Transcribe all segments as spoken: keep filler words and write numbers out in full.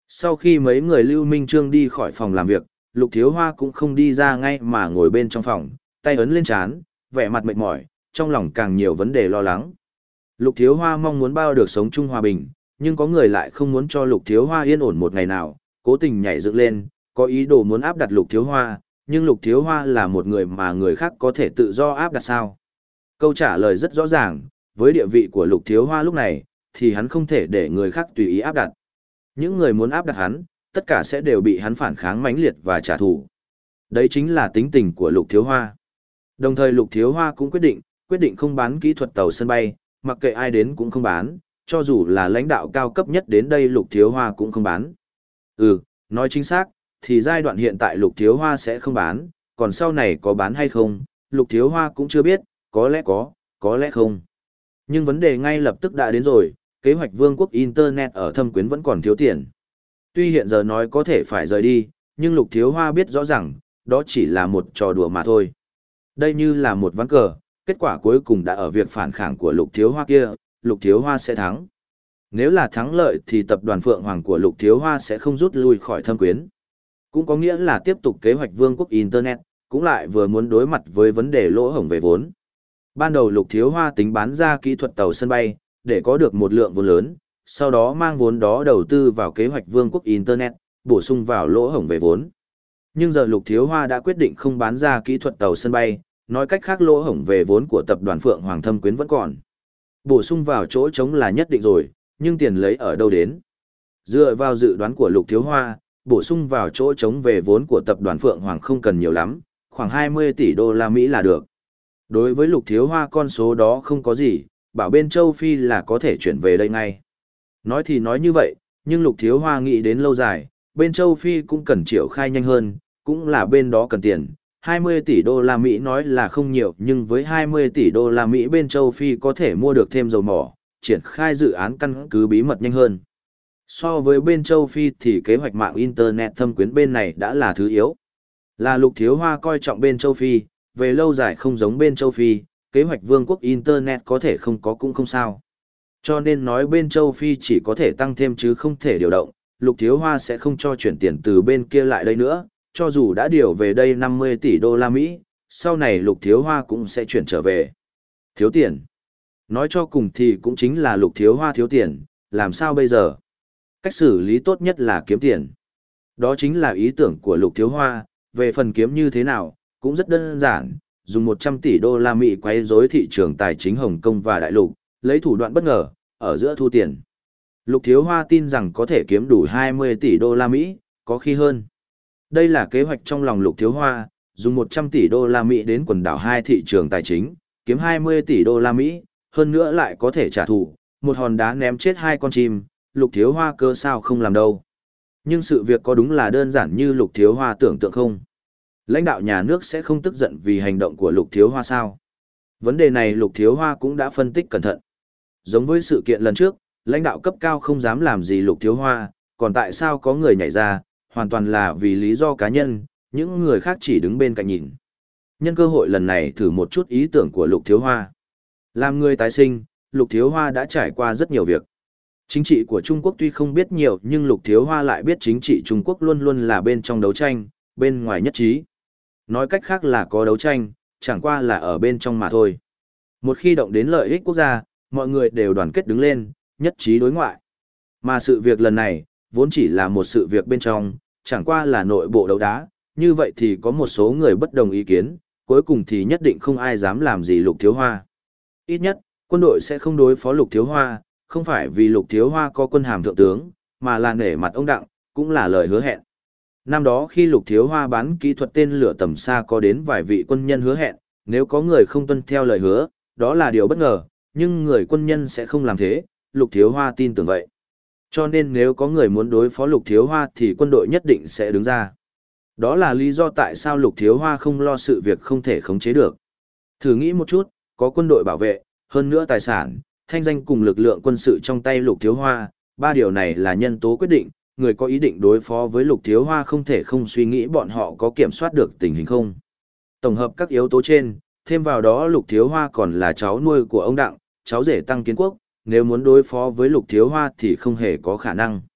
Sau khi mấy người Lưu Minh Trương đi khỏi phòng làm việc, Lục Thiếu Hoa cũng không đi ra ngay mà ngồi bên trong phòng, tay ấn lên trán, vẻ mặt mệt mỏi, trong lòng càng nhiều vấn đề lo lắng. Lục Thiếu Hoa mong muốn bao được sống chung hòa bình, nhưng có người lại không muốn cho Lục Thiếu Hoa yên ổn một ngày nào, cố tình nhảy dựng lên, có ý đồ muốn áp đặt Lục Thiếu Hoa, nhưng Lục Thiếu Hoa là một người mà người khác có thể tự do áp đặt sao? Câu trả lời rất rõ ràng, với địa vị của Lục Thiếu Hoa lúc này, thì hắn không thể để người khác tùy ý áp đặt. Những người muốn áp đặt hắn, tất cả sẽ đều bị hắn phản kháng mãnh liệt và trả thù. Đấy chính là tính tình của Lục Thiếu Hoa. Đồng thời Lục Thiếu Hoa cũng quyết định, quyết định không bán kỹ thuật tàu sân bay, mặc kệ ai đến cũng không bán, cho dù là lãnh đạo cao cấp nhất đến đây Lục Thiếu Hoa cũng không bán. Ừ, nói chính xác, thì giai đoạn hiện tại Lục Thiếu Hoa sẽ không bán, còn sau này có bán hay không, Lục Thiếu Hoa cũng chưa biết, có lẽ có, có lẽ không. Nhưng vấn đề ngay lập tức đã đến rồi, kế hoạch vương quốc Internet ở Thâm Quyến vẫn còn thiếu tiền. Tuy hiện giờ nói có thể phải rời đi, nhưng Lục Thiếu Hoa biết rõ ràng, đó chỉ là một trò đùa mà thôi. Đây như là một ván cờ, kết quả cuối cùng đã ở việc phản kháng của Lục Thiếu Hoa kia, Lục Thiếu Hoa sẽ thắng. Nếu là thắng lợi thì tập đoàn Phượng Hoàng của Lục Thiếu Hoa sẽ không rút lui khỏi Thâm Quyến. Cũng có nghĩa là tiếp tục kế hoạch vương quốc Internet, cũng lại vừa muốn đối mặt với vấn đề lỗ hổng về vốn. Ban đầu Lục Thiếu Hoa tính bán ra kỹ thuật tàu sân bay, để có được một lượng vốn lớn, sau đó mang vốn đó đầu tư vào kế hoạch vương quốc Internet, bổ sung vào lỗ hổng về vốn. Nhưng giờ Lục Thiếu Hoa đã quyết định không bán ra kỹ thuật tàu sân bay, nói cách khác lỗ hổng về vốn của tập đoàn Phượng Hoàng Thâm Quyến vẫn còn. Bổ sung vào chỗ trống là nhất định rồi, nhưng tiền lấy ở đâu đến? Dựa vào dự đoán của Lục Thiếu Hoa, bổ sung vào chỗ trống về vốn của tập đoàn Phượng Hoàng không cần nhiều lắm, khoảng hai mươi tỷ đô la Mỹ là được. Đối với Lục Thiếu Hoa con số đó không có gì, bảo bên châu Phi là có thể chuyển về đây ngay. Nói thì nói như vậy, nhưng Lục Thiếu Hoa nghĩ đến lâu dài, bên châu Phi cũng cần triển khai nhanh hơn, cũng là bên đó cần tiền. hai mươi tỷ đô la Mỹ nói là không nhiều, nhưng với hai mươi tỷ đô la Mỹ bên châu Phi có thể mua được thêm dầu mỏ, triển khai dự án căn cứ bí mật nhanh hơn. So với bên châu Phi thì kế hoạch mạng Internet Thâm Quyến bên này đã là thứ yếu. Là Lục Thiếu Hoa coi trọng bên châu Phi, về lâu dài không giống bên châu Phi, kế hoạch vương quốc Internet có thể không có cũng không sao. Cho nên nói bên châu Phi chỉ có thể tăng thêm chứ không thể điều động, Lục Thiếu Hoa sẽ không cho chuyển tiền từ bên kia lại đây nữa, cho dù đã điều về đây năm mươi tỷ đô la Mỹ, sau này Lục Thiếu Hoa cũng sẽ chuyển trở về. Thiếu tiền. Nói cho cùng thì cũng chính là Lục Thiếu Hoa thiếu tiền, làm sao bây giờ? Cách xử lý tốt nhất là kiếm tiền. Đó chính là ý tưởng của Lục Thiếu Hoa, về phần kiếm như thế nào, cũng rất đơn giản, dùng một trăm tỷ đô la Mỹ quay rối thị trường tài chính Hồng Kông và Đại Lục, lấy thủ đoạn bất ngờ, ở giữa thu tiền. Lục Thiếu Hoa tin rằng có thể kiếm đủ hai mươi tỷ đô la Mỹ, có khi hơn. Đây là kế hoạch trong lòng Lục Thiếu Hoa, dùng một trăm tỷ đô la Mỹ đến quần đảo hai thị trường tài chính, kiếm hai mươi tỷ đô la Mỹ, hơn nữa lại có thể trả thù, một hòn đá ném chết hai con chim, Lục Thiếu Hoa cơ sao không làm đâu. Nhưng sự việc có đúng là đơn giản như Lục Thiếu Hoa tưởng tượng không? Lãnh đạo nhà nước sẽ không tức giận vì hành động của Lục Thiếu Hoa sao? Vấn đề này Lục Thiếu Hoa cũng đã phân tích cẩn thận. Giống với sự kiện lần trước, lãnh đạo cấp cao không dám làm gì Lục Thiếu Hoa, còn tại sao có người nhảy ra, hoàn toàn là vì lý do cá nhân, những người khác chỉ đứng bên cạnh nhìn. Nhân cơ hội lần này thử một chút ý tưởng của Lục Thiếu Hoa. Làm người tái sinh, Lục Thiếu Hoa đã trải qua rất nhiều việc. Chính trị của Trung Quốc tuy không biết nhiều nhưng Lục Thiếu Hoa lại biết chính trị Trung Quốc luôn luôn là bên trong đấu tranh, bên ngoài nhất trí. Nói cách khác là có đấu tranh, chẳng qua là ở bên trong mà thôi. Một khi động đến lợi ích quốc gia, mọi người đều đoàn kết đứng lên, nhất trí đối ngoại. Mà sự việc lần này, vốn chỉ là một sự việc bên trong, chẳng qua là nội bộ đấu đá, như vậy thì có một số người bất đồng ý kiến, cuối cùng thì nhất định không ai dám làm gì Lục Thiếu Hoa. Ít nhất, quân đội sẽ không đối phó Lục Thiếu Hoa, không phải vì Lục Thiếu Hoa có quân hàm thượng tướng, mà là nể mặt ông Đặng, cũng là lời hứa hẹn. Năm đó khi Lục Thiếu Hoa bán kỹ thuật tên lửa tầm xa có đến vài vị quân nhân hứa hẹn, nếu có người không tuân theo lời hứa, đó là điều bất ngờ, nhưng người quân nhân sẽ không làm thế, Lục Thiếu Hoa tin tưởng vậy. Cho nên nếu có người muốn đối phó Lục Thiếu Hoa thì quân đội nhất định sẽ đứng ra. Đó là lý do tại sao Lục Thiếu Hoa không lo sự việc không thể khống chế được. Thử nghĩ một chút, có quân đội bảo vệ, hơn nữa tài sản, thanh danh cùng lực lượng quân sự trong tay Lục Thiếu Hoa, ba điều này là nhân tố quyết định, người có ý định đối phó với Lục Thiếu Hoa không thể không suy nghĩ bọn họ có kiểm soát được tình hình không. Tổng hợp các yếu tố trên, thêm vào đó Lục Thiếu Hoa còn là cháu nuôi của ông Đặng, cháu rể Tăng Kiến Quốc, nếu muốn đối phó với Lục Thiếu Hoa thì không hề có khả năng.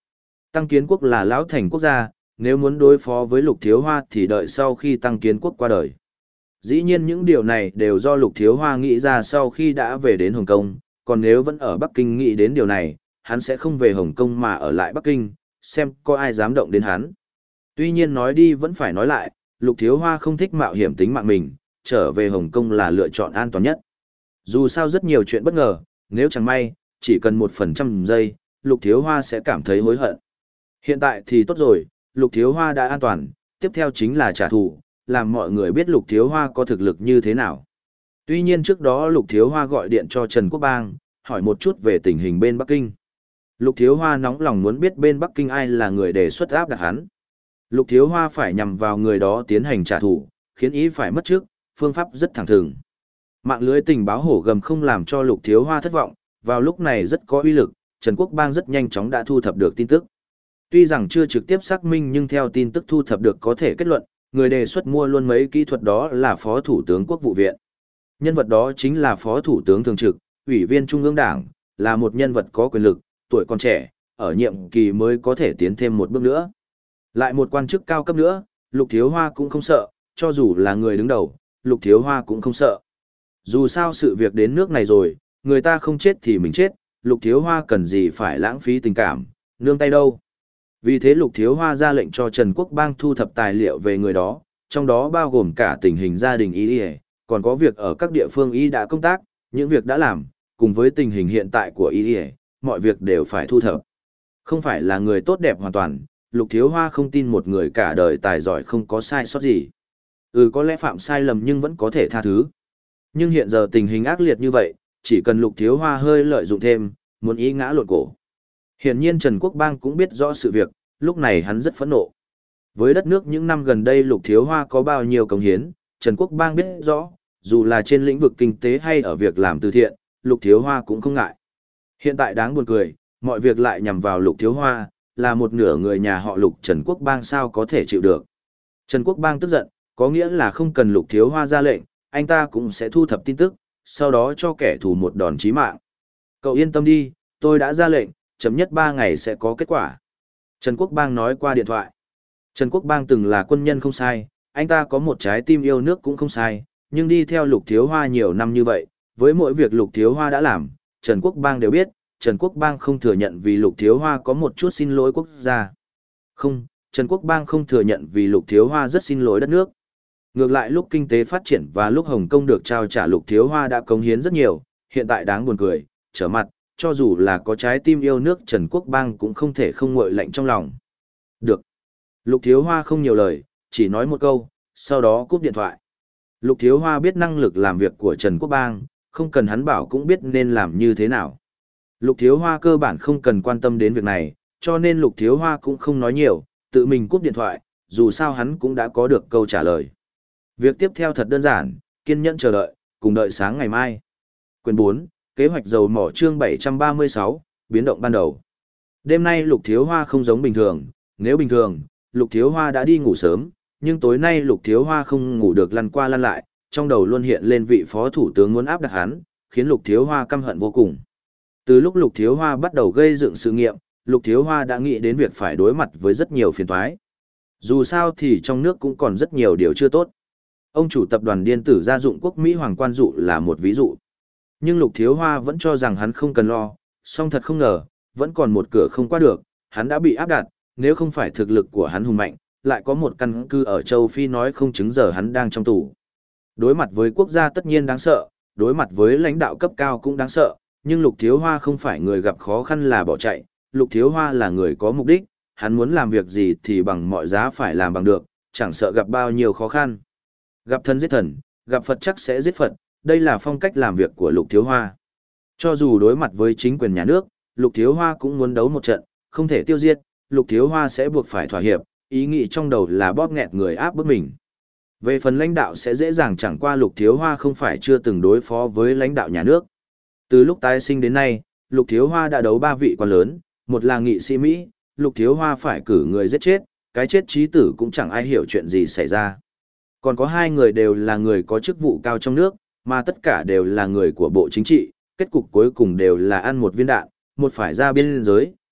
Tăng Kiến Quốc là lão thành quốc gia, nếu muốn đối phó với Lục Thiếu Hoa thì đợi sau khi Tăng Kiến Quốc qua đời. Dĩ nhiên những điều này đều do Lục Thiếu Hoa nghĩ ra sau khi đã về đến Hồng Kông, còn nếu vẫn ở Bắc Kinh nghĩ đến điều này, hắn sẽ không về Hồng Kông mà ở lại Bắc Kinh, xem có ai dám động đến hắn. Tuy nhiên nói đi vẫn phải nói lại, Lục Thiếu Hoa không thích mạo hiểm tính mạng mình, trở về Hồng Kông là lựa chọn an toàn nhất. Dù sao rất nhiều chuyện bất ngờ, nếu chẳng may, chỉ cần một phần trăm giây, Lục Thiếu Hoa sẽ cảm thấy hối hận. Hiện tại thì tốt rồi, Lục Thiếu Hoa đã an toàn, tiếp theo chính là trả thù, làm mọi người biết Lục Thiếu Hoa có thực lực như thế nào. Tuy nhiên trước đó Lục Thiếu Hoa gọi điện cho Trần Quốc Bang, hỏi một chút về tình hình bên Bắc Kinh. Lục Thiếu Hoa nóng lòng muốn biết bên Bắc Kinh ai là người đề xuất áp đặt hắn. Lục Thiếu Hoa phải nhằm vào người đó tiến hành trả thù, khiến ý phải mất trước, phương pháp rất thẳng thừng. Mạng lưới tình báo hổ gầm không làm cho Lục Thiếu Hoa thất vọng, vào lúc này rất có uy lực, Trần Quốc Bang rất nhanh chóng đã thu thập được tin tức. Tuy rằng chưa trực tiếp xác minh nhưng theo tin tức thu thập được có thể kết luận, người đề xuất mua luôn mấy kỹ thuật đó là Phó Thủ tướng Quốc vụ viện. Nhân vật đó chính là Phó Thủ tướng Thường trực, Ủy viên Trung ương Đảng, là một nhân vật có quyền lực, tuổi còn trẻ, ở nhiệm kỳ mới có thể tiến thêm một bước nữa. Lại một quan chức cao cấp nữa, Lục Thiếu Hoa cũng không sợ, cho dù là người đứng đầu, Lục Thiếu Hoa cũng không sợ. Dù sao sự việc đến nước này rồi, người ta không chết thì mình chết, Lục Thiếu Hoa cần gì phải lãng phí tình cảm, nương tay đâu. Vì thế Lục Thiếu Hoa ra lệnh cho Trần Quốc Bang thu thập tài liệu về người đó, trong đó bao gồm cả tình hình gia đình y, còn có việc ở các địa phương y đã công tác, những việc đã làm, cùng với tình hình hiện tại của y, mọi việc đều phải thu thập. Không phải là người tốt đẹp hoàn toàn, Lục Thiếu Hoa không tin một người cả đời tài giỏi không có sai sót gì. Ừ có lẽ phạm sai lầm nhưng vẫn có thể tha thứ. Nhưng hiện giờ tình hình ác liệt như vậy, chỉ cần Lục Thiếu Hoa hơi lợi dụng thêm, muốn ý ngã lộn cổ. Hiển nhiên Trần Quốc Bang cũng biết rõ sự việc, lúc này hắn rất phẫn nộ. Với đất nước những năm gần đây Lục Thiếu Hoa có bao nhiêu cống hiến, Trần Quốc Bang biết rõ, dù là trên lĩnh vực kinh tế hay ở việc làm từ thiện, Lục Thiếu Hoa cũng không ngại. Hiện tại đáng buồn cười, mọi việc lại nhằm vào Lục Thiếu Hoa, là một nửa người nhà họ Lục Trần Quốc Bang sao có thể chịu được. Trần Quốc Bang tức giận, có nghĩa là không cần Lục Thiếu Hoa ra lệnh, anh ta cũng sẽ thu thập tin tức, sau đó cho kẻ thù một đòn chí mạng. Cậu yên tâm đi, tôi đã ra lệnh, chậm nhất ba ngày sẽ có kết quả. Trần Quốc Bang nói qua điện thoại. Trần Quốc Bang từng là quân nhân không sai, anh ta có một trái tim yêu nước cũng không sai, nhưng đi theo Lục Thiếu Hoa nhiều năm như vậy, với mỗi việc Lục Thiếu Hoa đã làm, Trần Quốc Bang đều biết, Trần Quốc Bang không thừa nhận vì Lục Thiếu Hoa có một chút xin lỗi quốc gia. Không, Trần Quốc Bang không thừa nhận vì Lục Thiếu Hoa rất xin lỗi đất nước. Ngược lại lúc kinh tế phát triển và lúc Hồng Kông được trao trả Lục Thiếu Hoa đã cống hiến rất nhiều, hiện tại đáng buồn cười, trở mặt, cho dù là có trái tim yêu nước Trần Quốc Bang cũng không thể không nguội lạnh trong lòng. Được. Lục Thiếu Hoa không nhiều lời, chỉ nói một câu, sau đó cúp điện thoại. Lục Thiếu Hoa biết năng lực làm việc của Trần Quốc Bang, không cần hắn bảo cũng biết nên làm như thế nào. Lục Thiếu Hoa cơ bản không cần quan tâm đến việc này, cho nên Lục Thiếu Hoa cũng không nói nhiều, tự mình cúp điện thoại, dù sao hắn cũng đã có được câu trả lời. Việc tiếp theo thật đơn giản, kiên nhẫn chờ đợi, cùng đợi sáng ngày mai. Quyển bốn, kế hoạch dầu mỏ chương bảy trăm ba mươi sáu, biến động ban đầu. Đêm nay Lục Thiếu Hoa không giống bình thường, nếu bình thường, Lục Thiếu Hoa đã đi ngủ sớm, nhưng tối nay Lục Thiếu Hoa không ngủ được lăn qua lăn lại, trong đầu luôn hiện lên vị phó thủ tướng muốn áp đặt hắn, khiến Lục Thiếu Hoa căm hận vô cùng. Từ lúc Lục Thiếu Hoa bắt đầu gây dựng sự nghiệp, Lục Thiếu Hoa đã nghĩ đến việc phải đối mặt với rất nhiều phiền toái. Dù sao thì trong nước cũng còn rất nhiều điều chưa tốt. Ông chủ tập đoàn điện tử gia dụng quốc Mỹ Hoàng Quan Dụ là một ví dụ. Nhưng Lục Thiếu Hoa vẫn cho rằng hắn không cần lo, song thật không ngờ, vẫn còn một cửa không qua được, hắn đã bị áp đặt, nếu không phải thực lực của hắn hùng mạnh, lại có một căn cứ ở châu Phi nói không chứng giờ hắn đang trong tù. Đối mặt với quốc gia tất nhiên đáng sợ, đối mặt với lãnh đạo cấp cao cũng đáng sợ, nhưng Lục Thiếu Hoa không phải người gặp khó khăn là bỏ chạy, Lục Thiếu Hoa là người có mục đích, hắn muốn làm việc gì thì bằng mọi giá phải làm bằng được, chẳng sợ gặp bao nhiêu khó khăn. Gặp thần giết thần, gặp Phật chắc sẽ giết Phật, đây là phong cách làm việc của Lục Thiếu Hoa. Cho dù đối mặt với chính quyền nhà nước, Lục Thiếu Hoa cũng muốn đấu một trận, không thể tiêu diệt, Lục Thiếu Hoa sẽ buộc phải thỏa hiệp, ý nghĩ trong đầu là bóp nghẹt người áp bức mình. Về phần lãnh đạo sẽ dễ dàng chẳng qua Lục Thiếu Hoa không phải chưa từng đối phó với lãnh đạo nhà nước. Từ lúc tái sinh đến nay, Lục Thiếu Hoa đã đấu ba vị quan lớn, một là nghị sĩ Mỹ, Lục Thiếu Hoa phải cử người giết chết, cái chết chí tử cũng chẳng ai hiểu chuyện gì xảy ra. Còn có hai người đều là người có chức vụ cao trong nước, mà tất cả đều là người của Bộ Chính trị, kết cục cuối cùng đều là ăn một viên đạn, một phải ra biên giới,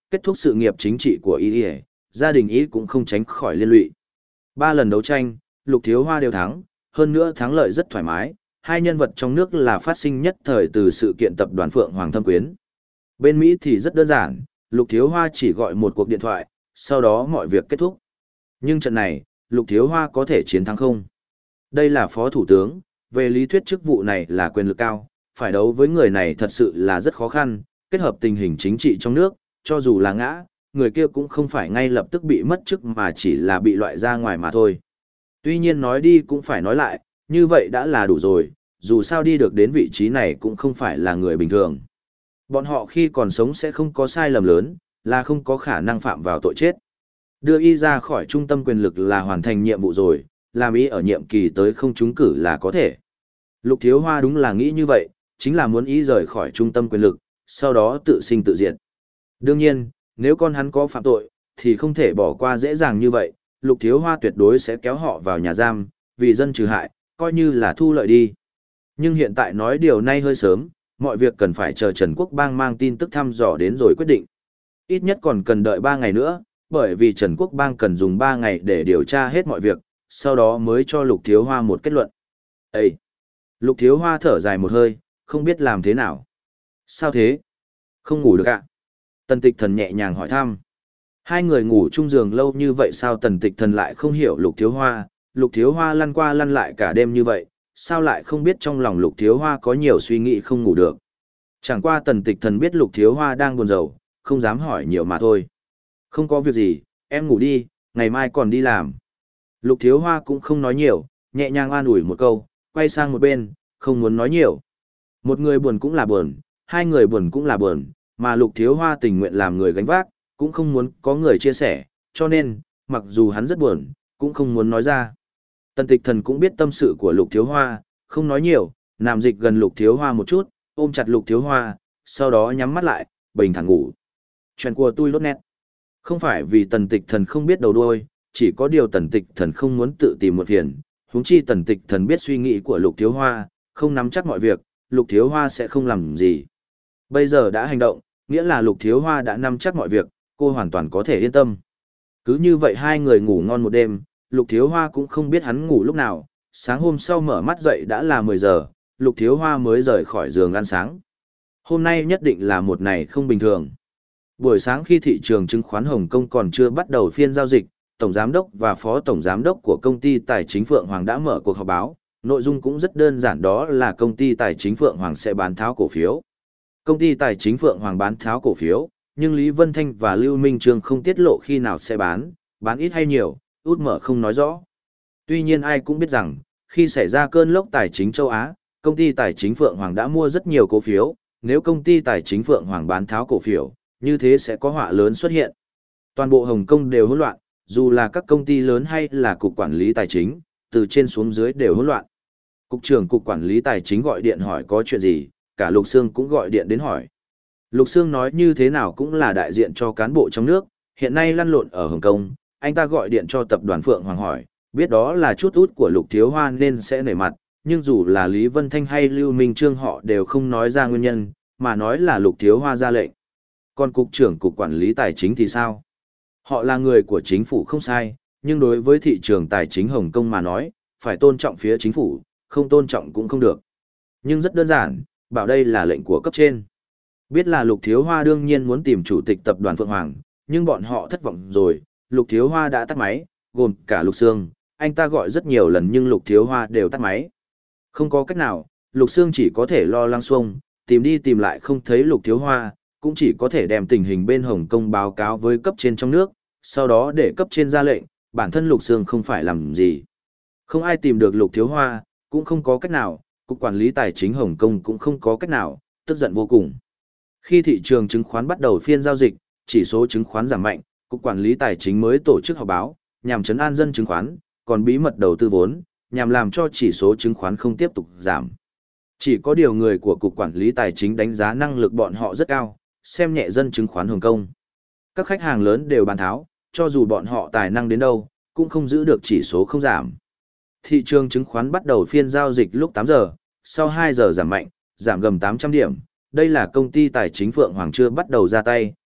kết thúc sự nghiệp chính trị của y, gia đình y cũng không tránh khỏi liên lụy. Ba lần đấu tranh, Lục Thiếu Hoa đều thắng, hơn nữa thắng lợi rất thoải mái, hai nhân vật trong nước là phát sinh nhất thời từ sự kiện tập đoàn Phượng Hoàng Thâm Quyến. Bên Mỹ thì rất đơn giản, Lục Thiếu Hoa chỉ gọi một cuộc điện thoại, sau đó mọi việc kết thúc. Nhưng trận này, Lục Thiếu Hoa có thể chiến thắng không? Đây là phó thủ tướng, về lý thuyết chức vụ này là quyền lực cao, phải đấu với người này thật sự là rất khó khăn, kết hợp tình hình chính trị trong nước, cho dù là ngã, người kia cũng không phải ngay lập tức bị mất chức mà chỉ là bị loại ra ngoài mà thôi. Tuy nhiên nói đi cũng phải nói lại, như vậy đã là đủ rồi, dù sao đi được đến vị trí này cũng không phải là người bình thường. Bọn họ khi còn sống sẽ không có sai lầm lớn, là không có khả năng phạm vào tội chết. Đưa y ra khỏi trung tâm quyền lực là hoàn thành nhiệm vụ rồi, làm y ở nhiệm kỳ tới không trúng cử là có thể. Lục Thiếu Hoa đúng là nghĩ như vậy, chính là muốn y rời khỏi trung tâm quyền lực, sau đó tự sinh tự diệt. Đương nhiên, nếu con hắn có phạm tội, thì không thể bỏ qua dễ dàng như vậy, Lục Thiếu Hoa tuyệt đối sẽ kéo họ vào nhà giam, vì dân trừ hại, coi như là thu lợi đi. Nhưng hiện tại nói điều này hơi sớm, mọi việc cần phải chờ Trần Quốc Bang mang tin tức thăm dò đến rồi quyết định. Ít nhất còn cần đợi ba ngày nữa, bởi vì Trần Quốc Bang cần dùng ba ngày để điều tra hết mọi việc, sau đó mới cho Lục Thiếu Hoa một kết luận. Ê! Lục Thiếu Hoa thở dài một hơi, không biết làm thế nào. Sao thế? Không ngủ được ạ? Tần Tịch Thần nhẹ nhàng hỏi thăm. Hai người ngủ chung giường lâu như vậy sao Tần Tịch Thần lại không hiểu Lục Thiếu Hoa, Lục Thiếu Hoa lăn qua lăn lại cả đêm như vậy, sao lại không biết trong lòng Lục Thiếu Hoa có nhiều suy nghĩ không ngủ được. Chẳng qua Tần Tịch Thần biết Lục Thiếu Hoa đang buồn rầu, không dám hỏi nhiều mà thôi. Không có việc gì, em ngủ đi, ngày mai còn đi làm. Lục Thiếu Hoa cũng không nói nhiều, nhẹ nhàng an ủi một câu, quay sang một bên, không muốn nói nhiều. Một người buồn cũng là buồn, hai người buồn cũng là buồn, mà Lục Thiếu Hoa tình nguyện làm người gánh vác, cũng không muốn có người chia sẻ, cho nên, mặc dù hắn rất buồn, cũng không muốn nói ra. Tần Tịch Thần cũng biết tâm sự của Lục Thiếu Hoa, không nói nhiều, nằm dịch gần Lục Thiếu Hoa một chút, ôm chặt Lục Thiếu Hoa, sau đó nhắm mắt lại, bình thản ngủ. Chuyện của tôi lốt nét. Không phải vì Tần Tịch Thần không biết đầu đuôi, chỉ có điều Tần Tịch Thần không muốn tự tìm một phiền, huống chi Tần Tịch Thần biết suy nghĩ của Lục Thiếu Hoa, không nắm chắc mọi việc, Lục Thiếu Hoa sẽ không làm gì. Bây giờ đã hành động, nghĩa là Lục Thiếu Hoa đã nắm chắc mọi việc, cô hoàn toàn có thể yên tâm. Cứ như vậy hai người ngủ ngon một đêm, Lục Thiếu Hoa cũng không biết hắn ngủ lúc nào, sáng hôm sau mở mắt dậy đã là mười giờ, Lục Thiếu Hoa mới rời khỏi giường ăn sáng. Hôm nay nhất định là một ngày không bình thường. Buổi sáng khi thị trường chứng khoán Hồng Kông còn chưa bắt đầu phiên giao dịch, Tổng Giám đốc và Phó Tổng Giám đốc của công ty Tài chính Phượng Hoàng đã mở cuộc họp báo, nội dung cũng rất đơn giản đó là công ty Tài chính Phượng Hoàng sẽ bán tháo cổ phiếu. Công ty Tài chính Phượng Hoàng bán tháo cổ phiếu, nhưng Lý Vân Thanh và Lưu Minh Trương không tiết lộ khi nào sẽ bán, bán ít hay nhiều, út mở không nói rõ. Tuy nhiên ai cũng biết rằng, khi xảy ra cơn lốc tài chính châu Á, công ty Tài chính Phượng Hoàng đã mua rất nhiều cổ phiếu, nếu công ty Tài chính Phượng Hoàng bán tháo cổ phiếu, như thế sẽ có họa lớn xuất hiện. Toàn bộ Hồng Kông đều hỗn loạn, dù là các công ty lớn hay là cục quản lý tài chính, từ trên xuống dưới đều hỗn loạn. Cục trưởng cục quản lý tài chính gọi điện hỏi có chuyện gì, cả Lục Sương cũng gọi điện đến hỏi. Lục Sương nói như thế nào cũng là đại diện cho cán bộ trong nước, hiện nay lăn lộn ở Hồng Kông, anh ta gọi điện cho tập đoàn Phượng Hoàng hỏi, biết đó là chút út của Lục Thiếu Hoa nên sẽ nể mặt, nhưng dù là Lý Vân Thanh hay Lưu Minh Trương họ đều không nói ra nguyên nhân, mà nói là Lục Thiếu Hoa ra lệnh. Còn cục trưởng cục quản lý tài chính thì sao? Họ là người của chính phủ không sai, nhưng đối với thị trường tài chính Hồng Kông mà nói, phải tôn trọng phía chính phủ, không tôn trọng cũng không được. Nhưng rất đơn giản, bảo đây là lệnh của cấp trên. Biết là Lục Thiếu Hoa đương nhiên muốn tìm chủ tịch tập đoàn Phượng Hoàng, nhưng bọn họ thất vọng rồi, Lục Thiếu Hoa đã tắt máy, gồm cả Lục Sương, anh ta gọi rất nhiều lần nhưng Lục Thiếu Hoa đều tắt máy. Không có cách nào, Lục Sương chỉ có thể lo lăng xuông, tìm đi tìm lại không thấy Lục Thiếu Hoa, cũng chỉ có thể đem tình hình bên Hồng Kông báo cáo với cấp trên trong nước, sau đó để cấp trên ra lệnh, bản thân Lục Sương không phải làm gì. Không ai tìm được Lục Thiếu Hoa, cũng không có cách nào, cục quản lý tài chính Hồng Kông cũng không có cách nào, tức giận vô cùng. Khi thị trường chứng khoán bắt đầu phiên giao dịch, chỉ số chứng khoán giảm mạnh, cục quản lý tài chính mới tổ chức họp báo, nhằm trấn an dân chứng khoán, còn bí mật đầu tư vốn, nhằm làm cho chỉ số chứng khoán không tiếp tục giảm. Chỉ có điều người của cục quản lý tài chính đánh giá năng lực bọn họ rất cao, xem nhẹ dân chứng khoán Hồng Kông. Các khách hàng lớn đều bán tháo, cho dù bọn họ tài năng đến đâu, cũng không giữ được chỉ số không giảm. Thị trường chứng khoán bắt đầu phiên giao dịch lúc tám giờ, sau hai giờ giảm mạnh, giảm gần tám trăm điểm. Đây là công ty tài chính Phượng Hoàng chưa bắt đầu ra tay,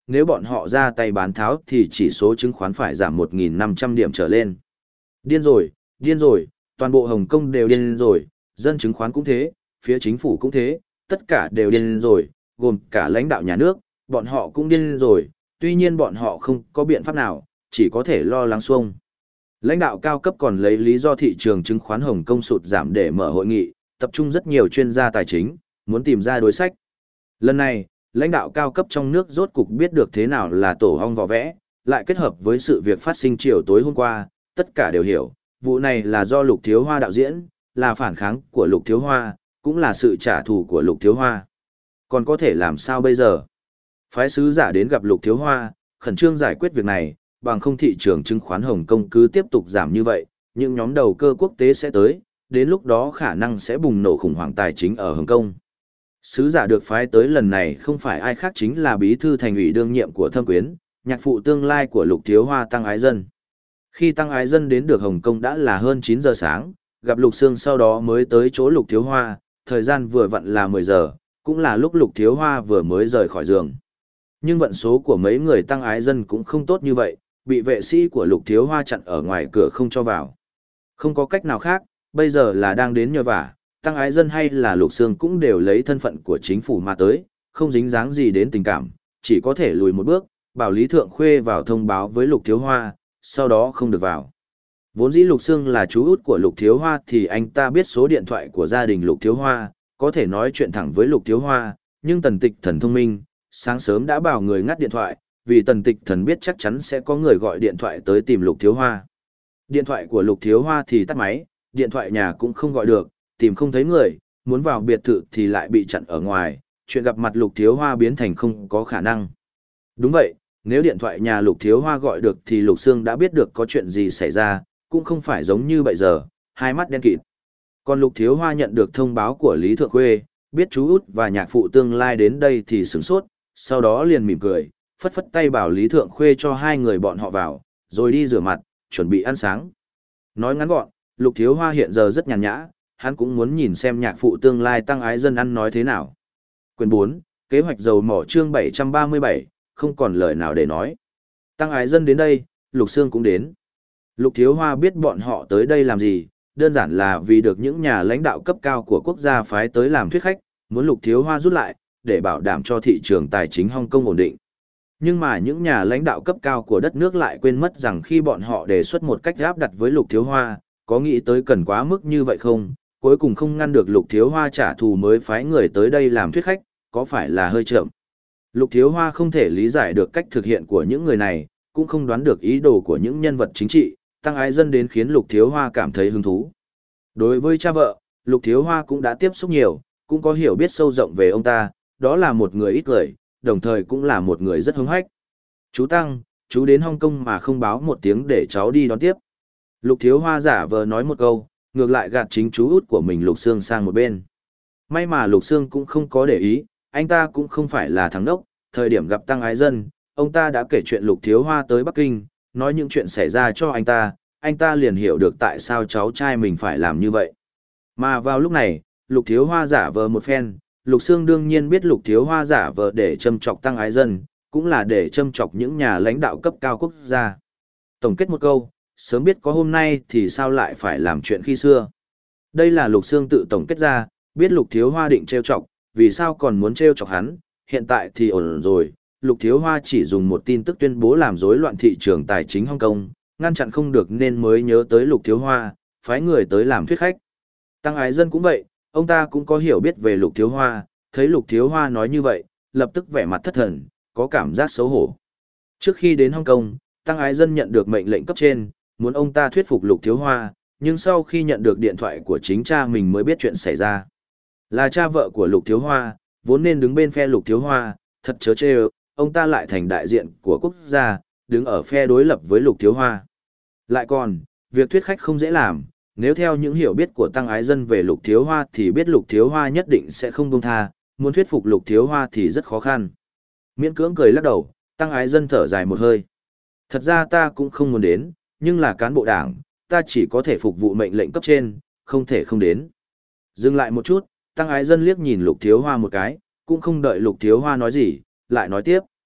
nếu bọn họ ra tay bán tháo thì chỉ số chứng khoán phải giảm một nghìn năm trăm điểm trở lên. Điên rồi, điên rồi, toàn bộ Hồng Kông đều điên rồi, dân chứng khoán cũng thế, phía chính phủ cũng thế, tất cả đều điên rồi, gồm cả lãnh đạo nhà nước, bọn họ cũng điên rồi, tuy nhiên bọn họ không có biện pháp nào, chỉ có thể lo lắng xuông. Lãnh đạo cao cấp còn lấy lý do thị trường chứng khoán Hồng Kông sụt giảm để mở hội nghị, tập trung rất nhiều chuyên gia tài chính, muốn tìm ra đối sách. Lần này, lãnh đạo cao cấp trong nước rốt cục biết được thế nào là tổ hong vò vẽ, lại kết hợp với sự việc phát sinh chiều tối hôm qua, tất cả đều hiểu, vụ này là do Lục Thiếu Hoa đạo diễn, là phản kháng của Lục Thiếu Hoa, cũng là sự trả thù của Lục Thiếu Hoa. Còn có thể làm sao bây giờ? Phái sứ giả đến gặp Lục Thiếu Hoa, khẩn trương giải quyết việc này, bằng không thị trường chứng khoán Hồng Kông cứ tiếp tục giảm như vậy, những nhóm đầu cơ quốc tế sẽ tới, đến lúc đó khả năng sẽ bùng nổ khủng hoảng tài chính ở Hồng Kông. Sứ giả được phái tới lần này không phải ai khác chính là bí thư thành ủy đương nhiệm của Thâm Quyến, nhạc phụ tương lai của Lục Thiếu Hoa Tăng Ái Dân. Khi Tăng Ái Dân đến được Hồng Kông đã là hơn chín giờ sáng, gặp Lục Sương sau đó mới tới chỗ Lục Thiếu Hoa, thời gian vừa vặn là mười giờ, cũng là lúc Lục Thiếu Hoa vừa mới rời khỏi giường. Nhưng vận số của mấy người Tăng Ái Dân cũng không tốt như vậy, bị vệ sĩ của Lục Thiếu Hoa chặn ở ngoài cửa không cho vào. Không có cách nào khác, bây giờ là đang đến nhờ vả, Tăng Ái Dân hay là Lục Sương cũng đều lấy thân phận của chính phủ mà tới, không dính dáng gì đến tình cảm, chỉ có thể lùi một bước, bảo Lý Thượng Khuê vào thông báo với Lục Thiếu Hoa, sau đó không được vào. Vốn dĩ Lục Sương là chú út của Lục Thiếu Hoa thì anh ta biết số điện thoại của gia đình Lục Thiếu Hoa, có thể nói chuyện thẳng với Lục Thiếu Hoa, nhưng Tần Tịch Thần thông minh, sáng sớm đã bảo người ngắt điện thoại, vì Tần Tịch Thần biết chắc chắn sẽ có người gọi điện thoại tới tìm Lục Thiếu Hoa. Điện thoại của Lục Thiếu Hoa thì tắt máy, điện thoại nhà cũng không gọi được, tìm không thấy người, muốn vào biệt thự thì lại bị chặn ở ngoài, chuyện gặp mặt Lục Thiếu Hoa biến thành không có khả năng. Đúng vậy, nếu điện thoại nhà Lục Thiếu Hoa gọi được thì Lục Sương đã biết được có chuyện gì xảy ra, cũng không phải giống như bây giờ, hai mắt đen kịt. Còn Lục Thiếu Hoa nhận được thông báo của Lý Thượng Khuê, biết chú út và nhạc phụ tương lai đến đây thì sửng sốt, sau đó liền mỉm cười, phất phất tay bảo Lý Thượng Khuê cho hai người bọn họ vào, rồi đi rửa mặt, chuẩn bị ăn sáng. Nói ngắn gọn, Lục Thiếu Hoa hiện giờ rất nhàn nhã, hắn cũng muốn nhìn xem nhạc phụ tương lai Tăng Ái Dân ăn nói thế nào. Quyển bốn, kế hoạch dầu mỏ chương bảy trăm ba mươi bảy, không còn lời nào để nói. Tăng Ái Dân đến đây, Lục Sương cũng đến. Lục Thiếu Hoa biết bọn họ tới đây làm gì, đơn giản là vì được những nhà lãnh đạo cấp cao của quốc gia phái tới làm thuyết khách, muốn Lục Thiếu Hoa rút lại, để bảo đảm cho thị trường tài chính Hong Kong ổn định. Nhưng mà những nhà lãnh đạo cấp cao của đất nước lại quên mất rằng khi bọn họ đề xuất một cách áp đặt với Lục Thiếu Hoa, có nghĩ tới cần quá mức như vậy không, cuối cùng không ngăn được Lục Thiếu Hoa trả thù mới phái người tới đây làm thuyết khách, có phải là hơi chậm. Lục Thiếu Hoa không thể lý giải được cách thực hiện của những người này, cũng không đoán được ý đồ của những nhân vật chính trị, Tăng Ái Dân đến khiến Lục Thiếu Hoa cảm thấy hứng thú. Đối với cha vợ, Lục Thiếu Hoa cũng đã tiếp xúc nhiều, cũng có hiểu biết sâu rộng về ông ta, đó là một người ít lời, đồng thời cũng là một người rất hứng hách. Chú Tăng, chú đến Hong Kong mà không báo một tiếng để cháu đi đón tiếp. Lục Thiếu Hoa giả vờ nói một câu, ngược lại gạt chính chú út của mình Lục Sương sang một bên. May mà Lục Sương cũng không có để ý, anh ta cũng không phải là thằng đốc, thời điểm gặp Tăng Ái Dân, ông ta đã kể chuyện Lục Thiếu Hoa tới Bắc Kinh, nói những chuyện xảy ra cho anh ta, anh ta liền hiểu được tại sao cháu trai mình phải làm như vậy. Mà vào lúc này, Lục Thiếu Hoa giả vờ một phen, Lục Sương đương nhiên biết Lục Thiếu Hoa giả vờ để châm chọc Tăng Ái Dân, cũng là để châm chọc những nhà lãnh đạo cấp cao quốc gia. Tổng kết một câu, sớm biết có hôm nay thì sao lại phải làm chuyện khi xưa. Đây là Lục Sương tự tổng kết ra, biết Lục Thiếu Hoa định trêu chọc, vì sao còn muốn trêu chọc hắn, hiện tại thì ổn rồi. Lục Thiếu Hoa chỉ dùng một tin tức tuyên bố làm rối loạn thị trường tài chính Hong Kong, ngăn chặn không được nên mới nhớ tới Lục Thiếu Hoa, phái người tới làm thuyết khách. Tăng Ái Dân cũng vậy, ông ta cũng có hiểu biết về Lục Thiếu Hoa, thấy Lục Thiếu Hoa nói như vậy, lập tức vẻ mặt thất thần, có cảm giác xấu hổ. Trước khi đến Hong Kong, Tăng Ái Dân nhận được mệnh lệnh cấp trên, muốn ông ta thuyết phục Lục Thiếu Hoa, nhưng sau khi nhận được điện thoại của chính cha mình mới biết chuyện xảy ra. Là cha vợ của Lục Thiếu Hoa, vốn nên đứng bên phe Lục Thiếu Hoa, thật chớ chê, ông ta lại thành đại diện của quốc gia, đứng ở phe đối lập với Lục Thiếu Hoa. Lại còn, việc thuyết khách không dễ làm, nếu theo những hiểu biết của Tăng Ái Dân về Lục Thiếu Hoa thì biết Lục Thiếu Hoa nhất định sẽ không buông tha, muốn thuyết phục Lục Thiếu Hoa thì rất khó khăn. Miễn cưỡng cười lắc đầu, Tăng Ái Dân thở dài một hơi. Thật ra ta cũng không muốn đến, nhưng là cán bộ đảng, ta chỉ có thể phục vụ mệnh lệnh cấp trên, không thể không đến. Dừng lại một chút, Tăng Ái Dân liếc nhìn Lục Thiếu Hoa một cái, cũng không đợi Lục Thiếu Hoa nói gì, lại nói tiếp.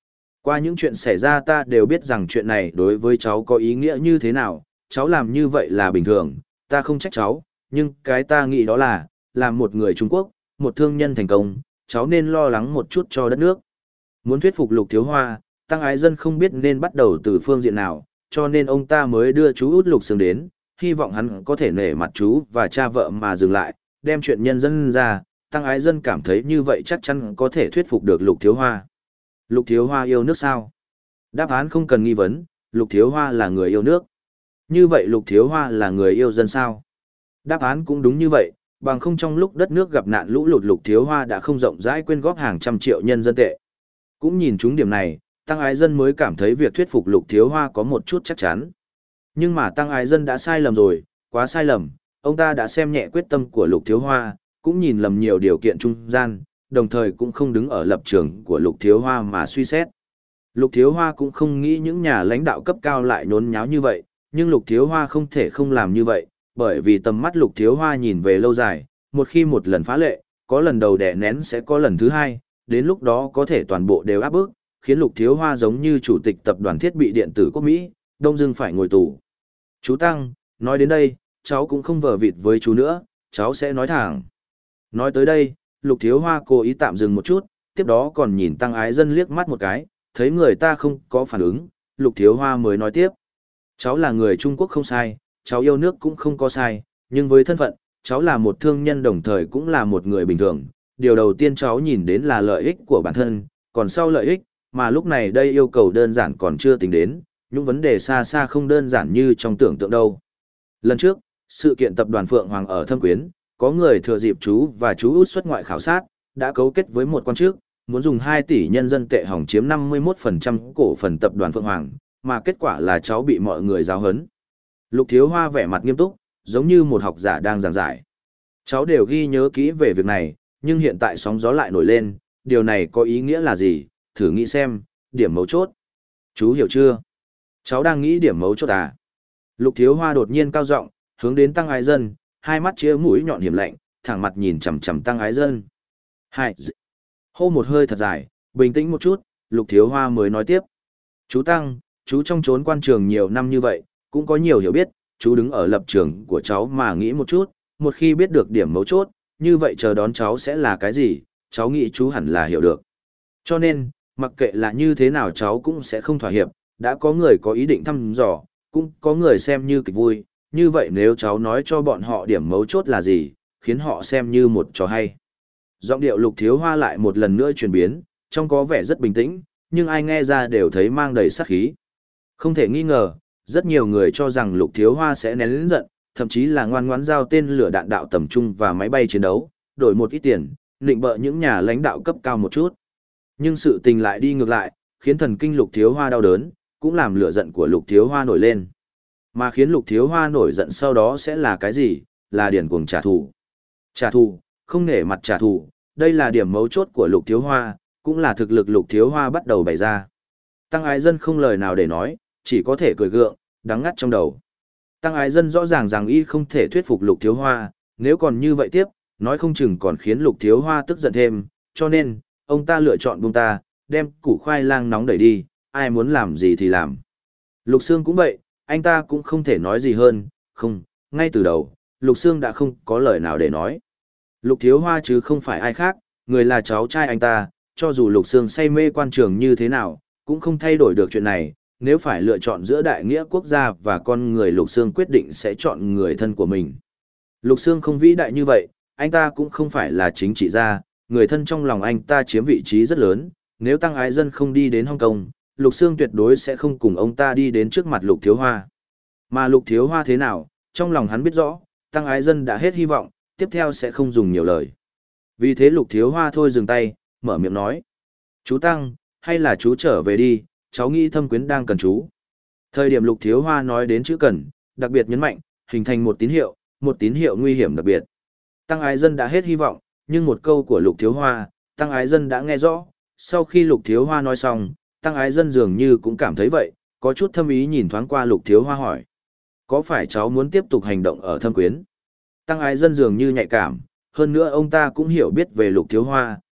Qua những chuyện xảy ra ta đều biết rằng chuyện này đối với cháu có ý nghĩa như thế nào, cháu làm như vậy là bình thường, ta không trách cháu, nhưng cái ta nghĩ đó là, làm một người Trung Quốc, một thương nhân thành công, cháu nên lo lắng một chút cho đất nước. Muốn thuyết phục Lục Thiếu Hoa, Tăng Ái Dân không biết nên bắt đầu từ phương diện nào, cho nên ông ta mới đưa chú út Lục Sương đến, hy vọng hắn có thể nể mặt chú và cha vợ mà dừng lại, đem chuyện nhân dân ra. Tăng Ái Dân cảm thấy như vậy chắc chắn có thể thuyết phục được Lục Thiếu Hoa. Lục Thiếu Hoa yêu nước sao? Đáp án không cần nghi vấn, Lục Thiếu Hoa là người yêu nước. Như vậy Lục Thiếu Hoa là người yêu dân sao? Đáp án cũng đúng như vậy, bằng không trong lúc đất nước gặp nạn lũ lụt Lục Thiếu Hoa đã không rộng rãi quyên góp hàng trăm triệu nhân dân tệ. Cũng nhìn trúng điểm này, Tăng Ái Dân mới cảm thấy việc thuyết phục Lục Thiếu Hoa có một chút chắc chắn. Nhưng mà Tăng Ái Dân đã sai lầm rồi, quá sai lầm, ông ta đã xem nhẹ quyết tâm của Lục Thiếu Hoa, cũng nhìn lầm nhiều điều kiện trung gian, đồng thời cũng không đứng ở lập trường của Lục Thiếu Hoa mà suy xét. Lục Thiếu Hoa cũng không nghĩ những nhà lãnh đạo cấp cao lại nhốn nháo như vậy, nhưng Lục Thiếu Hoa không thể không làm như vậy, bởi vì tầm mắt Lục Thiếu Hoa nhìn về lâu dài, một khi một lần phá lệ, có lần đầu đè nén sẽ có lần thứ hai, đến lúc đó có thể toàn bộ đều áp bức, khiến Lục Thiếu Hoa giống như chủ tịch tập đoàn thiết bị điện tử quốc Mỹ, đông dưng phải ngồi tù. Chú Tăng, nói đến đây, cháu cũng không vờ vịt với chú nữa, cháu sẽ nói thẳng. Nói tới đây, Lục Thiếu Hoa cố ý tạm dừng một chút, tiếp đó còn nhìn Tăng Ái Dân liếc mắt một cái, thấy người ta không có phản ứng, Lục Thiếu Hoa mới nói tiếp. Cháu là người Trung Quốc không sai, cháu yêu nước cũng không có sai, nhưng với thân phận, cháu là một thương nhân đồng thời cũng là một người bình thường. Điều đầu tiên cháu nhìn đến là lợi ích của bản thân, còn sau lợi ích, mà lúc này đây yêu cầu đơn giản còn chưa tính đến, những vấn đề xa xa không đơn giản như trong tưởng tượng đâu. Lần trước, sự kiện tập đoàn Phượng Hoàng ở Thâm Quyến, có người thừa dịp chú và chú út xuất ngoại khảo sát, đã cấu kết với một quan chức, muốn dùng hai tỷ nhân dân tệ hỏng chiếm năm mươi mốt phần trăm cổ phần tập đoàn Phượng Hoàng, mà kết quả là cháu bị mọi người giáo huấn. Lục Thiếu Hoa vẻ mặt nghiêm túc, giống như một học giả đang giảng giải. Cháu đều ghi nhớ kỹ về việc này, nhưng hiện tại sóng gió lại nổi lên, điều này có ý nghĩa là gì, thử nghĩ xem, điểm mấu chốt. Chú hiểu chưa? Cháu đang nghĩ điểm mấu chốt à? Lục Thiếu Hoa đột nhiên cao giọng, hướng đến Tăng Ái Dân, hai mắt chĩa mũi nhọn hiểm lạnh, thẳng mặt nhìn chằm chằm Tăng Ái Dân. Hai, hô một hơi thật dài, bình tĩnh một chút, Lục Thiếu Hoa mới nói tiếp. Chú Tăng, chú trong trốn quan trường nhiều năm như vậy, cũng có nhiều hiểu biết, chú đứng ở lập trường của cháu mà nghĩ một chút, một khi biết được điểm mấu chốt, như vậy chờ đón cháu sẽ là cái gì, cháu nghĩ chú hẳn là hiểu được. Cho nên, mặc kệ là như thế nào cháu cũng sẽ không thỏa hiệp, đã có người có ý định thăm dò, cũng có người xem như kịch vui, như vậy nếu cháu nói cho bọn họ điểm mấu chốt là gì, khiến họ xem như một trò hay. Giọng điệu Lục Thiếu Hoa lại một lần nữa chuyển biến, trông có vẻ rất bình tĩnh, nhưng ai nghe ra đều thấy mang đầy sát khí. Không thể nghi ngờ, rất nhiều người cho rằng Lục Thiếu Hoa sẽ nén lớn giận, thậm chí là ngoan ngoãn giao tên lửa đạn đạo tầm trung và máy bay chiến đấu, đổi một ít tiền, định bợ những nhà lãnh đạo cấp cao một chút. Nhưng sự tình lại đi ngược lại, khiến thần kinh Lục Thiếu Hoa đau đớn, cũng làm lửa giận của Lục Thiếu Hoa nổi lên. Mà khiến Lục Thiếu Hoa nổi giận sau đó sẽ là cái gì? Là điển cuồng trả thù. Trả thù, không nể mặt trả thù, đây là điểm mấu chốt của Lục Thiếu Hoa, cũng là thực lực Lục Thiếu Hoa bắt đầu bày ra. Tăng Ái Dân không lời nào để nói, chỉ có thể cười gượng, đắng ngắt trong đầu. Tăng Ái Dân rõ ràng rằng y không thể thuyết phục Lục Thiếu Hoa, nếu còn như vậy tiếp, nói không chừng còn khiến Lục Thiếu Hoa tức giận thêm, cho nên, ông ta lựa chọn buông ta, đem củ khoai lang nóng đẩy đi, ai muốn làm gì thì làm. Lục Sương cũng vậy, anh ta cũng không thể nói gì hơn, không, ngay từ đầu, Lục Sương đã không có lời nào để nói. Lục Thiếu Hoa chứ không phải ai khác, người là cháu trai anh ta, cho dù Lục Sương say mê quan trường như thế nào, cũng không thay đổi được chuyện này, nếu phải lựa chọn giữa đại nghĩa quốc gia và con người Lục Sương quyết định sẽ chọn người thân của mình. Lục Sương không vĩ đại như vậy, anh ta cũng không phải là chính trị gia, người thân trong lòng anh ta chiếm vị trí rất lớn, nếu Tăng Ái Dân không đi đến Hong Kong, Lục Sương tuyệt đối sẽ không cùng ông ta đi đến trước mặt Lục Thiếu Hoa. Mà Lục Thiếu Hoa thế nào, trong lòng hắn biết rõ, Tăng Ái Dân đã hết hy vọng, tiếp theo sẽ không dùng nhiều lời. Vì thế Lục Thiếu Hoa thôi dừng tay, mở miệng nói. Chú Tăng, hay là chú trở về đi, cháu nghĩ Thâm Quyến đang cần chú. Thời điểm Lục Thiếu Hoa nói đến chữ cần, đặc biệt nhấn mạnh, hình thành một tín hiệu, một tín hiệu nguy hiểm đặc biệt. Tăng Ái Dân đã hết hy vọng, nhưng một câu của Lục Thiếu Hoa, Tăng Ái Dân đã nghe rõ. Sau khi Lục Thiếu Hoa nói xong, Tăng Ái Dân dường như cũng cảm thấy vậy, có chút thâm ý nhìn thoáng qua Lục Thiếu Hoa hỏi. Có phải cháu muốn tiếp tục hành động ở Thâm Quyến? Tăng Ái Dân dường như nhạy cảm, hơn nữa ông ta cũng hiểu biết về Lục Thiếu Hoa,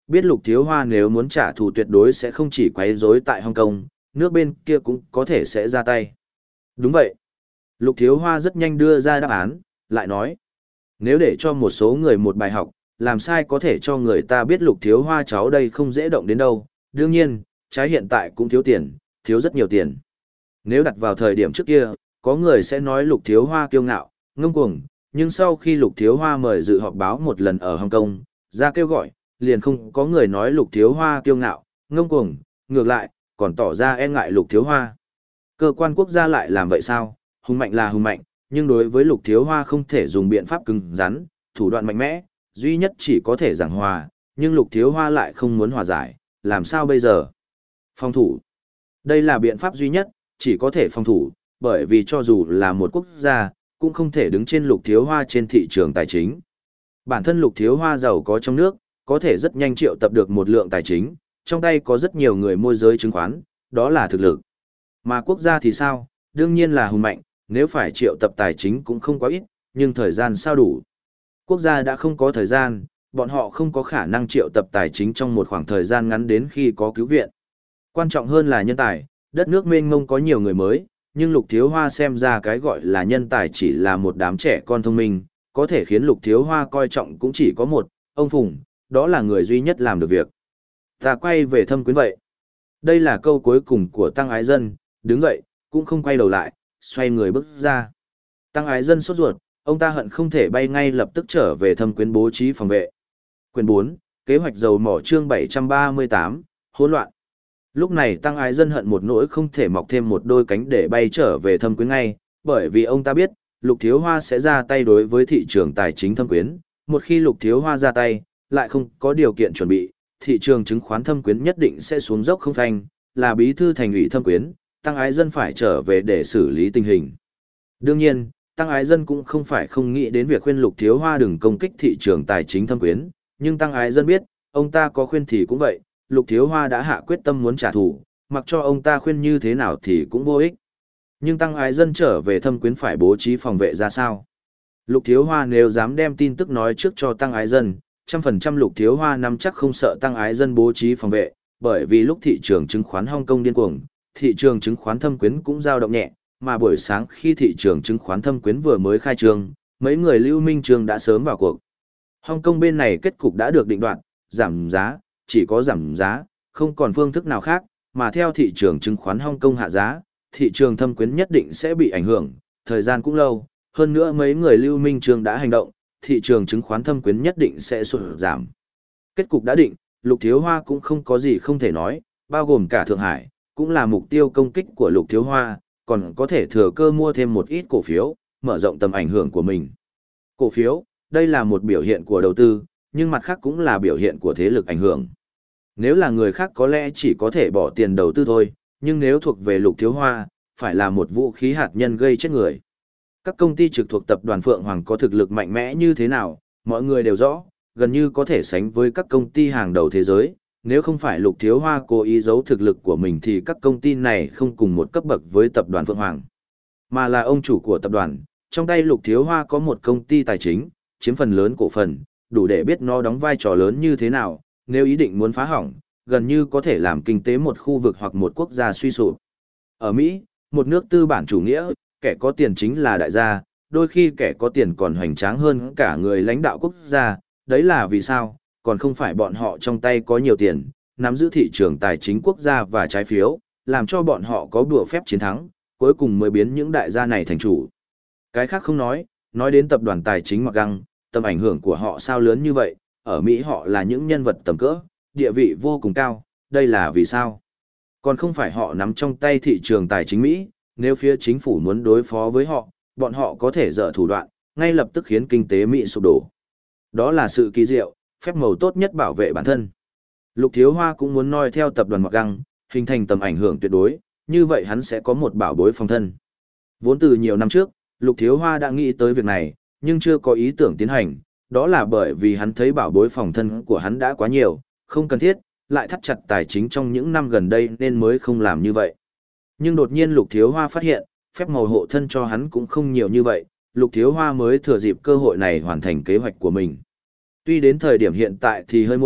Biết Lục Thiếu Hoa nếu muốn trả thù tuyệt đối sẽ không chỉ quấy rối tại Hong Kong, nước bên kia cũng có thể sẽ ra tay. Đúng vậy. Lục Thiếu Hoa rất nhanh đưa ra đáp án, lại nói. Nếu để cho một số người một bài học, làm sai có thể cho người ta biết Lục Thiếu Hoa cháu đây không dễ động đến đâu. Đương nhiên, trái hiện tại cũng thiếu tiền, thiếu rất nhiều tiền. Nếu đặt vào thời điểm trước kia, có người sẽ nói Lục Thiếu Hoa kiêu ngạo, ngông cuồng, nhưng sau khi Lục Thiếu Hoa mời dự họp báo một lần ở Hong Kong, ra kêu gọi, liền không có người nói Lục Thiếu Hoa kiêu ngạo, ngông cuồng, ngược lại, còn tỏ ra e ngại Lục Thiếu Hoa. Cơ quan quốc gia lại làm vậy sao? Hùng mạnh là hùng mạnh, nhưng đối với Lục Thiếu Hoa không thể dùng biện pháp cứng rắn, thủ đoạn mạnh mẽ, duy nhất chỉ có thể giảng hòa, nhưng Lục Thiếu Hoa lại không muốn hòa giải, làm sao bây giờ? Phòng thủ. Đây là biện pháp duy nhất, chỉ có thể phòng thủ, bởi vì cho dù là một quốc gia, cũng không thể đứng trên Lục Thiếu Hoa trên thị trường tài chính. Bản thân Lục Thiếu Hoa giàu có trong nước, có thể rất nhanh triệu tập được một lượng tài chính, trong tay có rất nhiều người môi giới chứng khoán, đó là thực lực. Mà quốc gia thì sao? Đương nhiên là hùng mạnh, nếu phải triệu tập tài chính cũng không quá ít, nhưng thời gian sao đủ? Quốc gia đã không có thời gian, bọn họ không có khả năng triệu tập tài chính trong một khoảng thời gian ngắn đến khi có cứu viện. Quan trọng hơn là nhân tài, đất nước mênh mông có nhiều người mới, nhưng Lục Thiếu Hoa xem ra cái gọi là nhân tài chỉ là một đám trẻ con thông minh, có thể khiến Lục Thiếu Hoa coi trọng cũng chỉ có một, ông Phùng, đó là người duy nhất làm được việc. Ta quay về Thâm Quyến vậy. Đây là câu cuối cùng của Tăng Ái Dân, đứng dậy, cũng không quay đầu lại, xoay người bước ra. Tăng Ái Dân sốt ruột, ông ta hận không thể bay ngay lập tức trở về Thâm Quyến bố trí phòng vệ. Quyển bốn, kế hoạch dầu mỏ chương bảy trăm ba mươi tám, hỗn loạn. Lúc này Tăng Ái Dân hận một nỗi không thể mọc thêm một đôi cánh để bay trở về Thâm Quyến ngay, bởi vì ông ta biết, Lục Thiếu Hoa sẽ ra tay đối với thị trường tài chính Thâm Quyến. Một khi Lục Thiếu Hoa ra tay, lại không có điều kiện chuẩn bị, thị trường chứng khoán Thâm Quyến nhất định sẽ xuống dốc không phanh, là bí thư thành ủy Thâm Quyến, Tăng Ái Dân phải trở về để xử lý tình hình. Đương nhiên, Tăng Ái Dân cũng không phải không nghĩ đến việc khuyên Lục Thiếu Hoa đừng công kích thị trường tài chính Thâm Quyến, nhưng Tăng Ái Dân biết, ông ta có khuyên thì cũng vậy, Lục Thiếu Hoa đã hạ quyết tâm muốn trả thù, mặc cho ông ta khuyên như thế nào thì cũng vô ích. Nhưng Tăng Ái Dân trở về Thâm Quyến phải bố trí phòng vệ ra sao? Lục Thiếu Hoa nếu dám đem tin tức nói trước cho Tăng Ái Dân, trăm phần trăm Lục Thiếu Hoa nắm chắc không sợ Tăng Ái Dân bố trí phòng vệ, bởi vì lúc thị trường chứng khoán Hong Kong điên cuồng, thị trường chứng khoán Thâm Quyến cũng dao động nhẹ, mà buổi sáng khi thị trường chứng khoán Thâm Quyến vừa mới khai trương, mấy người Lưu Minh Trương đã sớm vào cuộc. Hong Kong bên này kết cục đã được định đoạt, giảm giá, chỉ có giảm giá, không còn phương thức nào khác, mà theo thị trường chứng khoán Hong Kong hạ giá, thị trường Thâm Quyến nhất định sẽ bị ảnh hưởng, thời gian cũng lâu, hơn nữa mấy người Lưu Minh Trương đã hành động, thị trường chứng khoán Thâm Quyến nhất định sẽ sụt giảm. Kết cục đã định, Lục Thiếu Hoa cũng không có gì không thể nói, bao gồm cả Thượng Hải, cũng là mục tiêu công kích của Lục Thiếu Hoa, còn có thể thừa cơ mua thêm một ít cổ phiếu, mở rộng tầm ảnh hưởng của mình. Cổ phiếu, đây là một biểu hiện của đầu tư, nhưng mặt khác cũng là biểu hiện của thế lực ảnh hưởng. Nếu là người khác có lẽ chỉ có thể bỏ tiền đầu tư thôi, nhưng nếu thuộc về Lục Thiếu Hoa, phải là một vũ khí hạt nhân gây chết người. Các công ty trực thuộc tập đoàn Phượng Hoàng có thực lực mạnh mẽ như thế nào, mọi người đều rõ, gần như có thể sánh với các công ty hàng đầu thế giới. Nếu không phải Lục Thiếu Hoa cố ý giấu thực lực của mình thì các công ty này không cùng một cấp bậc với tập đoàn Phượng Hoàng, mà là ông chủ của tập đoàn. Trong tay Lục Thiếu Hoa có một công ty tài chính, chiếm phần lớn cổ phần, đủ để biết nó đóng vai trò lớn như thế nào, nếu ý định muốn phá hỏng, gần như có thể làm kinh tế một khu vực hoặc một quốc gia suy sụp. Ở Mỹ, một nước tư bản chủ nghĩa, kẻ có tiền chính là đại gia, đôi khi kẻ có tiền còn hoành tráng hơn cả người lãnh đạo quốc gia, đấy là vì sao, còn không phải bọn họ trong tay có nhiều tiền, nắm giữ thị trường tài chính quốc gia và trái phiếu, làm cho bọn họ có đùa phép chiến thắng, cuối cùng mới biến những đại gia này thành chủ. Cái khác không nói, nói đến tập đoàn tài chính Mặc Găng, tầm ảnh hưởng của họ sao lớn như vậy, ở Mỹ họ là những nhân vật tầm cỡ, địa vị vô cùng cao, đây là vì sao? Còn không phải họ nắm trong tay thị trường tài chính Mỹ, nếu phía chính phủ muốn đối phó với họ, bọn họ có thể dở thủ đoạn, ngay lập tức khiến kinh tế Mỹ sụp đổ. Đó là sự kỳ diệu, phép màu tốt nhất bảo vệ bản thân. Lục Thiếu Hoa cũng muốn noi theo tập đoàn Mặc Găng, hình thành tầm ảnh hưởng tuyệt đối, như vậy hắn sẽ có một bảo bối phòng thân. Vốn từ nhiều năm trước, Lục Thiếu Hoa đã nghĩ tới việc này, nhưng chưa có ý tưởng tiến hành, đó là bởi vì hắn thấy bảo bối phòng thân của hắn đã quá nhiều, không cần thiết, lại thắt chặt tài chính trong những năm gần đây nên mới không làm như vậy. Nhưng đột nhiên Lục Thiếu Hoa phát hiện, phép màu hộ thân cho hắn cũng không nhiều như vậy, Lục Thiếu Hoa mới thừa dịp cơ hội này hoàn thành kế hoạch của mình. Tuy đến thời điểm hiện tại thì hơi muộn,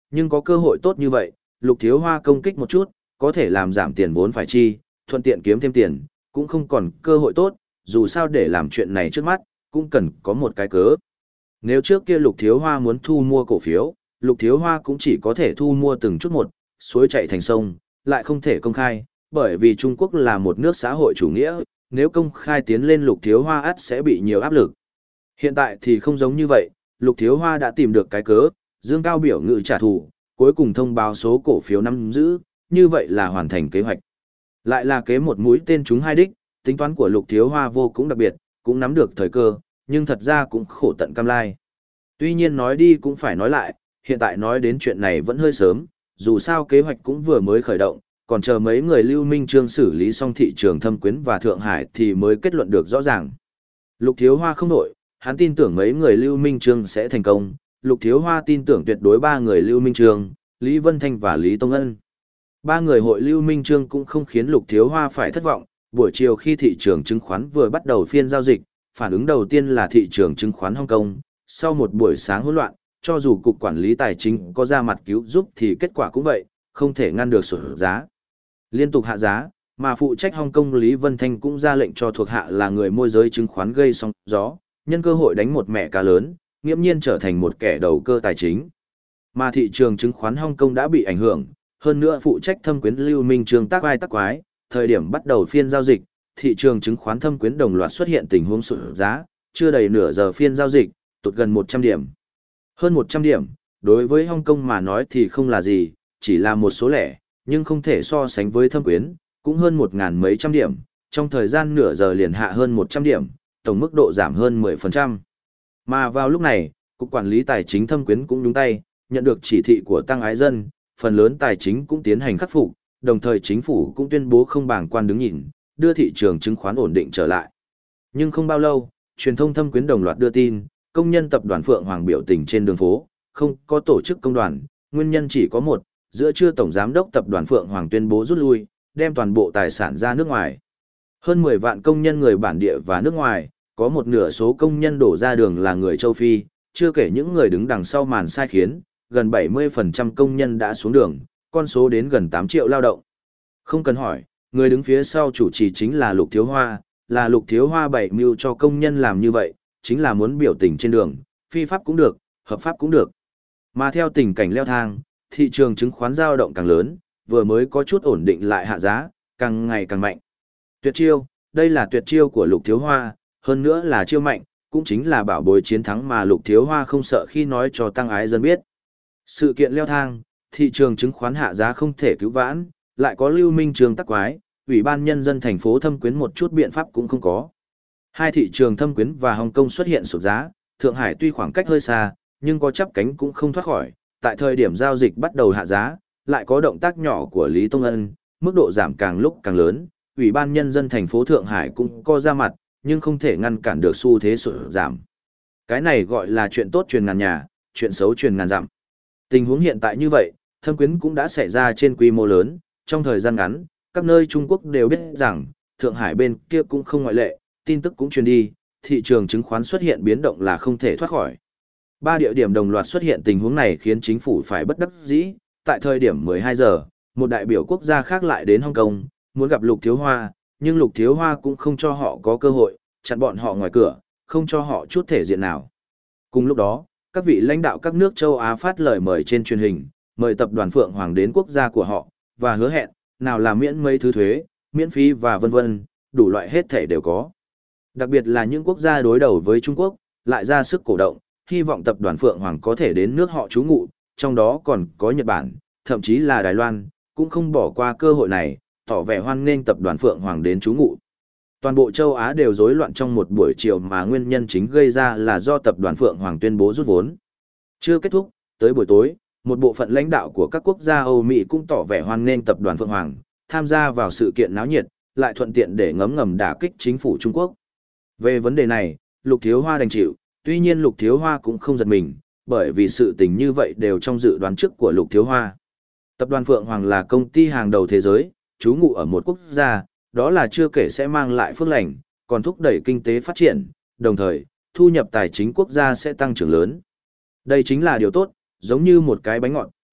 nhưng có cơ hội tốt như vậy, Lục Thiếu Hoa công kích một chút, có thể làm giảm tiền vốn phải chi, thuận tiện kiếm thêm tiền, cũng không còn cơ hội tốt, dù sao để làm chuyện này trước mắt, cũng cần có một cái cớ. Nếu trước kia Lục Thiếu Hoa muốn thu mua cổ phiếu, Lục Thiếu Hoa cũng chỉ có thể thu mua từng chút một, suối chạy thành sông, lại không thể công khai, bởi vì Trung Quốc là một nước xã hội chủ nghĩa, nếu công khai tiến lên Lục Thiếu Hoa ắt sẽ bị nhiều áp lực. Hiện tại thì không giống như vậy, Lục Thiếu Hoa đã tìm được cái cớ, dương cao biểu ngữ trả thù, cuối cùng thông báo số cổ phiếu nắm giữ, như vậy là hoàn thành kế hoạch. Lại là kế một mũi tên trúng hai đích, tính toán của Lục Thiếu Hoa vô cùng đặc biệt, cũng nắm được thời cơ, nhưng thật ra cũng khổ tận cam lai. Tuy nhiên nói đi cũng phải nói lại, hiện tại nói đến chuyện này vẫn hơi sớm, dù sao kế hoạch cũng vừa mới khởi động, còn chờ mấy người Lưu Minh Trương xử lý xong thị trường Thâm Quyến và Thượng Hải thì mới kết luận được rõ ràng. Lục Thiếu Hoa không nổi, hắn tin tưởng mấy người Lưu Minh Trương sẽ thành công, Lục Thiếu Hoa tin tưởng tuyệt đối ba người Lưu Minh Trương, Lý Vân Thanh và Lý Tông Ân. Ba người hội Lưu Minh Trương cũng không khiến Lục Thiếu Hoa phải thất vọng, buổi chiều khi thị trường chứng khoán vừa bắt đầu phiên giao dịch, phản ứng đầu tiên là thị trường chứng khoán Hong Kong, sau một buổi sáng hỗn loạn, cho dù Cục Quản lý Tài chính có ra mặt cứu giúp thì kết quả cũng vậy, không thể ngăn được sụt giá. Liên tục hạ giá, mà phụ trách Hong Kong Lý Vân Thanh cũng ra lệnh cho thuộc hạ là người môi giới chứng khoán gây sóng gió, nhân cơ hội đánh một mẹ cá lớn, nghiễm nhiên trở thành một kẻ đầu cơ tài chính. Mà thị trường chứng khoán Hong Kong đã bị ảnh hưởng, hơn nữa phụ trách Thâm Quyến Lưu Minh Trương tác vai tác quái, thời điểm bắt đầu phiên giao dịch, thị trường chứng khoán Thâm Quyến đồng loạt xuất hiện tình huống sụt giá, chưa đầy nửa giờ phiên giao dịch, tụt gần một trăm điểm. Hơn một trăm điểm, đối với Hong Kong mà nói thì không là gì, chỉ là một số lẻ, nhưng không thể so sánh với Thâm Quyến, cũng hơn một ngàn mấy trăm điểm, trong thời gian nửa giờ liền hạ hơn một trăm điểm, tổng mức độ giảm hơn mười phần trăm. Mà vào lúc này, Cục Quản lý Tài chính Thâm Quyến cũng nhúng tay, nhận được chỉ thị của Tăng Ái Dân, phần lớn tài chính cũng tiến hành khắc phục, đồng thời chính phủ cũng tuyên bố không bàng quan đứng nhìn, đưa thị trường chứng khoán ổn định trở lại. Nhưng không bao lâu, truyền thông Thâm Quyến đồng loạt đưa tin, công nhân tập đoàn Phượng Hoàng biểu tình trên đường phố, không có tổ chức công đoàn, nguyên nhân chỉ có một, giữa trưa tổng giám đốc tập đoàn Phượng Hoàng tuyên bố rút lui, đem toàn bộ tài sản ra nước ngoài. Hơn mười vạn công nhân người bản địa và nước ngoài, có một nửa số công nhân đổ ra đường là người châu Phi, chưa kể những người đứng đằng sau màn sai khiến, gần bảy mươi phần trăm công nhân đã xuống đường, con số đến gần tám triệu lao động. Không cần hỏi, người đứng phía sau chủ trì chính là Lục Thiếu Hoa, là Lục Thiếu Hoa bày mưu cho công nhân làm như vậy, chính là muốn biểu tình trên đường, phi pháp cũng được, hợp pháp cũng được. Mà theo tình cảnh leo thang, thị trường chứng khoán dao động càng lớn, vừa mới có chút ổn định lại hạ giá, càng ngày càng mạnh. Tuyệt chiêu, đây là tuyệt chiêu của Lục Thiếu Hoa, hơn nữa là chiêu mạnh, cũng chính là bảo bối chiến thắng mà Lục Thiếu Hoa không sợ khi nói cho Tăng Ái Dân biết. Sự kiện leo thang, thị trường chứng khoán hạ giá không thể cứu vãn, lại có Lưu Minh Trương tắc quái, Ủy ban Nhân dân thành phố Thâm Quyến một chút biện pháp cũng không có. Hai thị trường Thâm Quyến và Hồng Kông xuất hiện sụt giá, Thượng Hải tuy khoảng cách hơi xa, nhưng có chắp cánh cũng không thoát khỏi, tại thời điểm giao dịch bắt đầu hạ giá, lại có động tác nhỏ của Lý Tông Ân, mức độ giảm càng lúc càng lớn, Ủy ban Nhân dân thành phố Thượng Hải cũng có ra mặt, nhưng không thể ngăn cản được xu thế sụt giảm. Cái này gọi là chuyện tốt truyền ngàn nhà, chuyện xấu truyền ngàn dặm. Tình huống hiện tại như vậy, Thâm Quyến cũng đã xảy ra trên quy mô lớn, trong thời gian ngắn, các nơi Trung Quốc đều biết rằng, Thượng Hải bên kia cũng không ngoại lệ, tin tức cũng truyền đi, thị trường chứng khoán xuất hiện biến động là không thể thoát khỏi. Ba địa điểm đồng loạt xuất hiện tình huống này khiến chính phủ phải bất đắc dĩ, tại thời điểm mười hai giờ, một đại biểu quốc gia khác lại đến Hong Kong, muốn gặp Lục Thiếu Hoa, nhưng Lục Thiếu Hoa cũng không cho họ có cơ hội, chặn bọn họ ngoài cửa, không cho họ chút thể diện nào. Cùng lúc đó, các vị lãnh đạo các nước châu Á phát lời mời trên truyền hình, mời tập đoàn Phượng Hoàng đến quốc gia của họ, và hứa hẹn, nào là miễn mấy thứ thuế, miễn phí và vân vân, đủ loại hết thể đều có. Đặc biệt là những quốc gia đối đầu với Trung Quốc, lại ra sức cổ động, hy vọng tập đoàn Phượng Hoàng có thể đến nước họ trú ngụ, trong đó còn có Nhật Bản, thậm chí là Đài Loan, cũng không bỏ qua cơ hội này, tỏ vẻ hoan nghênh tập đoàn Phượng Hoàng đến trú ngụ. Toàn bộ châu Á đều rối loạn trong một buổi chiều mà nguyên nhân chính gây ra là do tập đoàn Phượng Hoàng tuyên bố rút vốn. Chưa kết thúc, tới buổi tối, một bộ phận lãnh đạo của các quốc gia Âu Mỹ cũng tỏ vẻ hoan nghênh tập đoàn Phượng Hoàng, tham gia vào sự kiện náo nhiệt, lại thuận tiện để ngấm ngầm đả kích chính phủ Trung Quốc. Về vấn đề này, Lục Thiếu Hoa đành chịu, tuy nhiên Lục Thiếu Hoa cũng không giật mình, bởi vì sự tình như vậy đều trong dự đoán trước của Lục Thiếu Hoa. Tập đoàn Phượng Hoàng là công ty hàng đầu thế giới, trú ngụ ở một quốc gia, đó là chưa kể sẽ mang lại phước lành, còn thúc đẩy kinh tế phát triển, đồng thời, thu nhập tài chính quốc gia sẽ tăng trưởng lớn. Đây chính là điều tốt, giống như một cái bánh ngọt,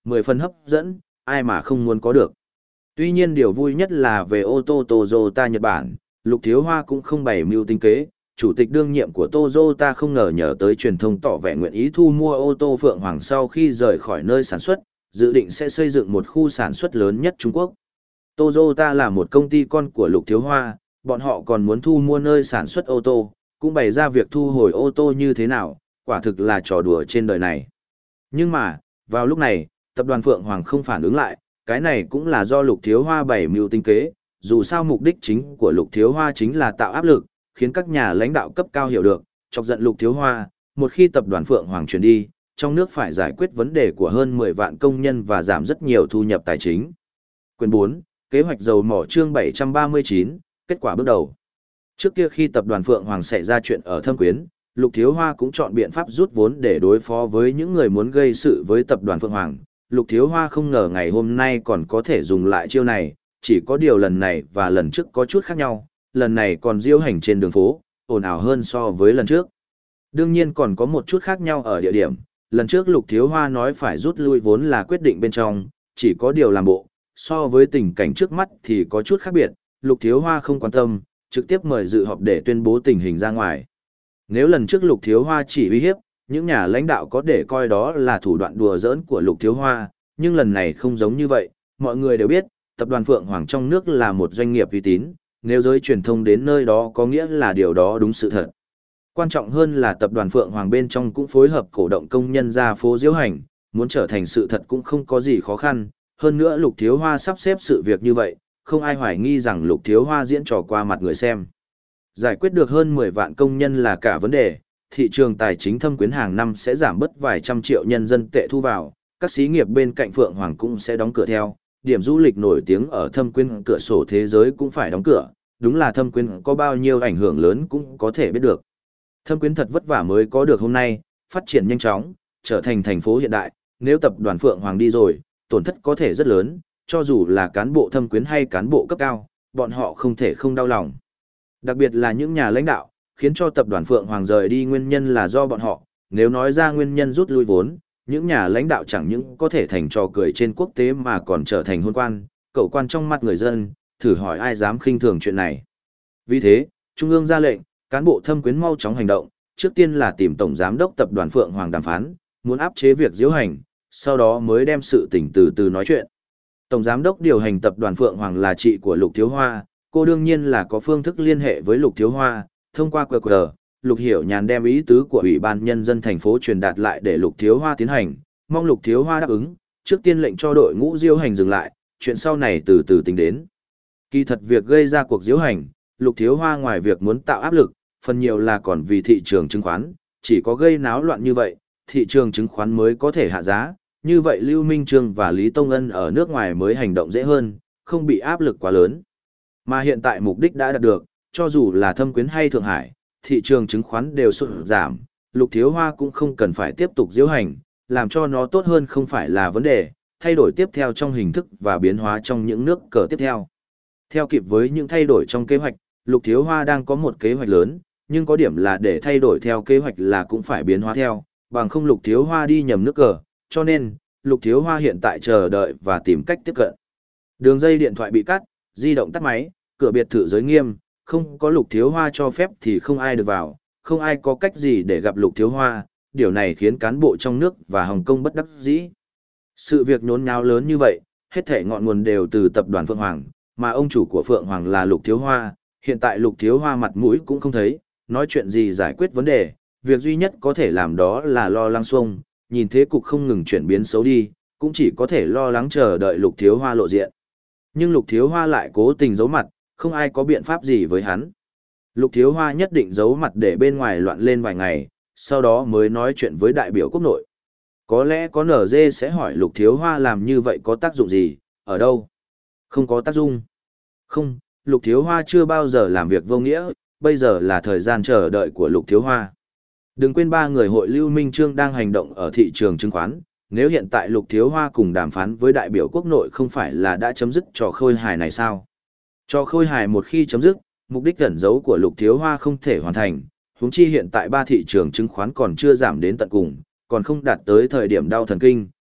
mười phần hấp dẫn, ai mà không muốn có được. Tuy nhiên điều vui nhất là về ô tô Toyota Nhật Bản, Lục Thiếu Hoa cũng không bày mưu tính kế, chủ tịch đương nhiệm của Toyota không ngờ nhờ tới truyền thông tỏ vẻ nguyện ý thu mua ô tô Phượng Hoàng sau khi rời khỏi nơi sản xuất, dự định sẽ xây dựng một khu sản xuất lớn nhất Trung Quốc. Toyota là một công ty con của Lục Thiếu Hoa, bọn họ còn muốn thu mua nơi sản xuất ô tô, cũng bày ra việc thu hồi ô tô như thế nào, quả thực là trò đùa trên đời này. Nhưng mà, vào lúc này, tập đoàn Phượng Hoàng không phản ứng lại, cái này cũng là do Lục Thiếu Hoa bày mưu tinh kế, dù sao mục đích chính của Lục Thiếu Hoa chính là tạo áp lực, khiến các nhà lãnh đạo cấp cao hiểu được, chọc giận Lục Thiếu Hoa, một khi tập đoàn Phượng Hoàng chuyển đi, trong nước phải giải quyết vấn đề của hơn mười vạn công nhân và giảm rất nhiều thu nhập tài chính. Quyền bốn, kế hoạch dầu mỏ chương bảy trăm ba mươi chín, kết quả bước đầu. Trước kia khi tập đoàn Phượng Hoàng xảy ra chuyện ở Thâm Quyến, Lục Thiếu Hoa cũng chọn biện pháp rút vốn để đối phó với những người muốn gây sự với tập đoàn Phượng Hoàng. Lục Thiếu Hoa không ngờ ngày hôm nay còn có thể dùng lại chiêu này, chỉ có điều lần này và lần trước có chút khác nhau, lần này còn diễu hành trên đường phố, ồn ào hơn so với lần trước. Đương nhiên còn có một chút khác nhau ở địa điểm, lần trước Lục Thiếu Hoa nói phải rút lui vốn là quyết định bên trong, chỉ có điều làm bộ, so với tình cảnh trước mắt thì có chút khác biệt, Lục Thiếu Hoa không quan tâm, trực tiếp mời dự họp để tuyên bố tình hình ra ngoài. Nếu lần trước Lục Thiếu Hoa chỉ uy hiếp, những nhà lãnh đạo có để coi đó là thủ đoạn đùa giỡn của Lục Thiếu Hoa, nhưng lần này không giống như vậy, mọi người đều biết, tập đoàn Phượng Hoàng trong nước là một doanh nghiệp uy tín, nếu giới truyền thông đến nơi đó có nghĩa là điều đó đúng sự thật. Quan trọng hơn là tập đoàn Phượng Hoàng bên trong cũng phối hợp cổ động công nhân ra phố diễu hành, muốn trở thành sự thật cũng không có gì khó khăn, hơn nữa Lục Thiếu Hoa sắp xếp sự việc như vậy, không ai hoài nghi rằng Lục Thiếu Hoa diễn trò qua mặt người xem. Giải quyết được hơn mười vạn công nhân là cả vấn đề, thị trường tài chính Thâm Quyến hàng năm sẽ giảm bớt vài trăm triệu nhân dân tệ thu vào, các xí nghiệp bên cạnh Phượng Hoàng cũng sẽ đóng cửa theo, điểm du lịch nổi tiếng ở Thâm Quyến cửa sổ thế giới cũng phải đóng cửa, đúng là Thâm Quyến có bao nhiêu ảnh hưởng lớn cũng có thể biết được. Thâm Quyến thật vất vả mới có được hôm nay, phát triển nhanh chóng, trở thành thành phố hiện đại, nếu tập đoàn Phượng Hoàng đi rồi, tổn thất có thể rất lớn, cho dù là cán bộ Thâm Quyến hay cán bộ cấp cao, bọn họ không thể không đau lòng. Đặc biệt là những nhà lãnh đạo, khiến cho tập đoàn Phượng Hoàng rời đi nguyên nhân là do bọn họ, nếu nói ra nguyên nhân rút lui vốn, những nhà lãnh đạo chẳng những có thể thành trò cười trên quốc tế mà còn trở thành hôn quan, cẩu quan trong mắt người dân, thử hỏi ai dám khinh thường chuyện này. Vì thế, Trung ương ra lệnh, cán bộ Thâm Quyến mau chóng hành động, trước tiên là tìm tổng giám đốc tập đoàn Phượng Hoàng đàm phán, muốn áp chế việc diễu hành, sau đó mới đem sự tình từ từ nói chuyện. Tổng giám đốc điều hành tập đoàn Phượng Hoàng là chị của Lục Thiếu Hoa, cô đương nhiên là có phương thức liên hệ với Lục Thiếu Hoa, thông qua quy rờ, Lục Hiểu Nhàn đem ý tứ của Ủy ban Nhân dân thành phố truyền đạt lại để Lục Thiếu Hoa tiến hành, mong Lục Thiếu Hoa đáp ứng, trước tiên lệnh cho đội ngũ diễu hành dừng lại, chuyện sau này từ từ tính đến. Kỳ thật việc gây ra cuộc diễu hành, Lục Thiếu Hoa ngoài việc muốn tạo áp lực, phần nhiều là còn vì thị trường chứng khoán, chỉ có gây náo loạn như vậy, thị trường chứng khoán mới có thể hạ giá, như vậy Lưu Minh Trương và Lý Tông Ân ở nước ngoài mới hành động dễ hơn, không bị áp lực quá lớn. Mà hiện tại mục đích đã đạt được, cho dù là Thâm Quyến hay Thượng Hải, thị trường chứng khoán đều sụt giảm, Lục Thiếu Hoa cũng không cần phải tiếp tục diễu hành, làm cho nó tốt hơn không phải là vấn đề, thay đổi tiếp theo trong hình thức và biến hóa trong những nước cờ tiếp theo. Theo kịp với những thay đổi trong kế hoạch, Lục Thiếu Hoa đang có một kế hoạch lớn, nhưng có điểm là để thay đổi theo kế hoạch là cũng phải biến hóa theo, bằng không Lục Thiếu Hoa đi nhầm nước cờ, cho nên, Lục Thiếu Hoa hiện tại chờ đợi và tìm cách tiếp cận. Đường dây điện thoại bị cắt, di động tắt máy, cửa biệt thự giới nghiêm, không có Lục Thiếu Hoa cho phép thì không ai được vào, không ai có cách gì để gặp Lục Thiếu Hoa, điều này khiến cán bộ trong nước và Hồng Kông bất đắc dĩ. Sự việc nhốn nháo lớn như vậy, hết thảy ngọn nguồn đều từ tập đoàn Phượng Hoàng, mà ông chủ của Phượng Hoàng là Lục Thiếu Hoa, hiện tại Lục Thiếu Hoa mặt mũi cũng không thấy, nói chuyện gì giải quyết vấn đề, việc duy nhất có thể làm đó là lo lắng xuông, nhìn thế cục không ngừng chuyển biến xấu đi, cũng chỉ có thể lo lắng chờ đợi Lục Thiếu Hoa lộ diện. Nhưng Lục Thiếu Hoa lại cố tình giấu mặt, không ai có biện pháp gì với hắn. Lục Thiếu Hoa nhất định giấu mặt để bên ngoài loạn lên vài ngày, sau đó mới nói chuyện với đại biểu quốc nội. Có lẽ có en rờ sẽ hỏi Lục Thiếu Hoa làm như vậy có tác dụng gì, ở đâu? Không có tác dụng. Không, Lục Thiếu Hoa chưa bao giờ làm việc vô nghĩa, bây giờ là thời gian chờ đợi của Lục Thiếu Hoa. Đừng quên ba người hội Lưu Minh Trương đang hành động ở thị trường chứng khoán, nếu hiện tại Lục Thiếu Hoa cùng đàm phán với đại biểu quốc nội không phải là đã chấm dứt trò khôi hài này sao? Trò khôi hài một khi chấm dứt, mục đích ẩn giấu của Lục Thiếu Hoa không thể hoàn thành, huống chi hiện tại ba thị trường chứng khoán còn chưa giảm đến tận cùng, còn không đạt tới thời điểm đau thần kinh,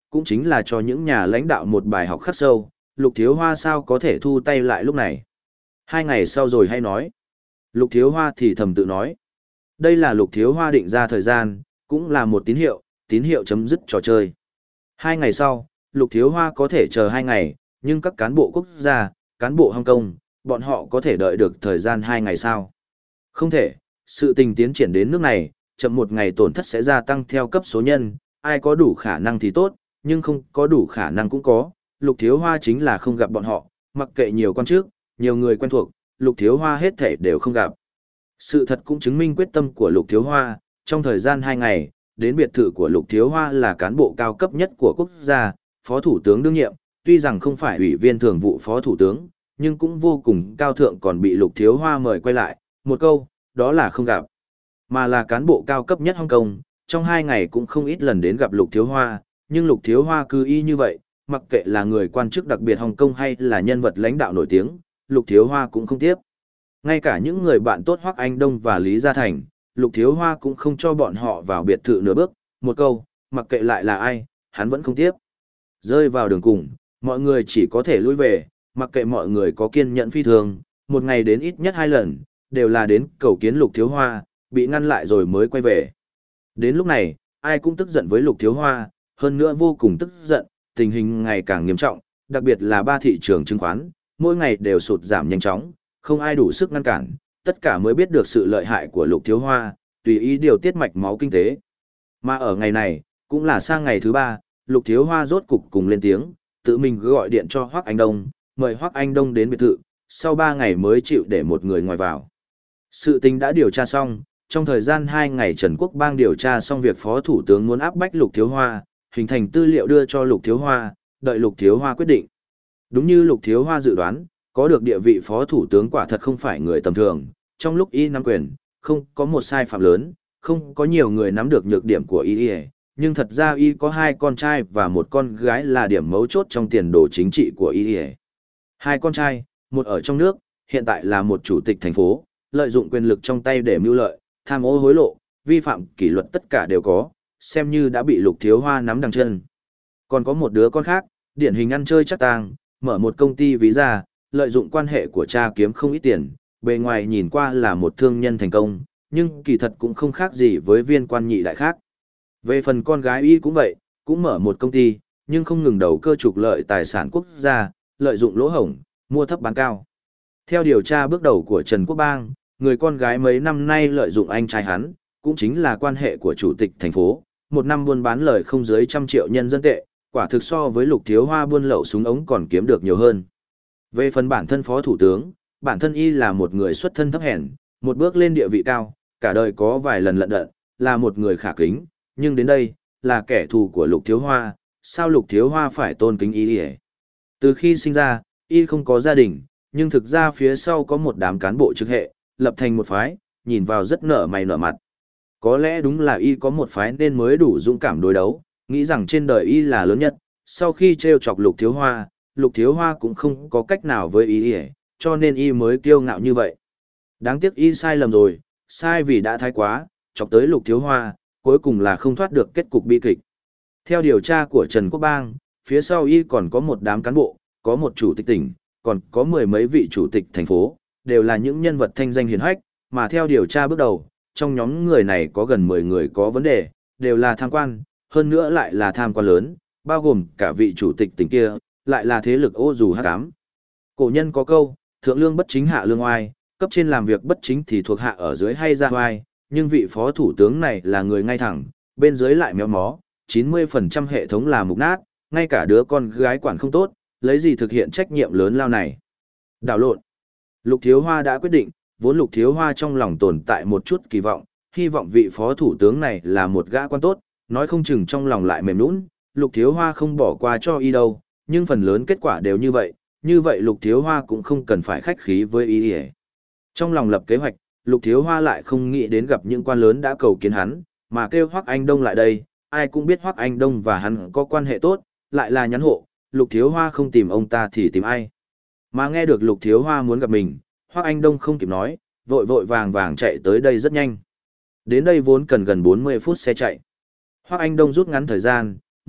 cũng chính là cho những nhà lãnh đạo một bài học khắc sâu, Lục Thiếu Hoa sao có thể thu tay lại lúc này. Hai ngày sau rồi hay nói. Lục Thiếu Hoa thì thầm tự nói. Đây là Lục Thiếu Hoa định ra thời gian, cũng là một tín hiệu, tín hiệu chấm dứt trò chơi. Hai ngày sau, Lục Thiếu Hoa có thể chờ hai ngày, nhưng các cán bộ quốc gia, cán bộ Hồng Kông, bọn họ có thể đợi được thời gian hai ngày sao? Không thể, sự tình tiến triển đến nước này, chậm một ngày tổn thất sẽ gia tăng theo cấp số nhân, ai có đủ khả năng thì tốt, nhưng không có đủ khả năng cũng có. Lục Thiếu Hoa chính là không gặp bọn họ, mặc kệ nhiều quan chức, nhiều người quen thuộc, Lục Thiếu Hoa hết thể đều không gặp. Sự thật cũng chứng minh quyết tâm của Lục Thiếu Hoa, trong thời gian hai ngày, đến biệt thự của Lục Thiếu Hoa là cán bộ cao cấp nhất của quốc gia, phó thủ tướng đương nhiệm, tuy rằng không phải ủy viên thường vụ phó thủ tướng, nhưng cũng vô cùng cao thượng, còn bị Lục Thiếu Hoa mời quay lại, một câu, đó là không gặp. Mà là cán bộ cao cấp nhất Hồng Kông, trong hai ngày cũng không ít lần đến gặp Lục Thiếu Hoa, nhưng Lục Thiếu Hoa cứ y như vậy, mặc kệ là người quan chức đặc biệt Hồng Kông hay là nhân vật lãnh đạo nổi tiếng, Lục Thiếu Hoa cũng không tiếp. Ngay cả những người bạn tốt Hoắc Anh Đông và Lý Gia Thành, Lục Thiếu Hoa cũng không cho bọn họ vào biệt thự nửa bước, một câu, mặc kệ lại là ai, hắn vẫn không tiếp. Rơi vào đường cùng, mọi người chỉ có thể lui về, mặc kệ mọi người có kiên nhẫn phi thường, một ngày đến ít nhất hai lần, đều là đến cầu kiến Lục Thiếu Hoa, bị ngăn lại rồi mới quay về. Đến lúc này, ai cũng tức giận với Lục Thiếu Hoa, hơn nữa vô cùng tức giận, tình hình ngày càng nghiêm trọng, đặc biệt là ba thị trường chứng khoán, mỗi ngày đều sụt giảm nhanh chóng, không ai đủ sức ngăn cản, tất cả mới biết được sự lợi hại của Lục Thiếu Hoa, tùy ý điều tiết mạch máu kinh tế. Mà ở ngày này, cũng là sang ngày thứ ba, Lục Thiếu Hoa rốt cục cùng lên tiếng, tự mình gọi điện cho Hoắc Anh Đông, mời Hoắc Anh Đông đến biệt thự, sau ba ngày mới chịu để một người ngoài vào. Sự tình đã điều tra xong, trong thời gian hai ngày Trần Quốc Bang điều tra xong việc Phó Thủ tướng muốn áp bách Lục Thiếu Hoa, hình thành tư liệu đưa cho Lục Thiếu Hoa, đợi Lục Thiếu Hoa quyết định. Đúng như Lục Thiếu Hoa dự đoán, có được địa vị Phó Thủ tướng quả thật không phải người tầm thường, trong lúc y nắm quyền, không có một sai phạm lớn, không có nhiều người nắm được nhược điểm của y, nhưng thật ra y có hai con trai và một con gái là điểm mấu chốt trong tiền đồ chính trị của y. Hai con trai, một ở trong nước, hiện tại là một chủ tịch thành phố, lợi dụng quyền lực trong tay để mưu lợi, tham ô hối lộ, vi phạm kỷ luật tất cả đều có, xem như đã bị Lục Thiếu Hoa nắm đằng chân. Còn có một đứa con khác, điển hình ăn chơi chắc tang, mở một công ty ví ra, lợi dụng quan hệ của cha kiếm không ít tiền, bề ngoài nhìn qua là một thương nhân thành công, nhưng kỳ thật cũng không khác gì với viên quan nhị đại khác. Về phần con gái y cũng vậy, cũng mở một công ty, nhưng không ngừng đầu cơ trục lợi tài sản quốc gia, lợi dụng lỗ hổng, mua thấp bán cao. Theo điều tra bước đầu của Trần Quốc Bang, người con gái mấy năm nay lợi dụng anh trai hắn, cũng chính là quan hệ của chủ tịch thành phố, một năm buôn bán lời không dưới trăm triệu nhân dân tệ, quả thực so với Lục Thiếu Hoa buôn lậu súng ống còn kiếm được nhiều hơn. Về phần bản thân phó thủ tướng, bản thân y là một người xuất thân thấp hèn, một bước lên địa vị cao, cả đời có vài lần lận đận, là một người khả kính, nhưng đến đây, là kẻ thù của Lục Thiếu Hoa, sao Lục Thiếu Hoa phải tôn kính y đi. Từ khi sinh ra, y không có gia đình, nhưng thực ra phía sau có một đám cán bộ trực hệ, lập thành một phái, nhìn vào rất nở mày nở mặt. Có lẽ đúng là y có một phái nên mới đủ dũng cảm đối đấu, nghĩ rằng trên đời y là lớn nhất, sau khi trêu chọc Lục Thiếu Hoa, Lục Thiếu Hoa cũng không có cách nào với y, cho nên y mới kiêu ngạo như vậy. Đáng tiếc y sai lầm rồi, sai vì đã thái quá, chọc tới Lục Thiếu Hoa, cuối cùng là không thoát được kết cục bi kịch. Theo điều tra của Trần Quốc Bang, phía sau y còn có một đám cán bộ, có một chủ tịch tỉnh, còn có mười mấy vị chủ tịch thành phố, đều là những nhân vật thanh danh hiển hách, mà theo điều tra bước đầu, trong nhóm người này có gần mười người có vấn đề, đều là tham quan, hơn nữa lại là tham quan lớn, bao gồm cả vị chủ tịch tỉnh kia, lại là thế lực ô dù hắc ám. Cổ nhân có câu, thượng lương bất chính hạ lương oai, cấp trên làm việc bất chính thì thuộc hạ ở dưới hay ra oai, nhưng vị phó thủ tướng này là người ngay thẳng, bên dưới lại méo mó, chín mươi phần trăm hệ thống là mục nát, ngay cả đứa con gái quản không tốt, lấy gì thực hiện trách nhiệm lớn lao này. Đảo lộn. Lục Thiếu Hoa đã quyết định, vốn Lục Thiếu Hoa trong lòng tồn tại một chút kỳ vọng, hy vọng vị phó thủ tướng này là một gã quan tốt, nói không chừng trong lòng lại mềm nũng, Lục Thiếu Hoa không bỏ qua cho y đâu, nhưng phần lớn kết quả đều như vậy, như vậy Lục Thiếu Hoa cũng không cần phải khách khí với y. Trong lòng lập kế hoạch, Lục Thiếu Hoa lại không nghĩ đến gặp những quan lớn đã cầu kiến hắn, mà kêu Hoắc Anh Đông lại đây, ai cũng biết Hoắc Anh Đông và hắn có quan hệ tốt, lại là nhắn hộ, Lục Thiếu Hoa không tìm ông ta thì tìm ai. Mà nghe được Lục Thiếu Hoa muốn gặp mình, Hoắc Anh Đông không kịp nói, vội vội vàng vàng chạy tới đây rất nhanh. Đến đây vốn cần gần bốn mươi phút xe chạy. Hoắc Anh Đông rút ngắn thời gian,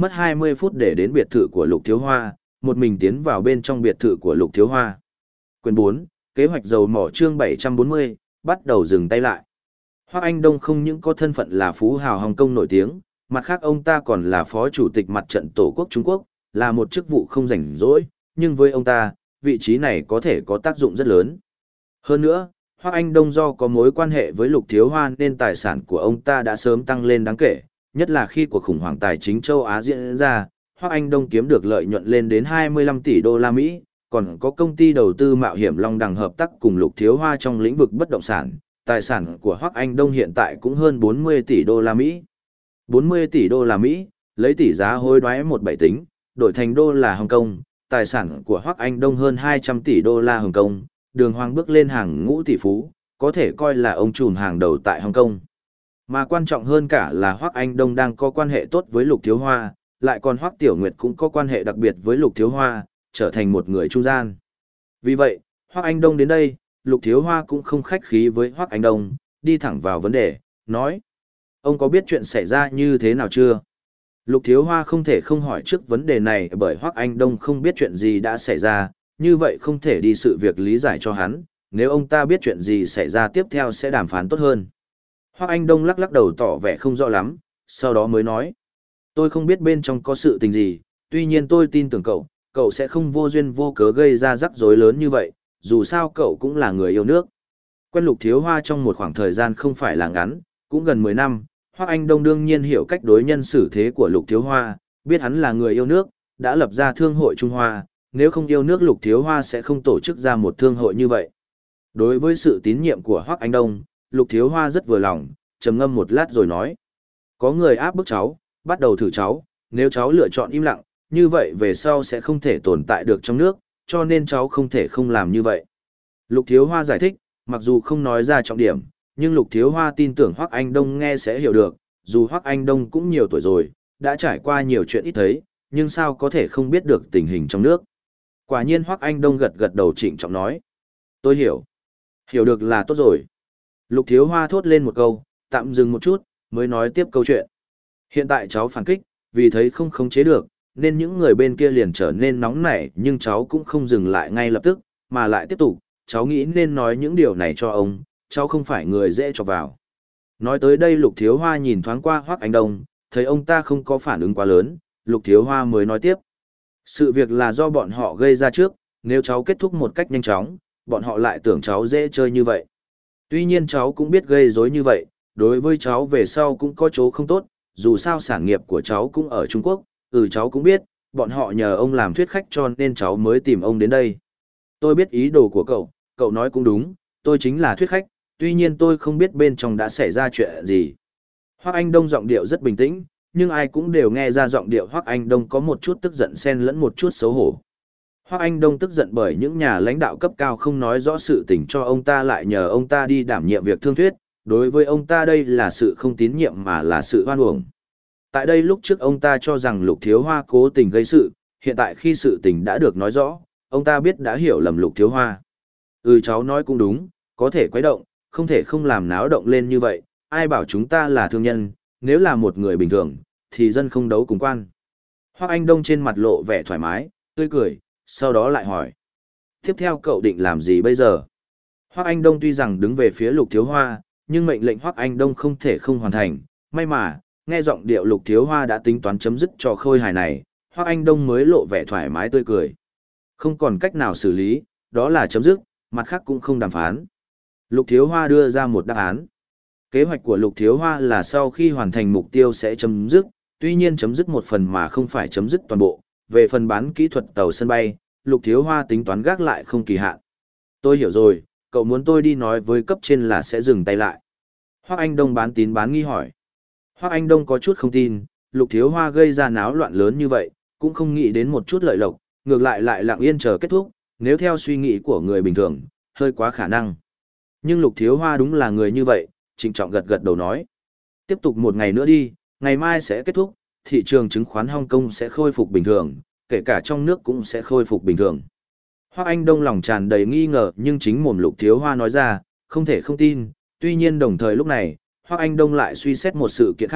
mất hai mươi phút để đến biệt thự của Lục Thiếu Hoa, một mình tiến vào bên trong biệt thự của Lục Thiếu Hoa. Quyển bốn, kế hoạch dầu mỏ chương bảy trăm bốn mươi, bắt đầu dừng tay lại. Hoắc Anh Đông không những có thân phận là phú hào Hồng Kông nổi tiếng, mặt khác ông ta còn là phó chủ tịch mặt trận Tổ quốc Trung Quốc, là một chức vụ không rảnh rỗi, nhưng với ông ta, vị trí này có thể có tác dụng rất lớn. Hơn nữa, Hoắc Anh Đông do có mối quan hệ với Lục Thiếu Hoa nên tài sản của ông ta đã sớm tăng lên đáng kể, nhất là khi cuộc khủng hoảng tài chính châu Á diễn ra, Hoắc Anh Đông kiếm được lợi nhuận lên đến hai mươi lăm tỷ đô la Mỹ, còn có công ty đầu tư mạo hiểm Long Đằng hợp tác cùng Lục Thiếu Hoa trong lĩnh vực bất động sản, tài sản của Hoắc Anh Đông hiện tại cũng hơn bốn mươi tỷ đô la Mỹ. bốn mươi tỷ đô la Mỹ, lấy tỷ giá hối đoái một bảy tính, đổi thành đô la Hồng Kông, tài sản của Hoắc Anh Đông hơn hai trăm tỷ đô la Hồng Kông, đường hoàng bước lên hàng ngũ tỷ phú, có thể coi là ông trùm hàng đầu tại Hồng Kông. Mà quan trọng hơn cả là Hoắc Anh Đông đang có quan hệ tốt với Lục Thiếu Hoa, lại còn Hoắc Tiểu Nguyệt cũng có quan hệ đặc biệt với Lục Thiếu Hoa, trở thành một người trung gian. Vì vậy, Hoắc Anh Đông đến đây, Lục Thiếu Hoa cũng không khách khí với Hoắc Anh Đông, đi thẳng vào vấn đề, nói: ông có biết chuyện xảy ra như thế nào chưa? Lục Thiếu Hoa không thể không hỏi trước vấn đề này bởi Hoắc Anh Đông không biết chuyện gì đã xảy ra, như vậy không thể đi sự việc lý giải cho hắn, nếu ông ta biết chuyện gì xảy ra tiếp theo sẽ đàm phán tốt hơn. Hoắc Anh Đông lắc lắc đầu tỏ vẻ không rõ lắm, sau đó mới nói: tôi không biết bên trong có sự tình gì, tuy nhiên tôi tin tưởng cậu, cậu sẽ không vô duyên vô cớ gây ra rắc rối lớn như vậy, dù sao cậu cũng là người yêu nước. Quen Lục Thiếu Hoa trong một khoảng thời gian không phải là ngắn, cũng gần mười năm, Hoắc Anh Đông đương nhiên hiểu cách đối nhân xử thế của Lục Thiếu Hoa, biết hắn là người yêu nước, đã lập ra thương hội Trung Hoa, nếu không yêu nước Lục Thiếu Hoa sẽ không tổ chức ra một thương hội như vậy. Đối với sự tín nhiệm của Hoắc Anh Đông, Lục Thiếu Hoa rất vừa lòng, trầm ngâm một lát rồi nói: có người áp bức cháu, bắt đầu thử cháu, nếu cháu lựa chọn im lặng, như vậy về sau sẽ không thể tồn tại được trong nước, cho nên cháu không thể không làm như vậy. Lục Thiếu Hoa giải thích, mặc dù không nói ra trọng điểm, nhưng Lục Thiếu Hoa tin tưởng Hoắc Anh Đông nghe sẽ hiểu được, dù Hoắc Anh Đông cũng nhiều tuổi rồi, đã trải qua nhiều chuyện ít thấy, nhưng sao có thể không biết được tình hình trong nước. Quả nhiên Hoắc Anh Đông gật gật đầu trịnh trọng nói: tôi hiểu. Hiểu được là tốt rồi. Lục Thiếu Hoa thốt lên một câu, tạm dừng một chút, mới nói tiếp câu chuyện. Hiện tại cháu phản kích, vì thấy không khống chế được, nên những người bên kia liền trở nên nóng nảy, nhưng cháu cũng không dừng lại ngay lập tức, mà lại tiếp tục, cháu nghĩ nên nói những điều này cho ông, cháu không phải người dễ chọc vào. Nói tới đây Lục Thiếu Hoa nhìn thoáng qua Hoắc Anh Đông, thấy ông ta không có phản ứng quá lớn, Lục Thiếu Hoa mới nói tiếp. Sự việc là do bọn họ gây ra trước, nếu cháu kết thúc một cách nhanh chóng, bọn họ lại tưởng cháu dễ chơi như vậy. Tuy nhiên cháu cũng biết gây rối như vậy, đối với cháu về sau cũng có chỗ không tốt, dù sao sản nghiệp của cháu cũng ở Trung Quốc, ừ cháu cũng biết, bọn họ nhờ ông làm thuyết khách cho nên cháu mới tìm ông đến đây. Tôi biết ý đồ của cậu, cậu nói cũng đúng, tôi chính là thuyết khách, tuy nhiên tôi không biết bên trong đã xảy ra chuyện gì. Hoắc Anh Đông giọng điệu rất bình tĩnh, nhưng ai cũng đều nghe ra giọng điệu Hoắc Anh Đông có một chút tức giận xen lẫn một chút xấu hổ. Hoắc Anh Đông tức giận bởi những nhà lãnh đạo cấp cao không nói rõ sự tình cho ông ta lại nhờ ông ta đi đảm nhiệm việc thương thuyết, đối với ông ta đây là sự không tín nhiệm mà là sự oan uổng. Tại đây lúc trước ông ta cho rằng Lục Thiếu Hoa cố tình gây sự, hiện tại khi sự tình đã được nói rõ, ông ta biết đã hiểu lầm Lục Thiếu Hoa. Ừ cháu nói cũng đúng, có thể quấy động, không thể không làm náo động lên như vậy, ai bảo chúng ta là thương nhân, nếu là một người bình thường, thì dân không đấu cùng quan. Hoắc Anh Đông trên mặt lộ vẻ thoải mái, tươi cười, sau đó lại hỏi. Tiếp theo cậu định làm gì bây giờ? Hoắc Anh Đông tuy rằng đứng về phía Lục Thiếu Hoa, nhưng mệnh lệnh Hoắc Anh Đông không thể không hoàn thành, may mà, nghe giọng điệu Lục Thiếu Hoa đã tính toán chấm dứt cho khôi hài này, Hoắc Anh Đông mới lộ vẻ thoải mái tươi cười. Không còn cách nào xử lý, đó là chấm dứt, mặt khác cũng không đàm phán. Lục Thiếu Hoa đưa ra một đáp án. Kế hoạch của Lục Thiếu Hoa là sau khi hoàn thành mục tiêu sẽ chấm dứt, tuy nhiên chấm dứt một phần mà không phải chấm dứt toàn bộ. Về phần bán kỹ thuật tàu sân bay, Lục Thiếu Hoa tính toán gác lại không kỳ hạn. Tôi hiểu rồi, cậu muốn tôi đi nói với cấp trên là sẽ dừng tay lại. Hoắc Anh Đông bán tín bán nghi hỏi. Hoắc Anh Đông có chút không tin, Lục Thiếu Hoa gây ra náo loạn lớn như vậy, cũng không nghĩ đến một chút lợi lộc, ngược lại lại lặng yên chờ kết thúc, nếu theo suy nghĩ của người bình thường, hơi quá khả năng. Nhưng Lục Thiếu Hoa đúng là người như vậy, trịnh trọng gật gật đầu nói. Tiếp tục một ngày nữa đi, ngày mai sẽ kết thúc, thị trường chứng khoán Hong Kong sẽ khôi phục bình thường, kể cả trong nước cũng sẽ khôi phục bình thường. Hoắc Anh Đông lòng tràn đầy nghi ngờ nhưng chính mồm Lục Thiếu Hoa nói ra, không thể không tin, tuy nhiên đồng thời lúc này, Hoắc Anh Đông lại suy xét một sự kiện khác,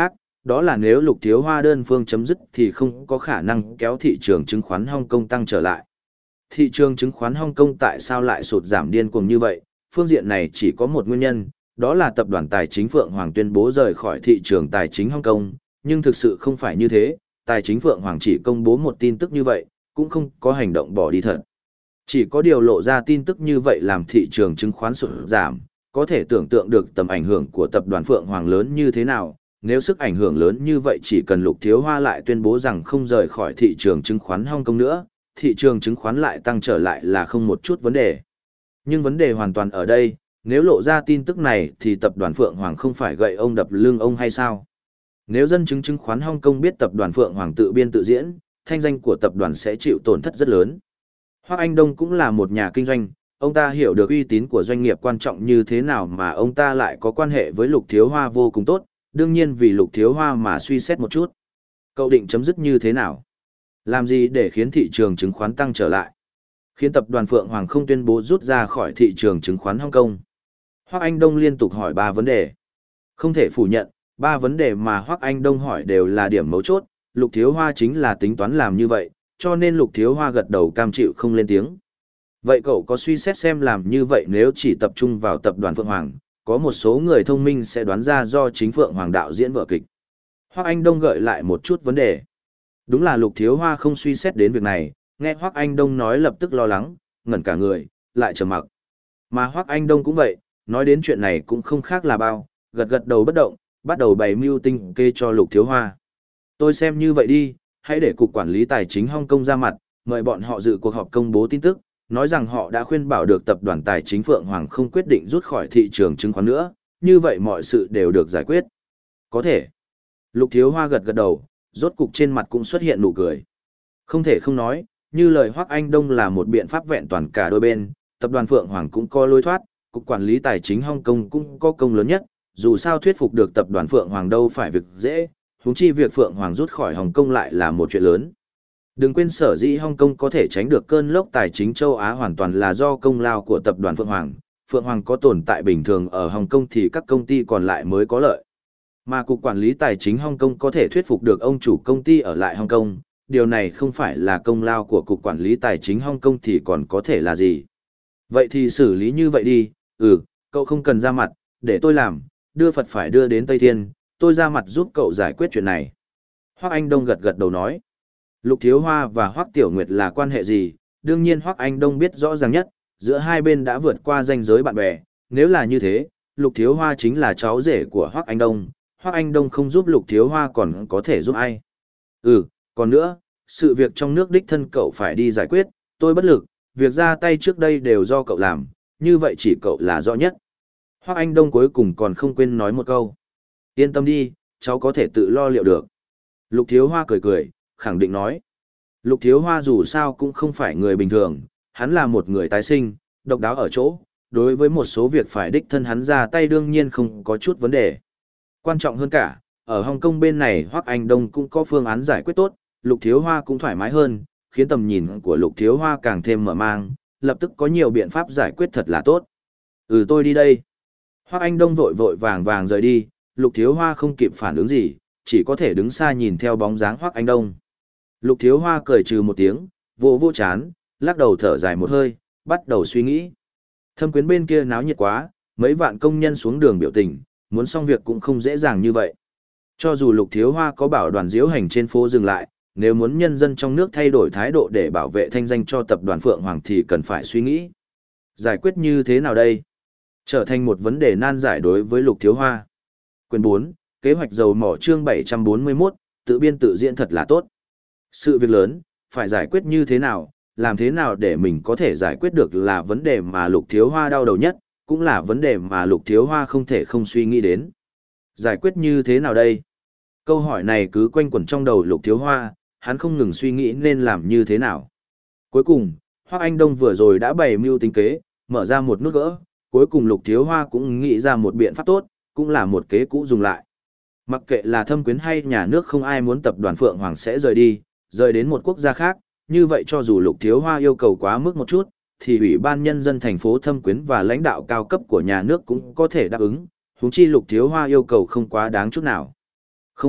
đó là nếu Lục Thiếu Hoa đơn phương chấm dứt thì không có khả năng kéo thị trường chứng khoán Hong Kong tăng trở lại. Thị trường chứng khoán Hong Kong tại sao lại sụt giảm điên cuồng như vậy? Phương diện này chỉ có một nguyên nhân, đó là tập đoàn tài chính Phượng Hoàng tuyên bố rời khỏi thị trường tài chính Hong Kong, nhưng thực sự không phải như thế, tài chính Phượng Hoàng chỉ công bố một tin tức như vậy, cũng không có hành động bỏ đi thật. Chỉ có điều lộ ra tin tức như vậy làm thị trường chứng khoán sụt giảm, có thể tưởng tượng được tầm ảnh hưởng của tập đoàn Phượng Hoàng lớn như thế nào. Nếu sức ảnh hưởng lớn như vậy chỉ cần Lục Thiếu Hoa lại tuyên bố rằng không rời khỏi thị trường chứng khoán Hong Kong nữa, thị trường chứng khoán lại tăng trở lại là không một chút vấn đề. Nhưng vấn đề hoàn toàn ở đây, nếu lộ ra tin tức này thì tập đoàn Phượng Hoàng không phải gậy ông đập lưng ông hay sao? Nếu dân chứng chứng khoán Hong Kong biết tập đoàn Phượng Hoàng tự biên tự diễn, thanh danh của tập đoàn sẽ chịu tổn thất rất lớn. Hoắc Anh Đông cũng là một nhà kinh doanh, ông ta hiểu được uy tín của doanh nghiệp quan trọng như thế nào mà ông ta lại có quan hệ với Lục Thiếu Hoa vô cùng tốt, đương nhiên vì Lục Thiếu Hoa mà suy xét một chút. Cậu định chấm dứt như thế nào? Làm gì để khiến thị trường chứng khoán tăng trở lại? Khiến tập đoàn Phượng Hoàng không tuyên bố rút ra khỏi thị trường chứng khoán Hong Kong? Hoắc Anh Đông liên tục hỏi ba vấn đề. Không thể phủ nhận, ba vấn đề mà Hoắc Anh Đông hỏi đều là điểm mấu chốt, Lục Thiếu Hoa chính là tính toán làm như vậy, cho nên Lục Thiếu Hoa gật đầu cam chịu không lên tiếng. Vậy cậu có suy xét xem làm như vậy nếu chỉ tập trung vào tập đoàn Phượng Hoàng, có một số người thông minh sẽ đoán ra do chính Phượng Hoàng đạo diễn vở kịch. Hoắc Anh Đông gợi lại một chút vấn đề. Đúng là Lục Thiếu Hoa không suy xét đến việc này, nghe Hoắc Anh Đông nói lập tức lo lắng, ngẩn cả người, lại trầm mặc. Mà Hoắc Anh Đông cũng vậy, nói đến chuyện này cũng không khác là bao, gật gật đầu bất động, bắt đầu bày mưu tinh kê cho Lục Thiếu Hoa. Tôi xem như vậy đi, hãy để Cục Quản lý Tài chính Hong Kong ra mặt, mời bọn họ dự cuộc họp công bố tin tức, nói rằng họ đã khuyên bảo được tập đoàn Tài chính Phượng Hoàng không quyết định rút khỏi thị trường chứng khoán nữa, như vậy mọi sự đều được giải quyết. Có thể. Lục Thiếu Hoa gật gật đầu, rốt cục trên mặt cũng xuất hiện nụ cười. Không thể không nói, như lời Hoắc Anh Đông là một biện pháp vẹn toàn cả đôi bên, tập đoàn Phượng Hoàng cũng có lối thoát, Cục Quản lý Tài chính Hong Kong cũng có công lớn nhất, dù sao thuyết phục được tập đoàn Phượng Hoàng đâu phải việc dễ, huống chi việc Phượng Hoàng rút khỏi Hồng Kông lại là một chuyện lớn. Đừng quên sở dĩ Hong Kong có thể tránh được cơn lốc tài chính châu Á hoàn toàn là do công lao của tập đoàn Phượng Hoàng. Phượng Hoàng có tồn tại bình thường ở Hong Kong thì các công ty còn lại mới có lợi. Mà Cục Quản lý Tài chính Hong Kong có thể thuyết phục được ông chủ công ty ở lại Hong Kong, điều này không phải là công lao của Cục Quản lý Tài chính Hong Kong thì còn có thể là gì. Vậy thì xử lý như vậy đi, ừ, cậu không cần ra mặt, để tôi làm, đưa Phật phải đưa đến Tây Thiên, tôi ra mặt giúp cậu giải quyết chuyện này. Hoắc Anh Đông gật gật đầu nói. Lục Thiếu Hoa và Hoắc Tiểu Nguyệt là quan hệ gì, đương nhiên Hoắc Anh Đông biết rõ ràng nhất, giữa hai bên đã vượt qua ranh giới bạn bè, nếu là như thế, Lục Thiếu Hoa chính là cháu rể của Hoắc Anh Đông, Hoắc Anh Đông không giúp Lục Thiếu Hoa còn có thể giúp ai. Ừ, còn nữa, sự việc trong nước đích thân cậu phải đi giải quyết, tôi bất lực, việc ra tay trước đây đều do cậu làm, như vậy chỉ cậu là rõ nhất. Hoắc Anh Đông cuối cùng còn không quên nói một câu. Yên tâm đi, cháu có thể tự lo liệu được. Lục Thiếu Hoa cười cười, khẳng định nói. Lục Thiếu Hoa dù sao cũng không phải người bình thường, hắn là một người tái sinh, độc đáo ở chỗ, đối với một số việc phải đích thân hắn ra tay đương nhiên không có chút vấn đề. Quan trọng hơn cả, ở Hong Kong bên này Hoắc Anh Đông cũng có phương án giải quyết tốt, Lục Thiếu Hoa cũng thoải mái hơn, khiến tầm nhìn của Lục Thiếu Hoa càng thêm mở mang, lập tức có nhiều biện pháp giải quyết thật là tốt. Ừ tôi đi đây. Hoắc Anh Đông vội vội vàng vàng rời đi, Lục Thiếu Hoa không kịp phản ứng gì, chỉ có thể đứng xa nhìn theo bóng dáng Hoắc Anh Đông. Lục Thiếu Hoa cười trừ một tiếng, vỗ vỗ chán, lắc đầu thở dài một hơi, bắt đầu suy nghĩ. Thâm Quyến bên kia náo nhiệt quá, mấy vạn công nhân xuống đường biểu tình, muốn xong việc cũng không dễ dàng như vậy. Cho dù Lục Thiếu Hoa có bảo đoàn diễu hành trên phố dừng lại, nếu muốn nhân dân trong nước thay đổi thái độ để bảo vệ thanh danh cho tập đoàn Phượng Hoàng thì cần phải suy nghĩ. Giải quyết như thế nào đây? Trở thành một vấn đề nan giải đối với Lục Thiếu Hoa. Quyển bốn, kế hoạch dầu mỏ chương bảy trăm bốn mươi mốt, tự biên tự diễn thật là tốt. Sự việc lớn, phải giải quyết như thế nào, làm thế nào để mình có thể giải quyết được là vấn đề mà Lục Thiếu Hoa đau đầu nhất, cũng là vấn đề mà Lục Thiếu Hoa không thể không suy nghĩ đến. Giải quyết như thế nào đây? Câu hỏi này cứ quanh quẩn trong đầu Lục Thiếu Hoa, hắn không ngừng suy nghĩ nên làm như thế nào. Cuối cùng, Hoắc Anh Đông vừa rồi đã bày mưu tính kế, mở ra một nút gỡ, cuối cùng Lục Thiếu Hoa cũng nghĩ ra một biện pháp tốt, cũng là một kế cũ dùng lại. Mặc kệ là Thâm Quyến hay nhà nước không ai muốn tập đoàn Phượng Hoàng sẽ rời đi, rời đến một quốc gia khác, như vậy cho dù Lục Thiếu Hoa yêu cầu quá mức một chút, thì Ủy ban Nhân dân thành phố Thâm Quyến và lãnh đạo cao cấp của nhà nước cũng có thể đáp ứng, huống chi Lục Thiếu Hoa yêu cầu không quá đáng chút nào. Không,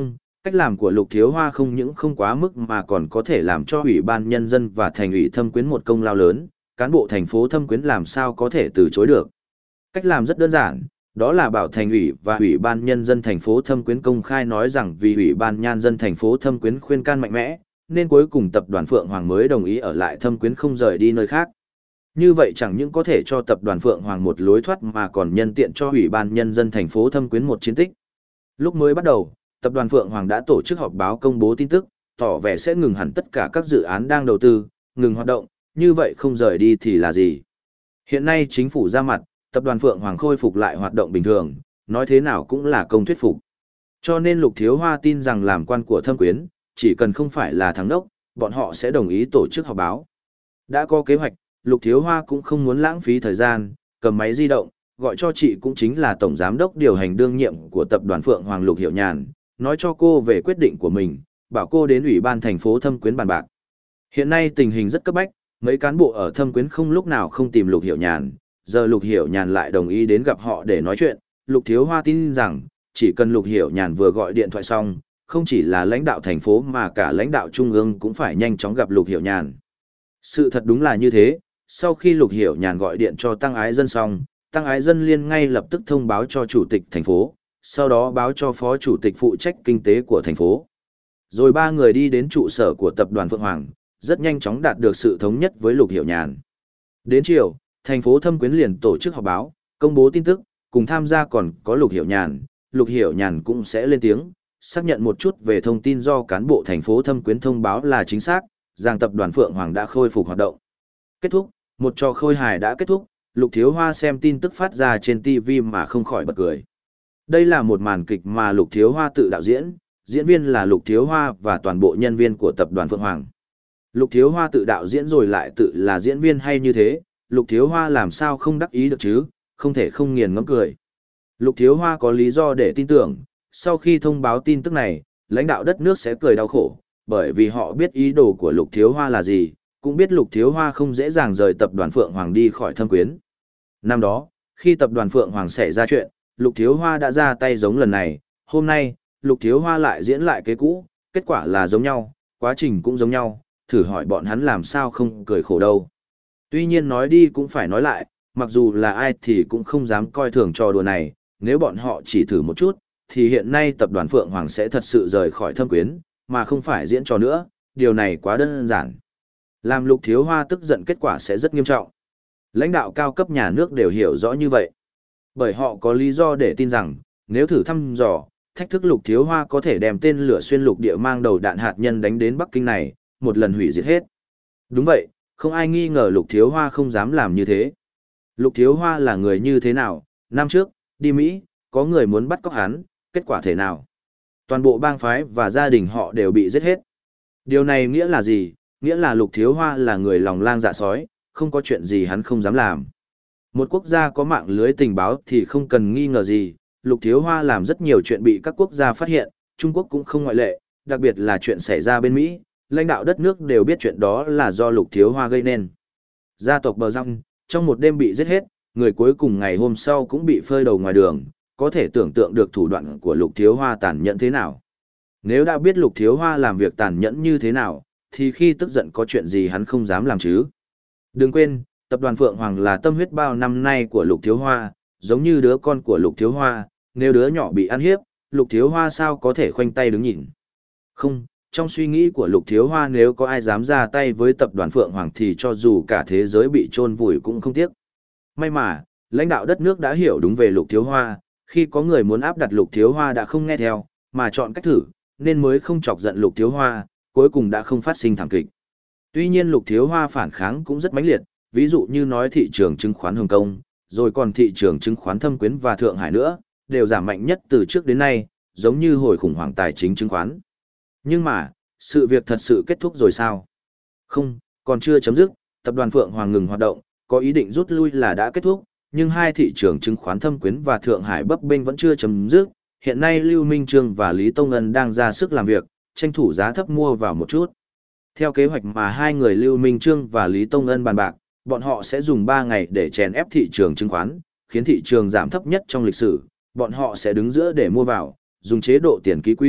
Cách làm của Lục Thiếu Hoa không những không quá mức mà còn có thể làm cho Ủy ban Nhân dân và Thành ủy Thâm Quyến một công lao lớn, cán bộ thành phố Thâm Quyến làm sao có thể từ chối được. Cách làm rất đơn giản, đó là bảo Thành ủy và Ủy ban Nhân dân thành phố Thâm Quyến công khai nói rằng vì Ủy ban Nhân dân thành phố Thâm Quyến khuyên can mạnh mẽ, nên cuối cùng tập đoàn Phượng Hoàng mới đồng ý ở lại Thâm Quyến không rời đi nơi khác. Như vậy chẳng những có thể cho tập đoàn Phượng Hoàng một lối thoát mà còn nhân tiện cho Ủy ban Nhân dân thành phố Thâm Quyến một chiến tích. Lúc mới bắt đầu, tập đoàn Phượng Hoàng đã tổ chức họp báo công bố tin tức, tỏ vẻ sẽ ngừng hẳn tất cả các dự án đang đầu tư, ngừng hoạt động, như vậy không rời đi thì là gì? Hiện nay chính phủ ra mặt, tập đoàn Phượng Hoàng khôi phục lại hoạt động bình thường, nói thế nào cũng là công thuyết phục. Cho nên Lục Thiếu Hoa tin rằng làm quan của Thâm Quyến, chỉ cần không phải là thắng đốc, bọn họ sẽ đồng ý tổ chức họp báo. Đã có kế hoạch, Lục Thiếu Hoa cũng không muốn lãng phí thời gian, cầm máy di động, gọi cho chị cũng chính là tổng giám đốc điều hành đương nhiệm của tập đoàn Phượng Hoàng Lục Hiểu Nhàn, nói cho cô về quyết định của mình, bảo cô đến ủy ban thành phố Thâm Quyến bàn bạc. Hiện nay tình hình rất cấp bách, mấy cán bộ ở Thâm Quyến không lúc nào không tìm Lục Hiểu Nhàn, giờ Lục Hiểu Nhàn lại đồng ý đến gặp họ để nói chuyện. Lục Thiếu Hoa tin rằng, chỉ cần Lục Hiểu Nhàn vừa gọi điện thoại xong, không chỉ là lãnh đạo thành phố mà cả lãnh đạo trung ương cũng phải nhanh chóng gặp Lục Hiểu Nhàn. Sự thật đúng là như thế, sau khi Lục Hiểu Nhàn gọi điện cho Tăng Ái Dân xong, Tăng Ái Dân liên ngay lập tức thông báo cho chủ tịch thành phố, sau đó báo cho phó chủ tịch phụ trách kinh tế của thành phố. Rồi ba người đi đến trụ sở của tập đoàn Phượng Hoàng, rất nhanh chóng đạt được sự thống nhất với Lục Hiểu Nhàn. Đến chiều, thành phố Thâm Quyến liền tổ chức họp báo, công bố tin tức, cùng tham gia còn có Lục Hiểu Nhàn, Lục Hiểu Nhàn cũng sẽ lên tiếng, xác nhận một chút về thông tin do cán bộ thành phố Thâm Quyến thông báo là chính xác, rằng tập đoàn Phượng Hoàng đã khôi phục hoạt động. Kết thúc, một trò khôi hài đã kết thúc, Lục Thiếu Hoa xem tin tức phát ra trên ti vi mà không khỏi bật cười. Đây là một màn kịch mà Lục Thiếu Hoa tự đạo diễn, diễn viên là Lục Thiếu Hoa và toàn bộ nhân viên của tập đoàn Phượng Hoàng. Lục Thiếu Hoa tự đạo diễn rồi lại tự là diễn viên hay như thế, Lục Thiếu Hoa làm sao không đắc ý được chứ, không thể không nghiền ngẫm cười. Lục Thiếu Hoa có lý do để tin tưởng, sau khi thông báo tin tức này, lãnh đạo đất nước sẽ cười đau khổ, bởi vì họ biết ý đồ của Lục Thiếu Hoa là gì, cũng biết Lục Thiếu Hoa không dễ dàng rời tập đoàn Phượng Hoàng đi khỏi Thâm Quyến. Năm đó, khi tập đoàn Phượng Hoàng xảy ra chuyện, Lục Thiếu Hoa đã ra tay giống lần này, hôm nay, Lục Thiếu Hoa lại diễn lại cái cũ, kết quả là giống nhau, quá trình cũng giống nhau, thử hỏi bọn hắn làm sao không cười khổ đâu. Tuy nhiên nói đi cũng phải nói lại, mặc dù là ai thì cũng không dám coi thường trò đùa này, nếu bọn họ chỉ thử một chút, thì hiện nay tập đoàn Phượng Hoàng sẽ thật sự rời khỏi Thâm Quyến, mà không phải diễn trò nữa, điều này quá đơn giản. Làm Lục Thiếu Hoa tức giận kết quả sẽ rất nghiêm trọng. Lãnh đạo cao cấp nhà nước đều hiểu rõ như vậy. Bởi họ có lý do để tin rằng, nếu thử thăm dò, thách thức Lục Thiếu Hoa có thể đem tên lửa xuyên lục địa mang đầu đạn hạt nhân đánh đến Bắc Kinh này, một lần hủy diệt hết. Đúng vậy, không ai nghi ngờ Lục Thiếu Hoa không dám làm như thế. Lục Thiếu Hoa là người như thế nào? Năm trước, đi Mỹ, có người muốn bắt cóc hắn, kết quả thế nào? Toàn bộ bang phái và gia đình họ đều bị giết hết. Điều này nghĩa là gì? Nghĩa là Lục Thiếu Hoa là người lòng lang dạ sói, không có chuyện gì hắn không dám làm. Một quốc gia có mạng lưới tình báo thì không cần nghi ngờ gì, Lục Thiếu Hoa làm rất nhiều chuyện bị các quốc gia phát hiện, Trung Quốc cũng không ngoại lệ, đặc biệt là chuyện xảy ra bên Mỹ, lãnh đạo đất nước đều biết chuyện đó là do Lục Thiếu Hoa gây nên. Gia tộc Bờ Răng, trong một đêm bị giết hết, người cuối cùng ngày hôm sau cũng bị phơi đầu ngoài đường, có thể tưởng tượng được thủ đoạn của Lục Thiếu Hoa tàn nhẫn thế nào. Nếu đã biết Lục Thiếu Hoa làm việc tàn nhẫn như thế nào, thì khi tức giận có chuyện gì hắn không dám làm chứ. Đừng quên, tập đoàn Phượng Hoàng là tâm huyết bao năm nay của Lục Thiếu Hoa, giống như đứa con của Lục Thiếu Hoa, nếu đứa nhỏ bị ăn hiếp, Lục Thiếu Hoa sao có thể khoanh tay đứng nhìn. Không, trong suy nghĩ của Lục Thiếu Hoa nếu có ai dám ra tay với tập đoàn Phượng Hoàng thì cho dù cả thế giới bị chôn vùi cũng không tiếc. May mà, lãnh đạo đất nước đã hiểu đúng về Lục Thiếu Hoa, khi có người muốn áp đặt Lục Thiếu Hoa đã không nghe theo, mà chọn cách thử, nên mới không chọc giận Lục Thiếu Hoa, cuối cùng đã không phát sinh thảm kịch. Tuy nhiên Lục Thiếu Hoa phản kháng cũng rất mãnh liệt, ví dụ như nói thị trường chứng khoán Hồng Kông, rồi còn thị trường chứng khoán Thâm Quyến và Thượng Hải nữa, đều giảm mạnh nhất từ trước đến nay, giống như hồi khủng hoảng tài chính chứng khoán. Nhưng mà, sự việc thật sự kết thúc rồi sao? Không, còn chưa chấm dứt, tập đoàn Phượng Hoàng ngừng hoạt động, có ý định rút lui là đã kết thúc, nhưng hai thị trường chứng khoán Thâm Quyến và Thượng Hải bấp bênh vẫn chưa chấm dứt. Hiện nay Lưu Minh Trương và Lý Tông Ân đang ra sức làm việc, tranh thủ giá thấp mua vào một chút. Theo kế hoạch mà hai người Lưu Minh Trương và Lý Tông Ân bàn bạc, bọn họ sẽ dùng ba ngày để chèn ép thị trường chứng khoán, khiến thị trường giảm thấp nhất trong lịch sử, bọn họ sẽ đứng giữa để mua vào, dùng chế độ tiền ký quỹ,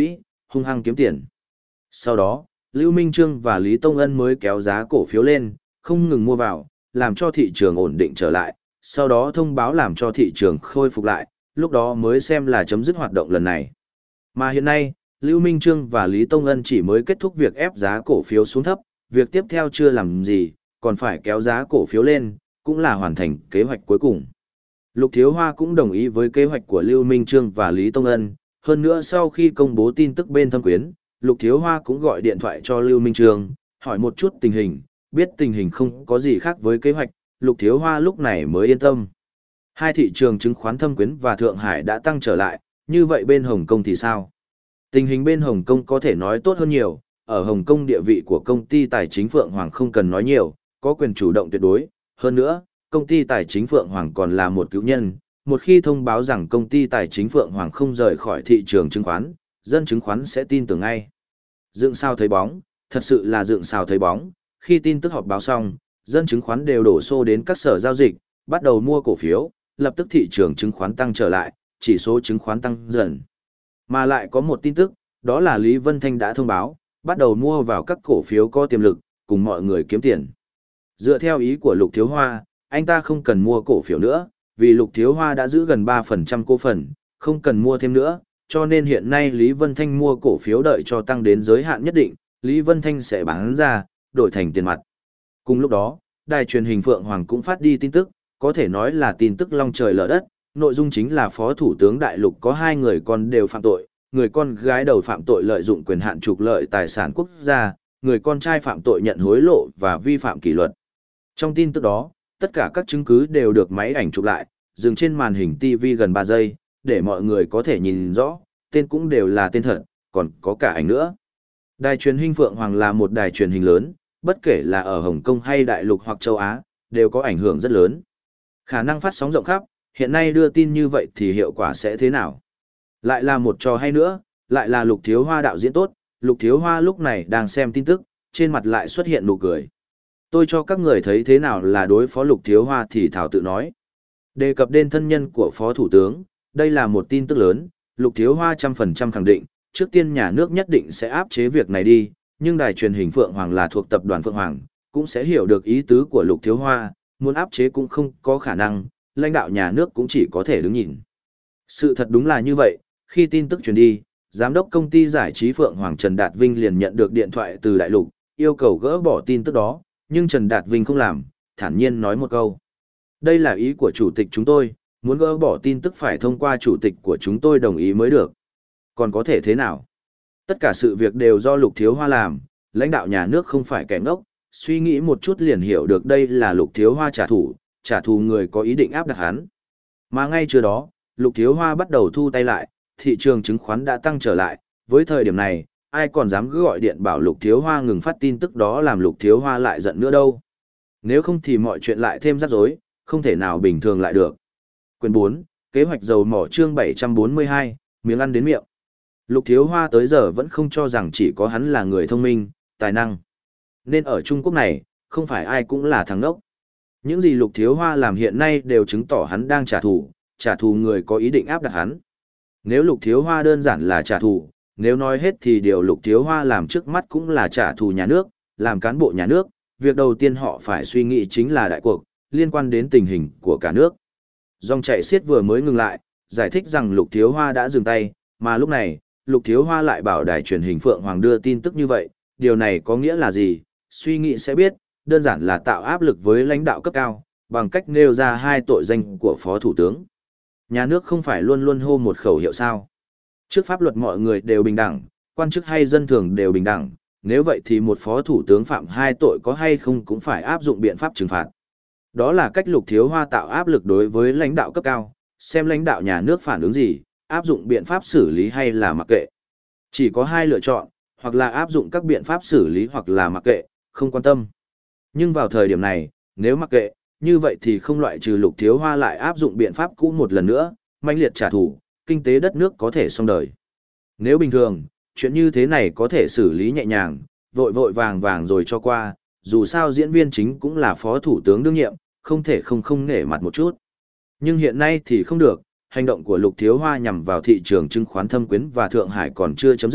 hung hăng kiếm tiền. Sau đó, Lưu Minh Trương và Lý Tông Ân mới kéo giá cổ phiếu lên, không ngừng mua vào, làm cho thị trường ổn định trở lại, sau đó thông báo làm cho thị trường khôi phục lại, lúc đó mới xem là chấm dứt hoạt động lần này. Mà hiện nay, Lưu Minh Trương và Lý Tông Ân chỉ mới kết thúc việc ép giá cổ phiếu xuống thấp, việc tiếp theo chưa làm gì, còn phải kéo giá cổ phiếu lên, cũng là hoàn thành kế hoạch cuối cùng. Lục Thiếu Hoa cũng đồng ý với kế hoạch của Lưu Minh Trương và Lý Tông Ân, hơn nữa sau khi công bố tin tức bên Thâm Quyến, Lục Thiếu Hoa cũng gọi điện thoại cho Lưu Minh Trương, hỏi một chút tình hình, biết tình hình không có gì khác với kế hoạch, Lục Thiếu Hoa lúc này mới yên tâm. Hai thị trường chứng khoán Thâm Quyến và Thượng Hải đã tăng trở lại, như vậy bên Hồng Kông thì sao? Tình hình bên Hồng Kông có thể nói tốt hơn nhiều, ở Hồng Kông địa vị của công ty tài chính Phượng Hoàng không cần nói nhiều, có quyền chủ động tuyệt đối, hơn nữa, công ty tài chính Phượng Hoàng còn là một cứu nhân, một khi thông báo rằng công ty tài chính Phượng Hoàng không rời khỏi thị trường chứng khoán, dân chứng khoán sẽ tin tưởng ngay. Dựng sao thấy bóng, thật sự là dựng sao thấy bóng, khi tin tức họp báo xong, dân chứng khoán đều đổ xô đến các sở giao dịch, bắt đầu mua cổ phiếu, lập tức thị trường chứng khoán tăng trở lại, chỉ số chứng khoán tăng dần. Mà lại có một tin tức, đó là Lý Vân Thanh đã thông báo, bắt đầu mua vào các cổ phiếu có tiềm lực, cùng mọi người kiếm tiền. Dựa theo ý của Lục Thiếu Hoa, anh ta không cần mua cổ phiếu nữa, vì Lục Thiếu Hoa đã giữ gần ba phần trăm cổ phần, không cần mua thêm nữa, cho nên hiện nay Lý Vân Thanh mua cổ phiếu đợi cho tăng đến giới hạn nhất định, Lý Vân Thanh sẽ bán ra, đổi thành tiền mặt. Cùng lúc đó, đài truyền hình Phượng Hoàng cũng phát đi tin tức, có thể nói là tin tức long trời lở đất, nội dung chính là Phó Thủ tướng Đại Lục có hai người con đều phạm tội, người con gái đầu phạm tội lợi dụng quyền hạn trục lợi tài sản quốc gia, người con trai phạm tội nhận hối lộ và vi phạm kỷ luật. Trong tin tức đó, tất cả các chứng cứ đều được máy ảnh chụp lại, dừng trên màn hình ti vi gần ba giây, để mọi người có thể nhìn rõ, tên cũng đều là tên thật, còn có cả ảnh nữa. Đài truyền hình Phượng Hoàng là một đài truyền hình lớn, bất kể là ở Hồng Kông hay Đại Lục hoặc châu Á, đều có ảnh hưởng rất lớn. Khả năng phát sóng rộng khắp, hiện nay đưa tin như vậy thì hiệu quả sẽ thế nào? Lại là một trò hay nữa, lại là Lục Thiếu Hoa đạo diễn tốt, Lục Thiếu Hoa lúc này đang xem tin tức, trên mặt lại xuất hiện nụ cười. Tôi cho các người thấy thế nào là đối phó Lục Thiếu Hoa thì Thảo tự nói. Đề cập đến thân nhân của Phó Thủ tướng, đây là một tin tức lớn, Lục Thiếu Hoa trăm phần trăm khẳng định, trước tiên nhà nước nhất định sẽ áp chế việc này đi, nhưng đài truyền hình Phượng Hoàng là thuộc tập đoàn Phượng Hoàng, cũng sẽ hiểu được ý tứ của Lục Thiếu Hoa, muốn áp chế cũng không có khả năng, lãnh đạo nhà nước cũng chỉ có thể đứng nhìn. Sự thật đúng là như vậy, khi tin tức truyền đi, giám đốc công ty giải trí Phượng Hoàng Trần Đạt Vinh liền nhận được điện thoại từ Đại Lục, yêu cầu gỡ bỏ tin tức đó, nhưng Trần Đạt Vinh không làm, thản nhiên nói một câu. Đây là ý của chủ tịch chúng tôi, muốn gỡ bỏ tin tức phải thông qua chủ tịch của chúng tôi đồng ý mới được. Còn có thể thế nào? Tất cả sự việc đều do Lục Thiếu Hoa làm, lãnh đạo nhà nước không phải kẻ ngốc, suy nghĩ một chút liền hiểu được đây là Lục Thiếu Hoa trả thù, trả thù người có ý định áp đặt hắn. Mà ngay trước đó, Lục Thiếu Hoa bắt đầu thu tay lại, thị trường chứng khoán đã tăng trở lại, với thời điểm này, ai còn dám cứ gọi điện bảo Lục Thiếu Hoa ngừng phát tin tức đó làm Lục Thiếu Hoa lại giận nữa đâu. Nếu không thì mọi chuyện lại thêm rắc rối, không thể nào bình thường lại được. Quyển bốn, kế hoạch dầu mỏ chương bảy trăm bốn mươi hai, miếng ăn đến miệng. Lục Thiếu Hoa tới giờ vẫn không cho rằng chỉ có hắn là người thông minh, tài năng. Nên ở Trung Quốc này, không phải ai cũng là thằng đốc. Những gì Lục Thiếu Hoa làm hiện nay đều chứng tỏ hắn đang trả thù, trả thù người có ý định áp đặt hắn. Nếu Lục Thiếu Hoa đơn giản là trả thù, nếu nói hết thì điều Lục Thiếu Hoa làm trước mắt cũng là trả thù nhà nước, làm cán bộ nhà nước, việc đầu tiên họ phải suy nghĩ chính là đại cuộc, liên quan đến tình hình của cả nước. Dòng chảy xiết vừa mới ngừng lại, giải thích rằng Lục Thiếu Hoa đã dừng tay, mà lúc này, Lục Thiếu Hoa lại bảo đài truyền hình Phượng Hoàng đưa tin tức như vậy, điều này có nghĩa là gì? Suy nghĩ sẽ biết, đơn giản là tạo áp lực với lãnh đạo cấp cao, bằng cách nêu ra hai tội danh của Phó Thủ tướng. Nhà nước không phải luôn luôn hô một khẩu hiệu sao? Trước pháp luật mọi người đều bình đẳng, quan chức hay dân thường đều bình đẳng, nếu vậy thì một Phó Thủ tướng phạm hai tội có hay không cũng phải áp dụng biện pháp trừng phạt. Đó là cách Lục Thiếu Hoa tạo áp lực đối với lãnh đạo cấp cao, xem lãnh đạo nhà nước phản ứng gì, áp dụng biện pháp xử lý hay là mặc kệ. Chỉ có hai lựa chọn, hoặc là áp dụng các biện pháp xử lý hoặc là mặc kệ, không quan tâm. Nhưng vào thời điểm này, nếu mặc kệ, như vậy thì không loại trừ Lục Thiếu Hoa lại áp dụng biện pháp cũ một lần nữa, mãnh liệt trả thù, kinh tế đất nước có thể xong đời. Nếu bình thường, chuyện như thế này có thể xử lý nhẹ nhàng, vội vội vàng vàng rồi cho qua, dù sao diễn viên chính cũng là Phó Thủ tướng đương nhiệm, không thể không không nể mặt một chút. Nhưng hiện nay thì không được, hành động của Lục Thiếu Hoa nhằm vào thị trường chứng khoán Thâm Quyến và Thượng Hải còn chưa chấm dứt,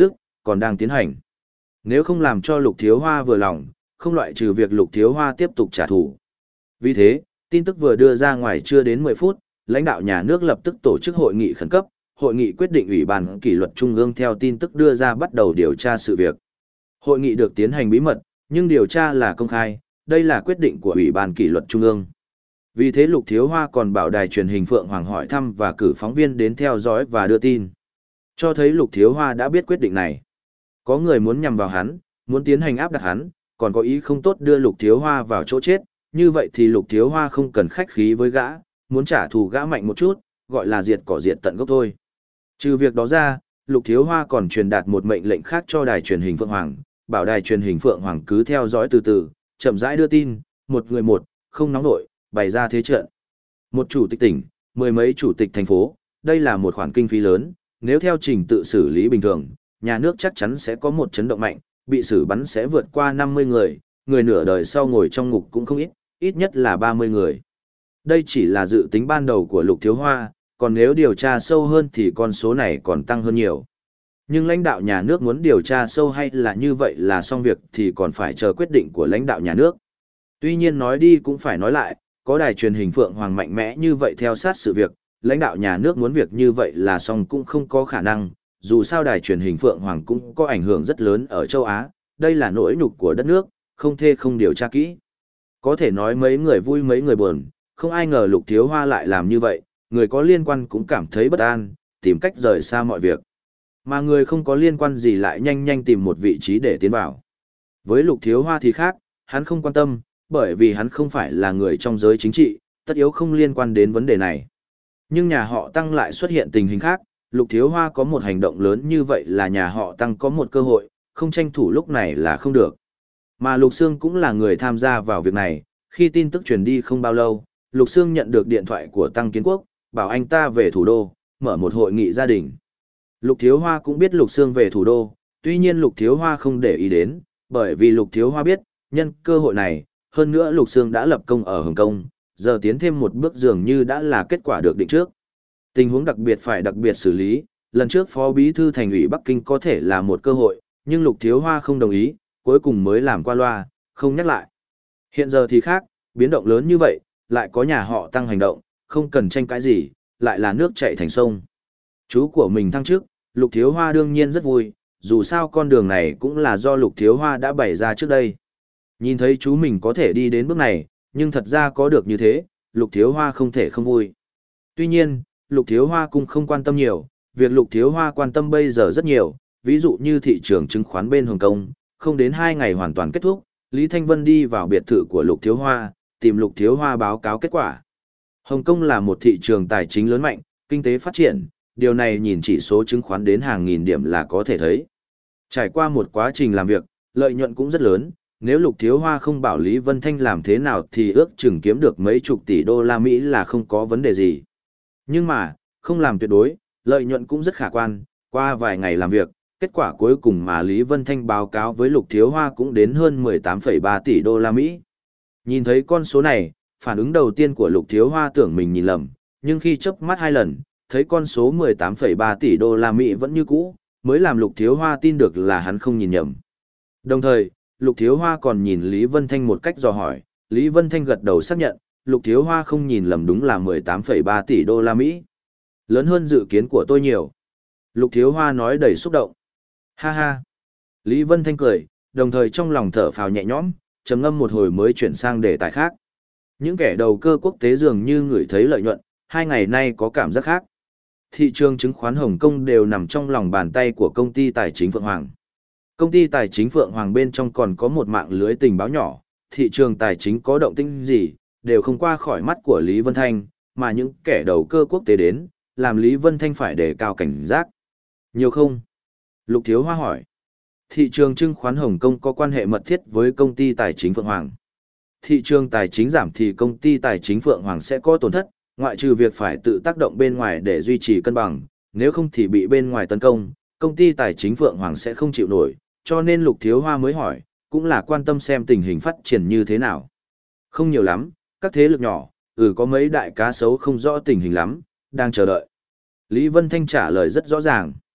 còn đang tiến hành. Nếu không làm cho Lục Thiếu Hoa vừa lòng, không loại trừ việc Lục Thiếu Hoa tiếp tục trả thù. Vì thế, tin tức vừa đưa ra ngoài chưa đến mười phút, lãnh đạo nhà nước lập tức tổ chức hội nghị khẩn cấp, hội nghị quyết định Ủy ban kỷ luật Trung ương theo tin tức đưa ra bắt đầu điều tra sự việc. Hội nghị được tiến hành bí mật, nhưng điều tra là công khai, đây là quyết định của Ủy ban kỷ luật Trung ương. Vì thế Lục Thiếu Hoa còn bảo đài truyền hình Phượng Hoàng hỏi thăm và cử phóng viên đến theo dõi và đưa tin. Cho thấy Lục Thiếu Hoa đã biết quyết định này. Có người muốn nhằm vào hắn, muốn tiến hành áp đặt hắn, còn có ý không tốt đưa Lục Thiếu Hoa vào chỗ chết, như vậy thì Lục Thiếu Hoa không cần khách khí với gã, muốn trả thù gã mạnh một chút, gọi là diệt cỏ diệt tận gốc thôi. Trừ việc đó ra, Lục Thiếu Hoa còn truyền đạt một mệnh lệnh khác cho đài truyền hình Phượng Hoàng, bảo đài truyền hình Phượng Hoàng cứ theo dõi từ từ, chậm rãi đưa tin, một người một, không nóng nổi, bày ra thế trận. Một chủ tịch tỉnh, mười mấy chủ tịch thành phố, đây là một khoản kinh phí lớn, nếu theo trình tự xử lý bình thường, nhà nước chắc chắn sẽ có một chấn động mạnh, bị xử bắn sẽ vượt qua năm mươi người, người nửa đời sau ngồi trong ngục cũng không ít, ít nhất là ba mươi người. Đây chỉ là dự tính ban đầu của Lục Thiếu Hoa, còn nếu điều tra sâu hơn thì con số này còn tăng hơn nhiều. Nhưng lãnh đạo nhà nước muốn điều tra sâu hay là như vậy là xong việc thì còn phải chờ quyết định của lãnh đạo nhà nước. Tuy nhiên nói đi cũng phải nói lại, có đài truyền hình Phượng Hoàng mạnh mẽ như vậy theo sát sự việc, lãnh đạo nhà nước muốn việc như vậy là xong cũng không có khả năng, dù sao đài truyền hình Phượng Hoàng cũng có ảnh hưởng rất lớn ở châu Á, đây là nỗi nhục của đất nước, không thể không điều tra kỹ. Có thể nói mấy người vui mấy người buồn, không ai ngờ Lục Thiếu Hoa lại làm như vậy, người có liên quan cũng cảm thấy bất an, tìm cách rời xa mọi việc. Mà người không có liên quan gì lại nhanh nhanh tìm một vị trí để tiến vào. Với Lục Thiếu Hoa thì khác, hắn không quan tâm, bởi vì hắn không phải là người trong giới chính trị, tất yếu không liên quan đến vấn đề này. Nhưng nhà họ Tăng lại xuất hiện tình hình khác, Lục Thiếu Hoa có một hành động lớn như vậy là nhà họ Tăng có một cơ hội, không tranh thủ lúc này là không được. Mà Lục Sương cũng là người tham gia vào việc này, khi tin tức truyền đi không bao lâu, Lục Sương nhận được điện thoại của Tăng Kiến Quốc, bảo anh ta về thủ đô, mở một hội nghị gia đình. Lục Thiếu Hoa cũng biết Lục Sương về thủ đô, tuy nhiên Lục Thiếu Hoa không để ý đến, bởi vì Lục Thiếu Hoa biết, nhân cơ hội này, hơn nữa Lục Sương đã lập công ở Hồng Kông, giờ tiến thêm một bước dường như đã là kết quả được định trước. Tình huống đặc biệt phải đặc biệt xử lý, lần trước Phó Bí thư Thành ủy Bắc Kinh có thể là một cơ hội, nhưng Lục Thiếu Hoa không đồng ý, cuối cùng mới làm qua loa, không nhắc lại. Hiện giờ thì khác, biến động lớn như vậy, lại có nhà họ Tăng hành động, không cần tranh cãi gì, lại là nước chảy thành sông. Chú của mình thăng chức, Lục Thiếu Hoa đương nhiên rất vui, dù sao con đường này cũng là do Lục Thiếu Hoa đã bày ra trước đây. Nhìn thấy chú mình có thể đi đến bước này, nhưng thật ra có được như thế, Lục Thiếu Hoa không thể không vui. Tuy nhiên, Lục Thiếu Hoa cũng không quan tâm nhiều, việc Lục Thiếu Hoa quan tâm bây giờ rất nhiều, ví dụ như thị trường chứng khoán bên Hồng Kông, không đến hai ngày hoàn toàn kết thúc, Lý Thanh Vân đi vào biệt thự của Lục Thiếu Hoa, tìm Lục Thiếu Hoa báo cáo kết quả. Hồng Kông là một thị trường tài chính lớn mạnh, kinh tế phát triển, điều này nhìn chỉ số chứng khoán đến hàng nghìn điểm là có thể thấy. Trải qua một quá trình làm việc, lợi nhuận cũng rất lớn, nếu Lục Thiếu Hoa không bảo Lý Vân Thanh làm thế nào thì ước chừng kiếm được mấy chục tỷ đô la Mỹ là không có vấn đề gì. Nhưng mà, không làm tuyệt đối, lợi nhuận cũng rất khả quan, qua vài ngày làm việc, kết quả cuối cùng mà Lý Vân Thanh báo cáo với Lục Thiếu Hoa cũng đến hơn mười tám phẩy ba tỷ đô la Mỹ. Nhìn thấy con số này, phản ứng đầu tiên của Lục Thiếu Hoa tưởng mình nhìn lầm, nhưng khi chớp mắt hai lần, thấy con số mười tám phẩy ba tỷ đô la Mỹ vẫn như cũ, mới làm Lục Thiếu Hoa tin được là hắn không nhìn nhầm. Đồng thời, Lục Thiếu Hoa còn nhìn Lý Vân Thanh một cách dò hỏi, Lý Vân Thanh gật đầu xác nhận, Lục Thiếu Hoa không nhìn lầm đúng là mười tám phẩy ba tỷ đô la Mỹ. Lớn hơn dự kiến của tôi nhiều. Lục Thiếu Hoa nói đầy xúc động. Ha ha. Lý Vân Thanh cười, đồng thời trong lòng thở phào nhẹ nhõm, trầm ngâm một hồi mới chuyển sang đề tài khác. Những kẻ đầu cơ quốc tế dường như ngửi thấy lợi nhuận, hai ngày nay có cảm giác khác. Thị trường chứng khoán Hồng Kông đều nằm trong lòng bàn tay của công ty tài chính Phượng Hoàng. Công ty tài chính Phượng Hoàng bên trong còn có một mạng lưới tình báo nhỏ, thị trường tài chính có động tĩnh gì, đều không qua khỏi mắt của Lý Vân Thanh, mà những kẻ đầu cơ quốc tế đến, làm Lý Vân Thanh phải đề cao cảnh giác. Nhiều không? Lục Thiếu Hoa hỏi. Thị trường chứng khoán Hồng Kông có quan hệ mật thiết với công ty tài chính Phượng Hoàng. Thị trường tài chính giảm thì công ty tài chính Phượng Hoàng sẽ có tổn thất, ngoại trừ việc phải tự tác động bên ngoài để duy trì cân bằng, nếu không thì bị bên ngoài tấn công, công ty tài chính Phượng Hoàng sẽ không chịu nổi, cho nên Lục Thiếu Hoa mới hỏi, cũng là quan tâm xem tình hình phát triển như thế nào. Không nhiều lắm, các thế lực nhỏ, ừ có mấy đại cá sấu không rõ tình hình lắm, đang chờ đợi. Lý Vân Thanh trả lời rất rõ ràng.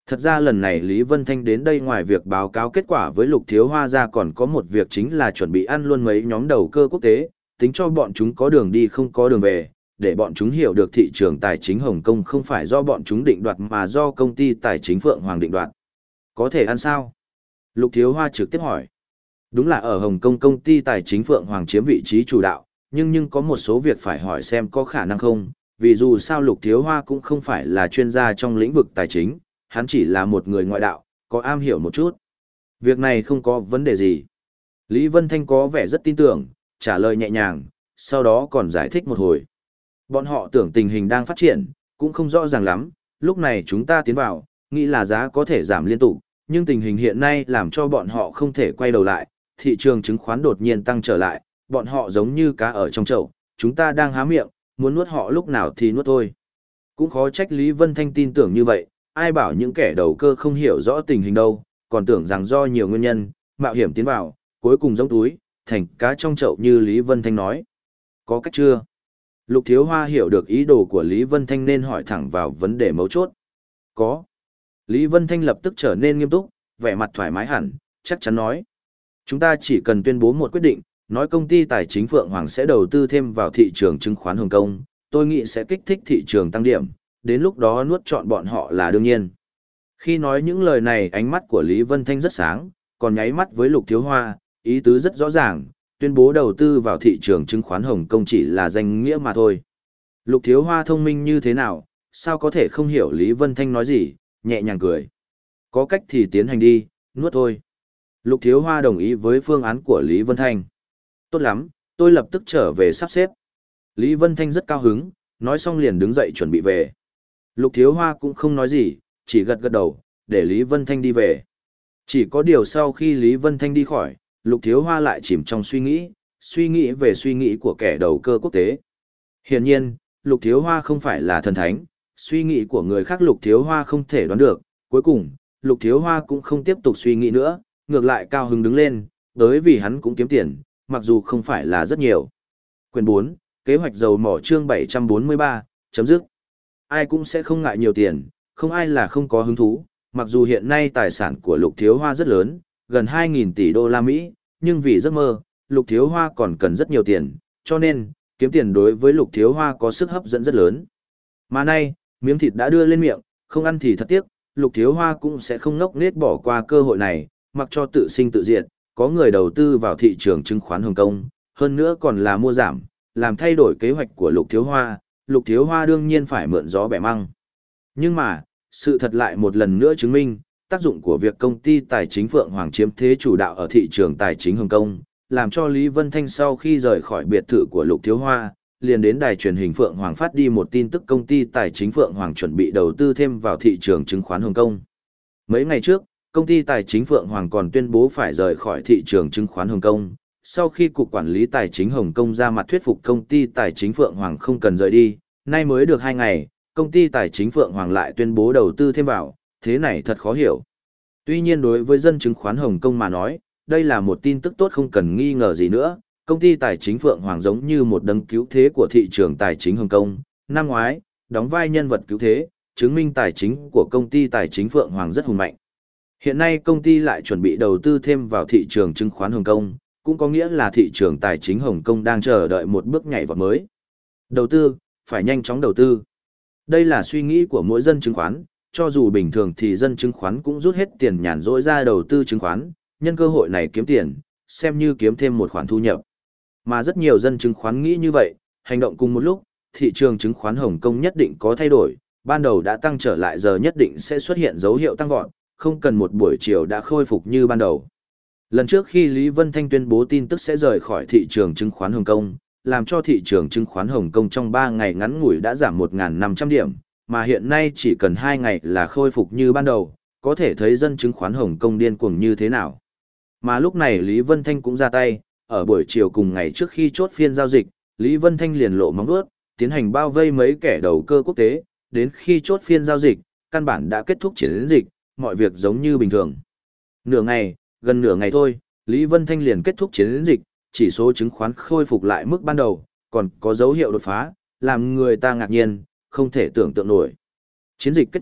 Thật ra lần này Lý Vân Thanh đến đây ngoài việc báo cáo kết quả với Lục Thiếu Hoa ra còn có một việc chính là chuẩn bị ăn luôn mấy nhóm đầu cơ quốc tế, tính cho bọn chúng có đường đi không có đường về, để bọn chúng hiểu được thị trường tài chính Hồng Kông không phải do bọn chúng định đoạt mà do công ty tài chính Phượng Hoàng định đoạt. Có thể ăn sao? Lục Thiếu Hoa trực tiếp hỏi. Đúng là ở Hồng Kông công ty tài chính Phượng Hoàng chiếm vị trí chủ đạo, nhưng nhưng có một số việc phải hỏi xem có khả năng không, vì dù sao Lục Thiếu Hoa cũng không phải là chuyên gia trong lĩnh vực tài chính, hắn chỉ là một người ngoại đạo, có am hiểu một chút. Việc này không có vấn đề gì. Lý Vân Thanh có vẻ rất tin tưởng, trả lời nhẹ nhàng, sau đó còn giải thích một hồi. Bọn họ tưởng tình hình đang phát triển, cũng không rõ ràng lắm, lúc này chúng ta tiến vào, nghĩ là giá có thể giảm liên tục, nhưng tình hình hiện nay làm cho bọn họ không thể quay đầu lại, thị trường chứng khoán đột nhiên tăng trở lại, bọn họ giống như cá ở trong chậu, chúng ta đang há miệng, muốn nuốt họ lúc nào thì nuốt thôi. Cũng khó trách Lý Vân Thanh tin tưởng như vậy, ai bảo những kẻ đầu cơ không hiểu rõ tình hình đâu, còn tưởng rằng do nhiều nguyên nhân, mạo hiểm tiến vào, cuối cùng giống túi, thành cá trong chậu như Lý Vân Thanh nói. Có cách chưa? Lục Thiếu Hoa hiểu được ý đồ của Lý Vân Thanh nên hỏi thẳng vào vấn đề mấu chốt. Có. Lý Vân Thanh lập tức trở nên nghiêm túc, vẻ mặt thoải mái hẳn, chắc chắn nói. Chúng ta chỉ cần tuyên bố một quyết định, nói công ty tài chính Phượng Hoàng sẽ đầu tư thêm vào thị trường chứng khoán Hồng Kông, tôi nghĩ sẽ kích thích thị trường tăng điểm, đến lúc đó nuốt trọn bọn họ là đương nhiên. Khi nói những lời này ánh mắt của Lý Vân Thanh rất sáng, còn nháy mắt với Lục Thiếu Hoa, ý tứ rất rõ ràng, tuyên bố đầu tư vào thị trường chứng khoán Hồng Kông chỉ là danh nghĩa mà thôi. Lục Thiếu Hoa thông minh như thế nào, sao có thể không hiểu Lý Vân Thanh nói gì, nhẹ nhàng cười. Có cách thì tiến hành đi, nuốt thôi. Lục Thiếu Hoa đồng ý với phương án của Lý Vân Thanh. Tốt lắm, tôi lập tức trở về sắp xếp. Lý Vân Thanh rất cao hứng, nói xong liền đứng dậy chuẩn bị về. Lục Thiếu Hoa cũng không nói gì, chỉ gật gật đầu, để Lý Vân Thanh đi về. Chỉ có điều sau khi Lý Vân Thanh đi khỏi, Lục Thiếu Hoa lại chìm trong suy nghĩ, suy nghĩ về suy nghĩ của kẻ đầu cơ quốc tế. Hiển nhiên, Lục Thiếu Hoa không phải là thần thánh, suy nghĩ của người khác Lục Thiếu Hoa không thể đoán được. Cuối cùng, Lục Thiếu Hoa cũng không tiếp tục suy nghĩ nữa, ngược lại cao hứng đứng lên, bởi vì hắn cũng kiếm tiền, mặc dù không phải là rất nhiều. Quyền bốn, kế hoạch dầu mỏ chương bảy trăm bốn mươi ba, chấm dứt. Ai cũng sẽ không ngại nhiều tiền, không ai là không có hứng thú, mặc dù hiện nay tài sản của Lục Thiếu Hoa rất lớn, gần hai nghìn tỷ đô la Mỹ, nhưng vì giấc mơ, Lục Thiếu Hoa còn cần rất nhiều tiền, cho nên, kiếm tiền đối với Lục Thiếu Hoa có sức hấp dẫn rất lớn. Mà nay, miếng thịt đã đưa lên miệng, không ăn thì thật tiếc, Lục Thiếu Hoa cũng sẽ không ngốc nghếch bỏ qua cơ hội này, mặc cho tự sinh tự diệt, có người đầu tư vào thị trường chứng khoán Hồng Kông, hơn nữa còn là mua giảm, làm thay đổi kế hoạch của Lục Thiếu Hoa, Lục Thiếu Hoa đương nhiên phải mượn gió bẻ măng. Nhưng mà, sự thật lại một lần nữa chứng minh, tác dụng của việc công ty tài chính Phượng Hoàng chiếm thế chủ đạo ở thị trường tài chính Hồng Kông, làm cho Lý Vân Thanh sau khi rời khỏi biệt thự của Lục Thiếu Hoa, liền đến đài truyền hình Phượng Hoàng phát đi một tin tức công ty tài chính Phượng Hoàng chuẩn bị đầu tư thêm vào thị trường chứng khoán Hồng Kông. Mấy ngày trước, công ty tài chính Phượng Hoàng còn tuyên bố phải rời khỏi thị trường chứng khoán Hồng Kông. Sau khi Cục Quản lý Tài chính Hồng Kông ra mặt thuyết phục công ty tài chính Phượng Hoàng không cần rời đi, nay mới được hai ngày, công ty tài chính Phượng Hoàng lại tuyên bố đầu tư thêm vào, thế này thật khó hiểu. Tuy nhiên đối với dân chứng khoán Hồng Kông mà nói, đây là một tin tức tốt không cần nghi ngờ gì nữa, công ty tài chính Phượng Hoàng giống như một đấng cứu thế của thị trường tài chính Hồng Kông, năm ngoái, đóng vai nhân vật cứu thế, chứng minh tài chính của công ty tài chính Phượng Hoàng rất hùng mạnh. Hiện nay công ty lại chuẩn bị đầu tư thêm vào thị trường chứng khoán Hồng Kông, cũng có nghĩa là thị trường tài chính Hồng Kông đang chờ đợi một bước nhảy vọt mới. Đầu tư, phải nhanh chóng đầu tư. Đây là suy nghĩ của mỗi dân chứng khoán, cho dù bình thường thì dân chứng khoán cũng rút hết tiền nhàn rỗi ra đầu tư chứng khoán, nhân cơ hội này kiếm tiền, xem như kiếm thêm một khoản thu nhập. Mà rất nhiều dân chứng khoán nghĩ như vậy, hành động cùng một lúc, thị trường chứng khoán Hồng Kông nhất định có thay đổi, ban đầu đã tăng trở lại giờ nhất định sẽ xuất hiện dấu hiệu tăng vọt, không cần một buổi chiều đã khôi phục như ban đầu. Lần trước khi Lý Vân Thanh tuyên bố tin tức sẽ rời khỏi thị trường chứng khoán Hồng Kông, làm cho thị trường chứng khoán Hồng Kông trong ba ngày ngắn ngủi đã giảm một nghìn năm trăm điểm, mà hiện nay chỉ cần hai ngày là khôi phục như ban đầu, có thể thấy dân chứng khoán Hồng Kông điên cuồng như thế nào. Mà lúc này Lý Vân Thanh cũng ra tay, ở buổi chiều cùng ngày trước khi chốt phiên giao dịch, Lý Vân Thanh liền lộ móng vuốt, tiến hành bao vây mấy kẻ đầu cơ quốc tế, đến khi chốt phiên giao dịch, căn bản đã kết thúc chiến dịch, mọi việc giống như bình thường. Nửa ngày, gần nửa ngày thôi, Lý Vân Thanh liền kết thúc chiến dịch, chỉ số chứng khoán khôi phục lại mức ban đầu, còn có dấu hiệu đột phá, làm người ta ngạc nhiên, không thể tưởng tượng nổi. Chiến dịch kết thúc,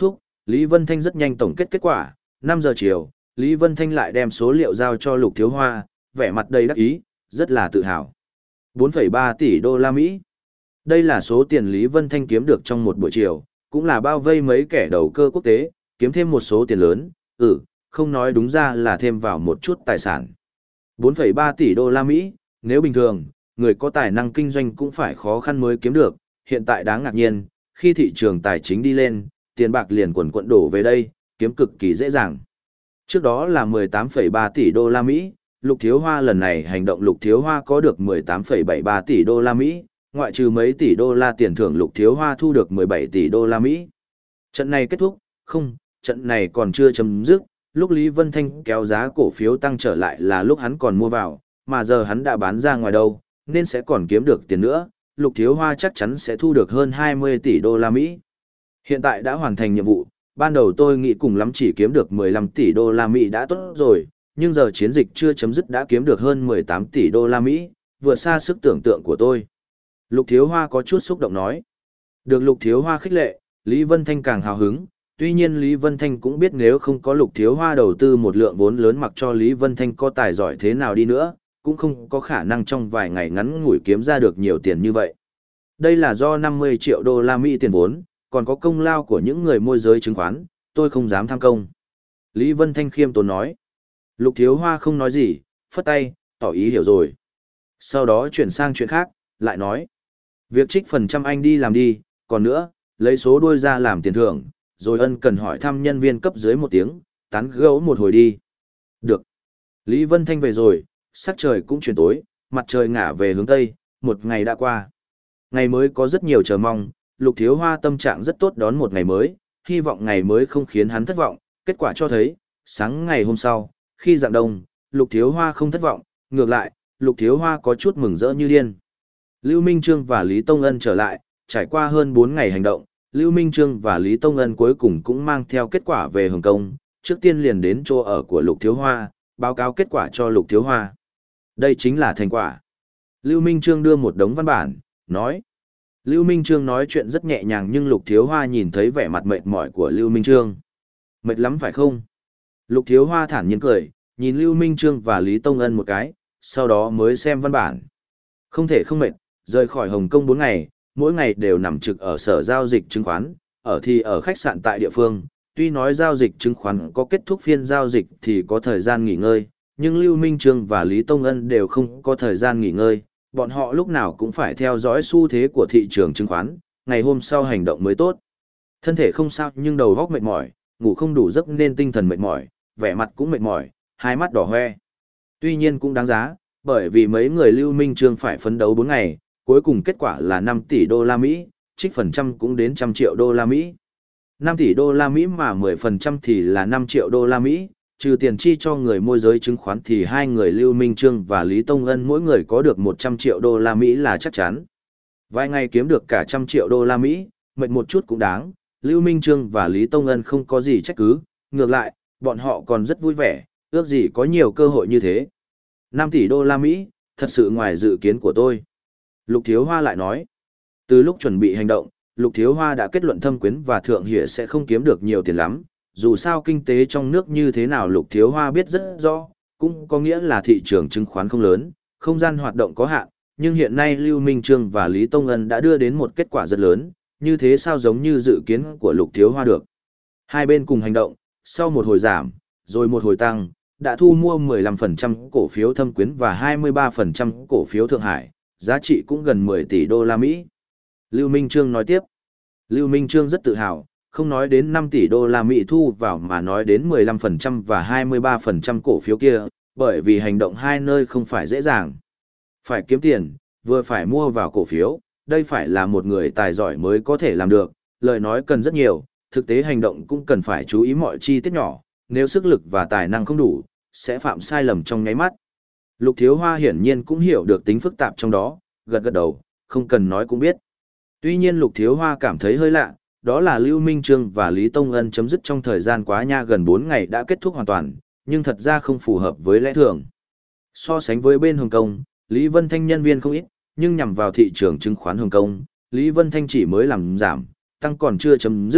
Lý Vân Thanh rất nhanh tổng kết kết quả, năm giờ chiều, Lý Vân Thanh lại đem số liệu giao cho Lục Thiếu Hoa, vẻ mặt đầy đắc ý, rất là tự hào. bốn phẩy ba tỷ đô la Mỹ. Đây là số tiền Lý Vân Thanh kiếm được trong một buổi chiều, cũng là bao vây mấy kẻ đầu cơ quốc tế, kiếm thêm một số tiền lớn, ừ, không nói đúng ra là thêm vào một chút tài sản. bốn phẩy ba tỷ đô la Mỹ, nếu bình thường, người có tài năng kinh doanh cũng phải khó khăn mới kiếm được, hiện tại đáng ngạc nhiên, khi thị trường tài chính đi lên, tiền bạc liền quần quận đổ về đây, kiếm cực kỳ dễ dàng. Trước đó là mười tám phẩy ba tỷ đô la Mỹ, Lục Thiếu Hoa lần này hành động Lục Thiếu Hoa có được mười tám phẩy bảy ba tỷ đô la Mỹ, ngoại trừ mấy tỷ đô la tiền thưởng Lục Thiếu Hoa thu được mười bảy tỷ đô la Mỹ. Trận này kết thúc, không, trận này còn chưa chấm dứt, lúc Lý Vân Thanh kéo giá cổ phiếu tăng trở lại là lúc hắn còn mua vào, mà giờ hắn đã bán ra ngoài đâu, nên sẽ còn kiếm được tiền nữa, Lục Thiếu Hoa chắc chắn sẽ thu được hơn hai mươi tỷ đô la Mỹ. Hiện tại đã hoàn thành nhiệm vụ, ban đầu tôi nghĩ cùng lắm chỉ kiếm được mười lăm tỷ đô la Mỹ đã tốt rồi, nhưng giờ chiến dịch chưa chấm dứt đã kiếm được hơn mười tám tỷ đô la Mỹ, vượt xa sức tưởng tượng của tôi. Lục Thiếu Hoa có chút xúc động nói. Được Lục Thiếu Hoa khích lệ, Lý Vân Thanh càng hào hứng, tuy nhiên Lý Vân Thanh cũng biết nếu không có Lục Thiếu Hoa đầu tư một lượng vốn lớn mặc cho Lý Vân Thanh có tài giỏi thế nào đi nữa, cũng không có khả năng trong vài ngày ngắn ngủi kiếm ra được nhiều tiền như vậy. Đây là do năm mươi triệu đô la Mỹ tiền vốn, còn có công lao của những người môi giới chứng khoán, tôi không dám tham công. Lý Vân Thanh khiêm tốn nói. Lục Thiếu Hoa không nói gì, phất tay, tỏ ý hiểu rồi. Sau đó chuyển sang chuyện khác, lại nói. Việc trích phần trăm anh đi làm đi, còn nữa, lấy số đuôi ra làm tiền thưởng, rồi ân cần hỏi thăm nhân viên cấp dưới một tiếng, tán gẫu một hồi đi. Được. Lý Vân Thanh về rồi, sắc trời cũng chuyển tối, mặt trời ngả về hướng Tây, một ngày đã qua. Ngày mới có rất nhiều chờ mong, Lục Thiếu Hoa tâm trạng rất tốt đón một ngày mới, hy vọng ngày mới không khiến hắn thất vọng, kết quả cho thấy, sáng ngày hôm sau, khi rạng đông, Lục Thiếu Hoa không thất vọng, ngược lại, Lục Thiếu Hoa có chút mừng rỡ như điên. Lưu Minh Trương và Lý Tông Ân trở lại, trải qua hơn bốn ngày hành động, Lưu Minh Trương và Lý Tông Ân cuối cùng cũng mang theo kết quả về Hồng Kông, trước tiên liền đến chỗ ở của Lục Thiếu Hoa, báo cáo kết quả cho Lục Thiếu Hoa. Đây chính là thành quả. Lưu Minh Trương đưa một đống văn bản, nói. Lưu Minh Trương nói chuyện rất nhẹ nhàng nhưng Lục Thiếu Hoa nhìn thấy vẻ mặt mệt mỏi của Lưu Minh Trương. Mệt lắm phải không? Lục Thiếu Hoa thản nhiên cười, nhìn Lưu Minh Trương và Lý Tông Ân một cái, sau đó mới xem văn bản. Không thể không mệt, rời khỏi Hồng Kông bốn ngày, mỗi ngày đều nằm trực ở sở giao dịch chứng khoán, ở thì ở khách sạn tại địa phương. Tuy nói giao dịch chứng khoán có kết thúc phiên giao dịch thì có thời gian nghỉ ngơi, nhưng Lưu Minh Trương và Lý Tông Ân đều không có thời gian nghỉ ngơi, bọn họ lúc nào cũng phải theo dõi xu thế của thị trường chứng khoán, ngày hôm sau hành động mới tốt. Thân thể không sao nhưng đầu óc mệt mỏi, ngủ không đủ giấc nên tinh thần mệt mỏi, vẻ mặt cũng mệt mỏi, hai mắt đỏ hoe. Tuy nhiên cũng đáng giá, bởi vì mấy người Lưu Minh Trương phải phấn đấu bốn ngày, cuối cùng kết quả là năm tỷ đô la Mỹ, trích phần trăm cũng đến trăm triệu đô la Mỹ. năm tỷ đô la Mỹ mà mười phần trăm thì là năm triệu đô la Mỹ, trừ tiền chi cho người môi giới chứng khoán thì hai người Lưu Minh Trương và Lý Tông Ân mỗi người có được một trăm triệu đô la Mỹ là chắc chắn. Vài ngày kiếm được cả trăm triệu đô la Mỹ, mệt một chút cũng đáng, Lưu Minh Trương và Lý Tông Ân không có gì trách cứ, ngược lại, bọn họ còn rất vui vẻ, ước gì có nhiều cơ hội như thế. năm tỷ đô la Mỹ, thật sự ngoài dự kiến của tôi. Lục Thiếu Hoa lại nói, từ lúc chuẩn bị hành động, Lục Thiếu Hoa đã kết luận Thâm Quyến và Thượng Hiển sẽ không kiếm được nhiều tiền lắm, dù sao kinh tế trong nước như thế nào Lục Thiếu Hoa biết rất rõ, cũng có nghĩa là thị trường chứng khoán không lớn, không gian hoạt động có hạn, nhưng hiện nay Lưu Minh Trương và Lý Tông Ân đã đưa đến một kết quả rất lớn, như thế sao giống như dự kiến của Lục Thiếu Hoa được. Hai bên cùng hành động, sau một hồi giảm, rồi một hồi tăng, đã thu mua mười lăm phần trăm cổ phiếu Thâm Quyến và hai mươi ba phần trăm cổ phiếu Thượng Hải, giá trị cũng gần mười tỷ đô la Mỹ. Lưu Minh Trương nói tiếp. Lưu Minh Trương rất tự hào, không nói đến năm tỷ đô la Mỹ thu vào mà nói đến mười lăm phần trăm và hai mươi ba phần trăm cổ phiếu kia, bởi vì hành động hai nơi không phải dễ dàng. Phải kiếm tiền, vừa phải mua vào cổ phiếu, đây phải là một người tài giỏi mới có thể làm được, lời nói cần rất nhiều, thực tế hành động cũng cần phải chú ý mọi chi tiết nhỏ, nếu sức lực và tài năng không đủ, sẽ phạm sai lầm trong nháy mắt. Lục Thiếu Hoa hiển nhiên cũng hiểu được tính phức tạp trong đó, gật gật đầu, không cần nói cũng biết. Tuy nhiên Lục Thiếu Hoa cảm thấy hơi lạ, đó là Lưu Minh Trương và Lý Tông Ân chấm dứt trong thời gian quá nha gần bốn ngày đã kết thúc hoàn toàn, nhưng thật ra không phù hợp với lẽ thường. So sánh với bên Hồng Kông, Lý Vân Thanh nhân viên không ít, nhưng nhằm vào thị trường chứng khoán Hồng Kông, Lý Vân Thanh chỉ mới làm giảm, tăng còn chưa chấm dứt,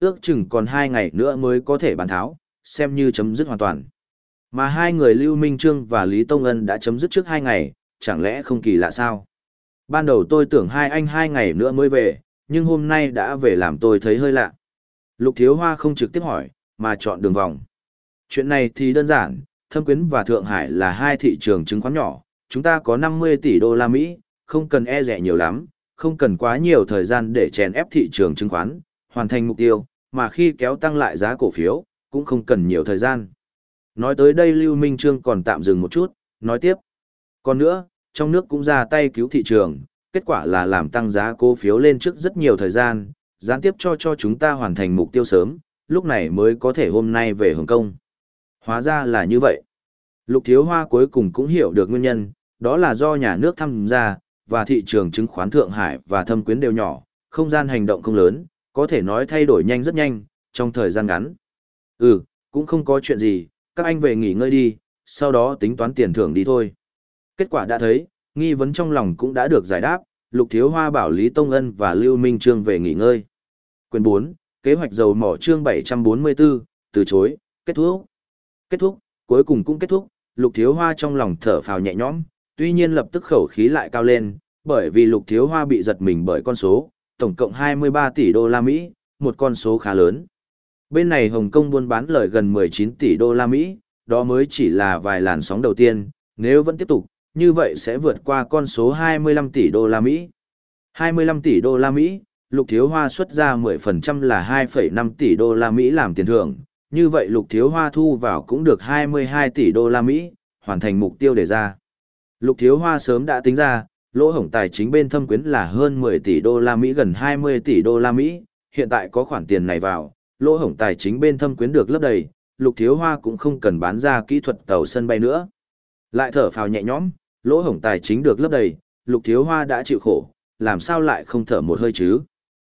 ước chừng còn hai ngày nữa mới có thể bán tháo, xem như chấm dứt hoàn toàn. Mà hai người Lưu Minh Trương và Lý Tông Ân đã chấm dứt trước hai ngày, chẳng lẽ không kỳ lạ sao? Ban đầu tôi tưởng hai anh hai ngày nữa mới về, nhưng hôm nay đã về làm tôi thấy hơi lạ. Lục Thiếu Hoa không trực tiếp hỏi, mà chọn đường vòng. Chuyện này thì đơn giản, Thâm Quyến và Thượng Hải là hai thị trường chứng khoán nhỏ, chúng ta có năm mươi tỷ đô la Mỹ, không cần e rẻ nhiều lắm, không cần quá nhiều thời gian để chèn ép thị trường chứng khoán, hoàn thành mục tiêu, mà khi kéo tăng lại giá cổ phiếu, cũng không cần nhiều thời gian. Nói tới đây Lưu Minh Trương còn tạm dừng một chút, nói tiếp. Còn nữa, trong nước cũng ra tay cứu thị trường, kết quả là làm tăng giá cổ phiếu lên trước rất nhiều thời gian, gián tiếp cho cho chúng ta hoàn thành mục tiêu sớm, lúc này mới có thể hôm nay về Hồng Kông. Hóa ra là như vậy. Lục Thiếu Hoa cuối cùng cũng hiểu được nguyên nhân, đó là do nhà nước tham gia, và thị trường chứng khoán Thượng Hải và Thâm Quyến đều nhỏ, không gian hành động không lớn, có thể nói thay đổi nhanh rất nhanh, trong thời gian ngắn. Ừ, cũng không có chuyện gì, các anh về nghỉ ngơi đi, sau đó tính toán tiền thưởng đi thôi. Kết quả đã thấy, nghi vấn trong lòng cũng đã được giải đáp, Lục Thiếu Hoa bảo Lý Tông Ân và Lưu Minh Trương về nghỉ ngơi. Quyền bốn, kế hoạch dầu mỏ chương bảy trăm bốn mươi tư, từ chối, kết thúc. Kết thúc, cuối cùng cũng kết thúc, Lục Thiếu Hoa trong lòng thở phào nhẹ nhõm, tuy nhiên lập tức khẩu khí lại cao lên, bởi vì Lục Thiếu Hoa bị giật mình bởi con số, tổng cộng hai mươi ba tỷ đô la Mỹ, một con số khá lớn. Bên này Hồng Kông buôn bán lời gần mười chín tỷ đô la Mỹ, đó mới chỉ là vài làn sóng đầu tiên, nếu vẫn tiếp tục, như vậy sẽ vượt qua con số hai mươi lăm tỷ đô la Mỹ. hai mươi lăm tỷ đô la Mỹ, Lục Thiếu Hoa xuất ra mười phần trăm là hai phẩy năm tỷ đô la Mỹ làm tiền thưởng, như vậy Lục Thiếu Hoa thu vào cũng được hai mươi hai tỷ đô la Mỹ, hoàn thành mục tiêu đề ra. Lục Thiếu Hoa sớm đã tính ra, lỗ hổng tài chính bên Thâm Quyến là hơn mười tỷ đô la Mỹ gần hai mươi tỷ đô la Mỹ, hiện tại có khoản tiền này vào, lỗ hổng tài chính bên Thâm Quyến được lấp đầy, Lục Thiếu Hoa cũng không cần bán ra kỹ thuật tàu sân bay nữa. Lại thở phào nhẹ nhõm, lỗ hổng tài chính được lấp đầy, Lục Thiếu Hoa đã chịu khổ, làm sao lại không thở một hơi chứ?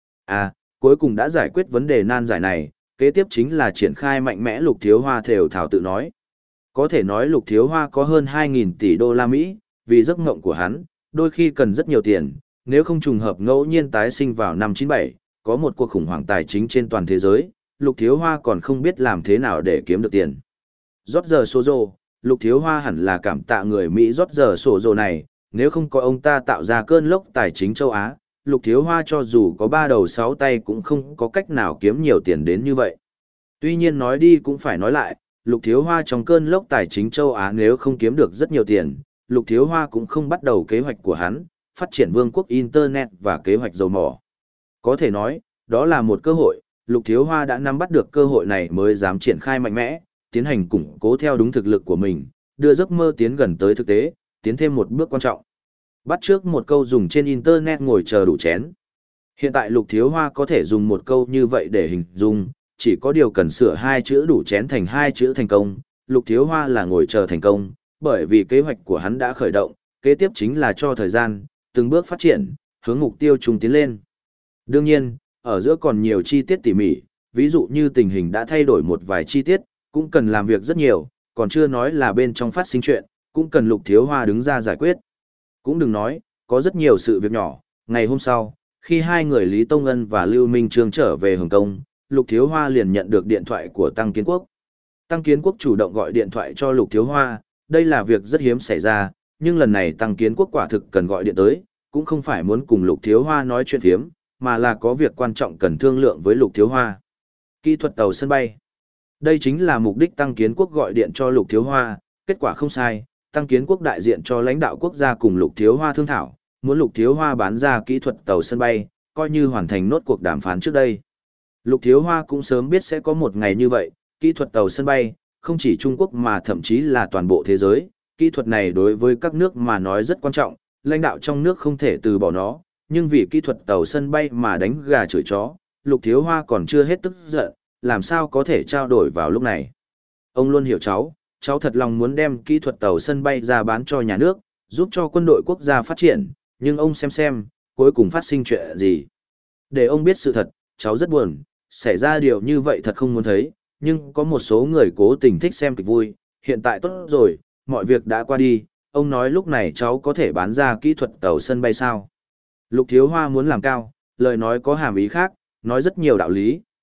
À, cuối cùng đã giải quyết vấn đề nan giải này, kế tiếp chính là triển khai mạnh mẽ. Lục Thiếu Hoa thều thào tự nói. Có thể nói Lục Thiếu Hoa có hơn hai nghìn tỷ đô la Mỹ, vì giấc mộng của hắn, đôi khi cần rất nhiều tiền, nếu không trùng hợp ngẫu nhiên tái sinh vào năm chín bảy, có một cuộc khủng hoảng tài chính trên toàn thế giới, Lục Thiếu Hoa còn không biết làm thế nào để kiếm được tiền. Rót giờ sổ rồ, Lục Thiếu Hoa hẳn là cảm tạ người Mỹ rót giờ sổ rồ này, nếu không có ông ta tạo ra cơn lốc tài chính châu Á, Lục Thiếu Hoa cho dù có ba đầu sáu tay cũng không có cách nào kiếm nhiều tiền đến như vậy. Tuy nhiên nói đi cũng phải nói lại, Lục Thiếu Hoa trong cơn lốc tài chính châu Á nếu không kiếm được rất nhiều tiền, Lục Thiếu Hoa cũng không bắt đầu kế hoạch của hắn, phát triển vương quốc Internet và kế hoạch dầu mỏ. Có thể nói, đó là một cơ hội, Lục Thiếu Hoa đã nắm bắt được cơ hội này mới dám triển khai mạnh mẽ, tiến hành củng cố theo đúng thực lực của mình, đưa giấc mơ tiến gần tới thực tế, tiến thêm một bước quan trọng. Bắt trước một câu dùng trên Internet ngồi chờ đủ chén. Hiện tại Lục Thiếu Hoa có thể dùng một câu như vậy để hình dung, chỉ có điều cần sửa hai chữ đủ chén thành hai chữ thành công. Lục Thiếu Hoa là ngồi chờ thành công, bởi vì kế hoạch của hắn đã khởi động, kế tiếp chính là cho thời gian, từng bước phát triển, hướng mục tiêu chung tiến lên. Đương nhiên, ở giữa còn nhiều chi tiết tỉ mỉ, ví dụ như tình hình đã thay đổi một vài chi tiết, cũng cần làm việc rất nhiều, còn chưa nói là bên trong phát sinh chuyện, cũng cần Lục Thiếu Hoa đứng ra giải quyết. Cũng đừng nói, có rất nhiều sự việc nhỏ, ngày hôm sau, khi hai người Lý Tông Ân và Lưu Minh Trương trở về Hồng Kông, Lục Thiếu Hoa liền nhận được điện thoại của Tăng Kiến Quốc. Tăng Kiến Quốc chủ động gọi điện thoại cho Lục Thiếu Hoa, đây là việc rất hiếm xảy ra, nhưng lần này Tăng Kiến Quốc quả thực cần gọi điện tới, cũng không phải muốn cùng Lục Thiếu Hoa nói chuyện phiếm, mà là có việc quan trọng cần thương lượng với Lục Thiếu Hoa. Kỹ thuật tàu sân bay. Đây chính là mục đích Tăng Kiến Quốc gọi điện cho Lục Thiếu Hoa, kết quả không sai, Tăng Kiến Quốc đại diện cho lãnh đạo quốc gia cùng Lục Thiếu Hoa thương thảo, muốn Lục Thiếu Hoa bán ra kỹ thuật tàu sân bay, coi như hoàn thành nốt cuộc đàm phán trước đây. Lục Thiếu Hoa cũng sớm biết sẽ có một ngày như vậy, kỹ thuật tàu sân bay, không chỉ Trung Quốc mà thậm chí là toàn bộ thế giới, kỹ thuật này đối với các nước mà nói rất quan trọng, lãnh đạo trong nước không thể từ bỏ nó, nhưng vì kỹ thuật tàu sân bay mà đánh gà chửi chó, Lục Thiếu Hoa còn chưa hết tức giận, làm sao có thể trao đổi vào lúc này. Ông luôn hiểu cháu, cháu thật lòng muốn đem kỹ thuật tàu sân bay ra bán cho nhà nước, giúp cho quân đội quốc gia phát triển, nhưng ông xem xem, cuối cùng phát sinh chuyện gì. Để ông biết sự thật, cháu rất buồn, xảy ra điều như vậy thật không muốn thấy, nhưng có một số người cố tình thích xem kịch vui, hiện tại tốt rồi, mọi việc đã qua đi, ông nói lúc này cháu có thể bán ra kỹ thuật tàu sân bay sao. Lục Thiếu Hoa muốn làm cao, lời nói có hàm ý khác, nói rất nhiều đạo lý,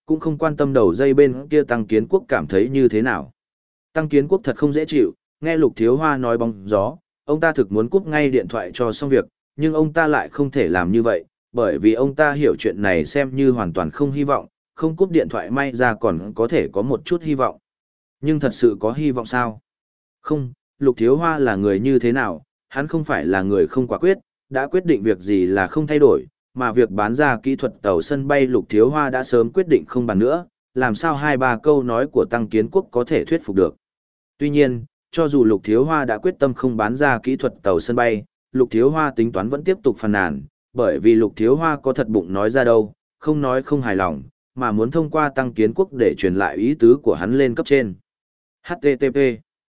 cũng không quan tâm đầu dây bên kia Tăng Kiến Quốc cảm thấy như thế nào. Tăng Kiến Quốc thật không dễ chịu, nghe Lục Thiếu Hoa nói bóng gió, ông ta thực muốn cúp ngay điện thoại cho xong việc, nhưng ông ta lại không thể làm như vậy, bởi vì ông ta hiểu chuyện này xem như hoàn toàn không hy vọng, không cúp điện thoại may ra còn có thể có một chút hy vọng. Nhưng thật sự có hy vọng sao? Không, Lục Thiếu Hoa là người như thế nào, hắn không phải là người không quả quyết, đã quyết định việc gì là không thay đổi, mà việc bán ra kỹ thuật tàu sân bay Lục Thiếu Hoa đã sớm quyết định không bàn nữa, làm sao hai ba câu nói của Tăng Kiến Quốc có thể thuyết phục được. Tuy nhiên, cho dù Lục Thiếu Hoa đã quyết tâm không bán ra kỹ thuật tàu sân bay, Lục Thiếu Hoa tính toán vẫn tiếp tục phàn nàn, bởi vì Lục Thiếu Hoa có thật bụng nói ra đâu, không nói không hài lòng, mà muốn thông qua Tăng Kiến Quốc để truyền lại ý tứ của hắn lên cấp trên. hát tê tê pê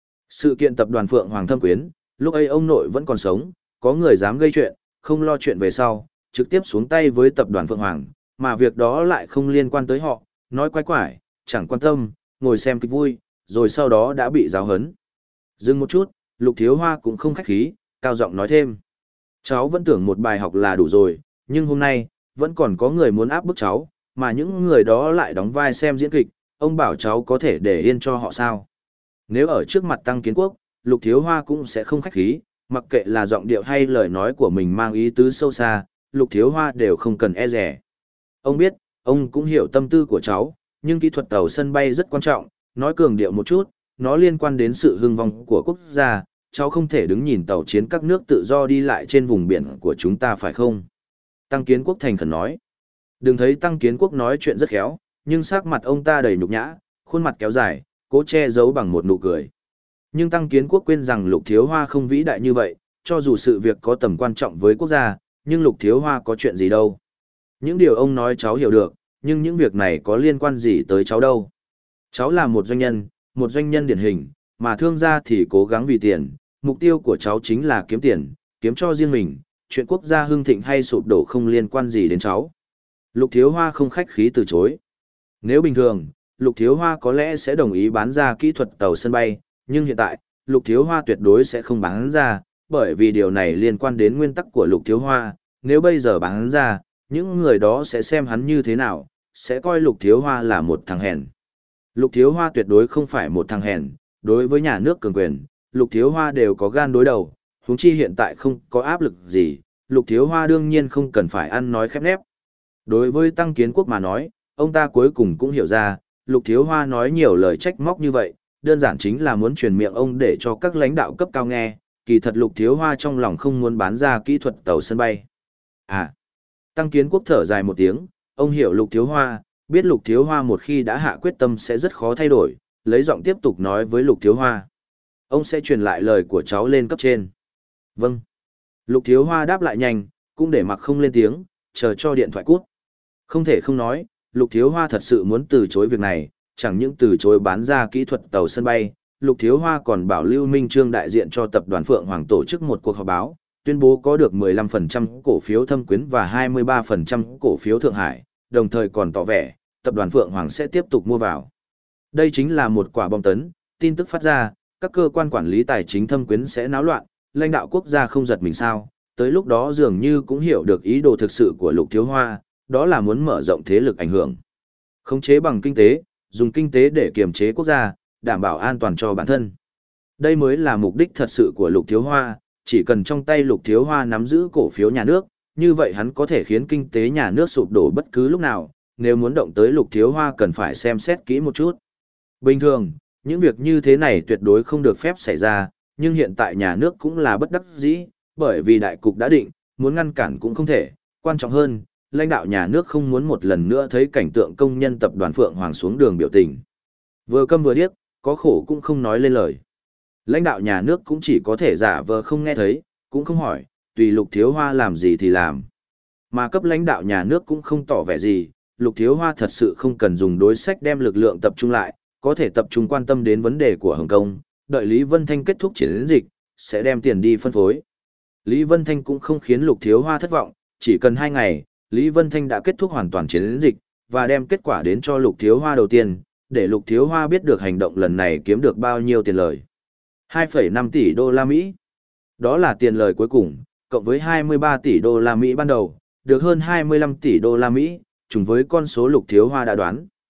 Sự kiện tập đoàn Phượng Hoàng Thâm Quyến, lúc ấy ông nội vẫn còn sống, có người dám gây chuyện, không lo chuyện về sau, trực tiếp xuống tay với tập đoàn Phượng Hoàng, mà việc đó lại không liên quan tới họ, nói quái quải, chẳng quan tâm, ngồi xem kịch vui, rồi sau đó đã bị giáo hấn. Dừng một chút, Lục Thiếu Hoa cũng không khách khí, cao giọng nói thêm. Cháu vẫn tưởng một bài học là đủ rồi, nhưng hôm nay, vẫn còn có người muốn áp bức cháu, mà những người đó lại đóng vai xem diễn kịch, ông bảo cháu có thể để yên cho họ sao. Nếu ở trước mặt Tăng Kiến Quốc, Lục Thiếu Hoa cũng sẽ không khách khí, mặc kệ là giọng điệu hay lời nói của mình mang ý tứ sâu xa, Lục Thiếu Hoa đều không cần e rẻ. Ông biết, ông cũng hiểu tâm tư của cháu, nhưng kỹ thuật tàu sân bay rất quan trọng, nói cường điệu một chút, nó liên quan đến sự hưng vong của quốc gia, cháu không thể đứng nhìn tàu chiến các nước tự do đi lại trên vùng biển của chúng ta phải không? Tăng Kiến Quốc thành khẩn nói. Đừng thấy Tăng Kiến Quốc nói chuyện rất khéo, nhưng sắc mặt ông ta đầy nhục nhã, khuôn mặt kéo dài, cố che giấu bằng một nụ cười. Nhưng Tăng Kiến Quốc quên rằng Lục Thiếu Hoa không vĩ đại như vậy, cho dù sự việc có tầm quan trọng với quốc gia, nhưng Lục Thiếu Hoa có chuyện gì đâu. Những điều ông nói cháu hiểu được, nhưng những việc này có liên quan gì tới cháu đâu. Cháu là một doanh nhân, một doanh nhân điển hình, mà thương gia thì cố gắng vì tiền, mục tiêu của cháu chính là kiếm tiền, kiếm cho riêng mình, chuyện quốc gia hưng thịnh hay sụp đổ không liên quan gì đến cháu. Lục Thiếu Hoa không khách khí từ chối. Nếu bình thường, Lục Thiếu Hoa có lẽ sẽ đồng ý bán ra kỹ thuật tàu sân bay, nhưng hiện tại, Lục Thiếu Hoa tuyệt đối sẽ không bán ra, bởi vì điều này liên quan đến nguyên tắc của Lục Thiếu Hoa, nếu bây giờ bán ra, những người đó sẽ xem hắn như thế nào, sẽ coi Lục Thiếu Hoa là một thằng hèn. Lục Thiếu Hoa tuyệt đối không phải một thằng hèn, đối với nhà nước cường quyền, Lục Thiếu Hoa đều có gan đối đầu, huống chi hiện tại không có áp lực gì, Lục Thiếu Hoa đương nhiên không cần phải ăn nói khép nép. Đối với Tăng Kiến Quốc mà nói, ông ta cuối cùng cũng hiểu ra, Lục Thiếu Hoa nói nhiều lời trách móc như vậy, đơn giản chính là muốn truyền miệng ông để cho các lãnh đạo cấp cao nghe, kỳ thật Lục Thiếu Hoa trong lòng không muốn bán ra kỹ thuật tàu sân bay. À, Tăng Kiến Quốc thở dài một tiếng, ông hiểu Lục Thiếu Hoa, biết Lục Thiếu Hoa một khi đã hạ quyết tâm sẽ rất khó thay đổi, lấy giọng tiếp tục nói với Lục Thiếu Hoa. Ông sẽ truyền lại lời của cháu lên cấp trên. Vâng. Lục Thiếu Hoa đáp lại nhanh, cũng để mặc không lên tiếng, chờ cho điện thoại cút. Không thể không nói, Lục Thiếu Hoa thật sự muốn từ chối việc này, chẳng những từ chối bán ra kỹ thuật tàu sân bay, Lục Thiếu Hoa còn bảo Lưu Minh Trương đại diện cho tập đoàn Phượng Hoàng tổ chức một cuộc họp báo, tuyên bố có được mười lăm phần trăm cổ phiếu Thâm Quyến và hai mươi ba phần trăm cổ phiếu Thượng Hải, đồng thời còn tỏ vẻ, tập đoàn Phượng Hoàng sẽ tiếp tục mua vào. Đây chính là một quả bom tấn, tin tức phát ra, các cơ quan quản lý tài chính Thâm Quyến sẽ náo loạn, lãnh đạo quốc gia không giật mình sao, tới lúc đó dường như cũng hiểu được ý đồ thực sự của Lục Thiếu Hoa, đó là muốn mở rộng thế lực ảnh hưởng. Khống chế bằng kinh tế, dùng kinh tế để kiềm chế quốc gia, đảm bảo an toàn cho bản thân. Đây mới là mục đích thật sự của Lục Thiếu Hoa, chỉ cần trong tay Lục Thiếu Hoa nắm giữ cổ phiếu nhà nước, như vậy hắn có thể khiến kinh tế nhà nước sụp đổ bất cứ lúc nào, nếu muốn động tới Lục Thiếu Hoa cần phải xem xét kỹ một chút. Bình thường, những việc như thế này tuyệt đối không được phép xảy ra, nhưng hiện tại nhà nước cũng là bất đắc dĩ, bởi vì đại cục đã định, muốn ngăn cản cũng không thể, quan trọng hơn, lãnh đạo nhà nước không muốn một lần nữa thấy cảnh tượng công nhân tập đoàn Phượng Hoàng xuống đường biểu tình. Vừa câm vừa điếc, có khổ cũng không nói lên lời. Lãnh đạo nhà nước cũng chỉ có thể giả vờ không nghe thấy, cũng không hỏi, tùy Lục Thiếu Hoa làm gì thì làm. Mà cấp lãnh đạo nhà nước cũng không tỏ vẻ gì, Lục Thiếu Hoa thật sự không cần dùng đối sách đem lực lượng tập trung lại, có thể tập trung quan tâm đến vấn đề của Hồng Kông, đợi Lý Vân Thanh kết thúc chiến dịch, sẽ đem tiền đi phân phối. Lý Vân Thanh cũng không khiến Lục Thiếu Hoa thất vọng, chỉ cần hai ngày, Lý Vân Thanh đã kết thúc hoàn toàn chiến dịch, và đem kết quả đến cho Lục Thiếu Hoa đầu tiên, để Lục Thiếu Hoa biết được hành động lần này kiếm được bao nhiêu tiền lời. hai phẩy năm tỷ đô la Mỹ. Đó là tiền lời cuối cùng, cộng với hai mươi ba tỷ đô la Mỹ ban đầu, được hơn hai mươi lăm tỷ đô la Mỹ, trùng với con số Lục Thiếu Hoa đã đoán.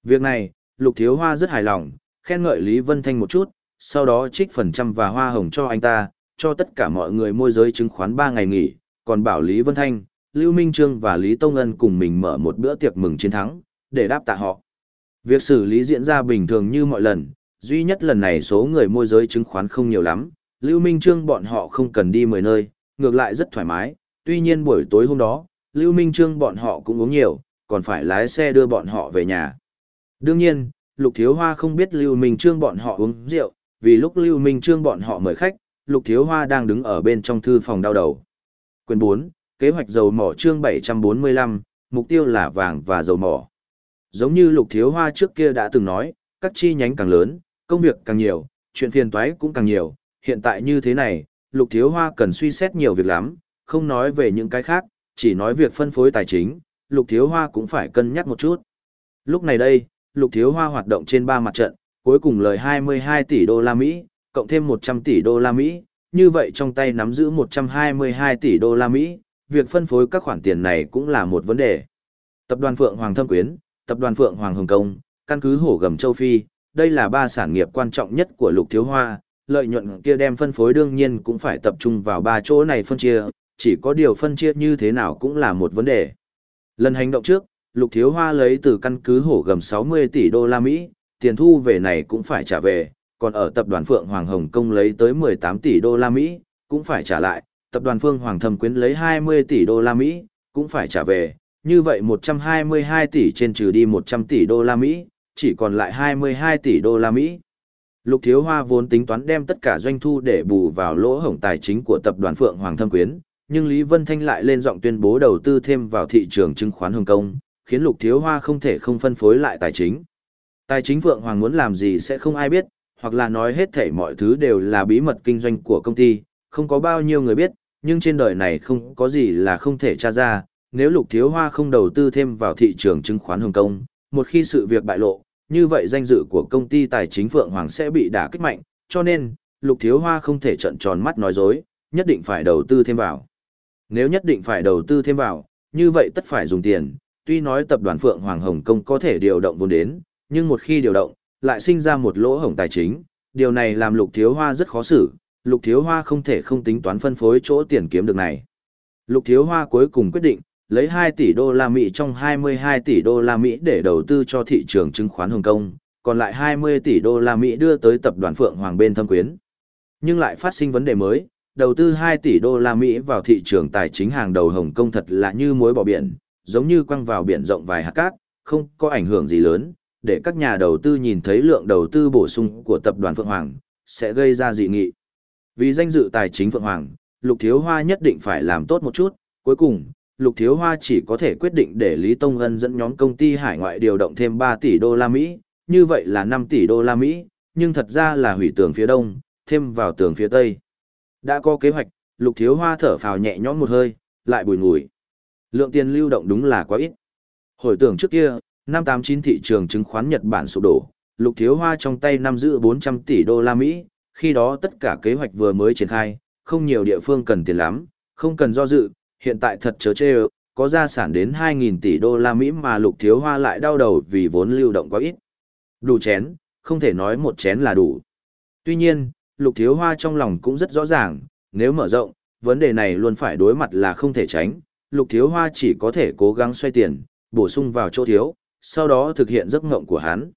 Việc này, Lục Thiếu Hoa rất hài lòng, khen ngợi Lý Vân Thanh một chút, sau đó trích phần trăm và hoa hồng cho anh ta, cho tất cả mọi người môi giới chứng khoán ba ngày nghỉ, còn bảo Lý Vân Thanh, Lưu Minh Trương và Lý Tông Ân cùng mình mở một bữa tiệc mừng chiến thắng, để đáp tạ họ. Việc xử lý diễn ra bình thường như mọi lần, duy nhất lần này số người môi giới chứng khoán không nhiều lắm, Lưu Minh Trương bọn họ không cần đi mười nơi, ngược lại rất thoải mái, tuy nhiên buổi tối hôm đó, Lưu Minh Trương bọn họ cũng uống nhiều, còn phải lái xe đưa bọn họ về nhà. Đương nhiên, Lục Thiếu Hoa không biết Lưu Minh Trương bọn họ uống rượu, vì lúc Lưu Minh Trương bọn họ mời khách, Lục Thiếu Hoa đang đứng ở bên trong thư phòng đau đầu. Quyển bốn, Kế hoạch dầu mỏ chương bảy trăm bốn mươi lăm, mục tiêu là vàng và dầu mỏ. Giống như Lục Thiếu Hoa trước kia đã từng nói, các chi nhánh càng lớn, công việc càng nhiều, chuyện phiền toái cũng càng nhiều, hiện tại như thế này, Lục Thiếu Hoa cần suy xét nhiều việc lắm, không nói về những cái khác, chỉ nói việc phân phối tài chính, Lục Thiếu Hoa cũng phải cân nhắc một chút. Lúc này đây, Lục Thiếu Hoa hoạt động trên ba mặt trận, cuối cùng lời hai mươi hai tỷ đô la Mỹ, cộng thêm một trăm tỷ đô la Mỹ, như vậy trong tay nắm giữ một trăm hai mươi hai tỷ đô la Mỹ, việc phân phối các khoản tiền này cũng là một vấn đề. Tập đoàn Phượng Hoàng Thâm Quyến, Tập đoàn Phượng Hoàng Hồng Kông, căn cứ Hổ Gầm Châu Phi, đây là ba sản nghiệp quan trọng nhất của Lục Thiếu Hoa, lợi nhuận kia đem phân phối đương nhiên cũng phải tập trung vào ba chỗ này phân chia, chỉ có điều phân chia như thế nào cũng là một vấn đề. Lần hành động trước, Lục Thiếu Hoa lấy từ căn cứ Hổ Gầm sáu mươi tỷ đô la Mỹ, tiền thu về này cũng phải trả về, còn ở tập đoàn Phượng Hoàng Hồng Kông lấy tới mười tám tỷ đô la Mỹ, cũng phải trả lại, tập đoàn Phương Hoàng Thâm Quyến lấy hai mươi tỷ đô la Mỹ, cũng phải trả về, như vậy một trăm hai mươi hai tỷ trên trừ đi một trăm tỷ đô la Mỹ, chỉ còn lại hai mươi hai tỷ đô la Mỹ. Lục Thiếu Hoa vốn tính toán đem tất cả doanh thu để bù vào lỗ hổng tài chính của tập đoàn Phượng Hoàng Thâm Quyến, nhưng Lý Vân Thanh lại lên giọng tuyên bố đầu tư thêm vào thị trường chứng khoán Hồng Kông, khiến Lục Thiếu Hoa không thể không phân phối lại tài chính. Tài chính Phượng Hoàng muốn làm gì sẽ không ai biết, hoặc là nói hết thảy mọi thứ đều là bí mật kinh doanh của công ty, không có bao nhiêu người biết, nhưng trên đời này không có gì là không thể tra ra, nếu Lục Thiếu Hoa không đầu tư thêm vào thị trường chứng khoán Hồng Kông, một khi sự việc bại lộ, như vậy danh dự của công ty tài chính Phượng Hoàng sẽ bị đả kích mạnh, cho nên, Lục Thiếu Hoa không thể trợn tròn mắt nói dối, nhất định phải đầu tư thêm vào. Nếu nhất định phải đầu tư thêm vào, như vậy tất phải dùng tiền, tuy nói tập đoàn Phượng Hoàng Hồng Kông có thể điều động vốn đến, nhưng một khi điều động, lại sinh ra một lỗ hổng tài chính, điều này làm Lục Thiếu Hoa rất khó xử, Lục Thiếu Hoa không thể không tính toán phân phối chỗ tiền kiếm được này. Lục Thiếu Hoa cuối cùng quyết định, lấy hai tỷ đô la Mỹ trong hai mươi hai tỷ đô la Mỹ để đầu tư cho thị trường chứng khoán Hồng Kông, còn lại hai mươi tỷ đô la Mỹ đưa tới tập đoàn Phượng Hoàng bên Thâm Quyến. Nhưng lại phát sinh vấn đề mới, đầu tư hai tỷ đô la Mỹ vào thị trường tài chính hàng đầu Hồng Kông thật là như muối bỏ biển, giống như quăng vào biển rộng vài hạt cát, không có ảnh hưởng gì lớn, để các nhà đầu tư nhìn thấy lượng đầu tư bổ sung của tập đoàn Phượng Hoàng, sẽ gây ra dị nghị. Vì danh dự tài chính Phượng Hoàng, Lục Thiếu Hoa nhất định phải làm tốt một chút, cuối cùng, Lục Thiếu Hoa chỉ có thể quyết định để Lý Tông Ân dẫn nhóm công ty hải ngoại điều động thêm ba tỷ đô la Mỹ, như vậy là năm tỷ đô la Mỹ, nhưng thật ra là hủy tường phía đông, thêm vào tường phía tây. Đã có kế hoạch, Lục Thiếu Hoa thở phào nhẹ nhõm một hơi, lại bùi ngùi. Lượng tiền lưu động đúng là quá ít. Hồi tưởng trước kia, năm tám chín thị trường chứng khoán Nhật Bản sụp đổ, Lục Thiếu Hoa trong tay nắm giữ bốn trăm tỷ đô la Mỹ, khi đó tất cả kế hoạch vừa mới triển khai, không nhiều địa phương cần tiền lắm, không cần do dự, hiện tại thật chớ chê, có gia sản đến hai nghìn tỷ đô la Mỹ mà Lục Thiếu Hoa lại đau đầu vì vốn lưu động quá ít. Đủ chén, không thể nói một chén là đủ. Tuy nhiên, Lục Thiếu Hoa trong lòng cũng rất rõ ràng, nếu mở rộng, vấn đề này luôn phải đối mặt là không thể tránh, Lục Thiếu Hoa chỉ có thể cố gắng xoay tiền, bổ sung vào chỗ thiếu, sau đó thực hiện giấc mộng của hắn.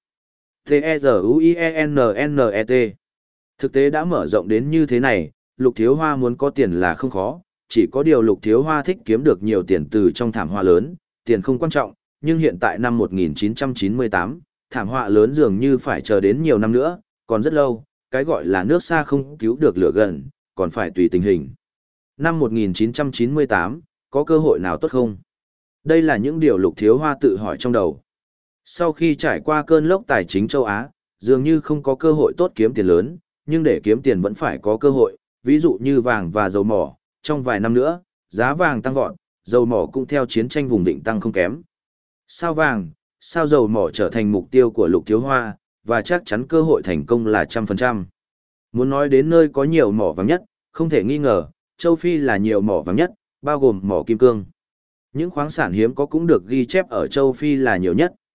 T-E-Z-U-I-E-N-N-E-T Thực tế đã mở rộng đến như thế này, Lục Thiếu Hoa muốn có tiền là không khó, chỉ có điều Lục Thiếu Hoa thích kiếm được nhiều tiền từ trong thảm họa lớn, tiền không quan trọng, nhưng hiện tại năm một nghìn chín trăm chín mươi tám, thảm họa lớn dường như phải chờ đến nhiều năm nữa, còn rất lâu, cái gọi là nước xa không cứu được lửa gần, còn phải tùy tình hình. Năm một nghìn chín trăm chín mươi tám, có cơ hội nào tốt không? Đây là những điều Lục Thiếu Hoa tự hỏi trong đầu. Sau khi trải qua cơn lốc tài chính châu Á, dường như không có cơ hội tốt kiếm tiền lớn, nhưng để kiếm tiền vẫn phải có cơ hội, ví dụ như vàng và dầu mỏ, trong vài năm nữa, giá vàng tăng vọt, dầu mỏ cũng theo chiến tranh vùng định tăng không kém. Sao vàng, sao dầu mỏ trở thành mục tiêu của Lục Thiếu Hoa, và chắc chắn cơ hội thành công là trăm phần trăm. Muốn nói đến nơi có nhiều mỏ vàng nhất, không thể nghi ngờ, châu Phi là nhiều mỏ vàng nhất, bao gồm mỏ kim cương. Những khoáng sản hiếm có cũng được ghi chép ở châu Phi là nhiều nhất,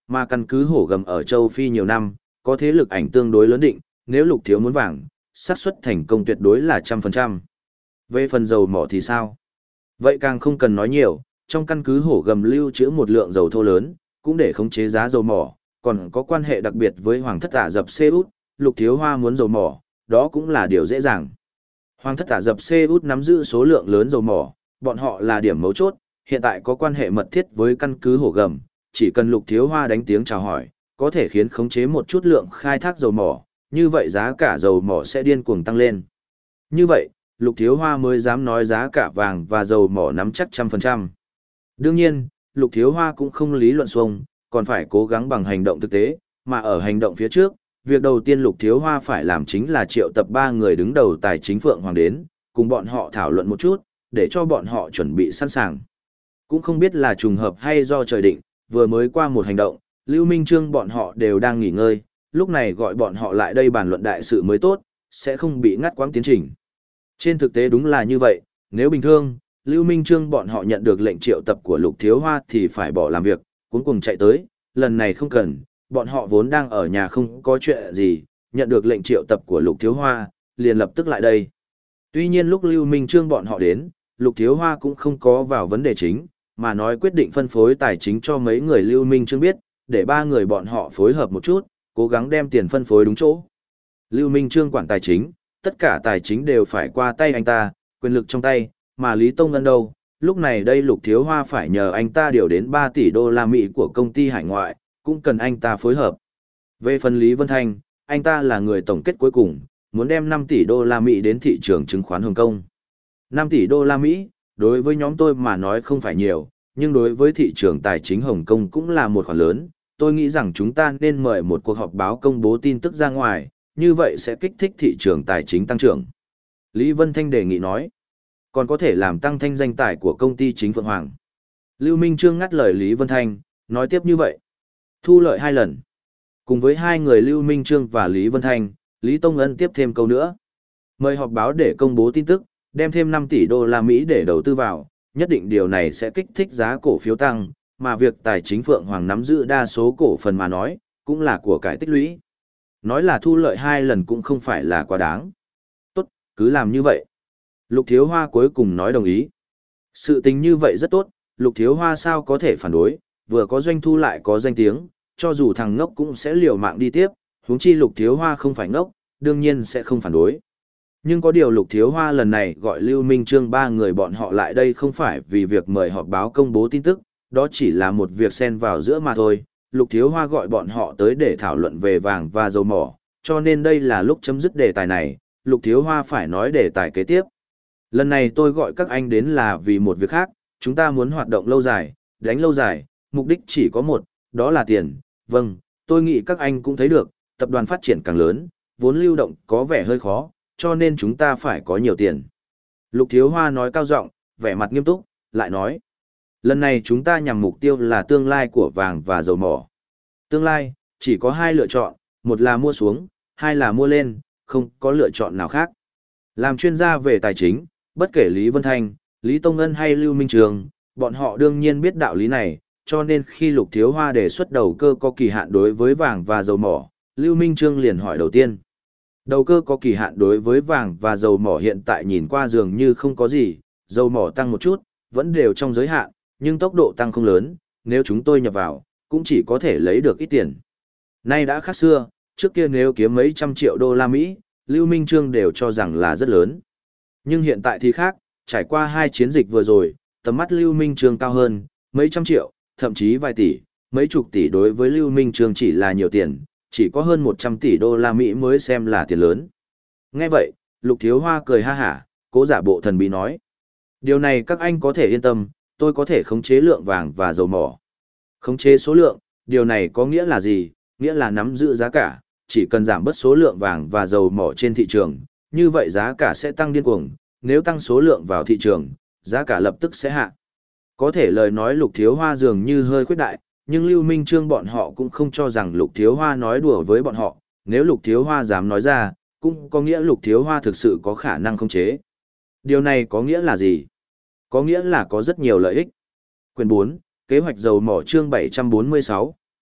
mà căn cứ hổ gầm ở châu Phi nhiều năm, có thế lực ảnh tương đối lớn định, nếu Lục Thiếu muốn vàng, xác suất thành công tuyệt đối là trăm phần trăm. Về phần dầu mỏ thì sao? Vậy càng không cần nói nhiều, trong căn cứ hổ gầm lưu trữ một lượng dầu thô lớn, cũng để khống chế giá dầu mỏ, còn có quan hệ đặc biệt với Hoàng thất Ả Rập Xê Út, Lục Thiếu Hoa muốn dầu mỏ, đó cũng là điều dễ dàng. Hoàng thất Ả Rập Xê Út nắm giữ số lượng lớn dầu mỏ, bọn họ là điểm mấu chốt, hiện tại có quan hệ mật thiết với căn cứ hổ gầm, chỉ cần Lục Thiếu Hoa đánh tiếng chào hỏi, có thể khiến khống chế một chút lượng khai thác dầu mỏ, như vậy giá cả dầu mỏ sẽ điên cuồng tăng lên. Như vậy, Lục Thiếu Hoa mới dám nói giá cả vàng và dầu mỏ nắm chắc trăm phần trăm. Đương nhiên, Lục Thiếu Hoa cũng không lý luận xuông, còn phải cố gắng bằng hành động thực tế, mà ở hành động phía trước, việc đầu tiên Lục Thiếu Hoa phải làm chính là triệu tập ba người đứng đầu tài chính Phượng Hoàng đến, cùng bọn họ thảo luận một chút, để cho bọn họ chuẩn bị sẵn sàng. Cũng không biết là trùng hợp hay do trời định, vừa mới qua một hành động, Lưu Minh Trương bọn họ đều đang nghỉ ngơi, lúc này gọi bọn họ lại đây bàn luận đại sự mới tốt, sẽ không bị ngắt quãng tiến trình. Trên thực tế đúng là như vậy, nếu bình thường, Lưu Minh Trương bọn họ nhận được lệnh triệu tập của Lục Thiếu Hoa thì phải bỏ làm việc, cuối cùng chạy tới, lần này không cần, bọn họ vốn đang ở nhà không có chuyện gì, nhận được lệnh triệu tập của Lục Thiếu Hoa, liền lập tức lại đây. Tuy nhiên lúc Lưu Minh Trương bọn họ đến, Lục Thiếu Hoa cũng không có vào vấn đề chính, mà nói quyết định phân phối tài chính cho mấy người Lưu Minh Trương biết, để ba người bọn họ phối hợp một chút, cố gắng đem tiền phân phối đúng chỗ. Lưu Minh Trương quản tài chính, tất cả tài chính đều phải qua tay anh ta, quyền lực trong tay, mà Lý Tông Ngân đâu, lúc này đây Lục Thiếu Hoa phải nhờ anh ta điều đến ba tỷ đô la Mỹ của công ty hải ngoại, cũng cần anh ta phối hợp. Về phần Lý Vân Thanh, anh ta là người tổng kết cuối cùng, muốn đem năm tỷ đô la Mỹ đến thị trường chứng khoán Hồng Kông. năm tỷ đô la Mỹ, đối với nhóm tôi mà nói không phải nhiều, nhưng đối với thị trường tài chính Hồng Kông cũng là một khoản lớn. Tôi nghĩ rằng chúng ta nên mời một cuộc họp báo công bố tin tức ra ngoài, như vậy sẽ kích thích thị trường tài chính tăng trưởng. Lý Vân Thanh đề nghị nói, còn có thể làm tăng thanh danh tài của công ty chính Phượng Hoàng. Lưu Minh Trương ngắt lời Lý Vân Thanh, nói tiếp như vậy. Thu lợi hai lần. Cùng với hai người Lưu Minh Trương và Lý Vân Thanh, Lý Tông Ân tiếp thêm câu nữa. Mời họp báo để công bố tin tức, đem thêm năm tỷ đô la Mỹ để đầu tư vào, nhất định điều này sẽ kích thích giá cổ phiếu tăng, mà việc tài chính Phượng Hoàng nắm giữ đa số cổ phần mà nói, cũng là của cải tích lũy. Nói là thu lợi hai lần cũng không phải là quá đáng. Tốt, cứ làm như vậy. Lục Thiếu Hoa cuối cùng nói đồng ý. Sự tình như vậy rất tốt, Lục Thiếu Hoa sao có thể phản đối, vừa có doanh thu lại có danh tiếng, cho dù thằng ngốc cũng sẽ liều mạng đi tiếp, huống chi Lục Thiếu Hoa không phải ngốc, đương nhiên sẽ không phản đối. Nhưng có điều Lục Thiếu Hoa lần này gọi Lưu Minh Trương ba người bọn họ lại đây không phải vì việc mời họp báo công bố tin tức, đó chỉ là một việc xen vào giữa mà thôi. Lục Thiếu Hoa gọi bọn họ tới để thảo luận về vàng và dầu mỏ, cho nên đây là lúc chấm dứt đề tài này, Lục Thiếu Hoa phải nói đề tài kế tiếp. Lần này tôi gọi các anh đến là vì một việc khác, chúng ta muốn hoạt động lâu dài, đánh lâu dài, mục đích chỉ có một, đó là tiền. Vâng, tôi nghĩ các anh cũng thấy được, tập đoàn phát triển càng lớn, vốn lưu động có vẻ hơi khó, cho nên chúng ta phải có nhiều tiền. Lục Thiếu Hoa nói cao giọng, vẻ mặt nghiêm túc, lại nói. Lần này chúng ta nhằm mục tiêu là tương lai của vàng và dầu mỏ. Tương lai, chỉ có hai lựa chọn, một là mua xuống, hai là mua lên, không có lựa chọn nào khác. Làm chuyên gia về tài chính, bất kể Lý Vân Thanh, Lý Tông Ân hay Lưu Minh Trường, bọn họ đương nhiên biết đạo lý này, cho nên khi Lục Thiếu Hoa đề xuất đầu cơ có kỳ hạn đối với vàng và dầu mỏ, Lưu Minh Trương liền hỏi đầu tiên. Đầu cơ có kỳ hạn đối với vàng và dầu mỏ hiện tại nhìn qua dường như không có gì, dầu mỏ tăng một chút, vẫn đều trong giới hạn, nhưng tốc độ tăng không lớn, nếu chúng tôi nhập vào, cũng chỉ có thể lấy được ít tiền. Nay đã khác xưa, trước kia nếu kiếm mấy trăm triệu đô la Mỹ, Lưu Minh Trương đều cho rằng là rất lớn. Nhưng hiện tại thì khác, trải qua hai chiến dịch vừa rồi, tầm mắt Lưu Minh Trương cao hơn, mấy trăm triệu, thậm chí vài tỷ, mấy chục tỷ đối với Lưu Minh Trương chỉ là nhiều tiền, chỉ có hơn một trăm tỷ đô la Mỹ mới xem là tiền lớn. Nghe vậy, Lục Thiếu Hoa cười ha hả, cố giả bộ thần bí nói. Điều này các anh có thể yên tâm, tôi có thể khống chế lượng vàng và dầu mỏ. Khống chế số lượng, điều này có nghĩa là gì? Nghĩa là nắm giữ giá cả, chỉ cần giảm bớt số lượng vàng và dầu mỏ trên thị trường, như vậy giá cả sẽ tăng điên cuồng, nếu tăng số lượng vào thị trường, giá cả lập tức sẽ hạ. Có thể lời nói Lục Thiếu Hoa dường như hơi khuyết đại, nhưng Lưu Minh Trương bọn họ cũng không cho rằng Lục Thiếu Hoa nói đùa với bọn họ, nếu Lục Thiếu Hoa dám nói ra, cũng có nghĩa Lục Thiếu Hoa thực sự có khả năng khống chế. Điều này có nghĩa là gì? Có nghĩa là có rất nhiều lợi ích. Quyển bốn, Kế hoạch dầu mỏ chương bảy trăm bốn mươi sáu,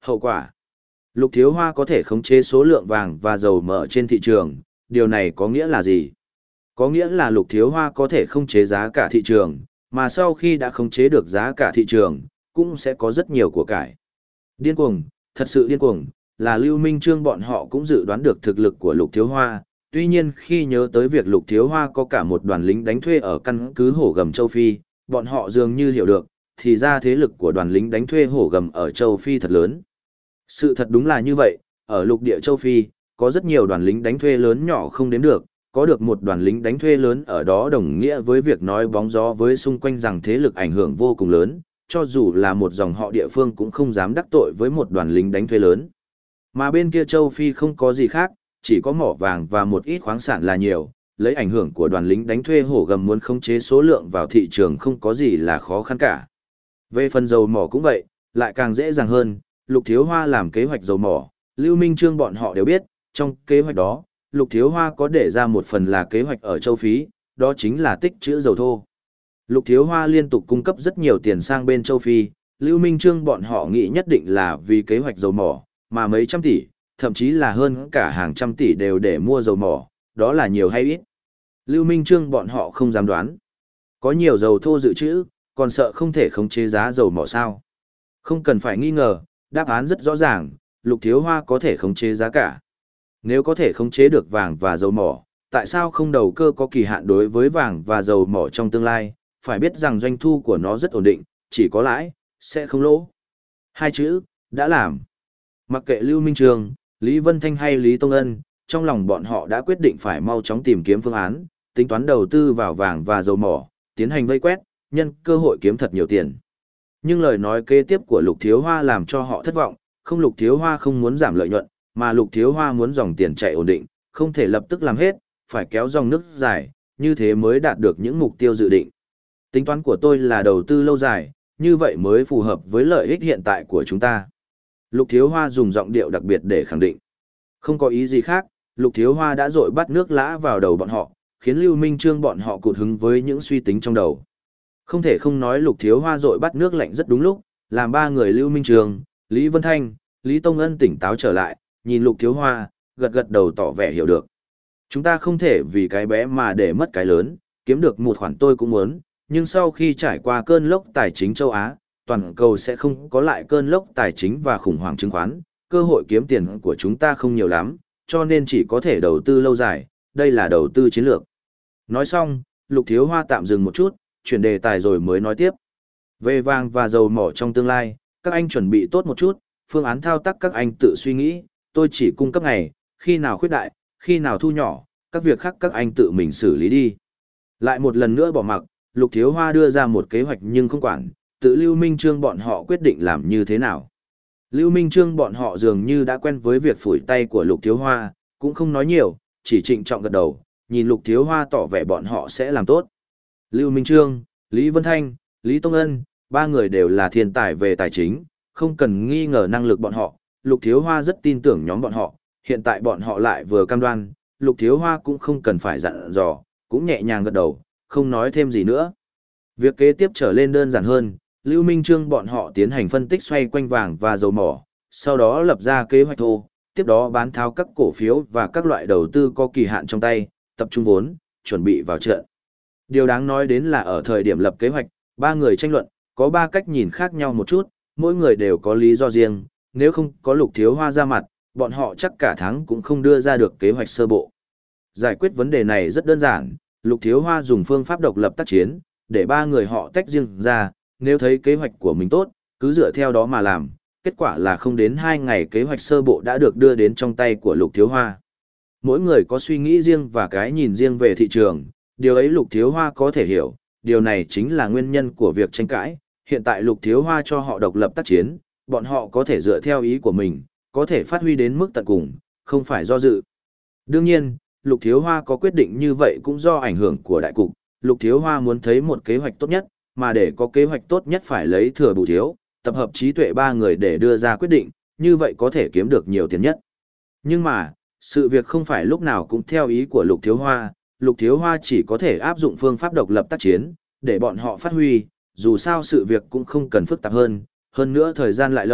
Hậu quả, Lục Thiếu Hoa có thể khống chế số lượng vàng và dầu mỡ trên thị trường, điều này có nghĩa là gì? Có nghĩa là Lục Thiếu Hoa có thể khống chế giá cả thị trường, mà sau khi đã khống chế được giá cả thị trường, cũng sẽ có rất nhiều của cải. Điên cuồng, thật sự điên cuồng, là Lưu Minh Trương bọn họ cũng dự đoán được thực lực của Lục Thiếu Hoa, tuy nhiên khi nhớ tới việc Lục Thiếu Hoa có cả một đoàn lính đánh thuê ở căn cứ Hổ Gầm Châu Phi, bọn họ dường như hiểu được, thì ra thế lực của đoàn lính đánh thuê Hổ Gầm ở Châu Phi thật lớn. Sự thật đúng là như vậy, ở lục địa Châu Phi, có rất nhiều đoàn lính đánh thuê lớn nhỏ không đếm được, có được một đoàn lính đánh thuê lớn ở đó đồng nghĩa với việc nói bóng gió với xung quanh rằng thế lực ảnh hưởng vô cùng lớn, cho dù là một dòng họ địa phương cũng không dám đắc tội với một đoàn lính đánh thuê lớn. Mà bên kia Châu Phi không có gì khác, chỉ có mỏ vàng và một ít khoáng sản là nhiều, lấy ảnh hưởng của đoàn lính đánh thuê Hổ Gầm muốn khống chế số lượng vào thị trường không có gì là khó khăn cả. Về phần dầu mỏ cũng vậy, lại càng dễ dàng hơn, Lục Thiếu Hoa làm kế hoạch dầu mỏ, Lưu Minh Trương bọn họ đều biết, trong kế hoạch đó, Lục Thiếu Hoa có để ra một phần là kế hoạch ở châu Phi, đó chính là tích trữ dầu thô. Lục Thiếu Hoa liên tục cung cấp rất nhiều tiền sang bên châu Phi, Lưu Minh Trương bọn họ nghĩ nhất định là vì kế hoạch dầu mỏ, mà mấy trăm tỷ, thậm chí là hơn cả hàng trăm tỷ đều để mua dầu mỏ, đó là nhiều hay ít. Lưu Minh Trương bọn họ không dám đoán. Có nhiều dầu thô dự trữ, còn sợ không thể khống chế giá dầu mỏ sao. Không cần phải nghi ngờ, đáp án rất rõ ràng, Lục Thiếu Hoa có thể khống chế giá cả. Nếu có thể khống chế được vàng và dầu mỏ, tại sao không đầu cơ có kỳ hạn đối với vàng và dầu mỏ trong tương lai, phải biết rằng doanh thu của nó rất ổn định, chỉ có lãi, sẽ không lỗ. Hai chữ, đã làm. Mặc kệ Lưu Minh Trường, Lý Vân Thanh hay Lý Tông Ân, trong lòng bọn họ đã quyết định phải mau chóng tìm kiếm phương án, tính toán đầu tư vào vàng và dầu mỏ, tiến hành vây quét, nhân cơ hội kiếm thật nhiều tiền. Nhưng lời nói kế tiếp của Lục Thiếu Hoa làm cho họ thất vọng, không Lục Thiếu Hoa không muốn giảm lợi nhuận, mà Lục Thiếu Hoa muốn dòng tiền chạy ổn định, không thể lập tức làm hết, phải kéo dòng nước dài, như thế mới đạt được những mục tiêu dự định. Tính toán của tôi là đầu tư lâu dài, như vậy mới phù hợp với lợi ích hiện tại của chúng ta. Lục Thiếu Hoa dùng giọng điệu đặc biệt để khẳng định. Không có ý gì khác, Lục Thiếu Hoa đã dội bắt nước lã vào đầu bọn họ, khiến Lưu Minh Trương bọn họ cụt hứng với những suy tính trong đầu. Không thể không nói Lục Thiếu Hoa dội bắt nước lạnh rất đúng lúc, làm ba người Lưu Minh Trương, Lý Vân Thanh, Lý Tông Ân tỉnh táo trở lại, nhìn Lục Thiếu Hoa, gật gật đầu tỏ vẻ hiểu được. Chúng ta không thể vì cái bé mà để mất cái lớn, kiếm được một khoản tôi cũng muốn, nhưng sau khi trải qua cơn lốc tài chính châu Á, toàn cầu sẽ không có lại cơn lốc tài chính và khủng hoảng chứng khoán, cơ hội kiếm tiền của chúng ta không nhiều lắm, cho nên chỉ có thể đầu tư lâu dài, đây là đầu tư chiến lược. Nói xong, Lục Thiếu Hoa tạm dừng một chút, chuyển đề tài rồi mới nói tiếp. Về vàng và dầu mỏ trong tương lai, các anh chuẩn bị tốt một chút, phương án thao tác các anh tự suy nghĩ, tôi chỉ cung cấp ngày, khi nào khuyết đại, khi nào thu nhỏ, các việc khác các anh tự mình xử lý đi. Lại một lần nữa bỏ mặc, Lục Thiếu Hoa đưa ra một kế hoạch nhưng không quản, tự Lưu Minh Trương bọn họ quyết định làm như thế nào. Lưu Minh Trương bọn họ dường như đã quen với việc phủi tay của Lục Thiếu Hoa, cũng không nói nhiều, chỉ trịnh trọng gật đầu, nhìn Lục Thiếu Hoa tỏ vẻ bọn họ sẽ làm tốt. Lưu Minh Trương, Lý Vân Thanh, Lý Tông Ân, ba người đều là thiên tài về tài chính, không cần nghi ngờ năng lực bọn họ, Lục Thiếu Hoa rất tin tưởng nhóm bọn họ, hiện tại bọn họ lại vừa cam đoan, Lục Thiếu Hoa cũng không cần phải dặn dò, cũng nhẹ nhàng gật đầu, không nói thêm gì nữa. Việc kế tiếp trở lên đơn giản hơn, Lưu Minh Trương bọn họ tiến hành phân tích xoay quanh vàng và dầu mỏ, sau đó lập ra kế hoạch thô, tiếp đó bán tháo các cổ phiếu và các loại đầu tư có kỳ hạn trong tay, tập trung vốn, chuẩn bị vào trận. Điều đáng nói đến là ở thời điểm lập kế hoạch, ba người tranh luận, có ba cách nhìn khác nhau một chút, mỗi người đều có lý do riêng, nếu không có Lục Thiếu Hoa ra mặt, bọn họ chắc cả tháng cũng không đưa ra được kế hoạch sơ bộ. Giải quyết vấn đề này rất đơn giản, Lục Thiếu Hoa dùng phương pháp độc lập tác chiến, để ba người họ tách riêng ra, nếu thấy kế hoạch của mình tốt, cứ dựa theo đó mà làm, kết quả là không đến hai ngày kế hoạch sơ bộ đã được đưa đến trong tay của Lục Thiếu Hoa. Mỗi người có suy nghĩ riêng và cái nhìn riêng về thị trường, điều ấy Lục Thiếu Hoa có thể hiểu, điều này chính là nguyên nhân của việc tranh cãi. Hiện tại Lục Thiếu Hoa cho họ độc lập tác chiến, bọn họ có thể dựa theo ý của mình, có thể phát huy đến mức tận cùng, không phải do dự. Đương nhiên, Lục Thiếu Hoa có quyết định như vậy cũng do ảnh hưởng của đại cục, Lục Thiếu Hoa muốn thấy một kế hoạch tốt nhất, mà để có kế hoạch tốt nhất phải lấy thừa bù thiếu, tập hợp trí tuệ ba người để đưa ra quyết định, như vậy có thể kiếm được nhiều tiền nhất. Nhưng mà, sự việc không phải lúc nào cũng theo ý của Lục Thiếu Hoa, Lục Thiếu Hoa chỉ có thể áp dụng phương pháp độc lập tác chiến, để bọn họ phát huy, dù sao sự việc cũng không cần phức tạp hơn, hơn nữa thời gian lại lâu,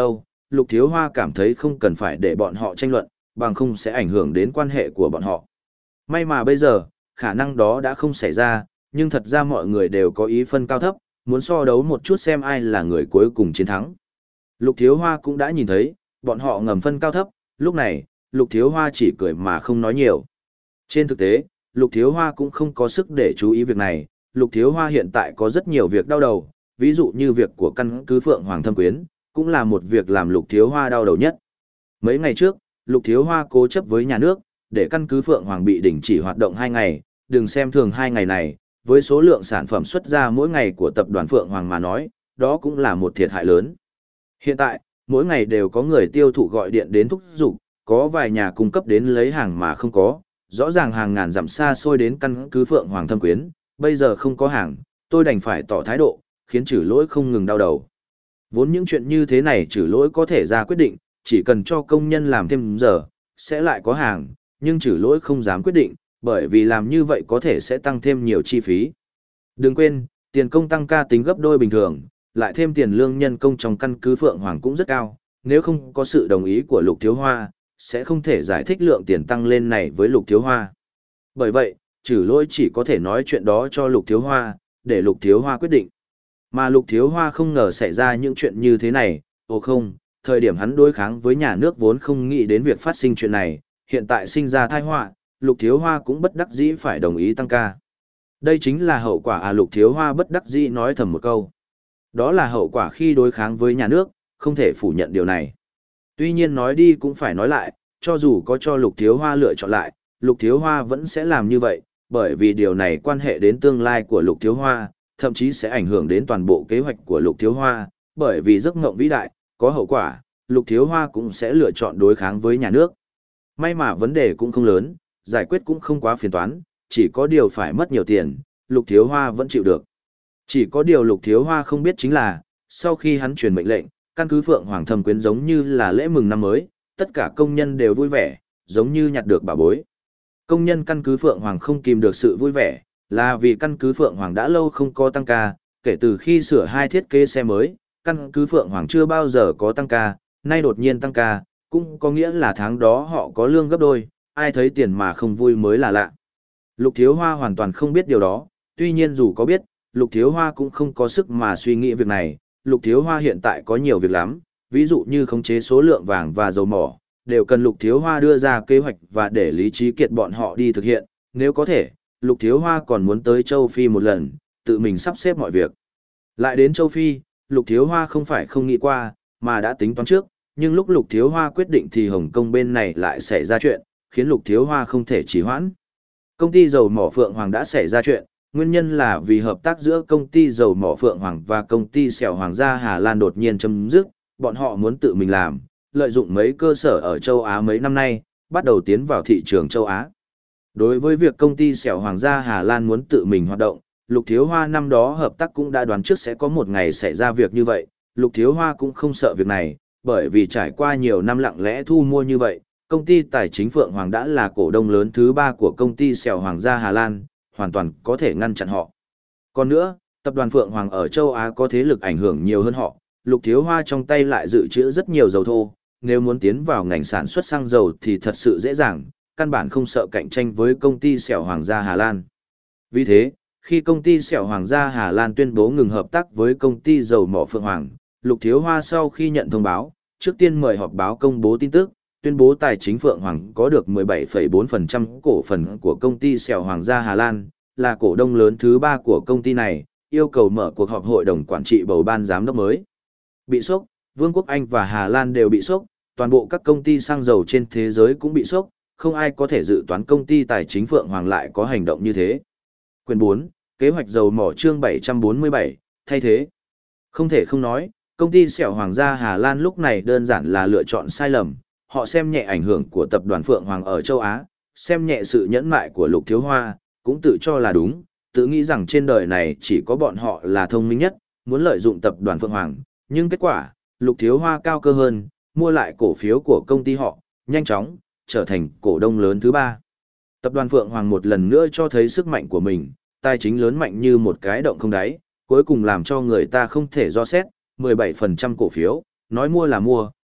Lục Thiếu Hoa cảm thấy không cần phải để bọn họ tranh luận, bằng không sẽ ảnh hưởng đến quan hệ của bọn họ. May mà bây giờ, khả năng đó đã không xảy ra, nhưng thật ra mọi người đều có ý phân cao thấp, muốn so đấu một chút xem ai là người cuối cùng chiến thắng. Lục Thiếu Hoa cũng đã nhìn thấy, bọn họ ngầm phân cao thấp, lúc này, Lục Thiếu Hoa chỉ cười mà không nói nhiều. Trên thực tế, Lục Thiếu Hoa cũng không có sức để chú ý việc này, Lục Thiếu Hoa hiện tại có rất nhiều việc đau đầu, ví dụ như việc của căn cứ Phượng Hoàng Thâm Quyến, cũng là một việc làm Lục Thiếu Hoa đau đầu nhất. Mấy ngày trước, Lục Thiếu Hoa cố chấp với nhà nước, để căn cứ Phượng Hoàng bị đình chỉ hoạt động hai ngày, đừng xem thường hai ngày này, với số lượng sản phẩm xuất ra mỗi ngày của tập đoàn Phượng Hoàng mà nói, đó cũng là một thiệt hại lớn. Hiện tại, mỗi ngày đều có người tiêu thụ gọi điện đến thúc giục, có vài nhà cung cấp đến lấy hàng mà không có, rõ ràng hàng ngàn dặm xa xôi đến căn cứ Phượng Hoàng Thâm Quyến, bây giờ không có hàng, tôi đành phải tỏ thái độ, khiến Trử Lỗi không ngừng đau đầu. Vốn những chuyện như thế này Trử Lỗi có thể ra quyết định, chỉ cần cho công nhân làm thêm giờ, sẽ lại có hàng, nhưng Trử Lỗi không dám quyết định, bởi vì làm như vậy có thể sẽ tăng thêm nhiều chi phí. Đừng quên, tiền công tăng ca tính gấp đôi bình thường, lại thêm tiền lương nhân công trong căn cứ Phượng Hoàng cũng rất cao, nếu không có sự đồng ý của Lục Thiếu Hoa, sẽ không thể giải thích lượng tiền tăng lên này với Lục Thiếu Hoa. Bởi vậy, Trử Lỗi chỉ có thể nói chuyện đó cho Lục Thiếu Hoa, để Lục Thiếu Hoa quyết định. Mà Lục Thiếu Hoa không ngờ xảy ra những chuyện như thế này, ồ không, thời điểm hắn đối kháng với nhà nước vốn không nghĩ đến việc phát sinh chuyện này, hiện tại sinh ra tai họa, Lục Thiếu Hoa cũng bất đắc dĩ phải đồng ý tăng ca. Đây chính là hậu quả à, Lục Thiếu Hoa bất đắc dĩ nói thầm một câu. Đó là hậu quả khi đối kháng với nhà nước, không thể phủ nhận điều này. Tuy nhiên nói đi cũng phải nói lại, cho dù có cho Lục Thiếu Hoa lựa chọn lại, Lục Thiếu Hoa vẫn sẽ làm như vậy, bởi vì điều này quan hệ đến tương lai của Lục Thiếu Hoa, thậm chí sẽ ảnh hưởng đến toàn bộ kế hoạch của Lục Thiếu Hoa, bởi vì giấc mộng vĩ đại, có hậu quả, Lục Thiếu Hoa cũng sẽ lựa chọn đối kháng với nhà nước. May mà vấn đề cũng không lớn, giải quyết cũng không quá phiền toán, chỉ có điều phải mất nhiều tiền, Lục Thiếu Hoa vẫn chịu được. Chỉ có điều Lục Thiếu Hoa không biết chính là, sau khi hắn truyền mệnh lệnh, căn cứ Phượng Hoàng Thâm Quyến giống như là lễ mừng năm mới, tất cả công nhân đều vui vẻ, giống như nhặt được bảo bối. Công nhân căn cứ Phượng Hoàng không kìm được sự vui vẻ, là vì căn cứ Phượng Hoàng đã lâu không có tăng ca, kể từ khi sửa hai thiết kế xe mới, căn cứ Phượng Hoàng chưa bao giờ có tăng ca, nay đột nhiên tăng ca, cũng có nghĩa là tháng đó họ có lương gấp đôi, ai thấy tiền mà không vui mới là lạ. Lục Thiếu Hoa hoàn toàn không biết điều đó, tuy nhiên dù có biết, Lục Thiếu Hoa cũng không có sức mà suy nghĩ việc này, Lục Thiếu Hoa hiện tại có nhiều việc lắm, ví dụ như khống chế số lượng vàng và dầu mỏ, đều cần Lục Thiếu Hoa đưa ra kế hoạch và để Lý Trí Kiệt bọn họ đi thực hiện, nếu có thể, Lục Thiếu Hoa còn muốn tới Châu Phi một lần, tự mình sắp xếp mọi việc. Lại đến Châu Phi, Lục Thiếu Hoa không phải không nghĩ qua, mà đã tính toán trước, nhưng lúc Lục Thiếu Hoa quyết định thì Hồng Kông bên này lại xảy ra chuyện, khiến Lục Thiếu Hoa không thể trì hoãn. Công ty dầu mỏ Phượng Hoàng đã xảy ra chuyện, nguyên nhân là vì hợp tác giữa công ty dầu mỏ Phượng Hoàng và công ty xẻo Hoàng gia Hà Lan đột nhiên chấm dứt, bọn họ muốn tự mình làm, lợi dụng mấy cơ sở ở châu Á mấy năm nay, bắt đầu tiến vào thị trường châu Á. Đối với việc công ty xẻo Hoàng gia Hà Lan muốn tự mình hoạt động, Lục Thiếu Hoa năm đó hợp tác cũng đã đoán trước sẽ có một ngày xảy ra việc như vậy, Lục Thiếu Hoa cũng không sợ việc này, bởi vì trải qua nhiều năm lặng lẽ thu mua như vậy, công ty tài chính Phượng Hoàng đã là cổ đông lớn thứ ba của công ty xẻo Hoàng gia Hà Lan, hoàn toàn có thể ngăn chặn họ. Còn nữa, tập đoàn Phượng Hoàng ở châu Á có thế lực ảnh hưởng nhiều hơn họ, Lục Thiếu Hoa trong tay lại dự trữ rất nhiều dầu thô, nếu muốn tiến vào ngành sản xuất xăng dầu thì thật sự dễ dàng, căn bản không sợ cạnh tranh với công ty xẻo Hoàng gia Hà Lan. Vì thế, khi công ty xẻo Hoàng gia Hà Lan tuyên bố ngừng hợp tác với công ty dầu mỏ Phượng Hoàng, Lục Thiếu Hoa sau khi nhận thông báo, trước tiên mời họp báo công bố tin tức, tuyên bố tài chính Phượng Hoàng có được mười bảy phẩy bốn phần trăm cổ phần của công ty xẻo Hoàng gia Hà Lan, là cổ đông lớn thứ ba của công ty này, yêu cầu mở cuộc họp hội đồng quản trị bầu ban giám đốc mới. Bị sốc, Vương quốc Anh và Hà Lan đều bị sốc, toàn bộ các công ty xăng dầu trên thế giới cũng bị sốc, không ai có thể dự toán công ty tài chính Phượng Hoàng lại có hành động như thế. Quyền bốn, kế hoạch dầu mỏ chương bảy trăm bốn mươi bảy, thay thế. Không thể không nói, công ty xẻo Hoàng gia Hà Lan lúc này đơn giản là lựa chọn sai lầm, họ xem nhẹ ảnh hưởng của tập đoàn Phượng Hoàng ở châu Á, xem nhẹ sự nhẫn nại của Lục Thiếu Hoa, cũng tự cho là đúng, tự nghĩ rằng trên đời này chỉ có bọn họ là thông minh nhất, muốn lợi dụng tập đoàn Phượng Hoàng, nhưng kết quả, Lục Thiếu Hoa cao cơ hơn, mua lại cổ phiếu của công ty họ, nhanh chóng, trở thành cổ đông lớn thứ ba. Tập đoàn Phượng Hoàng một lần nữa cho thấy sức mạnh của mình, tài chính lớn mạnh như một cái động không đáy, cuối cùng làm cho người ta không thể do xét, mười bảy phần trăm cổ phiếu, nói mua là mua,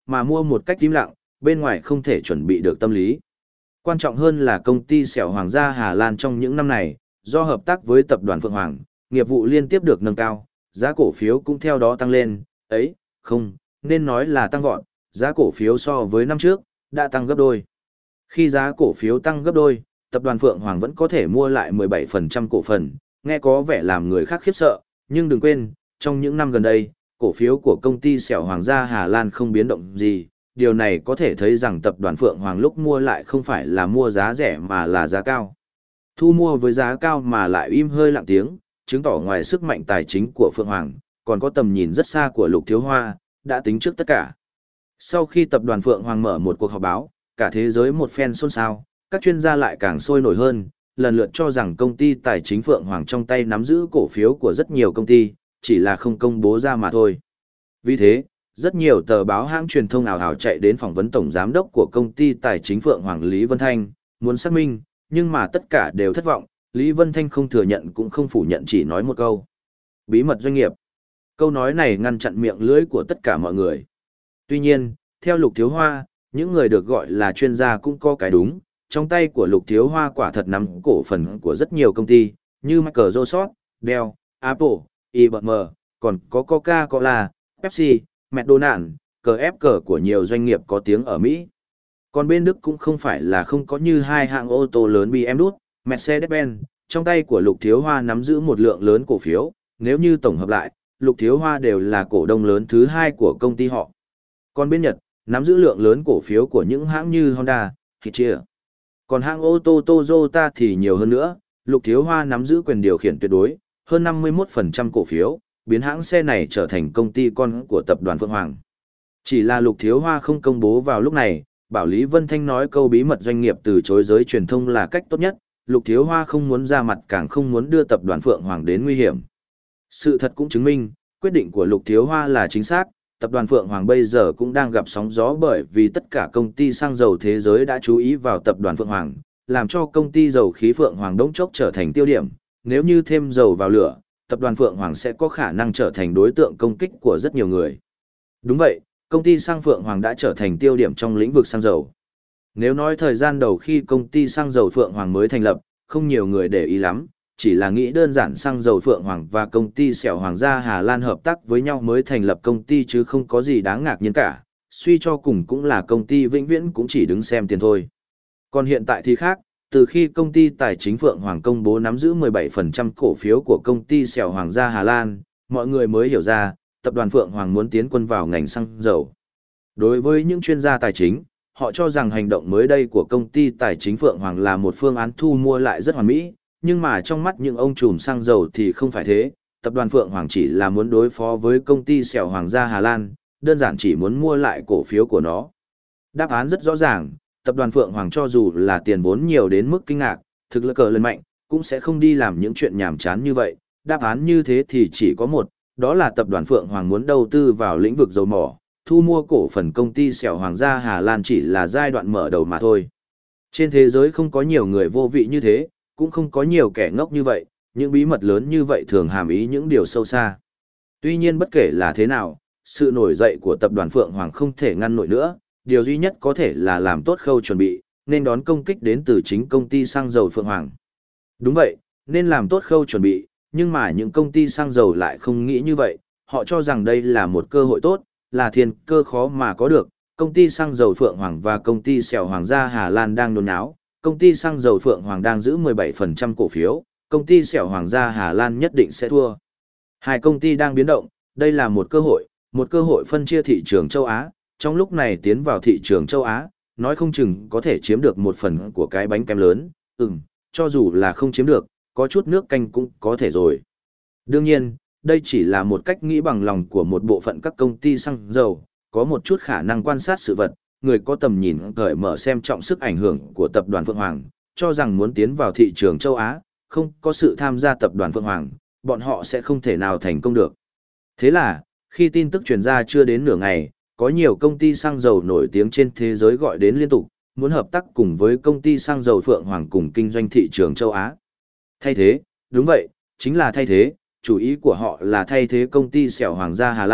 mà mua một cách im lặng, bên ngoài không thể chuẩn bị được tâm lý. Quan trọng hơn là công ty xẻo Hoàng gia Hà Lan trong những năm này, do hợp tác với tập đoàn Phượng Hoàng, nghiệp vụ liên tiếp được nâng cao, giá cổ phiếu cũng theo đó tăng lên, ấy, không, nên nói là tăng vọt, giá cổ phiếu so với năm trước, đã tăng gấp đôi. Khi giá cổ phiếu tăng gấp đôi, tập đoàn Phượng Hoàng vẫn có thể mua lại mười bảy phần trăm cổ phần, nghe có vẻ làm người khác khiếp sợ, nhưng đừng quên, trong những năm gần đây, cổ phiếu của công ty xẻo Hoàng gia Hà Lan không biến động gì, điều này có thể thấy rằng tập đoàn Phượng Hoàng lúc mua lại không phải là mua giá rẻ mà là giá cao. Thu mua với giá cao mà lại im hơi lặng tiếng, chứng tỏ ngoài sức mạnh tài chính của Phượng Hoàng, còn có tầm nhìn rất xa của Lục Thiếu Hoa, đã tính trước tất cả. Sau khi tập đoàn Phượng Hoàng mở một cuộc họp báo, cả thế giới một phen xôn xao, các chuyên gia lại càng sôi nổi hơn, lần lượt cho rằng công ty tài chính Phượng Hoàng trong tay nắm giữ cổ phiếu của rất nhiều công ty, chỉ là không công bố ra mà thôi. Vì thế, rất nhiều tờ báo hãng truyền thông ảo ảo chạy đến phỏng vấn tổng giám đốc của công ty tài chính Phượng Hoàng Lý Vân Thanh, muốn xác minh, nhưng mà tất cả đều thất vọng, Lý Vân Thanh không thừa nhận cũng không phủ nhận, chỉ nói một câu. Bí mật doanh nghiệp. Câu nói này ngăn chặn miệng lưỡi của tất cả mọi người. Tuy nhiên, theo Lục Thiếu Hoa, những người được gọi là chuyên gia cũng có cái đúng, trong tay của Lục Thiếu Hoa quả thật nắm cổ phần của rất nhiều công ty, như Microsoft, Dell, Apple, i bê em, còn có Coca-Cola, Pepsi, McDonald's, cờ ép cờ của nhiều doanh nghiệp có tiếng ở Mỹ. Còn bên Đức cũng không phải là không có như hai hãng ô tô lớn bê em vê, Mercedes-Benz, trong tay của Lục Thiếu Hoa nắm giữ một lượng lớn cổ phiếu, nếu như tổng hợp lại, Lục Thiếu Hoa đều là cổ đông lớn thứ hai của công ty họ. Còn bên Nhật, nắm giữ lượng lớn cổ phiếu của những hãng như Honda, Hitachi. Còn hãng ô tô Toyota thì nhiều hơn nữa, Lục Thiếu Hoa nắm giữ quyền điều khiển tuyệt đối, hơn năm mươi mốt phần trăm cổ phiếu, biến hãng xe này trở thành công ty con của tập đoàn Phượng Hoàng. Chỉ là Lục Thiếu Hoa không công bố vào lúc này, bảo Lý Vân Thanh nói câu bí mật doanh nghiệp từ chối giới truyền thông là cách tốt nhất, Lục Thiếu Hoa không muốn ra mặt càng không muốn đưa tập đoàn Phượng Hoàng đến nguy hiểm. Sự thật cũng chứng minh, quyết định của Lục Thiếu Hoa là chính xác, tập đoàn Phượng Hoàng bây giờ cũng đang gặp sóng gió bởi vì tất cả công ty xăng dầu thế giới đã chú ý vào tập đoàn Phượng Hoàng, làm cho công ty dầu khí Phượng Hoàng đống chốc trở thành tiêu điểm, nếu như thêm dầu vào lửa, tập đoàn Phượng Hoàng sẽ có khả năng trở thành đối tượng công kích của rất nhiều người. Đúng vậy, công ty xăng Phượng Hoàng đã trở thành tiêu điểm trong lĩnh vực xăng dầu. Nếu nói thời gian đầu khi công ty xăng dầu Phượng Hoàng mới thành lập, không nhiều người để ý lắm, chỉ là nghĩ đơn giản xăng dầu Phượng Hoàng và công ty xẻo Hoàng gia Hà Lan hợp tác với nhau mới thành lập công ty chứ không có gì đáng ngạc nhiên cả, suy cho cùng cũng là công ty vĩnh viễn cũng chỉ đứng xem tiền thôi. Còn hiện tại thì khác, từ khi công ty tài chính Phượng Hoàng công bố nắm giữ mười bảy phần trăm cổ phiếu của công ty xẻo Hoàng gia Hà Lan, mọi người mới hiểu ra, tập đoàn Phượng Hoàng muốn tiến quân vào ngành xăng dầu. Đối với những chuyên gia tài chính, họ cho rằng hành động mới đây của công ty tài chính Phượng Hoàng là một phương án thu mua lại rất hoàn mỹ, nhưng mà trong mắt những ông trùm xăng dầu thì không phải thế, tập đoàn Phượng Hoàng chỉ là muốn đối phó với công ty xẻo Hoàng gia Hà Lan, đơn giản chỉ muốn mua lại cổ phiếu của nó. Đáp án rất rõ ràng, tập đoàn Phượng Hoàng cho dù là tiền vốn nhiều đến mức kinh ngạc, thực lực cờ lớn mạnh, cũng sẽ không đi làm những chuyện nhảm chán như vậy. Đáp án như thế thì chỉ có một, đó là tập đoàn Phượng Hoàng muốn đầu tư vào lĩnh vực dầu mỏ, thu mua cổ phần công ty xẻo Hoàng gia Hà Lan chỉ là giai đoạn mở đầu mà thôi. Trên thế giới không có nhiều người vô vị như thế, cũng không có nhiều kẻ ngốc như vậy, những bí mật lớn như vậy thường hàm ý những điều sâu xa. Tuy nhiên bất kể là thế nào, sự nổi dậy của tập đoàn Phượng Hoàng không thể ngăn nổi nữa, điều duy nhất có thể là làm tốt khâu chuẩn bị, nên đón công kích đến từ chính công ty xăng dầu Phượng Hoàng. Đúng vậy, nên làm tốt khâu chuẩn bị, nhưng mà những công ty xăng dầu lại không nghĩ như vậy, họ cho rằng đây là một cơ hội tốt, là thiên cơ khó mà có được. Công ty xăng dầu Phượng Hoàng và công ty xẻo Hoàng gia Hà Lan đang nôn náo, công ty xăng dầu Phượng Hoàng đang giữ mười bảy phần trăm cổ phiếu, công ty xẻo Hoàng gia Hà Lan nhất định sẽ thua. Hai công ty đang biến động, đây là một cơ hội, một cơ hội phân chia thị trường châu Á, trong lúc này tiến vào thị trường châu Á, nói không chừng có thể chiếm được một phần của cái bánh kem lớn, ừm, cho dù là không chiếm được, có chút nước canh cũng có thể rồi. Đương nhiên, đây chỉ là một cách nghĩ bằng lòng của một bộ phận các công ty xăng dầu, có một chút khả năng quan sát sự vật, người có tầm nhìn cởi mở xem trọng sức ảnh hưởng của tập đoàn Phượng Hoàng, cho rằng muốn tiến vào thị trường châu Á, không có sự tham gia tập đoàn Phượng Hoàng, bọn họ sẽ không thể nào thành công được. Thế là, khi tin tức truyền ra chưa đến nửa ngày, có nhiều công ty xăng dầu nổi tiếng trên thế giới gọi đến liên tục, muốn hợp tác cùng với công ty xăng dầu Phượng Hoàng cùng kinh doanh thị trường châu Á. Thay thế, đúng vậy, chính là thay thế, chủ ý của họ là thay thế công ty xẻo Hoàng gia Hà Lan,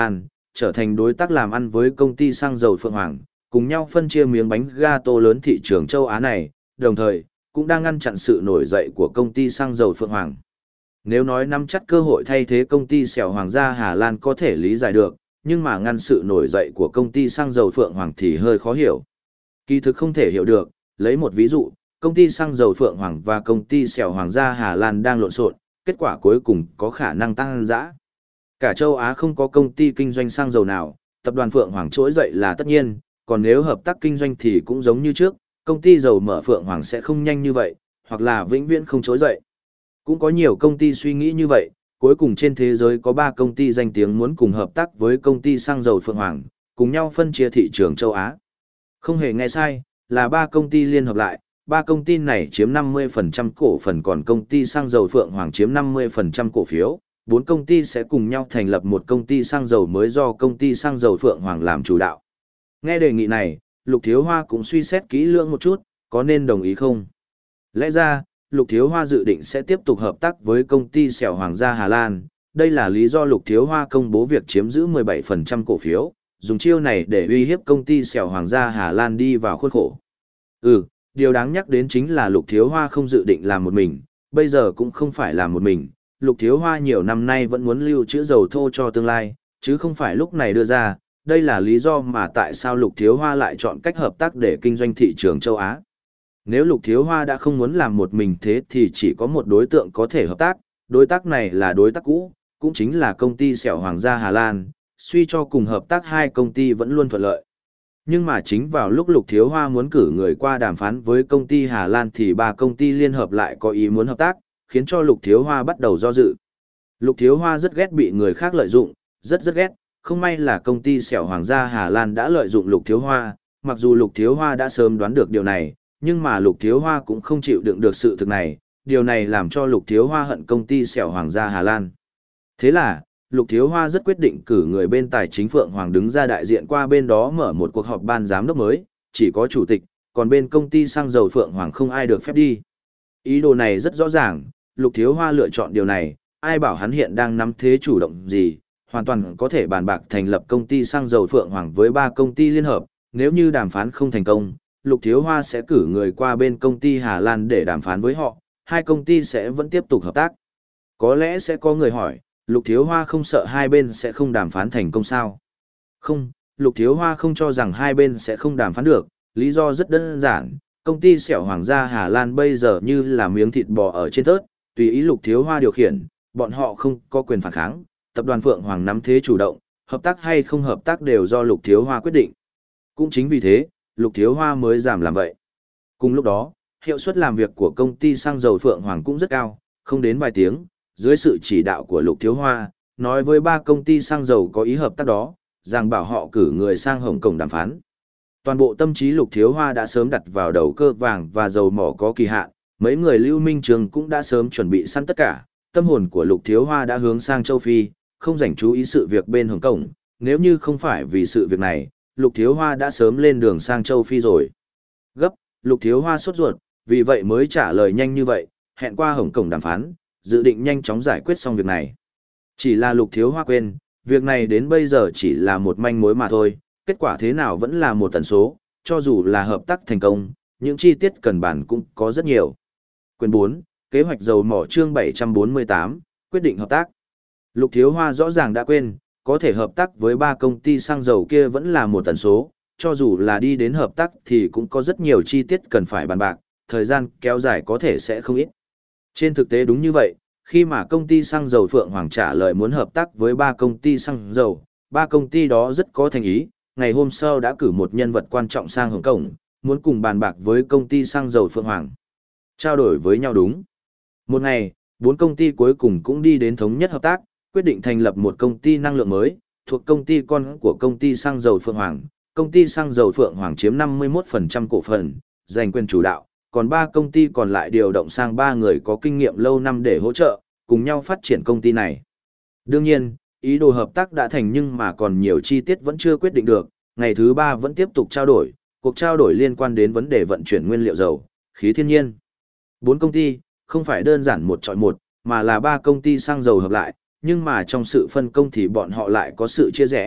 trở thành đối tác làm ăn với công ty xăng dầu Phượng Hoàng, cùng nhau phân chia miếng bánh gato lớn thị trường châu Á này, đồng thời, cũng đang ngăn chặn sự nổi dậy của công ty xăng dầu Phượng Hoàng. Nếu nói nắm chắc cơ hội thay thế công ty xèo Hoàng gia Hà Lan có thể lý giải được, nhưng mà ngăn sự nổi dậy của công ty xăng dầu Phượng Hoàng thì hơi khó hiểu. Kỳ thực không thể hiểu được, lấy một ví dụ, công ty xăng dầu Phượng Hoàng và công ty xèo Hoàng gia Hà Lan đang lộn xộn, kết quả cuối cùng có khả năng tăng dã. Cả châu Á không có công ty kinh doanh xăng dầu nào, tập đoàn Phượng Hoàng trỗi dậy là tất nhiên, còn nếu hợp tác kinh doanh thì cũng giống như trước, công ty dầu mỡ Phượng Hoàng sẽ không nhanh như vậy, hoặc là vĩnh viễn không trỗi dậy. Cũng có nhiều công ty suy nghĩ như vậy, cuối cùng trên thế giới có ba công ty danh tiếng muốn cùng hợp tác với công ty xăng dầu Phượng Hoàng, cùng nhau phân chia thị trường châu Á. Không hề nghe sai, là ba công ty liên hợp lại, ba công ty này chiếm năm mươi phần trăm cổ phần còn công ty xăng dầu Phượng Hoàng chiếm năm mươi phần trăm cổ phiếu, bốn công ty sẽ cùng nhau thành lập một công ty xăng dầu mới do công ty xăng dầu Phượng Hoàng làm chủ đạo. Nghe đề nghị này, Lục Thiếu Hoa cũng suy xét kỹ lưỡng một chút, có nên đồng ý không? Lẽ ra, Lục Thiếu Hoa dự định sẽ tiếp tục hợp tác với công ty xèo Hoàng gia Hà Lan, đây là lý do Lục Thiếu Hoa công bố việc chiếm giữ mười bảy phần trăm cổ phiếu, dùng chiêu này để uy hiếp công ty xèo Hoàng gia Hà Lan đi vào khuôn khổ. Ừ, điều đáng nhắc đến chính là Lục Thiếu Hoa không dự định làm một mình, bây giờ cũng không phải làm một mình, Lục Thiếu Hoa nhiều năm nay vẫn muốn lưu trữ dầu thô cho tương lai, chứ không phải lúc này đưa ra, đây là lý do mà tại sao Lục Thiếu Hoa lại chọn cách hợp tác để kinh doanh thị trường châu Á. Nếu Lục Thiếu Hoa đã không muốn làm một mình thế thì chỉ có một đối tượng có thể hợp tác, đối tác này là đối tác cũ, cũng chính là công ty xẻo Hoàng gia Hà Lan, suy cho cùng hợp tác hai công ty vẫn luôn thuận lợi. Nhưng mà chính vào lúc Lục Thiếu Hoa muốn cử người qua đàm phán với công ty Hà Lan thì ba công ty liên hợp lại có ý muốn hợp tác, khiến cho Lục Thiếu Hoa bắt đầu do dự. Lục Thiếu Hoa rất ghét bị người khác lợi dụng, rất rất ghét, không may là công ty xẻo Hoàng gia Hà Lan đã lợi dụng Lục Thiếu Hoa, mặc dù Lục Thiếu Hoa đã sớm đoán được điều này, nhưng mà Lục Thiếu Hoa cũng không chịu đựng được sự thực này, điều này làm cho Lục Thiếu Hoa hận công ty xẻo Hoàng gia Hà Lan. Thế là, Lục Thiếu Hoa rất quyết định cử người bên tài chính Phượng Hoàng đứng ra đại diện qua bên đó mở một cuộc họp ban giám đốc mới, chỉ có chủ tịch, còn bên công ty xăng dầu Phượng Hoàng không ai được phép đi. Ý đồ này rất rõ ràng, Lục Thiếu Hoa lựa chọn điều này, ai bảo hắn hiện đang nắm thế chủ động gì, hoàn toàn có thể bàn bạc thành lập công ty xăng dầu Phượng Hoàng với ba công ty liên hợp, nếu như đàm phán không thành công, Lục Thiếu Hoa sẽ cử người qua bên công ty Hà Lan để đàm phán với họ, hai công ty sẽ vẫn tiếp tục hợp tác. Có lẽ sẽ có người hỏi, Lục Thiếu Hoa không sợ hai bên sẽ không đàm phán thành công sao? Không, Lục Thiếu Hoa không cho rằng hai bên sẽ không đàm phán được, lý do rất đơn giản, công ty xẻo Hoàng gia Hà Lan bây giờ như là miếng thịt bò ở trên thớt, tùy ý Lục Thiếu Hoa điều khiển, bọn họ không có quyền phản kháng, tập đoàn Phượng Hoàng nắm thế chủ động, hợp tác hay không hợp tác đều do Lục Thiếu Hoa quyết định. Cũng chính vì thế, Lục Thiếu Hoa mới giảm làm vậy. Cùng lúc đó, hiệu suất làm việc của công ty xăng dầu Phượng Hoàng cũng rất cao, không đến vài tiếng, dưới sự chỉ đạo của Lục Thiếu Hoa, nói với ba công ty xăng dầu có ý hợp tác đó, rằng bảo họ cử người sang Hồng Kông đàm phán. Toàn bộ tâm trí Lục Thiếu Hoa đã sớm đặt vào đầu cơ vàng và dầu mỏ có kỳ hạn, mấy người Lưu Minh Trường cũng đã sớm chuẩn bị sẵn tất cả, tâm hồn của Lục Thiếu Hoa đã hướng sang châu Phi, không dành chú ý sự việc bên Hồng Kông, nếu như không phải vì sự việc này, Lục Thiếu Hoa đã sớm lên đường sang châu Phi rồi. Gấp, Lục Thiếu Hoa sốt ruột, vì vậy mới trả lời nhanh như vậy, hẹn qua Hồng Kông đàm phán, dự định nhanh chóng giải quyết xong việc này. Chỉ là Lục Thiếu Hoa quên, việc này đến bây giờ chỉ là một manh mối mà thôi, kết quả thế nào vẫn là một tần số, cho dù là hợp tác thành công, những chi tiết cần bàn cũng có rất nhiều. Quyền bốn, Kế hoạch dầu mỏ chương bảy trăm bốn mươi tám, quyết định hợp tác. Lục Thiếu Hoa rõ ràng đã quên, có thể hợp tác với ba công ty xăng dầu kia vẫn là một tần số, cho dù là đi đến hợp tác thì cũng có rất nhiều chi tiết cần phải bàn bạc, thời gian kéo dài có thể sẽ không ít. Trên thực tế đúng như vậy, khi mà công ty xăng dầu Phượng Hoàng trả lời muốn hợp tác với ba công ty xăng dầu, ba công ty đó rất có thành ý, ngày hôm sau đã cử một nhân vật quan trọng sang Hồng Kông, muốn cùng bàn bạc với công ty xăng dầu Phượng Hoàng. Trao đổi với nhau đúng. Một ngày, bốn công ty cuối cùng cũng đi đến thống nhất hợp tác, quyết định thành lập một công ty năng lượng mới, thuộc công ty con của công ty xăng dầu Phượng Hoàng. Công ty xăng dầu Phượng Hoàng chiếm năm mươi mốt phần trăm cổ phần, giành quyền chủ đạo, còn ba công ty còn lại điều động sang ba người có kinh nghiệm lâu năm để hỗ trợ, cùng nhau phát triển công ty này. Đương nhiên, ý đồ hợp tác đã thành nhưng mà còn nhiều chi tiết vẫn chưa quyết định được, ngày thứ ba vẫn tiếp tục trao đổi, cuộc trao đổi liên quan đến vấn đề vận chuyển nguyên liệu dầu, khí thiên nhiên. Bốn công ty, không phải đơn giản một chọi một, mà là ba công ty xăng dầu hợp lại, nhưng mà trong sự phân công thì bọn họ lại có sự chia rẽ.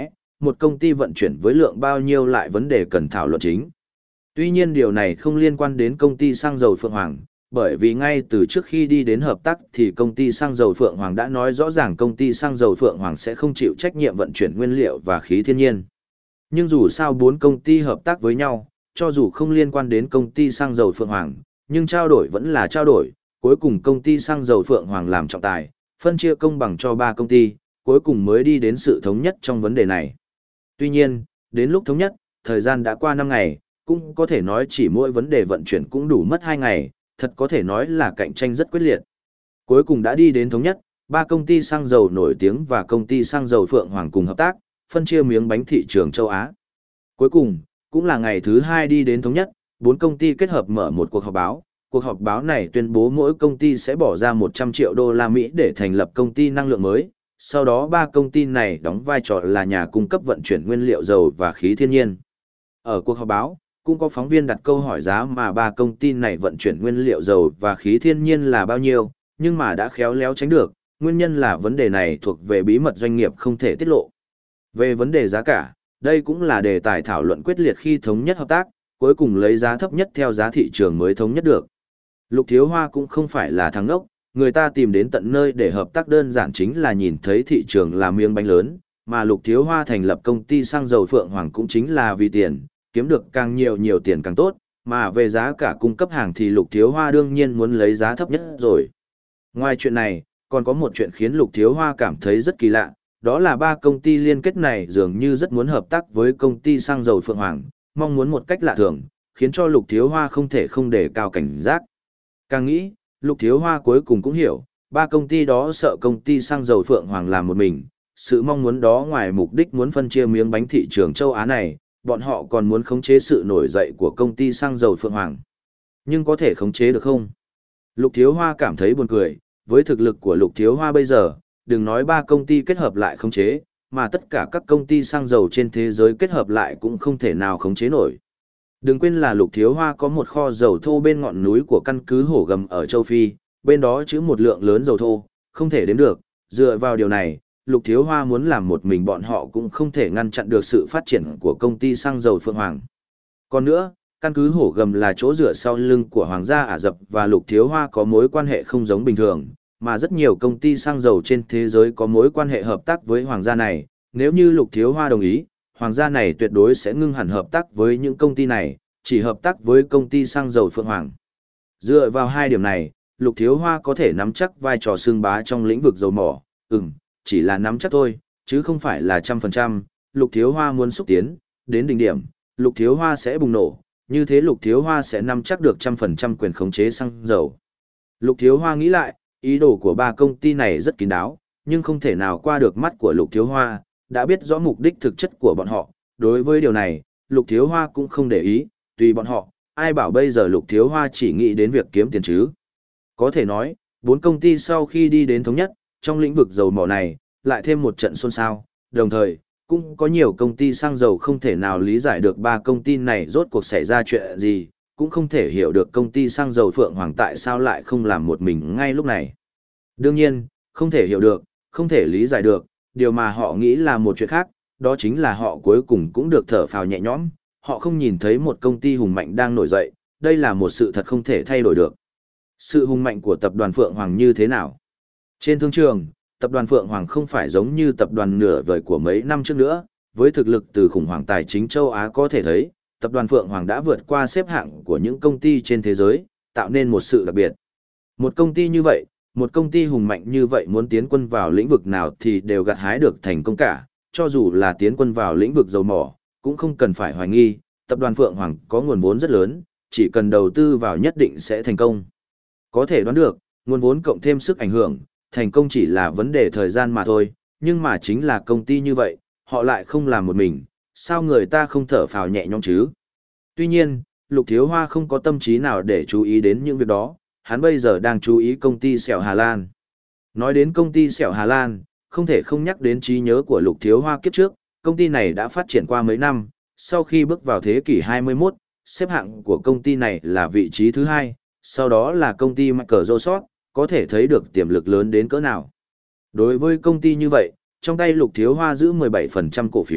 một công ty vận chuyển với lượng bao nhiêu lại vấn đề cần thảo luận chính. Tuy nhiên điều này không liên quan đến công ty xăng dầu Phượng Hoàng, bởi vì ngay từ trước khi đi đến hợp tác thì công ty xăng dầu Phượng Hoàng đã nói rõ ràng công ty xăng dầu Phượng Hoàng sẽ không chịu trách nhiệm vận chuyển nguyên liệu và khí thiên nhiên. Nhưng dù sao bốn công ty hợp tác với nhau, cho dù không liên quan đến công ty xăng dầu Phượng Hoàng, nhưng trao đổi vẫn là trao đổi, cuối cùng công ty xăng dầu Phượng Hoàng làm trọng tài, phân chia công bằng cho ba công ty, cuối cùng mới đi đến sự thống nhất trong vấn đề này. Tuy nhiên, đến lúc thống nhất, thời gian đã qua năm ngày, cũng có thể nói chỉ mỗi vấn đề vận chuyển cũng đủ mất hai ngày, thật có thể nói là cạnh tranh rất quyết liệt. Cuối cùng đã đi đến thống nhất, ba công ty xăng dầu nổi tiếng và công ty xăng dầu Phượng Hoàng cùng hợp tác, phân chia miếng bánh thị trường châu Á. Cuối cùng, cũng là ngày thứ hai đi đến thống nhất, bốn công ty kết hợp mở một cuộc họp báo. Cuộc họp báo này tuyên bố mỗi công ty sẽ bỏ ra một trăm triệu đô la Mỹ để thành lập công ty năng lượng mới. Sau đó ba công ty này đóng vai trò là nhà cung cấp vận chuyển nguyên liệu dầu và khí thiên nhiên. Ở cuộc họp báo, cũng có phóng viên đặt câu hỏi giá mà ba công ty này vận chuyển nguyên liệu dầu và khí thiên nhiên là bao nhiêu, nhưng mà đã khéo léo tránh được, nguyên nhân là vấn đề này thuộc về bí mật doanh nghiệp không thể tiết lộ. Về vấn đề giá cả, đây cũng là đề tài thảo luận quyết liệt khi thống nhất hợp tác, cuối cùng lấy giá thấp nhất theo giá thị trường mới thống nhất được. Lục Thiếu Hoa cũng không phải là thằng ngốc, người ta tìm đến tận nơi để hợp tác đơn giản chính là nhìn thấy thị trường là miếng bánh lớn, mà Lục Thiếu Hoa thành lập công ty xăng dầu Phượng Hoàng cũng chính là vì tiền, kiếm được càng nhiều nhiều tiền càng tốt, mà về giá cả cung cấp hàng thì Lục Thiếu Hoa đương nhiên muốn lấy giá thấp nhất rồi. Ngoài chuyện này, còn có một chuyện khiến Lục Thiếu Hoa cảm thấy rất kỳ lạ, đó là ba công ty liên kết này dường như rất muốn hợp tác với công ty xăng dầu Phượng Hoàng, mong muốn một cách lạ thường, khiến cho Lục Thiếu Hoa không thể không đề cao cảnh giác. Càng nghĩ, Lục Thiếu Hoa cuối cùng cũng hiểu, ba công ty đó sợ công ty xăng dầu Phượng Hoàng làm một mình, sự mong muốn đó ngoài mục đích muốn phân chia miếng bánh thị trường châu Á này, bọn họ còn muốn khống chế sự nổi dậy của công ty xăng dầu Phượng Hoàng. Nhưng có thể khống chế được không? Lục Thiếu Hoa cảm thấy buồn cười, với thực lực của Lục Thiếu Hoa bây giờ, đừng nói ba công ty kết hợp lại khống chế, mà tất cả các công ty xăng dầu trên thế giới kết hợp lại cũng không thể nào khống chế nổi. Đừng quên là Lục Thiếu Hoa có một kho dầu thô bên ngọn núi của căn cứ Hổ Gầm ở châu Phi, bên đó chứa một lượng lớn dầu thô, không thể đếm được, dựa vào điều này, Lục Thiếu Hoa muốn làm một mình bọn họ cũng không thể ngăn chặn được sự phát triển của công ty xăng dầu Phượng Hoàng. Còn nữa, căn cứ Hổ Gầm là chỗ dựa sau lưng của Hoàng gia Ả Rập và Lục Thiếu Hoa có mối quan hệ không giống bình thường, mà rất nhiều công ty xăng dầu trên thế giới có mối quan hệ hợp tác với Hoàng gia này, nếu như Lục Thiếu Hoa đồng ý, Hoàng gia này tuyệt đối sẽ ngưng hẳn hợp tác với những công ty này, chỉ hợp tác với công ty xăng dầu Phượng Hoàng. Dựa vào hai điểm này, Lục Thiếu Hoa có thể nắm chắc vai trò xương bá trong lĩnh vực dầu mỏ, ừm, chỉ là nắm chắc thôi, chứ không phải là trăm phần trăm. Lục Thiếu Hoa muốn xúc tiến, đến đỉnh điểm, Lục Thiếu Hoa sẽ bùng nổ, như thế Lục Thiếu Hoa sẽ nắm chắc được trăm phần trăm quyền khống chế xăng dầu. Lục Thiếu Hoa nghĩ lại, ý đồ của ba công ty này rất kín đáo, nhưng không thể nào qua được mắt của Lục Thiếu Hoa, đã biết rõ mục đích thực chất của bọn họ. Đối với điều này, Lục Thiếu Hoa cũng không để ý, tùy bọn họ, ai bảo bây giờ Lục Thiếu Hoa chỉ nghĩ đến việc kiếm tiền chứ. Có thể nói, bốn công ty sau khi đi đến thống nhất, trong lĩnh vực dầu mỏ này, lại thêm một trận xôn xao, đồng thời, cũng có nhiều công ty xăng dầu không thể nào lý giải được ba công ty này rốt cuộc xảy ra chuyện gì, cũng không thể hiểu được công ty xăng dầu Phượng Hoàng tại sao lại không làm một mình ngay lúc này. Đương nhiên, không thể hiểu được, không thể lý giải được, điều mà họ nghĩ là một chuyện khác, đó chính là họ cuối cùng cũng được thở phào nhẹ nhõm, họ không nhìn thấy một công ty hùng mạnh đang nổi dậy, đây là một sự thật không thể thay đổi được. Sự hùng mạnh của tập đoàn Phượng Hoàng như thế nào? Trên thương trường, tập đoàn Phượng Hoàng không phải giống như tập đoàn nửa vời của mấy năm trước nữa, với thực lực từ khủng hoảng tài chính châu Á có thể thấy, tập đoàn Phượng Hoàng đã vượt qua xếp hạng của những công ty trên thế giới, tạo nên một sự đặc biệt. Một công ty như vậy, một công ty hùng mạnh như vậy muốn tiến quân vào lĩnh vực nào thì đều gặt hái được thành công cả, cho dù là tiến quân vào lĩnh vực dầu mỏ, cũng không cần phải hoài nghi, tập đoàn Phượng Hoàng có nguồn vốn rất lớn, chỉ cần đầu tư vào nhất định sẽ thành công. Có thể đoán được, nguồn vốn cộng thêm sức ảnh hưởng, thành công chỉ là vấn đề thời gian mà thôi, nhưng mà chính là công ty như vậy, họ lại không làm một mình, sao người ta không thở phào nhẹ nhõm chứ? Tuy nhiên, Lục Thiếu Hoa không có tâm trí nào để chú ý đến những việc đó, hắn bây giờ đang chú ý công ty Sẹo Hà Lan. Nói đến công ty Sẹo Hà Lan, không thể không nhắc đến trí nhớ của Lục Thiếu Hoa kiếp trước, công ty này đã phát triển qua mấy năm, sau khi bước vào thế kỷ hai mươi mốt, xếp hạng của công ty này là vị trí thứ hai, sau đó là công ty Microsoft, có thể thấy được tiềm lực lớn đến cỡ nào. Đối với công ty như vậy, trong tay Lục Thiếu Hoa giữ mười bảy phần trăm cổ phiếu,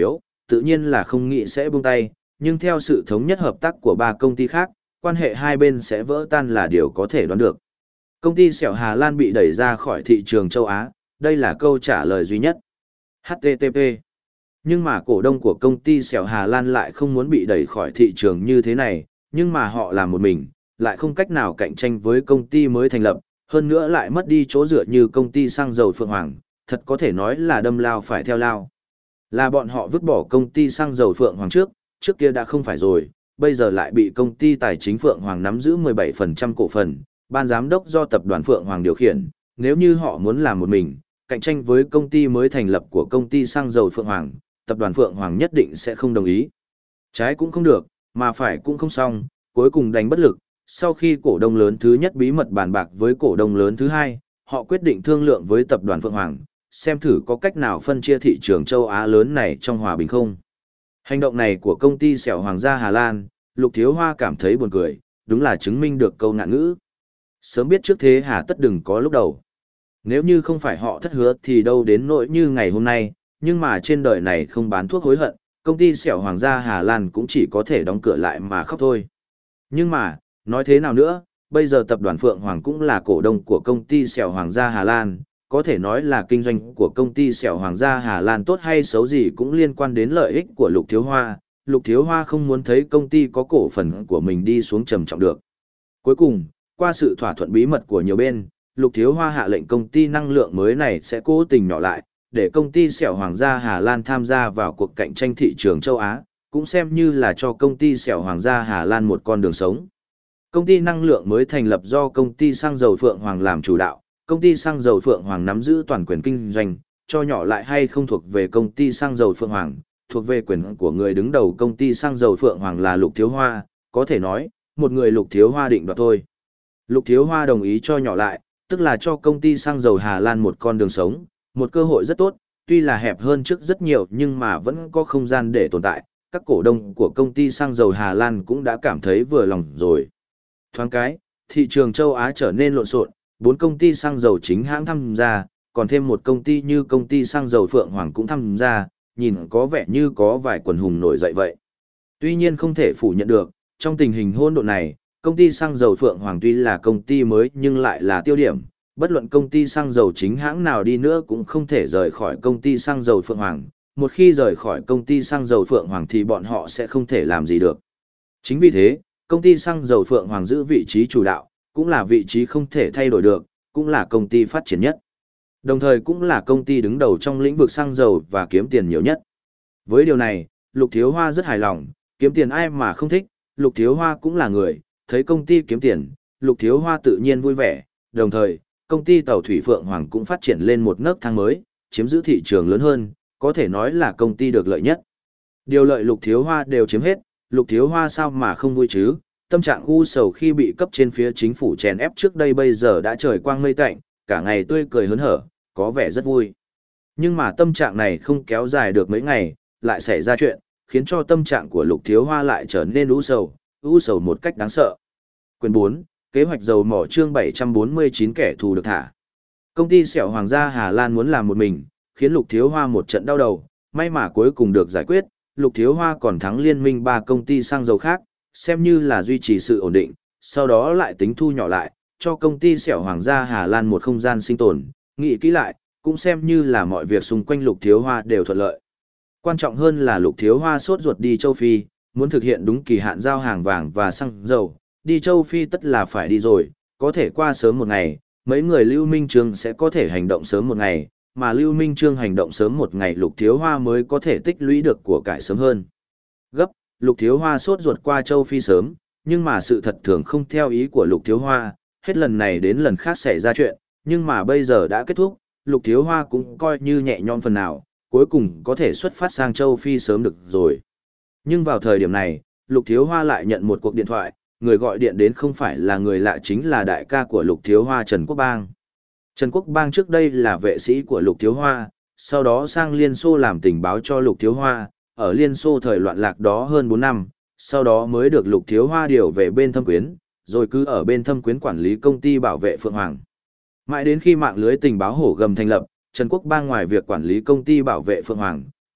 tự nhiên là không nghĩ sẽ buông tay, nhưng theo sự thống nhất hợp tác của ba công ty khác, quan hệ hai bên sẽ vỡ tan là điều có thể đoán được. Công ty sẹo Hà Lan bị đẩy ra khỏi thị trường châu Á, đây là câu trả lời duy nhất. hát tê tê pê. Nhưng mà cổ đông của công ty sẹo Hà Lan lại không muốn bị đẩy khỏi thị trường như thế này, nhưng mà họ làm một mình, lại không cách nào cạnh tranh với công ty mới thành lập, hơn nữa lại mất đi chỗ dựa như công ty xăng dầu Phượng Hoàng, thật có thể nói là đâm lao phải theo lao. Là bọn họ vứt bỏ công ty xăng dầu Phượng Hoàng trước, trước kia đã không phải rồi, bây giờ lại bị công ty tài chính Phượng Hoàng nắm giữ mười bảy phần trăm cổ phần, ban giám đốc do tập đoàn Phượng Hoàng điều khiển, nếu như họ muốn làm một mình, cạnh tranh với công ty mới thành lập của công ty xăng dầu Phượng Hoàng, tập đoàn Phượng Hoàng nhất định sẽ không đồng ý. Trái cũng không được, mà phải cũng không xong, cuối cùng đánh bất lực. Sau khi cổ đông lớn thứ nhất bí mật bàn bạc với cổ đông lớn thứ hai, họ quyết định thương lượng với tập đoàn Phượng Hoàng, xem thử có cách nào phân chia thị trường châu Á lớn này trong hòa bình không. Hành động này của công ty sẹo Hoàng gia Hà Lan, Lục Thiếu Hoa cảm thấy buồn cười, đúng là chứng minh được câu ngạn ngữ. Sớm biết trước thế hà tất đừng có lúc đầu. Nếu như không phải họ thất hứa thì đâu đến nỗi như ngày hôm nay, nhưng mà trên đời này không bán thuốc hối hận, công ty sẹo Hoàng gia Hà Lan cũng chỉ có thể đóng cửa lại mà khóc thôi. Nhưng mà, nói thế nào nữa, bây giờ tập đoàn Phượng Hoàng cũng là cổ đông của công ty sẹo Hoàng gia Hà Lan, có thể nói là kinh doanh của công ty sẹo Hoàng gia Hà Lan tốt hay xấu gì cũng liên quan đến lợi ích của Lục Thiếu Hoa. Lục Thiếu Hoa không muốn thấy công ty có cổ phần của mình đi xuống trầm trọng được. Cuối cùng, qua sự thỏa thuận bí mật của nhiều bên, Lục Thiếu Hoa hạ lệnh công ty năng lượng mới này sẽ cố tình nhỏ lại, để công ty sẹo Hoàng gia Hà Lan tham gia vào cuộc cạnh tranh thị trường châu Á, cũng xem như là cho công ty sẹo Hoàng gia Hà Lan một con đường sống. Công ty năng lượng mới thành lập do công ty xăng dầu Phượng Hoàng làm chủ đạo, công ty xăng dầu Phượng Hoàng nắm giữ toàn quyền kinh doanh, cho nhỏ lại hay không thuộc về công ty xăng dầu Phượng Hoàng, thuộc về quyền của người đứng đầu công ty xăng dầu Phượng Hoàng là Lục Thiếu Hoa, có thể nói, một người Lục Thiếu Hoa định đoạt thôi. Lục Thiếu Hoa đồng ý cho nhỏ lại, tức là cho công ty xăng dầu Hà Lan một con đường sống, một cơ hội rất tốt, tuy là hẹp hơn trước rất nhiều nhưng mà vẫn có không gian để tồn tại, các cổ đông của công ty xăng dầu Hà Lan cũng đã cảm thấy vừa lòng rồi. Thoáng cái, thị trường châu Á trở nên lộn xộn, bốn công ty xăng dầu chính hãng tham gia, còn thêm một công ty như công ty xăng dầu Phượng Hoàng cũng tham gia, nhìn có vẻ như có vài quần hùng nổi dậy vậy. Tuy nhiên không thể phủ nhận được, trong tình hình hỗn độn này, công ty xăng dầu Phượng Hoàng tuy là công ty mới nhưng lại là tiêu điểm, bất luận công ty xăng dầu chính hãng nào đi nữa cũng không thể rời khỏi công ty xăng dầu Phượng Hoàng, một khi rời khỏi công ty xăng dầu Phượng Hoàng thì bọn họ sẽ không thể làm gì được. Chính vì thế, công ty xăng dầu Phượng Hoàng giữ vị trí chủ đạo, cũng là vị trí không thể thay đổi được, cũng là công ty phát triển nhất. Đồng thời cũng là công ty đứng đầu trong lĩnh vực xăng dầu và kiếm tiền nhiều nhất. Với điều này, Lục Thiếu Hoa rất hài lòng, kiếm tiền ai mà không thích, Lục Thiếu Hoa cũng là người, thấy công ty kiếm tiền, Lục Thiếu Hoa tự nhiên vui vẻ, đồng thời, công ty tàu thủy Phượng Hoàng cũng phát triển lên một nấc thang mới, chiếm giữ thị trường lớn hơn, có thể nói là công ty được lợi nhất. Điều lợi Lục Thiếu Hoa đều chiếm hết, Lục Thiếu Hoa sao mà không vui chứ, tâm trạng u sầu khi bị cấp trên phía chính phủ chèn ép trước đây bây giờ đã trời quang mây tạnh, cả ngày tươi cười hớn hở, có vẻ rất vui. Nhưng mà tâm trạng này không kéo dài được mấy ngày, lại xảy ra chuyện, khiến cho tâm trạng của Lục Thiếu Hoa lại trở nên u sầu, u sầu một cách đáng sợ. Quyển bốn, kế hoạch dầu mỏ chương bảy trăm bốn mươi chín kẻ thù được thả. Công ty sẹo Hoàng gia Hà Lan muốn làm một mình, khiến Lục Thiếu Hoa một trận đau đầu, may mà cuối cùng được giải quyết, Lục Thiếu Hoa còn thắng liên minh ba công ty xăng dầu khác, xem như là duy trì sự ổn định, sau đó lại tính thu nhỏ lại, cho công ty sẹo Hoàng gia Hà Lan một không gian sinh tồn, nghĩ kỹ lại, cũng xem như là mọi việc xung quanh Lục Thiếu Hoa đều thuận lợi. Quan trọng hơn là Lục Thiếu Hoa sốt ruột đi châu Phi, muốn thực hiện đúng kỳ hạn giao hàng vàng và xăng dầu, đi châu Phi tất là phải đi rồi, có thể qua sớm một ngày, mấy người Lưu Minh Trương sẽ có thể hành động sớm một ngày, mà Lưu Minh Trương hành động sớm một ngày Lục Thiếu Hoa mới có thể tích lũy được của cải sớm hơn. Gấp, Lục Thiếu Hoa sốt ruột qua châu Phi sớm, nhưng mà sự thật thường không theo ý của Lục Thiếu Hoa, hết lần này đến lần khác xảy ra chuyện, nhưng mà bây giờ đã kết thúc, Lục Thiếu Hoa cũng coi như nhẹ nhõm phần nào, cuối cùng có thể xuất phát sang châu Phi sớm được rồi. Nhưng vào thời điểm này, Lục Thiếu Hoa lại nhận một cuộc điện thoại, người gọi điện đến không phải là người lạ chính là đại ca của Lục Thiếu Hoa Trần Quốc Bang. Trần Quốc Bang trước đây là vệ sĩ của Lục Thiếu Hoa, sau đó sang Liên Xô làm tình báo cho Lục Thiếu Hoa, ở Liên Xô thời loạn lạc đó hơn bốn năm, sau đó mới được Lục Thiếu Hoa điều về bên Thâm Quyến, rồi cứ ở bên Thâm Quyến quản lý công ty bảo vệ Phượng Hoàng. Mãi đến khi mạng lưới tình báo hổ gầm thành lập, Trần Quốc Bang ngoài việc quản lý công ty bảo vệ Phượng Hoàng,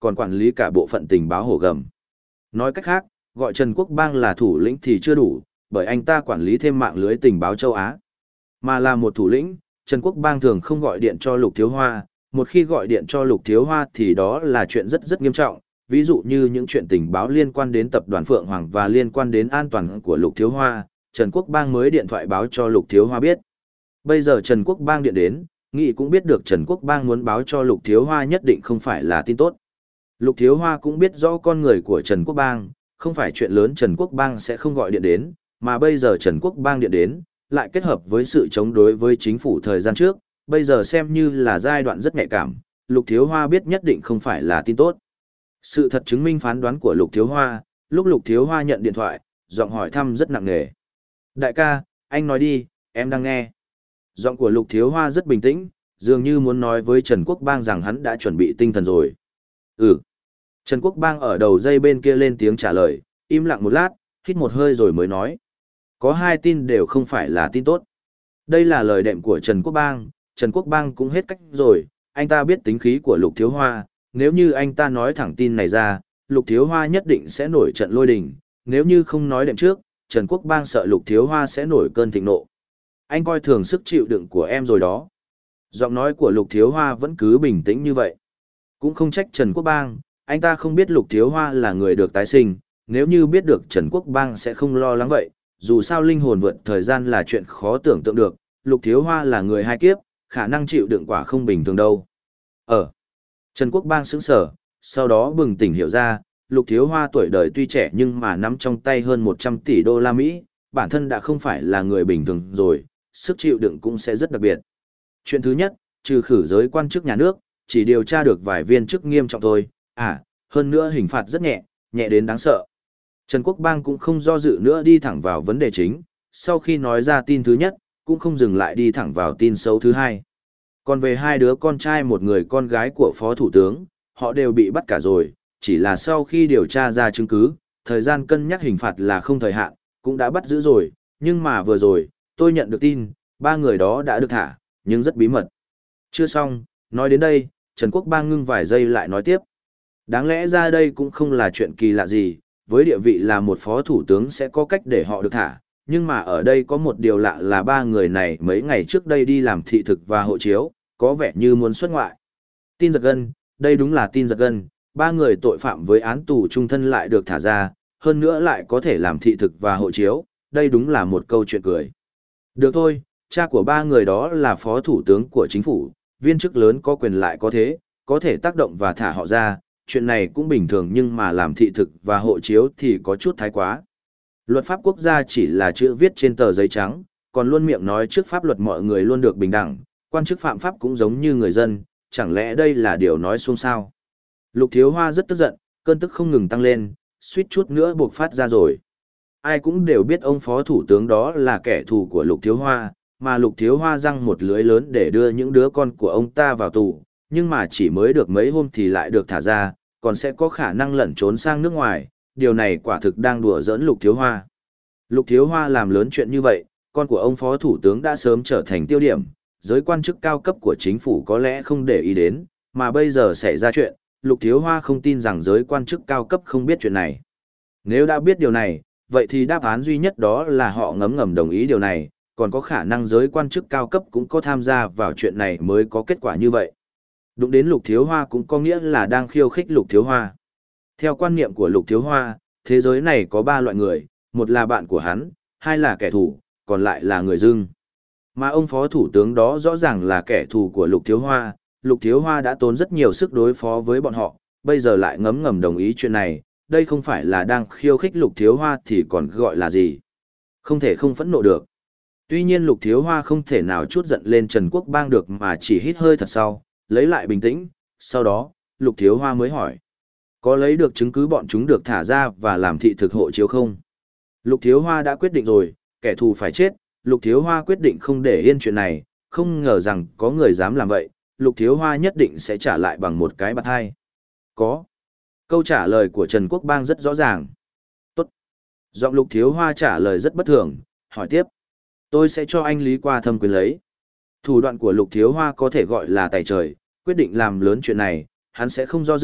còn quản lý cả bộ phận tình báo Hổ Gầm. Nói cách khác, gọi Trần Quốc Bang là thủ lĩnh thì chưa đủ, bởi anh ta quản lý thêm mạng lưới tình báo châu Á. Mà là một thủ lĩnh, Trần Quốc Bang thường không gọi điện cho Lục Thiếu Hoa, một khi gọi điện cho Lục Thiếu Hoa thì đó là chuyện rất rất nghiêm trọng, ví dụ như những chuyện tình báo liên quan đến tập đoàn Phượng Hoàng và liên quan đến an toàn của Lục Thiếu Hoa, Trần Quốc Bang mới điện thoại báo cho Lục Thiếu Hoa biết. Bây giờ Trần Quốc Bang điện đến, Nghị cũng biết được Trần Quốc Bang muốn báo cho Lục Thiếu Hoa nhất định không phải là tin tốt. Lục Thiếu Hoa cũng biết rõ con người của Trần Quốc Bang, không phải chuyện lớn Trần Quốc Bang sẽ không gọi điện đến, mà bây giờ Trần Quốc Bang điện đến, lại kết hợp với sự chống đối với chính phủ thời gian trước, bây giờ xem như là giai đoạn rất nhạy cảm, Lục Thiếu Hoa biết nhất định không phải là tin tốt. Sự thật chứng minh phán đoán của Lục Thiếu Hoa, lúc Lục Thiếu Hoa nhận điện thoại, giọng hỏi thăm rất nặng nề. Đại ca, anh nói đi, em đang nghe. Giọng của Lục Thiếu Hoa rất bình tĩnh, dường như muốn nói với Trần Quốc Bang rằng hắn đã chuẩn bị tinh thần rồi. Ừ. Trần Quốc Bang ở đầu dây bên kia lên tiếng trả lời, im lặng một lát, hít một hơi rồi mới nói. Có hai tin đều không phải là tin tốt. Đây là lời đệm của Trần Quốc Bang, Trần Quốc Bang cũng hết cách rồi, anh ta biết tính khí của Lục Thiếu Hoa, nếu như anh ta nói thẳng tin này ra, Lục Thiếu Hoa nhất định sẽ nổi trận lôi đình, nếu như không nói đệm trước, Trần Quốc Bang sợ Lục Thiếu Hoa sẽ nổi cơn thịnh nộ. Anh coi thường sức chịu đựng của em rồi đó. Giọng nói của Lục Thiếu Hoa vẫn cứ bình tĩnh như vậy. Cũng không trách Trần Quốc Bang, anh ta không biết Lục Thiếu Hoa là người được tái sinh, nếu như biết được Trần Quốc Bang sẽ không lo lắng vậy, dù sao linh hồn vượt thời gian là chuyện khó tưởng tượng được, Lục Thiếu Hoa là người hai kiếp, khả năng chịu đựng quả không bình thường đâu. Ờ. Trần Quốc Bang sững sờ, sau đó bừng tỉnh hiểu ra, Lục Thiếu Hoa tuổi đời tuy trẻ nhưng mà nắm trong tay hơn một trăm tỷ đô la Mỹ, bản thân đã không phải là người bình thường rồi, sức chịu đựng cũng sẽ rất đặc biệt. Chuyện thứ nhất, trừ khử giới quan chức nhà nước, chỉ điều tra được vài viên chức nghiêm trọng thôi, à, hơn nữa hình phạt rất nhẹ, nhẹ đến đáng sợ. Trần Quốc Bang cũng không do dự nữa đi thẳng vào vấn đề chính, sau khi nói ra tin thứ nhất, cũng không dừng lại đi thẳng vào tin xấu thứ hai. Còn về hai đứa con trai một người con gái của Phó Thủ tướng, họ đều bị bắt cả rồi, chỉ là sau khi điều tra ra chứng cứ, thời gian cân nhắc hình phạt là không thời hạn, cũng đã bắt giữ rồi, nhưng mà vừa rồi, tôi nhận được tin, ba người đó đã được thả, nhưng rất bí mật. Chưa xong, nói đến đây, Trần Quốc Bang ngưng vài giây lại nói tiếp. Đáng lẽ ra đây cũng không là chuyện kỳ lạ gì, với địa vị là một phó thủ tướng sẽ có cách để họ được thả, nhưng mà ở đây có một điều lạ là ba người này mấy ngày trước đây đi làm thị thực và hộ chiếu, có vẻ như muốn xuất ngoại. Tin giật gân, đây đúng là tin giật gân, ba người tội phạm với án tù trung thân lại được thả ra, hơn nữa lại có thể làm thị thực và hộ chiếu, đây đúng là một câu chuyện cười. Được thôi, cha của ba người đó là phó thủ tướng của chính phủ, viên chức lớn có quyền lại có thế, có thể tác động và thả họ ra, chuyện này cũng bình thường nhưng mà làm thị thực và hộ chiếu thì có chút thái quá. Luật pháp quốc gia chỉ là chữ viết trên tờ giấy trắng, còn luôn miệng nói trước pháp luật mọi người luôn được bình đẳng, quan chức phạm pháp cũng giống như người dân, chẳng lẽ đây là điều nói xuông sao? Lục Thiếu Hoa rất tức giận, cơn tức không ngừng tăng lên, suýt chút nữa buộc phát ra rồi. Ai cũng đều biết ông phó thủ tướng đó là kẻ thù của Lục Thiếu Hoa, mà Lục Thiếu Hoa răng một lưới lớn để đưa những đứa con của ông ta vào tù, nhưng mà chỉ mới được mấy hôm thì lại được thả ra, còn sẽ có khả năng lẩn trốn sang nước ngoài, điều này quả thực đang đùa giỡn Lục Thiếu Hoa. Lục Thiếu Hoa làm lớn chuyện như vậy, con của ông phó thủ tướng đã sớm trở thành tiêu điểm, giới quan chức cao cấp của chính phủ có lẽ không để ý đến, mà bây giờ xảy ra chuyện, Lục Thiếu Hoa không tin rằng giới quan chức cao cấp không biết chuyện này. Nếu đã biết điều này, vậy thì đáp án duy nhất đó là họ ngấm ngầm đồng ý điều này, còn có khả năng giới quan chức cao cấp cũng có tham gia vào chuyện này mới có kết quả như vậy. Đụng đến Lục Thiếu Hoa cũng có nghĩa là đang khiêu khích Lục Thiếu Hoa. Theo quan niệm của Lục Thiếu Hoa, thế giới này có ba loại người, một là bạn của hắn, hai là kẻ thù, còn lại là người dưng. Mà ông phó thủ tướng đó rõ ràng là kẻ thù của Lục Thiếu Hoa, Lục Thiếu Hoa đã tốn rất nhiều sức đối phó với bọn họ, bây giờ lại ngấm ngầm đồng ý chuyện này, đây không phải là đang khiêu khích Lục Thiếu Hoa thì còn gọi là gì. Không thể không phẫn nộ được. Tuy nhiên Lục Thiếu Hoa không thể nào chút giận lên Trần Quốc Bang được mà chỉ hít hơi thật sau, lấy lại bình tĩnh, sau đó, Lục Thiếu Hoa mới hỏi. Có lấy được chứng cứ bọn chúng được thả ra và làm thị thực hộ chiếu không? Lục Thiếu Hoa đã quyết định rồi, kẻ thù phải chết, Lục Thiếu Hoa quyết định không để yên chuyện này, không ngờ rằng có người dám làm vậy, Lục Thiếu Hoa nhất định sẽ trả lại bằng một cái bạt hai. Có. Câu trả lời của Trần Quốc Bang rất rõ ràng. Tốt. Giọng Lục Thiếu Hoa trả lời rất bất thường, hỏi tiếp. Tôi sẽ cho anh Lý qua thâm quyền lấy. Thủ đoạn của Lục Thiếu Hoa có thể gọi là tài trời, quyết định làm lớn chuyện này, hắn sẽ không do dự,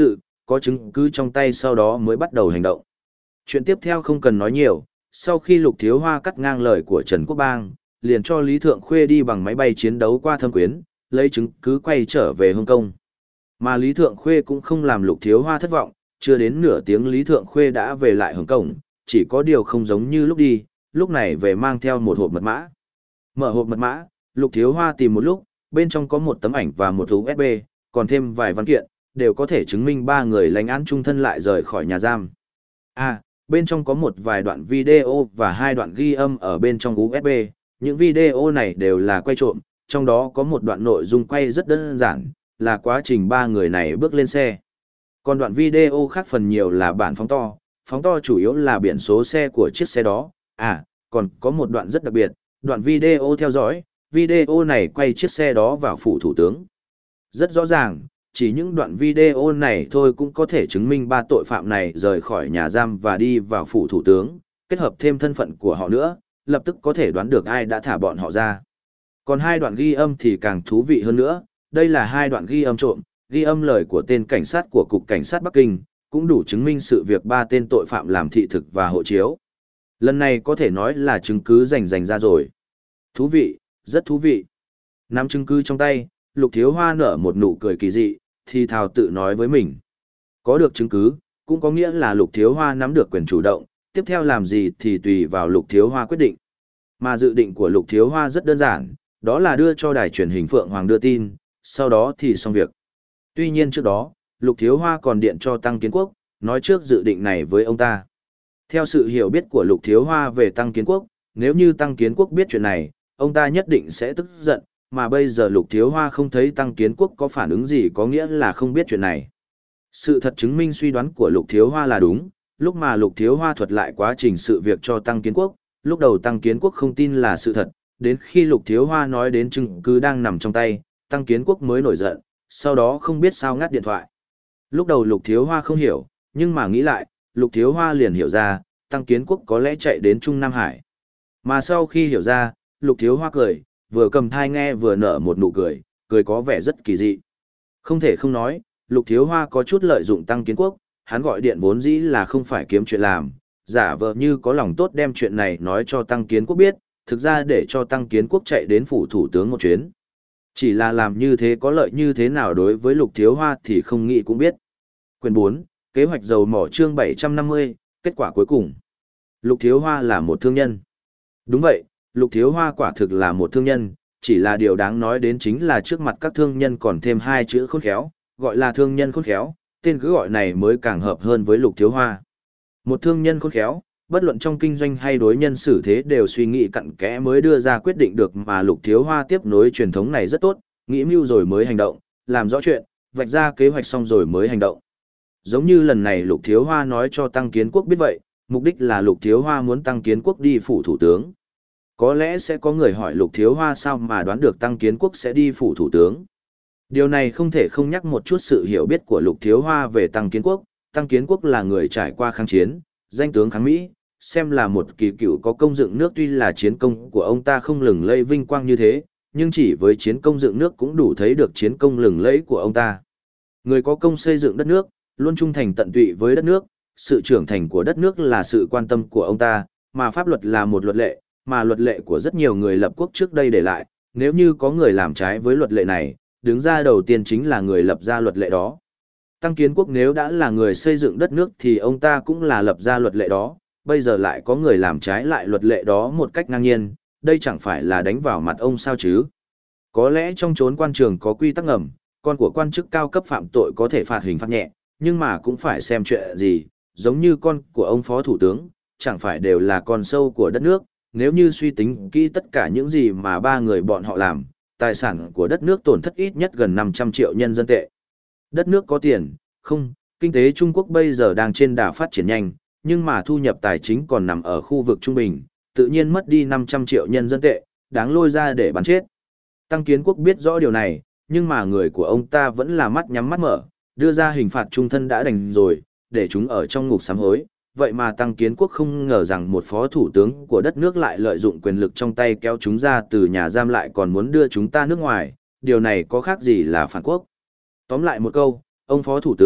có chứng cứ trong tay sau đó mới bắt đầu hành động. Chuyện tiếp theo không cần nói nhiều, sau khi Lục Thiếu Hoa cắt ngang lời của Trần Quốc Bang, liền cho Lý Thượng Khuê đi bằng máy bay chiến đấu qua Thâm Quyến, lấy chứng cứ quay trở về Hồng Kông. Mà Lý Thượng Khuê cũng không làm Lục Thiếu Hoa thất vọng, chưa đến nửa tiếng Lý Thượng Khuê đã về lại Hồng Kông, chỉ có điều không giống như lúc đi, lúc này về mang theo một hộp mật mã. Mở hộp mật mã, Lục Thiếu Hoa tìm một lúc, bên trong có một tấm ảnh và một u ét bê, còn thêm vài văn kiện, đều có thể chứng minh ba người lãnh án chung thân lại rời khỏi nhà giam. À, bên trong có một vài đoạn video và hai đoạn ghi âm ở bên trong u ét bê, những video này đều là quay trộm, trong đó có một đoạn nội dung quay rất đơn giản, là quá trình ba người này bước lên xe. Còn đoạn video khác phần nhiều là bản phóng to, phóng to chủ yếu là biển số xe của chiếc xe đó. À, còn có một đoạn rất đặc biệt, đoạn video theo dõi, video này quay chiếc xe đó vào phủ thủ tướng. Rất rõ ràng, chỉ những đoạn video này thôi cũng có thể chứng minh ba tội phạm này rời khỏi nhà giam và đi vào phủ thủ tướng, kết hợp thêm thân phận của họ nữa, lập tức có thể đoán được ai đã thả bọn họ ra. Còn hai đoạn ghi âm thì càng thú vị hơn nữa, đây là hai đoạn ghi âm trộm, ghi âm lời của tên cảnh sát của Cục Cảnh sát Bắc Kinh, cũng đủ chứng minh sự việc ba tên tội phạm làm thị thực và hộ chiếu. Lần này có thể nói là chứng cứ rành rành ra rồi. Thú vị, rất thú vị. Nắm chứng cứ trong tay, Lục Thiếu Hoa nở một nụ cười kỳ dị, thì thào tự nói với mình. Có được chứng cứ, cũng có nghĩa là Lục Thiếu Hoa nắm được quyền chủ động, tiếp theo làm gì thì tùy vào Lục Thiếu Hoa quyết định. Mà dự định của Lục Thiếu Hoa rất đơn giản, đó là đưa cho đài truyền hình Phượng Hoàng đưa tin, sau đó thì xong việc. Tuy nhiên trước đó, Lục Thiếu Hoa còn điện cho Tăng Kiến Quốc, nói trước dự định này với ông ta. Theo sự hiểu biết của Lục Thiếu Hoa về Tăng Kiến Quốc, nếu như Tăng Kiến Quốc biết chuyện này, ông ta nhất định sẽ tức giận, mà bây giờ Lục Thiếu Hoa không thấy Tăng Kiến Quốc có phản ứng gì có nghĩa là không biết chuyện này. Sự thật chứng minh suy đoán của Lục Thiếu Hoa là đúng, lúc mà Lục Thiếu Hoa thuật lại quá trình sự việc cho Tăng Kiến Quốc, lúc đầu Tăng Kiến Quốc không tin là sự thật, đến khi Lục Thiếu Hoa nói đến chứng cứ đang nằm trong tay, Tăng Kiến Quốc mới nổi giận, sau đó không biết sao ngắt điện thoại. Lúc đầu Lục Thiếu Hoa không hiểu, nhưng mà nghĩ lại, Lục Thiếu Hoa liền hiểu ra, Tăng Kiến Quốc có lẽ chạy đến Trung Nam Hải. Mà sau khi hiểu ra, Lục Thiếu Hoa cười, vừa cầm thai nghe vừa nở một nụ cười, cười có vẻ rất kỳ dị. Không thể không nói, Lục Thiếu Hoa có chút lợi dụng Tăng Kiến Quốc, hắn gọi điện vốn dĩ là không phải kiếm chuyện làm, giả vờ như có lòng tốt đem chuyện này nói cho Tăng Kiến Quốc biết, thực ra để cho Tăng Kiến Quốc chạy đến phủ thủ tướng một chuyến. Chỉ là làm như thế có lợi như thế nào đối với Lục Thiếu Hoa thì không nghĩ cũng biết. Quyển bốn, Kế hoạch dầu mỏ chương bảy trăm năm mươi, kết quả cuối cùng. Lục Thiếu Hoa là một thương nhân. Đúng vậy, Lục Thiếu Hoa quả thực là một thương nhân, chỉ là điều đáng nói đến chính là trước mặt các thương nhân còn thêm hai chữ khôn khéo, gọi là thương nhân khôn khéo, tên cứ gọi này mới càng hợp hơn với Lục Thiếu Hoa. Một thương nhân khôn khéo, bất luận trong kinh doanh hay đối nhân xử thế đều suy nghĩ cặn kẽ mới đưa ra quyết định được, mà Lục Thiếu Hoa tiếp nối truyền thống này rất tốt, nghĩ mưu rồi mới hành động, làm rõ chuyện, vạch ra kế hoạch xong rồi mới hành động. Giống như lần này Lục Thiếu Hoa nói cho Tăng Kiến Quốc biết vậy, mục đích là Lục Thiếu Hoa muốn Tăng Kiến Quốc đi phủ thủ tướng. Có lẽ sẽ có người hỏi Lục Thiếu Hoa sao mà đoán được Tăng Kiến Quốc sẽ đi phủ thủ tướng. Điều này không thể không nhắc một chút sự hiểu biết của Lục Thiếu Hoa về Tăng Kiến Quốc. Tăng Kiến Quốc là người trải qua kháng chiến, danh tướng kháng Mỹ, xem là một kỳ cựu có công dựng nước. Tuy là chiến công của ông ta không lừng lẫy vinh quang như thế, nhưng chỉ với chiến công dựng nước cũng đủ thấy được chiến công lừng lẫy của ông ta. Người có công xây dựng đất nước, luôn trung thành tận tụy với đất nước, sự trưởng thành của đất nước là sự quan tâm của ông ta, mà pháp luật là một luật lệ, mà luật lệ của rất nhiều người lập quốc trước đây để lại, nếu như có người làm trái với luật lệ này, đứng ra đầu tiên chính là người lập ra luật lệ đó. Tăng Kiến Quốc nếu đã là người xây dựng đất nước thì ông ta cũng là lập ra luật lệ đó, bây giờ lại có người làm trái lại luật lệ đó một cách ngang nhiên, đây chẳng phải là đánh vào mặt ông sao chứ? Có lẽ trong chốn quan trường có quy tắc ngầm, con của quan chức cao cấp phạm tội có thể phạt hình phạt nhẹ, nhưng mà cũng phải xem chuyện gì, giống như con của ông phó thủ tướng, chẳng phải đều là con sâu của đất nước, nếu như suy tính kỹ tất cả những gì mà ba người bọn họ làm, tài sản của đất nước tổn thất ít nhất gần năm trăm triệu nhân dân tệ. Đất nước có tiền, không, kinh tế Trung Quốc bây giờ đang trên đà phát triển nhanh, nhưng mà thu nhập tài chính còn nằm ở khu vực trung bình, tự nhiên mất đi năm trăm triệu nhân dân tệ, đáng lôi ra để bắn chết. Tăng Kiến Quốc biết rõ điều này, nhưng mà người của ông ta vẫn là mắt nhắm mắt mở, đưa ra hình phạt trung thân đã đành rồi, để chúng ở trong ngục sám hối. Vậy mà Tăng Kiến Quốc không ngờ rằng một phó thủ tướng của đất nước lại lợi dụng quyền lực trong tay kéo chúng ra từ nhà giam, lại còn muốn đưa chúng ta nước ngoài, điều này có khác gì là phản quốc. Tóm lại một câu, ông phó thủ tướng,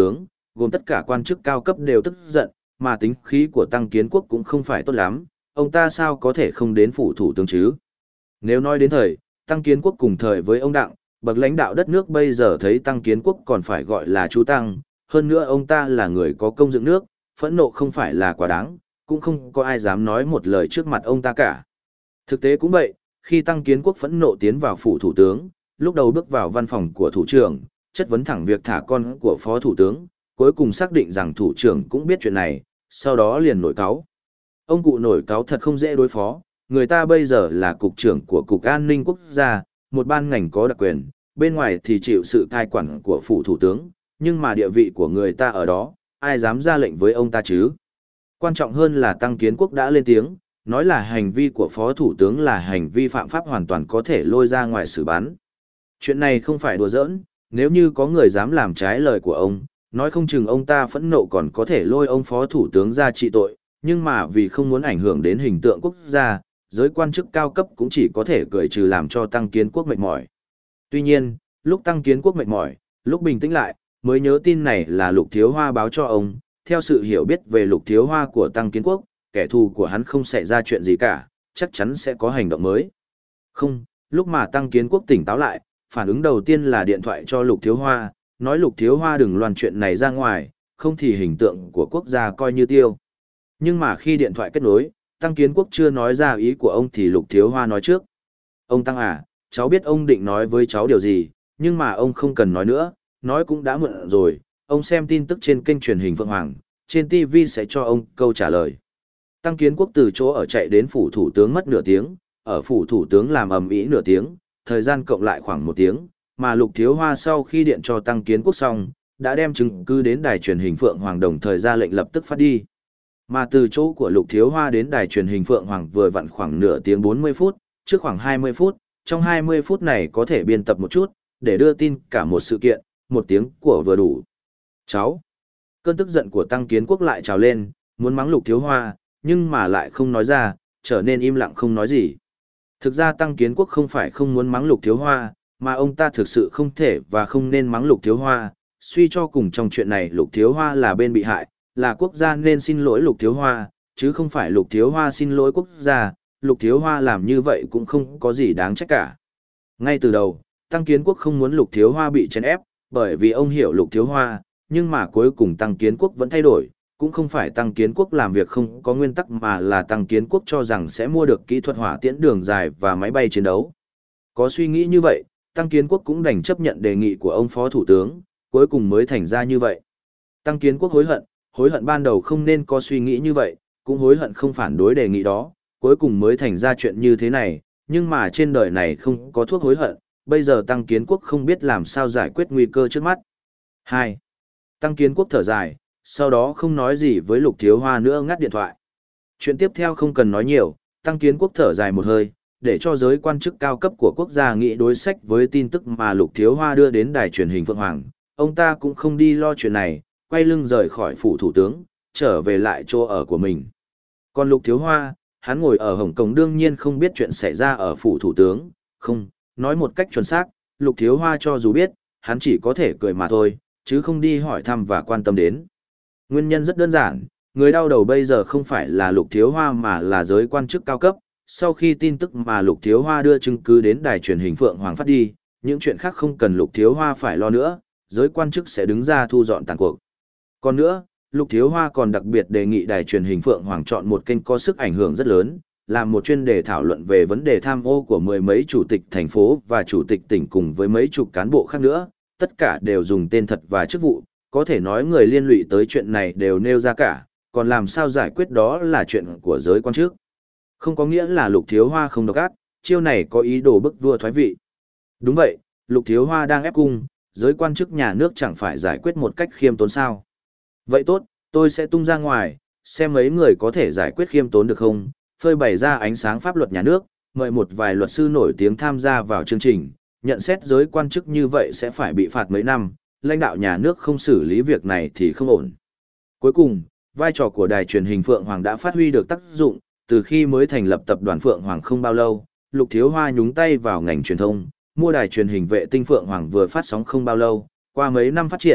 gồm tất cả quan chức cao cấp đều tức giận, mà tính khí của Tăng Kiến Quốc cũng không phải tốt lắm, ông ta sao có thể không đến phủ thủ tướng chứ? Nếu nói đến thời, Tăng Kiến Quốc cùng thời với ông Đặng, bậc lãnh đạo đất nước bây giờ thấy Tăng Kiến Quốc còn phải gọi là chú Tăng, hơn nữa ông ta là người có công dựng nước, phẫn nộ không phải là quá đáng, cũng không có ai dám nói một lời trước mặt ông ta cả. Thực tế cũng vậy, khi Tăng Kiến Quốc phẫn nộ tiến vào phủ thủ tướng, lúc đầu bước vào văn phòng của thủ trưởng, chất vấn thẳng việc thả con của phó thủ tướng, cuối cùng xác định rằng thủ trưởng cũng biết chuyện này, sau đó liền nổi cáu. Ông cụ nổi cáu thật không dễ đối phó, người ta bây giờ là cục trưởng của Cục An ninh Quốc gia, một ban ngành có đặc quyền, bên ngoài thì chịu sự cai quản của phủ thủ tướng, nhưng mà địa vị của người ta ở đó, ai dám ra lệnh với ông ta chứ? Quan trọng hơn là Tăng Kiến Quốc đã lên tiếng, nói là hành vi của phó thủ tướng là hành vi phạm pháp hoàn toàn có thể lôi ra ngoài xử bắn. Chuyện này không phải đùa giỡn, nếu như có người dám làm trái lời của ông, nói không chừng ông ta phẫn nộ còn có thể lôi ông phó thủ tướng ra trị tội, nhưng mà vì không muốn ảnh hưởng đến hình tượng quốc gia, giới quan chức cao cấp cũng chỉ có thể cười trừ làm cho Tăng Kiến Quốc mệt mỏi. Tuy nhiên, lúc Tăng Kiến Quốc mệt mỏi, lúc bình tĩnh lại, mới nhớ tin này là Lục Thiếu Hoa báo cho ông, theo sự hiểu biết về Lục Thiếu Hoa của Tăng Kiến Quốc, kẻ thù của hắn không xảy ra chuyện gì cả, chắc chắn sẽ có hành động mới. Không, lúc mà Tăng Kiến Quốc tỉnh táo lại, phản ứng đầu tiên là điện thoại cho Lục Thiếu Hoa, nói Lục Thiếu Hoa đừng loan chuyện này ra ngoài, không thì hình tượng của quốc gia coi như tiêu. Nhưng mà khi điện thoại kết nối, Tăng Kiến Quốc chưa nói ra ý của ông thì Lục Thiếu Hoa nói trước. Ông Tăng à, cháu biết ông định nói với cháu điều gì, nhưng mà ông không cần nói nữa, nói cũng đã muộn rồi, ông xem tin tức trên kênh truyền hình Phượng Hoàng, trên ti vi sẽ cho ông câu trả lời. Tăng Kiến Quốc từ chỗ ở chạy đến phủ thủ tướng mất nửa tiếng, ở phủ thủ tướng làm ầm ĩ nửa tiếng, thời gian cộng lại khoảng một tiếng, mà Lục Thiếu Hoa sau khi điện cho Tăng Kiến Quốc xong, đã đem chứng cứ đến đài truyền hình Phượng Hoàng đồng thời ra lệnh lập tức phát đi. Mà từ chỗ của Lục Thiếu Hoa đến đài truyền hình Phượng Hoàng vừa vặn khoảng nửa tiếng bốn mươi phút, trước khoảng hai mươi phút, trong hai mươi phút này có thể biên tập một chút, để đưa tin cả một sự kiện, một tiếng của vừa đủ. Cháu! Cơn tức giận của Tăng Kiến Quốc lại trào lên, muốn mắng Lục Thiếu Hoa, nhưng mà lại không nói ra, trở nên im lặng không nói gì. Thực ra Tăng Kiến Quốc không phải không muốn mắng Lục Thiếu Hoa, mà ông ta thực sự không thể và không nên mắng Lục Thiếu Hoa, suy cho cùng trong chuyện này Lục Thiếu Hoa là bên bị hại, là quốc gia nên xin lỗi Lục Thiếu Hoa, chứ không phải Lục Thiếu Hoa xin lỗi quốc gia, Lục Thiếu Hoa làm như vậy cũng không có gì đáng trách cả. Ngay từ đầu, Tăng Kiến Quốc không muốn Lục Thiếu Hoa bị chèn ép, bởi vì ông hiểu Lục Thiếu Hoa, nhưng mà cuối cùng Tăng Kiến Quốc vẫn thay đổi, cũng không phải Tăng Kiến Quốc làm việc không có nguyên tắc mà là Tăng Kiến Quốc cho rằng sẽ mua được kỹ thuật hỏa tiễn đường dài và máy bay chiến đấu. Có suy nghĩ như vậy, Tăng Kiến Quốc cũng đành chấp nhận đề nghị của ông Phó Thủ tướng, cuối cùng mới thành ra như vậy. Tăng Kiến Quốc hối hận, hối hận ban đầu không nên có suy nghĩ như vậy, cũng hối hận không phản đối đề nghị đó, cuối cùng mới thành ra chuyện như thế này, nhưng mà trên đời này không có thuốc hối hận, bây giờ Tăng Kiến Quốc không biết làm sao giải quyết nguy cơ trước mắt. hai. Tăng Kiến Quốc thở dài, sau đó không nói gì với Lục Thiếu Hoa nữa ngắt điện thoại. Chuyện tiếp theo không cần nói nhiều, Tăng Kiến Quốc thở dài một hơi, để cho giới quan chức cao cấp của quốc gia nghĩ đối sách với tin tức mà Lục Thiếu Hoa đưa đến đài truyền hình Phượng Hoàng. Ông ta cũng không đi lo chuyện này, quay lưng rời khỏi phủ thủ tướng, trở về lại chỗ ở của mình. Còn Lục Thiếu Hoa, hắn ngồi ở Hồng Kông đương nhiên không biết chuyện xảy ra ở phủ thủ tướng, không, nói một cách chuẩn xác, Lục Thiếu Hoa cho dù biết, hắn chỉ có thể cười mà thôi, chứ không đi hỏi thăm và quan tâm đến. Nguyên nhân rất đơn giản, người đau đầu bây giờ không phải là Lục Thiếu Hoa mà là giới quan chức cao cấp. Sau khi tin tức mà Lục Thiếu Hoa đưa chứng cứ đến đài truyền hình Phượng Hoàng phát đi, những chuyện khác không cần Lục Thiếu Hoa phải lo nữa, giới quan chức sẽ đứng ra thu dọn tàn cuộc. Còn nữa, Lục Thiếu Hoa còn đặc biệt đề nghị đài truyền hình Phượng Hoàng chọn một kênh có sức ảnh hưởng rất lớn, làm một chuyên đề thảo luận về vấn đề tham ô của mười mấy chủ tịch thành phố và chủ tịch tỉnh cùng với mấy chục cán bộ khác nữa, tất cả đều dùng tên thật và chức vụ, có thể nói người liên lụy tới chuyện này đều nêu ra cả, còn làm sao giải quyết đó là chuyện của giới quan chức. Không có nghĩa là Lục Thiếu Hoa không độc ác, chiêu này có ý đồ bức vua thoái vị. Đúng vậy, Lục Thiếu Hoa đang ép cung, giới quan chức nhà nước chẳng phải giải quyết một cách khiêm tốn sao. Vậy tốt, tôi sẽ tung ra ngoài, xem mấy người có thể giải quyết khiêm tốn được không, phơi bày ra ánh sáng pháp luật nhà nước, mời một vài luật sư nổi tiếng tham gia vào chương trình, nhận xét giới quan chức như vậy sẽ phải bị phạt mấy năm, lãnh đạo nhà nước không xử lý việc này thì không ổn. Cuối cùng, vai trò của đài truyền hình Phượng Hoàng đã phát huy được tác dụng, từ khi mới thành lập tập đoàn Phượng Hoàng không bao lâu, Lục Thiếu Hoa nhúng tay vào ngành truyền thông, mua đài truyền hình vệ tinh Phượng Hoàng vừa phát sóng không bao lâu, qua mấy năm phát triển,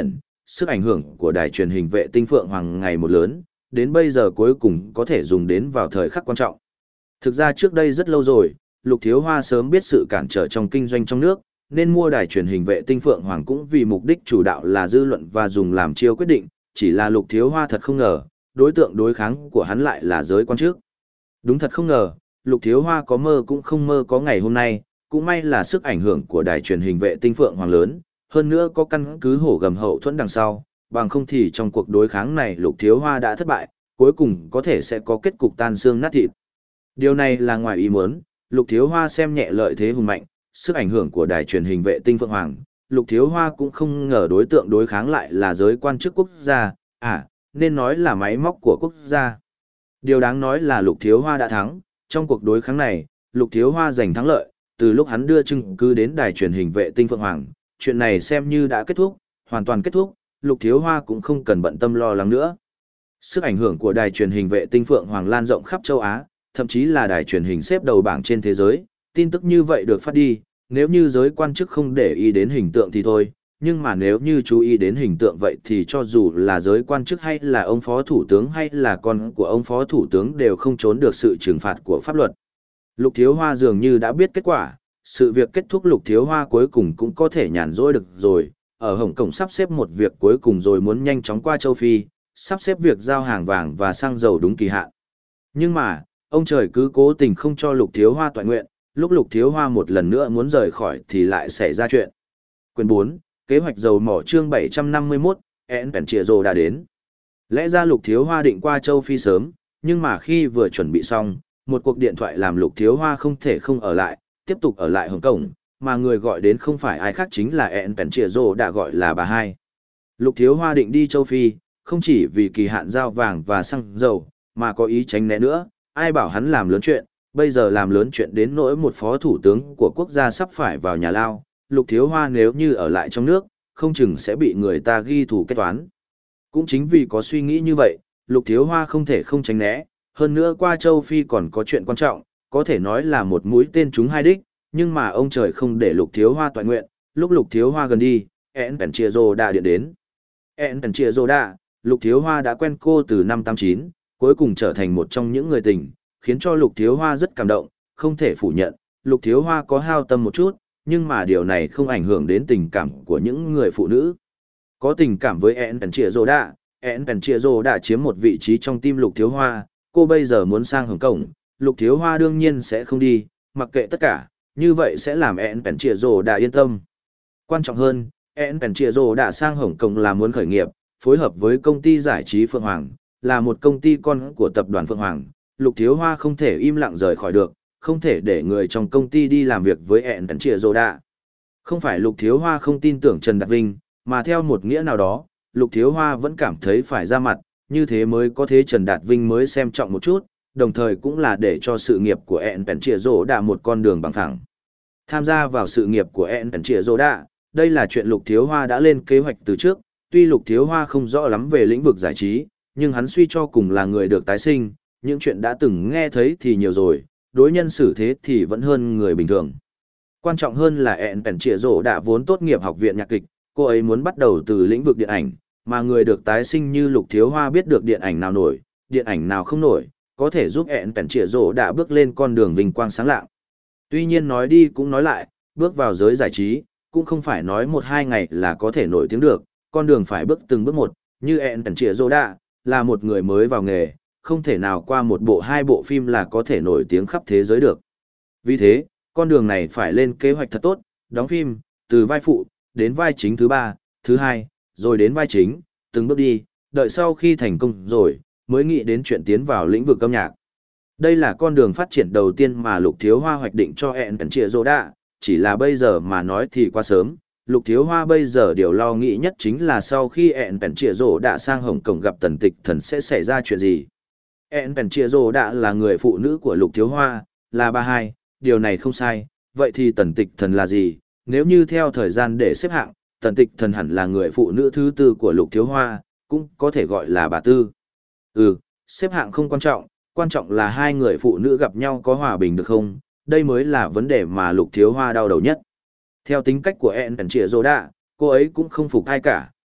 sức ảnh hưởng của đài truyền hình vệ tinh Phượng Hoàng ngày một lớn, đến bây giờ cuối cùng có thể dùng đến vào thời khắc quan trọng. Thực ra trước đây rất lâu rồi, Lục Thiếu Hoa sớm biết sự cản trở trong kinh doanh trong nước, nên mua đài truyền hình vệ tinh Phượng Hoàng cũng vì mục đích chủ đạo là dư luận và dùng làm chiêu quyết định, chỉ là Lục Thiếu Hoa thật không ngờ, đối tượng đối kháng của hắn lại là giới quan chức. Đúng thật không ngờ, Lục Thiếu Hoa có mơ cũng không mơ có ngày hôm nay, cũng may là sức ảnh hưởng của đài truyền hình vệ tinh Phượng Hoàng lớn, hơn nữa có căn cứ hổ gầm hậu thuẫn đằng sau, bằng không thì trong cuộc đối kháng này Lục Thiếu Hoa đã thất bại, cuối cùng có thể sẽ có kết cục tan xương nát thịt. Điều này là ngoài ý muốn, Lục Thiếu Hoa xem nhẹ lợi thế hùng mạnh, sức ảnh hưởng của đài truyền hình vệ tinh Phượng Hoàng, Lục Thiếu Hoa cũng không ngờ đối tượng đối kháng lại là giới quan chức quốc gia, à, nên nói là máy móc của quốc gia. Điều đáng nói là Lục Thiếu Hoa đã thắng, trong cuộc đối kháng này, Lục Thiếu Hoa giành thắng lợi, từ lúc hắn đưa chứng cứ đến đài truyền hình vệ tinh Phượng Hoàng, chuyện này xem như đã kết thúc, hoàn toàn kết thúc, Lục Thiếu Hoa cũng không cần bận tâm lo lắng nữa. Sức ảnh hưởng của đài truyền hình vệ tinh Phượng Hoàng lan rộng khắp châu Á, thậm chí là đài truyền hình xếp đầu bảng trên thế giới, tin tức như vậy được phát đi, nếu như giới quan chức không để ý đến hình tượng thì thôi, nhưng mà nếu như chú ý đến hình tượng vậy thì cho dù là giới quan chức hay là ông phó thủ tướng hay là con của ông phó thủ tướng đều không trốn được sự trừng phạt của pháp luật. Lục Thiếu Hoa dường như đã biết kết quả, sự việc kết thúc Lục Thiếu Hoa cuối cùng cũng có thể nhàn rỗi được rồi, ở Hồng Kông sắp xếp một việc cuối cùng rồi muốn nhanh chóng qua châu Phi, sắp xếp việc giao hàng vàng và xăng dầu đúng kỳ hạn. Nhưng mà, ông trời cứ cố tình không cho Lục Thiếu Hoa toại nguyện, lúc Lục Thiếu Hoa một lần nữa muốn rời khỏi thì lại xảy ra chuyện. Quyền bốn, kế hoạch dầu mỏ chương bảy trăm năm mươi mốt, En Penchiezo đã đến. Lẽ ra Lục Thiếu Hoa định qua châu Phi sớm, nhưng mà khi vừa chuẩn bị xong, một cuộc điện thoại làm Lục Thiếu Hoa không thể không ở lại, tiếp tục ở lại Hồng Kông, mà người gọi đến không phải ai khác chính là En Penchiezo đã gọi là bà hai. Lục Thiếu Hoa định đi châu Phi, không chỉ vì kỳ hạn giao vàng và xăng dầu, mà có ý tránh né nữa, ai bảo hắn làm lớn chuyện, bây giờ làm lớn chuyện đến nỗi một phó thủ tướng của quốc gia sắp phải vào nhà lao, Lục Thiếu Hoa nếu như ở lại trong nước, không chừng sẽ bị người ta ghi thủ kết toán. Cũng chính vì có suy nghĩ như vậy, Lục Thiếu Hoa không thể không tránh né, hơn nữa qua châu Phi còn có chuyện quan trọng, có thể nói là một mũi tên trúng hai đích, nhưng mà ông trời không để Lục Thiếu Hoa toại nguyện, lúc Lục Thiếu Hoa gần đi, En Penchiezo đã điện đến. En Penchiezo đã, Lục Thiếu Hoa đã quen cô từ năm tám chín, cuối cùng trở thành một trong những người tình, khiến cho Lục Thiếu Hoa rất cảm động, không thể phủ nhận, Lục Thiếu Hoa có hao tâm một chút, nhưng mà điều này không ảnh hưởng đến tình cảm của những người phụ nữ. Có tình cảm với En Penchiezo đã, En Penchiezo đã chiếm một vị trí trong tim Lục Thiếu Hoa, cô bây giờ muốn sang Hồng Kông, Lục Thiếu Hoa đương nhiên sẽ không đi, mặc kệ tất cả, như vậy sẽ làm En Penchiezo đã yên tâm. Quan trọng hơn, En Penchiezo đã sang Hồng Kông là muốn khởi nghiệp, phối hợp với công ty giải trí Phượng Hoàng, là một công ty con của tập đoàn Phượng Hoàng, Lục Thiếu Hoa không thể im lặng rời khỏi được, không thể để người trong công ty đi làm việc với En Penchiezo đã. Không phải Lục Thiếu Hoa không tin tưởng Trần Đạt Vinh, mà theo một nghĩa nào đó, Lục Thiếu Hoa vẫn cảm thấy phải ra mặt, như thế mới có thế Trần Đạt Vinh mới xem trọng một chút, đồng thời cũng là để cho sự nghiệp của En Penchiezo đã một con đường bằng phẳng. Tham gia vào sự nghiệp của En Penchiezo đã, đây là chuyện Lục Thiếu Hoa đã lên kế hoạch từ trước, tuy Lục Thiếu Hoa không rõ lắm về lĩnh vực giải trí, nhưng hắn suy cho cùng là người được tái sinh, những chuyện đã từng nghe thấy thì nhiều rồi, đối nhân xử thế thì vẫn hơn người bình thường. Quan trọng hơn là En Penchiezo đã vốn tốt nghiệp học viện nhạc kịch, cô ấy muốn bắt đầu từ lĩnh vực điện ảnh, mà người được tái sinh như Lục Thiếu Hoa biết được điện ảnh nào nổi, điện ảnh nào không nổi, có thể giúp En Penchiezo đã bước lên con đường vinh quang sáng lạng. Tuy nhiên nói đi cũng nói lại, bước vào giới giải trí, cũng không phải nói một hai ngày là có thể nổi tiếng được, con đường phải bước từng bước một, như En Penchiezo đã, là một người mới vào nghề, không thể nào qua một bộ hai bộ phim là có thể nổi tiếng khắp thế giới được. Vì thế, con đường này phải lên kế hoạch thật tốt, đóng phim, từ vai phụ, đến vai chính thứ ba, thứ hai, rồi đến vai chính, từng bước đi, đợi sau khi thành công rồi, mới nghĩ đến chuyện tiến vào lĩnh vực âm nhạc. Đây là con đường phát triển đầu tiên mà Lục Thiếu Hoa hoạch định cho En Penchiezo đã, chỉ là bây giờ mà nói thì quá sớm. Lục Thiếu Hoa bây giờ điều lo nghĩ nhất chính là sau khi En Penchiezo đã sang Hồng Kông gặp Tần Tịch Thần sẽ xảy ra chuyện gì. En Penchiezo đã là người phụ nữ của Lục Thiếu Hoa, là ba hai, điều này không sai, vậy thì Tần Tịch Thần là gì? Nếu như theo thời gian để xếp hạng, Tần Tịch Thần hẳn là người phụ nữ thứ tư của Lục Thiếu Hoa, cũng có thể gọi là bà tư. Ừ, xếp hạng không quan trọng, quan trọng là hai người phụ nữ gặp nhau có hòa bình được không? Đây mới là vấn đề mà Lục Thiếu Hoa đau đầu nhất. Theo tính cách của En Penchiezo đã, cô ấy cũng không phục ai cả,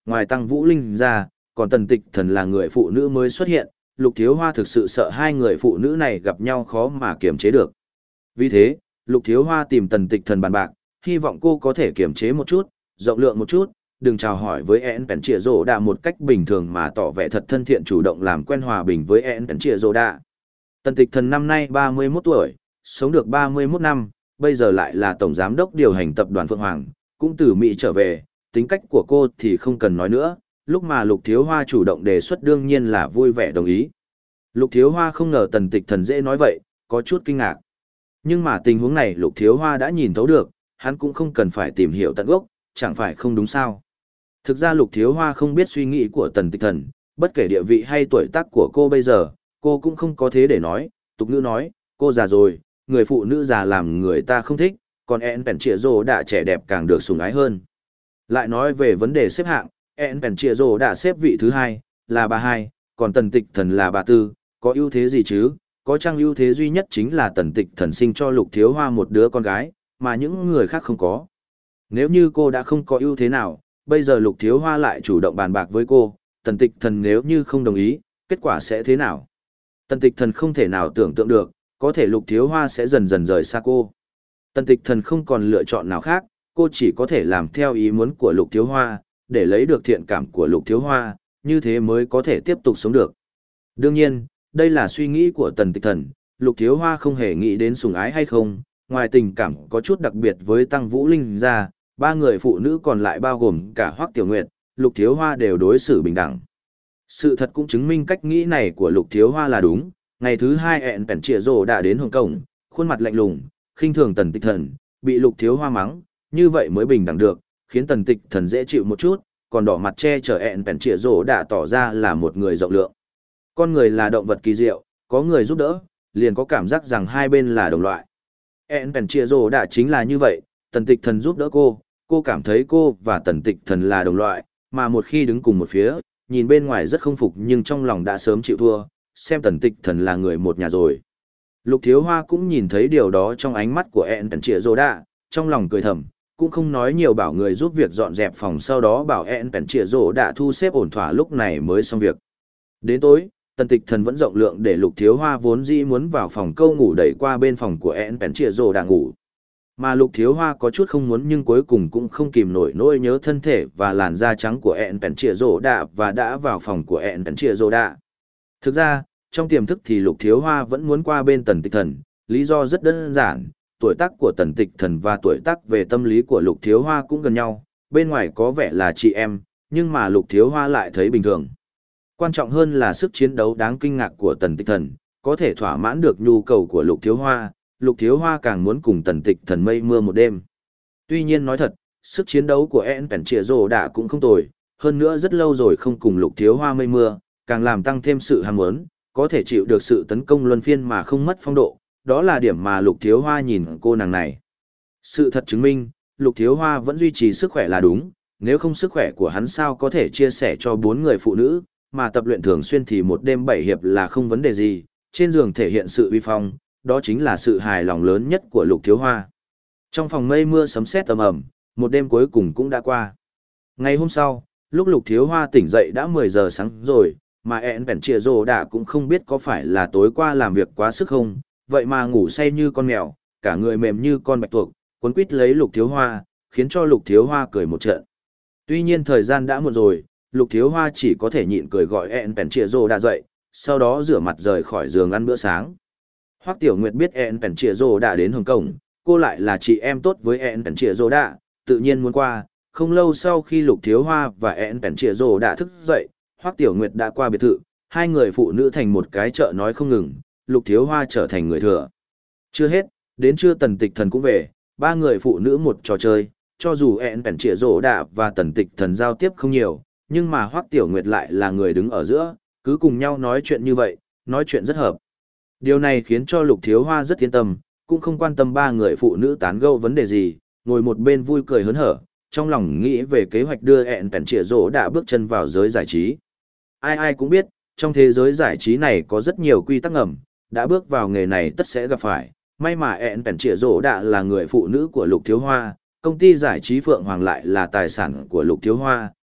ngoài Tăng Vũ Linh ra, còn Tần Tịch Thần là người phụ nữ mới xuất hiện, Lục Thiếu Hoa thực sự sợ hai người phụ nữ này gặp nhau khó mà kiềm chế được. Vì thế, Lục Thiếu Hoa tìm Tần Tịch Thần bàn bạc, hy vọng cô có thể kiềm chế một chút, rộng lượng một chút, đừng chào hỏi với En Pèn Trịa Rồ Đạ một cách bình thường mà tỏ vẻ thật thân thiện, chủ động làm quen hòa bình với En Pèn Trịa Rồ Đạ. Tần Tịch Thần năm nay ba mươi mốt tuổi, sống được ba mươi mốt năm, bây giờ lại là tổng giám đốc điều hành tập đoàn Phượng Hoàng, cũng từ Mỹ trở về, tính cách của cô thì không cần nói nữa, lúc mà Lục Thiếu Hoa chủ động đề xuất đương nhiên là vui vẻ đồng ý. Lục Thiếu Hoa không ngờ Tần Tịch Thần dễ nói vậy, có chút kinh ngạc. Nhưng mà tình huống này Lục Thiếu Hoa đã nhìn thấu được, hắn cũng không cần phải tìm hiểu tận gốc, chẳng phải không đúng sao. Thực ra Lục Thiếu Hoa không biết suy nghĩ của Tần Tịch Thần, bất kể địa vị hay tuổi tác của cô bây giờ, cô cũng không có thế để nói, tục ngữ nói, cô già rồi, người phụ nữ già làm người ta không thích, còn En Pèn Trịa Rồ Đạ trẻ đẹp càng được sủng ái hơn. Lại nói về vấn đề xếp hạng, En Pèn Trịa Rồ Đạ xếp vị thứ hai, là bà hai, còn Tần Tịch Thần là bà tư, có ưu thế gì chứ? Có chăng ưu thế duy nhất chính là Tần Tịch Thần sinh cho Lục Thiếu Hoa một đứa con gái, mà những người khác không có. Nếu như cô đã không có ưu thế nào, bây giờ Lục Thiếu Hoa lại chủ động bàn bạc với cô, Tần Tịch Thần nếu như không đồng ý, kết quả sẽ thế nào? Tần Tịch Thần không thể nào tưởng tượng được, có thể Lục Thiếu Hoa sẽ dần dần rời xa cô. Tần Tịch Thần không còn lựa chọn nào khác, cô chỉ có thể làm theo ý muốn của Lục Thiếu Hoa, để lấy được thiện cảm của Lục Thiếu Hoa, như thế mới có thể tiếp tục sống được. Đương nhiên, đây là suy nghĩ của Tần Tịch Thần, Lục Thiếu Hoa không hề nghĩ đến sủng ái hay không, ngoài tình cảm có chút đặc biệt với Tăng Vũ Linh ra, ba người phụ nữ còn lại bao gồm cả Hoắc Tiểu Nguyệt, Lục Thiếu Hoa đều đối xử bình đẳng. Sự thật cũng chứng minh cách nghĩ này của Lục Thiếu Hoa là đúng. Ngày thứ hai En Pèn Trịa Rồ đã đến Hồng Kông, khuôn mặt lạnh lùng, khinh thường Tần Tịch Thần, bị Lục Thiếu Hoa mắng, như vậy mới bình đẳng được, khiến Tần Tịch Thần dễ chịu một chút, còn đỏ mặt che chở En Pèn Trịa Rồ đã tỏ ra là một người rộng lượng. Con người là động vật kỳ diệu, có người giúp đỡ, liền có cảm giác rằng hai bên là đồng loại. En Pèn Trịa Rồ đã chính là như vậy, Tần Tịch Thần giúp đỡ cô, cô cảm thấy cô và Tần Tịch Thần là đồng loại, mà một khi đứng cùng một phía, nhìn bên ngoài rất không phục nhưng trong lòng đã sớm chịu thua, xem Tần Tịch Thần là người một nhà rồi. Lục Thiếu Hoa cũng nhìn thấy điều đó trong ánh mắt của En Pèn Trịa Rồ đã, trong lòng cười thầm, cũng không nói nhiều, bảo người giúp việc dọn dẹp phòng, sau đó bảo En Pèn Trịa Rồ đã thu xếp ổn thỏa, lúc này mới xong việc. Đến tối, Tần Tịch Thần vẫn rộng lượng để Lục Thiếu Hoa vốn dĩ muốn vào phòng câu ngủ đẩy qua bên phòng của En Pèn Trịa Rồ đã ngủ. Mà Lục Thiếu Hoa có chút không muốn nhưng cuối cùng cũng không kìm nổi nỗi nhớ thân thể và làn da trắng của En Pèn Trịa Rồ đã và đã vào phòng của En Pèn Trịa Rồ đã. Thực ra, trong tiềm thức thì Lục Thiếu Hoa vẫn muốn qua bên Tần Tịch Thần, lý do rất đơn giản, tuổi tác của Tần Tịch Thần và tuổi tác về tâm lý của Lục Thiếu Hoa cũng gần nhau, bên ngoài có vẻ là chị em, nhưng mà Lục Thiếu Hoa lại thấy bình thường. Quan trọng hơn là sức chiến đấu đáng kinh ngạc của Tần Tịch Thần, có thể thỏa mãn được nhu cầu của Lục Thiếu Hoa, Lục Thiếu Hoa càng muốn cùng Tần Tịch Thần mây mưa một đêm. Tuy nhiên nói thật, sức chiến đấu của En Pèn Trịa Rồ đã cũng không tồi, hơn nữa rất lâu rồi không cùng Lục Thiếu Hoa mây mưa, càng làm tăng thêm sự ham muốn, có thể chịu được sự tấn công luân phiên mà không mất phong độ, đó là điểm mà Lục Thiếu Hoa nhìn cô nàng này. Sự thật chứng minh, Lục Thiếu Hoa vẫn duy trì sức khỏe là đúng, nếu không sức khỏe của hắn sao có thể chia sẻ cho bốn người phụ nữ, mà tập luyện thường xuyên thì một đêm bảy hiệp là không vấn đề gì, trên giường thể hiện sự uy phong, đó chính là sự hài lòng lớn nhất của Lục Thiếu Hoa. Trong phòng mây mưa sấm sét ầm ầm, một đêm cuối cùng cũng đã qua. Ngày hôm sau, lúc Lục Thiếu Hoa tỉnh dậy đã mười giờ sáng rồi, mà En Pèn Trịa Rồ đã cũng không biết có phải là tối qua làm việc quá sức không, vậy mà ngủ say như con mèo, cả người mềm như con bạch tuộc, quấn quýt lấy Lục Thiếu Hoa, khiến cho Lục Thiếu Hoa cười một trận. Tuy nhiên thời gian đã muộn rồi, Lục Thiếu Hoa chỉ có thể nhịn cười gọi En Pèn Trịa Rồ đã dậy, sau đó rửa mặt rời khỏi giường ăn bữa sáng. Hoắc Tiểu Nguyệt biết En Pèn Trịa Rồ đã đến Hồng Kông, cô lại là chị em tốt với En Pèn Trịa Rồ đã, tự nhiên muốn qua. Không lâu sau khi Lục Thiếu Hoa và En Pèn Trịa Rồ đã thức dậy, Hoắc Tiểu Nguyệt đã qua biệt thự, hai người phụ nữ thành một cái chợ nói không ngừng, Lục Thiếu Hoa trở thành người thừa. Chưa hết, đến trưa Tần Tịch Thần cũng về, ba người phụ nữ một trò chơi, cho dù En Pèn Trịa Rồ đã và Tần Tịch Thần giao tiếp không nhiều, nhưng mà Hoắc Tiểu Nguyệt lại là người đứng ở giữa, cứ cùng nhau nói chuyện như vậy, nói chuyện rất hợp. Điều này khiến cho Lục Thiếu Hoa rất yên tâm, cũng không quan tâm ba người phụ nữ tán gẫu vấn đề gì, ngồi một bên vui cười hớn hở, trong lòng nghĩ về kế hoạch đưa En Pèn Trịa Rồ đã bước chân vào giới giải trí. Ai ai cũng biết, trong thế giới giải trí này có rất nhiều quy tắc ngầm, đã bước vào nghề này tất sẽ gặp phải. May mà En Pèn Trịa Rồ đã là người phụ nữ của Lục Thiếu Hoa, công ty giải trí Phượng Hoàng lại là tài sản của Lục Thiếu Hoa,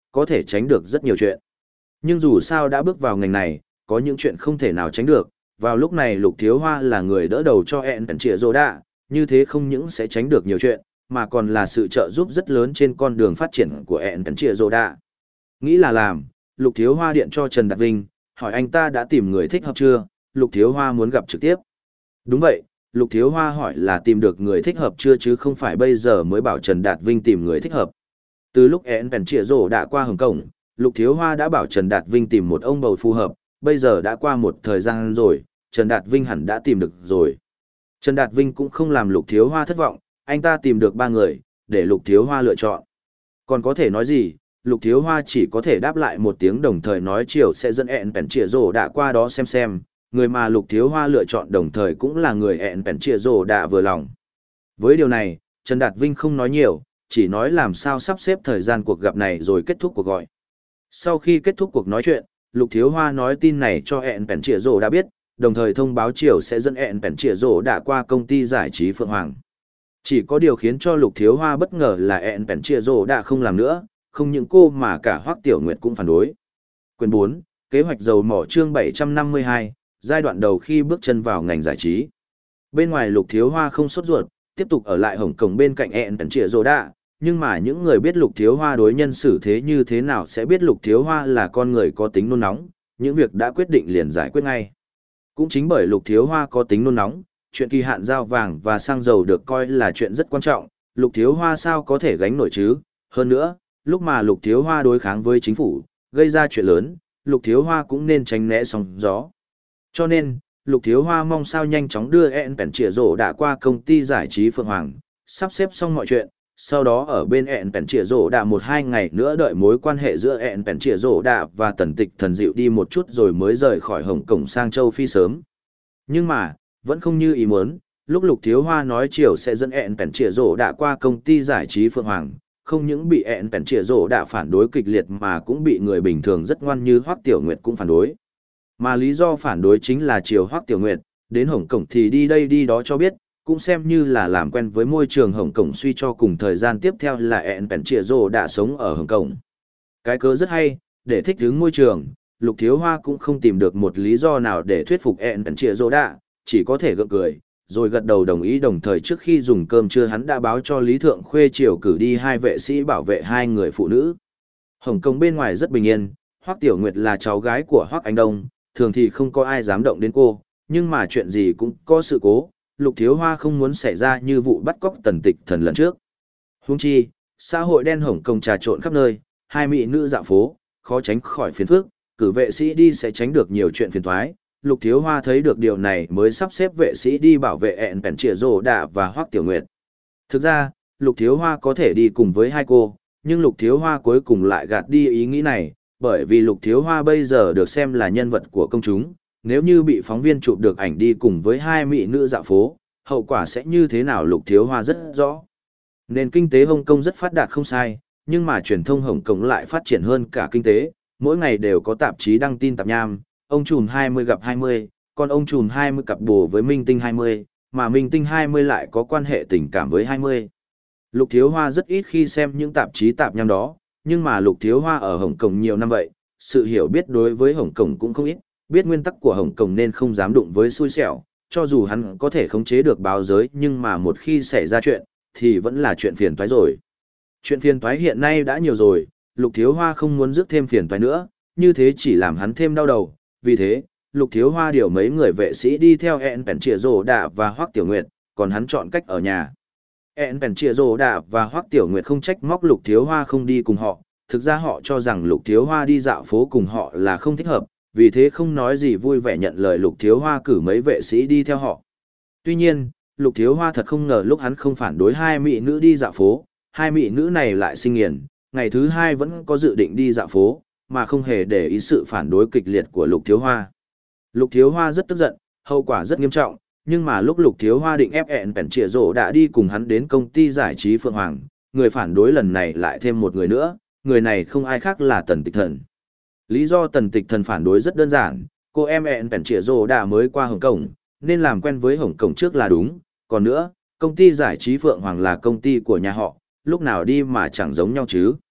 có thể tránh được rất nhiều chuyện. Nhưng dù sao đã bước vào ngành này, có những chuyện không thể nào tránh được. Vào lúc này Lục Thiếu Hoa là người đỡ đầu cho ẹn bèn trịa rồ đạ, như thế không những sẽ tránh được nhiều chuyện, mà còn là sự trợ giúp rất lớn trên con đường phát triển của ẹn bèn trịa rồ đạ. Nghĩ là làm, Lục Thiếu Hoa điện cho Trần Đạt Vinh, hỏi anh ta đã tìm người thích hợp chưa, Lục Thiếu Hoa muốn gặp trực tiếp. Đúng vậy, Lục Thiếu Hoa hỏi là tìm được người thích hợp chưa chứ không phải bây giờ mới bảo Trần Đạt Vinh tìm người thích hợp. Từ lúc ẹn bèn trịa rồ đã qua Hồng Kông, Lục Thiếu Hoa đã bảo Trần Đạt Vinh tìm một ông bầu phù hợp, bây giờ đã qua một thời gian rồi, Trần Đạt Vinh hẳn đã tìm được rồi. Trần Đạt Vinh cũng không làm Lục Thiếu Hoa thất vọng, anh ta tìm được ba người, để Lục Thiếu Hoa lựa chọn. Còn có thể nói gì, Lục Thiếu Hoa chỉ có thể đáp lại một tiếng đồng thời nói chiều sẽ dẫn ẹn bèn trịa rồ đã qua đó xem xem, người mà Lục Thiếu Hoa lựa chọn đồng thời cũng là người ẹn bèn trịa rồ đã vừa lòng. Với điều này, Trần Đạt Vinh không nói nhiều, chỉ nói làm sao sắp xếp thời gian cuộc gặp này rồi kết thúc cuộc gọi. Sau khi kết thúc cuộc nói chuyện, Lục Thiếu Hoa nói tin này cho ẹn bèn trịa rồ đã biết, đồng thời thông báo chiều sẽ dẫn ẹn bèn trịa rồ đã qua công ty giải trí Phượng Hoàng. Chỉ có điều khiến cho Lục Thiếu Hoa bất ngờ là ẹn bèn trịa rồ đã không làm nữa, không những cô mà cả Hoắc Tiểu Nguyệt cũng phản đối. Quyền bốn, kế hoạch dầu mỏ chương bảy trăm năm mươi hai, giai đoạn đầu khi bước chân vào ngành giải trí. Bên ngoài Lục Thiếu Hoa không sốt ruột, tiếp tục ở lại Hồng Kông bên cạnh ẹn bèn trịa rồ đã, nhưng mà những người biết Lục Thiếu Hoa đối nhân xử thế như thế nào sẽ biết Lục Thiếu Hoa là con người có tính nôn nóng, những việc đã quyết định liền giải quyết ngay. Cũng chính bởi Lục Thiếu Hoa có tính nôn nóng, chuyện kỳ hạn giao vàng và xăng dầu được coi là chuyện rất quan trọng, Lục Thiếu Hoa sao có thể gánh nổi chứ? Hơn nữa, lúc mà Lục Thiếu Hoa đối kháng với chính phủ, gây ra chuyện lớn, Lục Thiếu Hoa cũng nên tránh né sóng gió. Cho nên, Lục Thiếu Hoa mong sao nhanh chóng đưa ẹn bèn trịa rồ đã qua công ty giải trí Phượng Hoàng, sắp xếp xong mọi chuyện, sau đó ở bên ẹn bèn trịa rồ đã một hai ngày nữa đợi mối quan hệ giữa ẹn bèn trịa rồ đã và Tần Tịch Thần dịu đi một chút rồi mới rời khỏi Hồng Kông sang châu Phi sớm. Nhưng mà, vẫn không như ý muốn, lúc Lục Thiếu Hoa nói chiều sẽ dẫn ẹn bèn trịa rồ đã qua công ty giải trí Phượng Hoàng, không những bị ẹn bèn trịa rồ đã phản đối kịch liệt mà cũng bị người bình thường rất ngoan như Hoắc Tiểu Nguyệt cũng phản đối. Mà lý do phản đối chính là chiều Hoắc Tiểu Nguyệt, đến Hồng Kông thì đi đây đi đó cho biết, cũng xem như là làm quen với môi trường Hồng Kông suy cho cùng thời gian tiếp theo là ẹn bèn trịa rồ đã sống ở Hồng Kông. Cái cớ rất hay, để thích ứng môi trường, Lục Thiếu Hoa cũng không tìm được một lý do nào để thuyết phục ẹn bèn trịa rồ đã, chỉ có thể gượng cười, rồi gật đầu đồng ý đồng thời trước khi dùng cơm trưa hắn đã báo cho Lý Thượng Khuê chiều cử đi hai vệ sĩ bảo vệ hai người phụ nữ. Hồng Kông bên ngoài rất bình yên, Hoắc Tiểu Nguyệt là cháu gái của Hoắc Anh Đông, thường thì không có ai dám động đến cô, nhưng mà chuyện gì cũng có sự cố, Lục Thiếu Hoa không muốn xảy ra như vụ bắt cóc Tần Tịch Thần lần trước. Huống chi, xã hội đen Hồng Kông trà trộn khắp nơi, hai mỹ nữ dạo phố, khó tránh khỏi phiền phức, cử vệ sĩ đi sẽ tránh được nhiều chuyện phiền toái. Lục Thiếu Hoa thấy được điều này mới sắp xếp vệ sĩ đi bảo vệ ẹn bèn trịa rồ đã và Hoắc Tiểu Nguyệt. Thực ra, Lục Thiếu Hoa có thể đi cùng với hai cô, nhưng Lục Thiếu Hoa cuối cùng lại gạt đi ý nghĩ này, bởi vì Lục Thiếu Hoa bây giờ được xem là nhân vật của công chúng, nếu như bị phóng viên chụp được ảnh đi cùng với hai mỹ nữ dạo phố, hậu quả sẽ như thế nào Lục Thiếu Hoa rất rõ. Nền kinh tế Hồng Kông rất phát đạt không sai, nhưng mà truyền thông Hồng Kông lại phát triển hơn cả kinh tế, mỗi ngày đều có tạp chí đăng tin tạp nham, ông trùm hai mươi gặp hai mươi, còn ông trùm hai mươi cặp bồ với minh tinh hai mươi, mà minh tinh hai mươi lại có quan hệ tình cảm với hai mươi. Lục Thiếu Hoa rất ít khi xem những tạp chí tạp nham đó, nhưng mà Lục Thiếu Hoa ở Hồng Kông nhiều năm vậy, sự hiểu biết đối với Hồng Kông cũng không ít, biết nguyên tắc của Hồng Kông nên không dám đụng với xui xẻo, cho dù hắn có thể khống chế được báo giới nhưng mà một khi xảy ra chuyện, thì vẫn là chuyện phiền toái rồi. Chuyện phiền toái hiện nay đã nhiều rồi, Lục Thiếu Hoa không muốn rước thêm phiền toái nữa, như thế chỉ làm hắn thêm đau đầu, vì thế, Lục Thiếu Hoa điều mấy người vệ sĩ đi theo ẹn bèn trịa rồ đã và Hoắc Tiểu Nguyệt, còn hắn chọn cách ở nhà. ẹn bèn trịa rồ đã và Hoắc Tiểu Nguyệt không trách móc Lục Thiếu Hoa không đi cùng họ, thực ra họ cho rằng Lục Thiếu Hoa đi dạo phố cùng họ là không thích hợp, vì thế không nói gì vui vẻ nhận lời Lục Thiếu Hoa cử mấy vệ sĩ đi theo họ. Tuy nhiên, Lục Thiếu Hoa thật không ngờ lúc hắn không phản đối hai mỹ nữ đi dạo phố, hai mỹ nữ này lại sinh nghiền, ngày thứ hai vẫn có dự định đi dạo phố, mà không hề để ý sự phản đối kịch liệt của Lục Thiếu Hoa. Lục Thiếu Hoa rất tức giận, hậu quả rất nghiêm trọng, nhưng mà lúc Lục Thiếu Hoa định ép ẹn bèn trịa rồ đã đi cùng hắn đến công ty giải trí Phượng Hoàng, người phản đối lần này lại thêm một người nữa, người này không ai khác là Tần Tịch Thần. Lý do Tần Tịch Thần phản đối rất đơn giản, cô em ẹn bèn trịa rồ đã mới qua Hồng Kông, nên làm quen với Hồng Kông trước là đúng, còn nữa, công ty giải trí Phượng Hoàng là công ty của nhà họ, lúc nào đi mà chẳng giống nhau chứ.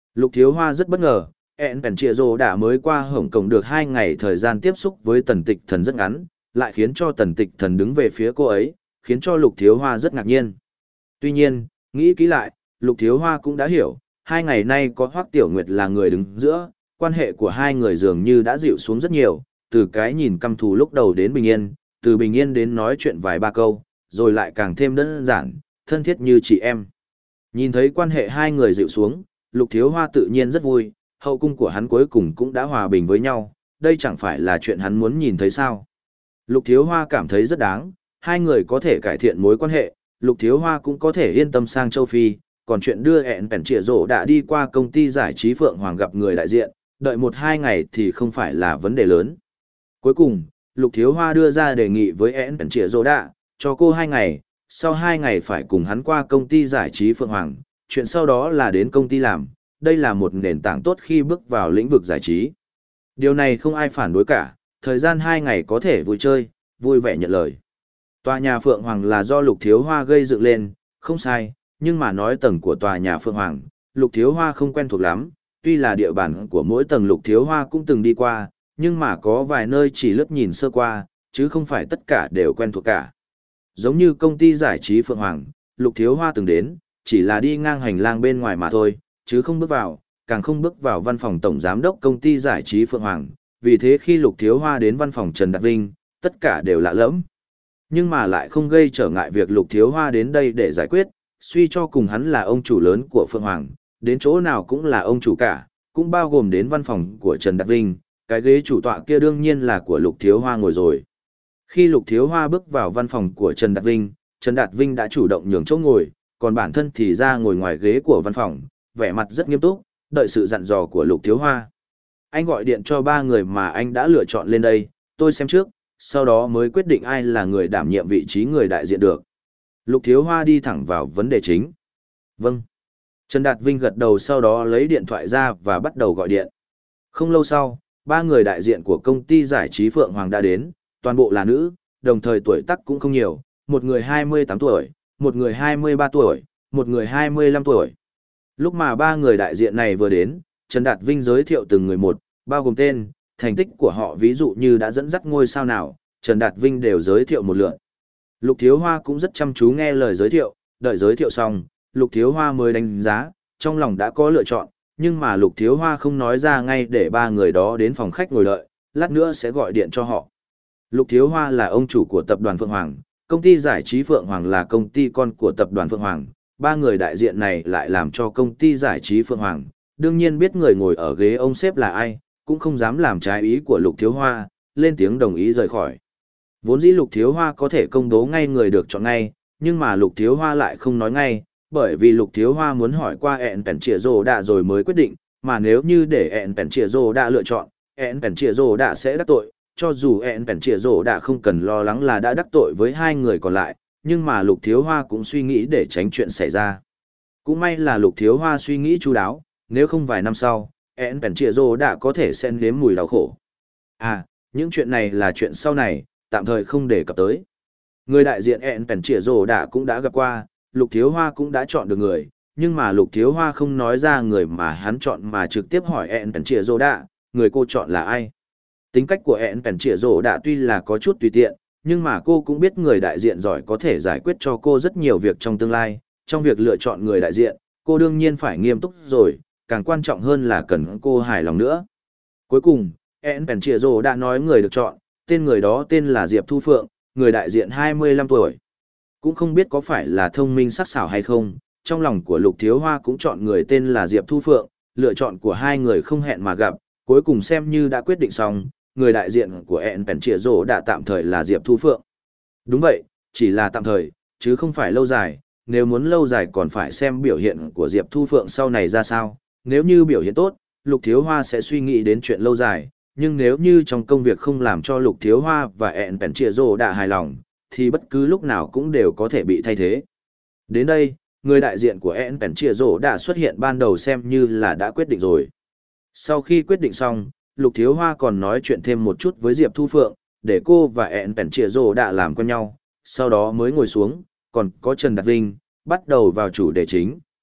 Lục Thiếu Hoa rất bất ngờ, ẹn bèn trịa rồ đã mới qua Hồng Kông được hai ngày thời gian tiếp xúc với tần tịch thần rất ngắn, lại khiến cho tần tịch thần đứng về phía cô ấy, khiến cho Lục Thiếu Hoa rất ngạc nhiên. Tuy nhiên, nghĩ kỹ lại, Lục Thiếu Hoa cũng đã hiểu, hai ngày nay có Hoắc Tiểu Nguyệt là người đứng giữa, quan hệ của hai người dường như đã dịu xuống rất nhiều, từ cái nhìn căm thù lúc đầu đến bình yên, từ bình yên đến nói chuyện vài ba câu, rồi lại càng thêm đơn giản, thân thiết như chị em. Nhìn thấy quan hệ hai người dịu xuống, Lục Thiếu Hoa tự nhiên rất vui, hậu cung của hắn cuối cùng cũng đã hòa bình với nhau, đây chẳng phải là chuyện hắn muốn nhìn thấy sao. Lục Thiếu Hoa cảm thấy rất đáng, hai người có thể cải thiện mối quan hệ, Lục Thiếu Hoa cũng có thể yên tâm sang châu Phi, còn chuyện đưa ẹn bèn trịa rổ đã đi qua công ty giải trí Phượng Hoàng gặp người đại diện, đợi một hai ngày thì không phải là vấn đề lớn. Cuối cùng, Lục Thiếu Hoa đưa ra đề nghị với ẹn bèn trịa rổ đã, cho cô hai ngày, sau hai ngày phải cùng hắn qua công ty giải trí Phượng Hoàng, chuyện sau đó là đến công ty làm, đây là một nền tảng tốt khi bước vào lĩnh vực giải trí. Điều này không ai phản đối cả, thời gian hai ngày có thể vui chơi, vui vẻ nhận lời. Tòa nhà Phượng Hoàng là do Lục Thiếu Hoa gây dựng lên, không sai, nhưng mà nói tầng của tòa nhà Phượng Hoàng, Lục Thiếu Hoa không quen thuộc lắm, tuy là địa bàn của mỗi tầng Lục Thiếu Hoa cũng từng đi qua, nhưng mà có vài nơi chỉ lướt nhìn sơ qua, chứ không phải tất cả đều quen thuộc cả. Giống như công ty giải trí Phượng Hoàng, Lục Thiếu Hoa từng đến, chỉ là đi ngang hành lang bên ngoài mà thôi, chứ không bước vào, càng không bước vào văn phòng tổng giám đốc công ty giải trí Phượng Hoàng, vì thế khi Lục Thiếu Hoa đến văn phòng Trần Đạt Vinh, tất cả đều lạ lẫm. Nhưng mà lại không gây trở ngại việc Lục Thiếu Hoa đến đây để giải quyết, suy cho cùng hắn là ông chủ lớn của Phượng Hoàng, đến chỗ nào cũng là ông chủ cả, cũng bao gồm đến văn phòng của Trần Đạt Vinh, cái ghế chủ tọa kia đương nhiên là của Lục Thiếu Hoa ngồi rồi. Khi Lục Thiếu Hoa bước vào văn phòng của Trần Đạt Vinh, Trần Đạt Vinh đã chủ động nhường chỗ ngồi, còn bản thân thì ra ngồi ngoài ghế của văn phòng, vẻ mặt rất nghiêm túc, đợi sự dặn dò của Lục Thiếu Hoa. Anh gọi điện cho ba người mà anh đã lựa chọn lên đây, tôi xem trước, sau đó mới quyết định ai là người đảm nhiệm vị trí người đại diện được. Lục Thiếu Hoa đi thẳng vào vấn đề chính. Vâng. Trần Đạt Vinh gật đầu, sau đó lấy điện thoại ra và bắt đầu gọi điện. Không lâu sau, ba người đại diện của công ty giải trí Phượng Hoàng đã đến, toàn bộ là nữ, đồng thời tuổi tác cũng không nhiều, một người hai mươi tám tuổi, một người hai mươi ba tuổi, một người hai mươi lăm tuổi. Lúc mà ba người đại diện này vừa đến, Trần Đạt Vinh giới thiệu từng người một, bao gồm tên, thành tích của họ, ví dụ như đã dẫn dắt ngôi sao nào, Trần Đạt Vinh đều giới thiệu một lượt. Lục Thiếu Hoa cũng rất chăm chú nghe lời giới thiệu, đợi giới thiệu xong, Lục Thiếu Hoa mới đánh giá, trong lòng đã có lựa chọn, nhưng mà Lục Thiếu Hoa không nói ra ngay để ba người đó đến phòng khách ngồi đợi, lát nữa sẽ gọi điện cho họ. Lục Thiếu Hoa là ông chủ của tập đoàn Phượng Hoàng, công ty giải trí Phượng Hoàng là công ty con của tập đoàn Phượng Hoàng, ba người đại diện này lại làm cho công ty giải trí Phượng Hoàng, đương nhiên biết người ngồi ở ghế ông sếp là ai, cũng không dám làm trái ý của Lục Thiếu Hoa, lên tiếng đồng ý rời khỏi. Vốn dĩ Lục Thiếu Hoa có thể công bố ngay người được chọn ngay, nhưng mà Lục Thiếu Hoa lại không nói ngay, bởi vì Lục Thiếu Hoa muốn hỏi qua ẹn bèn trịa rồ đã rồi mới quyết định, mà nếu như để ẹn bèn trịa rồ đã lựa chọn, ẹn bèn trịa rồ đã sẽ đắc tội, cho dù ẹn bèn trịa rồ đã không cần lo lắng là đã đắc tội với hai người còn lại, nhưng mà Lục Thiếu Hoa cũng suy nghĩ để tránh chuyện xảy ra. Cũng may là Lục Thiếu Hoa suy nghĩ chu đáo, nếu không vài năm sau, ẹn bèn trịa rồ đã có thể xen nếm mùi đau khổ. À, những chuyện này là chuyện sau này, tạm thời không đề cập tới. Người đại diện ẹn bèn trịa rồ đã cũng đã gặp qua, Lục Thiếu Hoa cũng đã chọn được người, nhưng mà Lục Thiếu Hoa không nói ra người mà hắn chọn mà trực tiếp hỏi ẹn bèn trịa rồ đã, người cô chọn là ai. Tính cách của ẹn bèn trịa rồ đã tuy là có chút tùy tiện, nhưng mà cô cũng biết người đại diện giỏi có thể giải quyết cho cô rất nhiều việc trong tương lai. Trong việc lựa chọn người đại diện, cô đương nhiên phải nghiêm túc rồi, càng quan trọng hơn là cần cô hài lòng nữa. Cuối cùng, ẹn bèn trịa rồ đã nói người được chọn, tên người đó tên là Diệp Thu Phượng, người đại diện hai mươi lăm tuổi. Cũng không biết có phải là thông minh sắc sảo hay không, trong lòng của Lục Thiếu Hoa cũng chọn người tên là Diệp Thu Phượng, lựa chọn của hai người không hẹn mà gặp, cuối cùng xem như đã quyết định xong, người đại diện của ẹn bèn trịa rồ đã tạm thời là Diệp Thu Phượng. Đúng vậy, chỉ là tạm thời, chứ không phải lâu dài, nếu muốn lâu dài còn phải xem biểu hiện của Diệp Thu Phượng sau này ra sao, nếu như biểu hiện tốt, Lục Thiếu Hoa sẽ suy nghĩ đến chuyện lâu dài, nhưng nếu như trong công việc không làm cho Lục Thiếu Hoa và ẹn bèn trịa rồ đã hài lòng, thì bất cứ lúc nào cũng đều có thể bị thay thế. Đến đây, người đại diện của ẹn bèn trịa rồ đã xuất hiện ban đầu xem như là đã quyết định rồi. Sau khi quyết định xong, Lục Thiếu Hoa còn nói chuyện thêm một chút với Diệp Thu Phượng, để cô và ẹn bèn trịa rồ đã làm quen nhau, sau đó mới ngồi xuống, còn có Trần Đạt Vinh, bắt đầu vào chủ đề chính,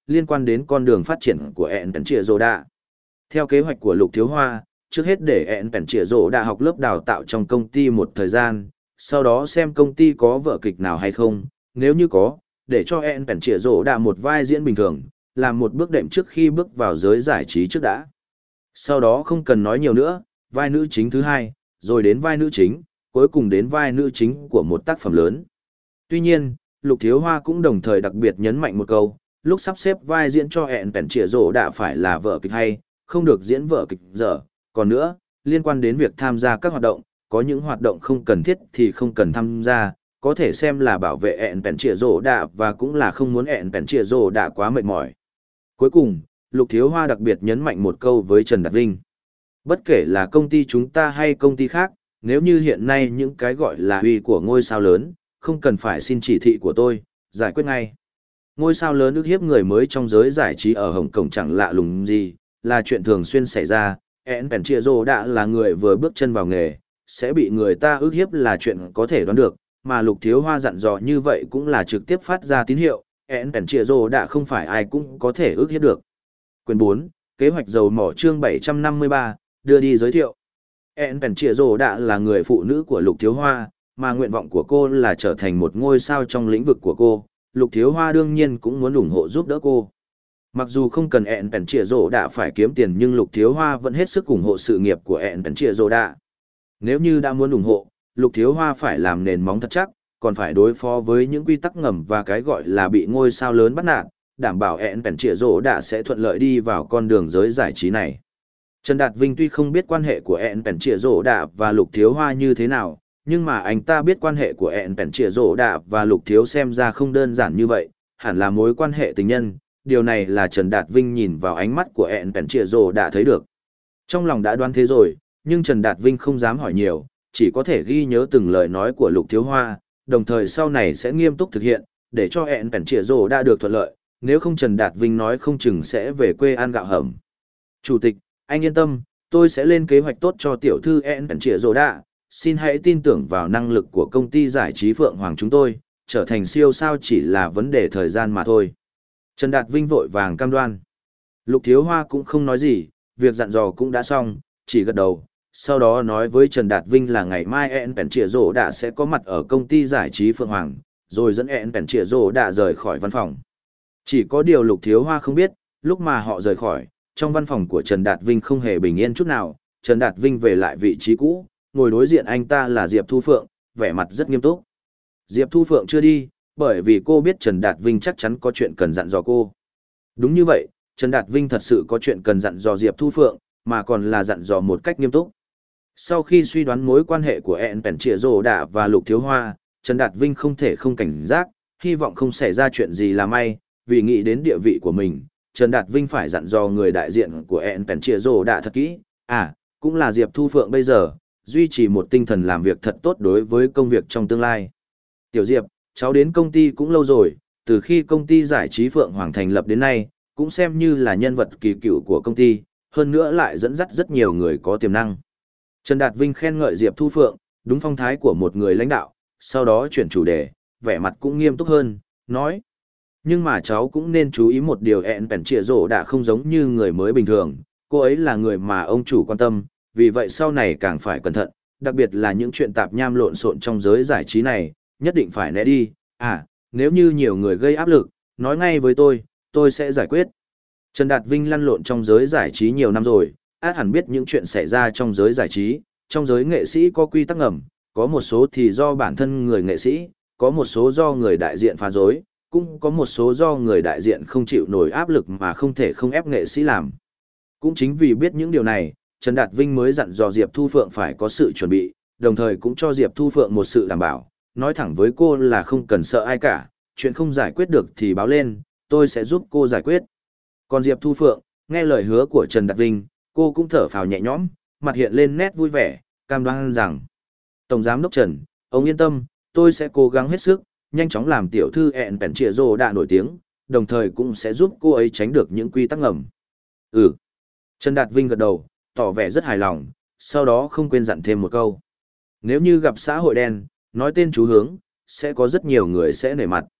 liên quan đến con đường phát triển của ẹn pèn trịa rồ đạ. Theo kế hoạch của Lục Thiếu Hoa, trước hết để ẹn pèn trịa rồ đạ học lớp đào tạo trong công ty một thời gian, sau đó xem công ty có vở kịch nào hay không, nếu như có, để cho ẹn pèn trịa rồ đạ một vai diễn bình thường, làm một bước đệm trước khi bước vào giới giải trí trước đã. Sau đó không cần nói nhiều nữa, vai nữ chính thứ hai, rồi đến vai nữ chính, cuối cùng đến vai nữ chính của một tác phẩm lớn. Tuy nhiên, Lục Thiếu Hoa cũng đồng thời đặc biệt nhấn mạnh một câu, lúc sắp xếp vai diễn cho ẹn pèn trịa rồ đã phải là vở kịch hay, không được diễn vở kịch dở. Còn nữa, liên quan đến việc tham gia các hoạt động, có những hoạt động không cần thiết thì không cần tham gia, có thể xem là bảo vệ ẹn pèn trịa rồ đã và cũng là không muốn ẹn pèn trịa rồ đã quá mệt mỏi. Cuối cùng, Lục Thiếu Hoa đặc biệt nhấn mạnh một câu với Trần Đạt Vinh. Bất kể là công ty chúng ta hay công ty khác, nếu như hiện nay những cái gọi là uy của ngôi sao lớn, không cần phải xin chỉ thị của tôi, giải quyết ngay. Ngôi sao lớn ức hiếp người mới trong giới giải trí ở Hồng Kông chẳng lạ lùng gì, là chuyện thường xuyên xảy ra. ẹn pèn trịa rồ đã là người vừa bước chân vào nghề, sẽ bị người ta ức hiếp là chuyện có thể đoán được, mà Lục Thiếu Hoa dặn dò như vậy cũng là trực tiếp phát ra tín hiệu, ẹn pèn trịa rồ đã không phải ai cũng có thể ức hiếp được. Quyền bốn, kế hoạch dầu mỏ chương bảy trăm năm mươi ba, đưa đi giới thiệu. ẹn pèn trịa rồ đã là người phụ nữ của Lục Thiếu Hoa, mà nguyện vọng của cô là trở thành một ngôi sao trong lĩnh vực của cô. Lục Thiếu Hoa đương nhiên cũng muốn ủng hộ giúp đỡ cô. Mặc dù không cần ẹn pèn trịa rồ đã phải kiếm tiền, nhưng Lục Thiếu Hoa vẫn hết sức ủng hộ sự nghiệp của ẹn pèn trịa rồ đã. Nếu như đã muốn ủng hộ, Lục Thiếu Hoa phải làm nền móng thật chắc, còn phải đối phó với những quy tắc ngầm và cái gọi là bị ngôi sao lớn bắt nạt, đảm bảo ẹn pèn trịa rồ đã sẽ thuận lợi đi vào con đường giới giải trí này. Trần Đạt Vinh tuy không biết quan hệ của ẹn pèn trịa rồ đã và Lục Thiếu Hoa như thế nào, nhưng mà anh ta biết quan hệ của ẹn pèn trịa rồ đã và Lục Thiếu xem ra không đơn giản như vậy, hẳn là mối quan hệ tình nhân. Điều này là Trần Đạt Vinh nhìn vào ánh mắt của ẹn pèn trịa rồ đã thấy được. Trong lòng đã đoán thế rồi, nhưng Trần Đạt Vinh không dám hỏi nhiều, chỉ có thể ghi nhớ từng lời nói của Lục Thiếu Hoa, đồng thời sau này sẽ nghiêm túc thực hiện, để cho ẹn pèn trịa rồ đã được thuận lợi, nếu không Trần Đạt Vinh nói không chừng sẽ về quê ăn gạo hầm. Chủ tịch, anh yên tâm, tôi sẽ lên kế hoạch tốt cho tiểu thư ẹn pèn trịa rồ đã, xin hãy tin tưởng vào năng lực của công ty giải trí Phượng Hoàng chúng tôi, trở thành siêu sao chỉ là vấn đề thời gian mà thôi. Trần Đạt Vinh vội vàng cam đoan. Lục Thiếu Hoa cũng không nói gì, việc dặn dò cũng đã xong, chỉ gật đầu, sau đó nói với Trần Đạt Vinh là ngày mai ẹn pèn trịa rồ đã sẽ có mặt ở công ty giải trí Phượng Hoàng, rồi dẫn ẹn pèn trịa rồ đã rời khỏi văn phòng. Chỉ có điều Lục Thiếu Hoa không biết, lúc mà họ rời khỏi, trong văn phòng của Trần Đạt Vinh không hề bình yên chút nào. Trần Đạt Vinh về lại vị trí cũ, ngồi đối diện anh ta là Diệp Thu Phượng, vẻ mặt rất nghiêm túc. Diệp Thu Phượng chưa đi, bởi vì cô biết Trần Đạt Vinh chắc chắn có chuyện cần dặn dò cô. Đúng như vậy, Trần Đạt Vinh thật sự có chuyện cần dặn dò Diệp Thu Phượng, mà còn là dặn dò một cách nghiêm túc. Sau khi suy đoán mối quan hệ của ẹn pèn trịa rồ đã và Lục Thiếu Hoa, Trần Đạt Vinh không thể không cảnh giác, hy vọng không xảy ra chuyện gì là may, vì nghĩ đến địa vị của mình, Trần Đạt Vinh phải dặn dò người đại diện của ẹn pèn trịa rồ đã thật kỹ, à, cũng là Diệp Thu Phượng bây giờ, duy trì một tinh thần làm việc thật tốt đối với công việc trong tương lai. Tiểu Diệp, cháu đến công ty cũng lâu rồi, từ khi công ty giải trí Phượng Hoàng thành lập đến nay, cũng xem như là nhân vật kỳ cựu của công ty, hơn nữa lại dẫn dắt rất nhiều người có tiềm năng. Trần Đạt Vinh khen ngợi Diệp Thu Phượng, đúng phong thái của một người lãnh đạo, sau đó chuyển chủ đề, vẻ mặt cũng nghiêm túc hơn, nói. Nhưng mà cháu cũng nên chú ý một điều, ẹn pèn trịa rồ đã không giống như người mới bình thường, cô ấy là người mà ông chủ quan tâm, vì vậy sau này càng phải cẩn thận, đặc biệt là những chuyện tạp nham lộn xộn trong giới giải trí này, nhất định phải né đi, à, nếu như nhiều người gây áp lực, nói ngay với tôi, tôi sẽ giải quyết. Trần Đạt Vinh lăn lộn trong giới giải trí nhiều năm rồi, át hẳn biết những chuyện xảy ra trong giới giải trí, trong giới nghệ sĩ có quy tắc ngầm, có một số thì do bản thân người nghệ sĩ, có một số do người đại diện phá rối, cũng có một số do người đại diện không chịu nổi áp lực mà không thể không ép nghệ sĩ làm. Cũng chính vì biết những điều này, Trần Đạt Vinh mới dặn dò Diệp Thu Phượng phải có sự chuẩn bị, đồng thời cũng cho Diệp Thu Phượng một sự đảm bảo, nói thẳng với cô là không cần sợ ai cả, chuyện không giải quyết được thì báo lên, tôi sẽ giúp cô giải quyết. Còn Diệp Thu Phượng, nghe lời hứa của Trần Đạt Vinh, cô cũng thở phào nhẹ nhõm, mặt hiện lên nét vui vẻ, cam đoan rằng: Tổng giám đốc Trần, ông yên tâm, tôi sẽ cố gắng hết sức, nhanh chóng làm tiểu thư ẹn pèn trịa rồ đã nổi tiếng, đồng thời cũng sẽ giúp cô ấy tránh được những quy tắc ngầm. Ừ. Trần Đạt Vinh gật đầu, tỏ vẻ rất hài lòng, sau đó không quên dặn thêm một câu. Nếu như gặp xã hội đen, nói tên chú Hướng, sẽ có rất nhiều người sẽ nể mặt.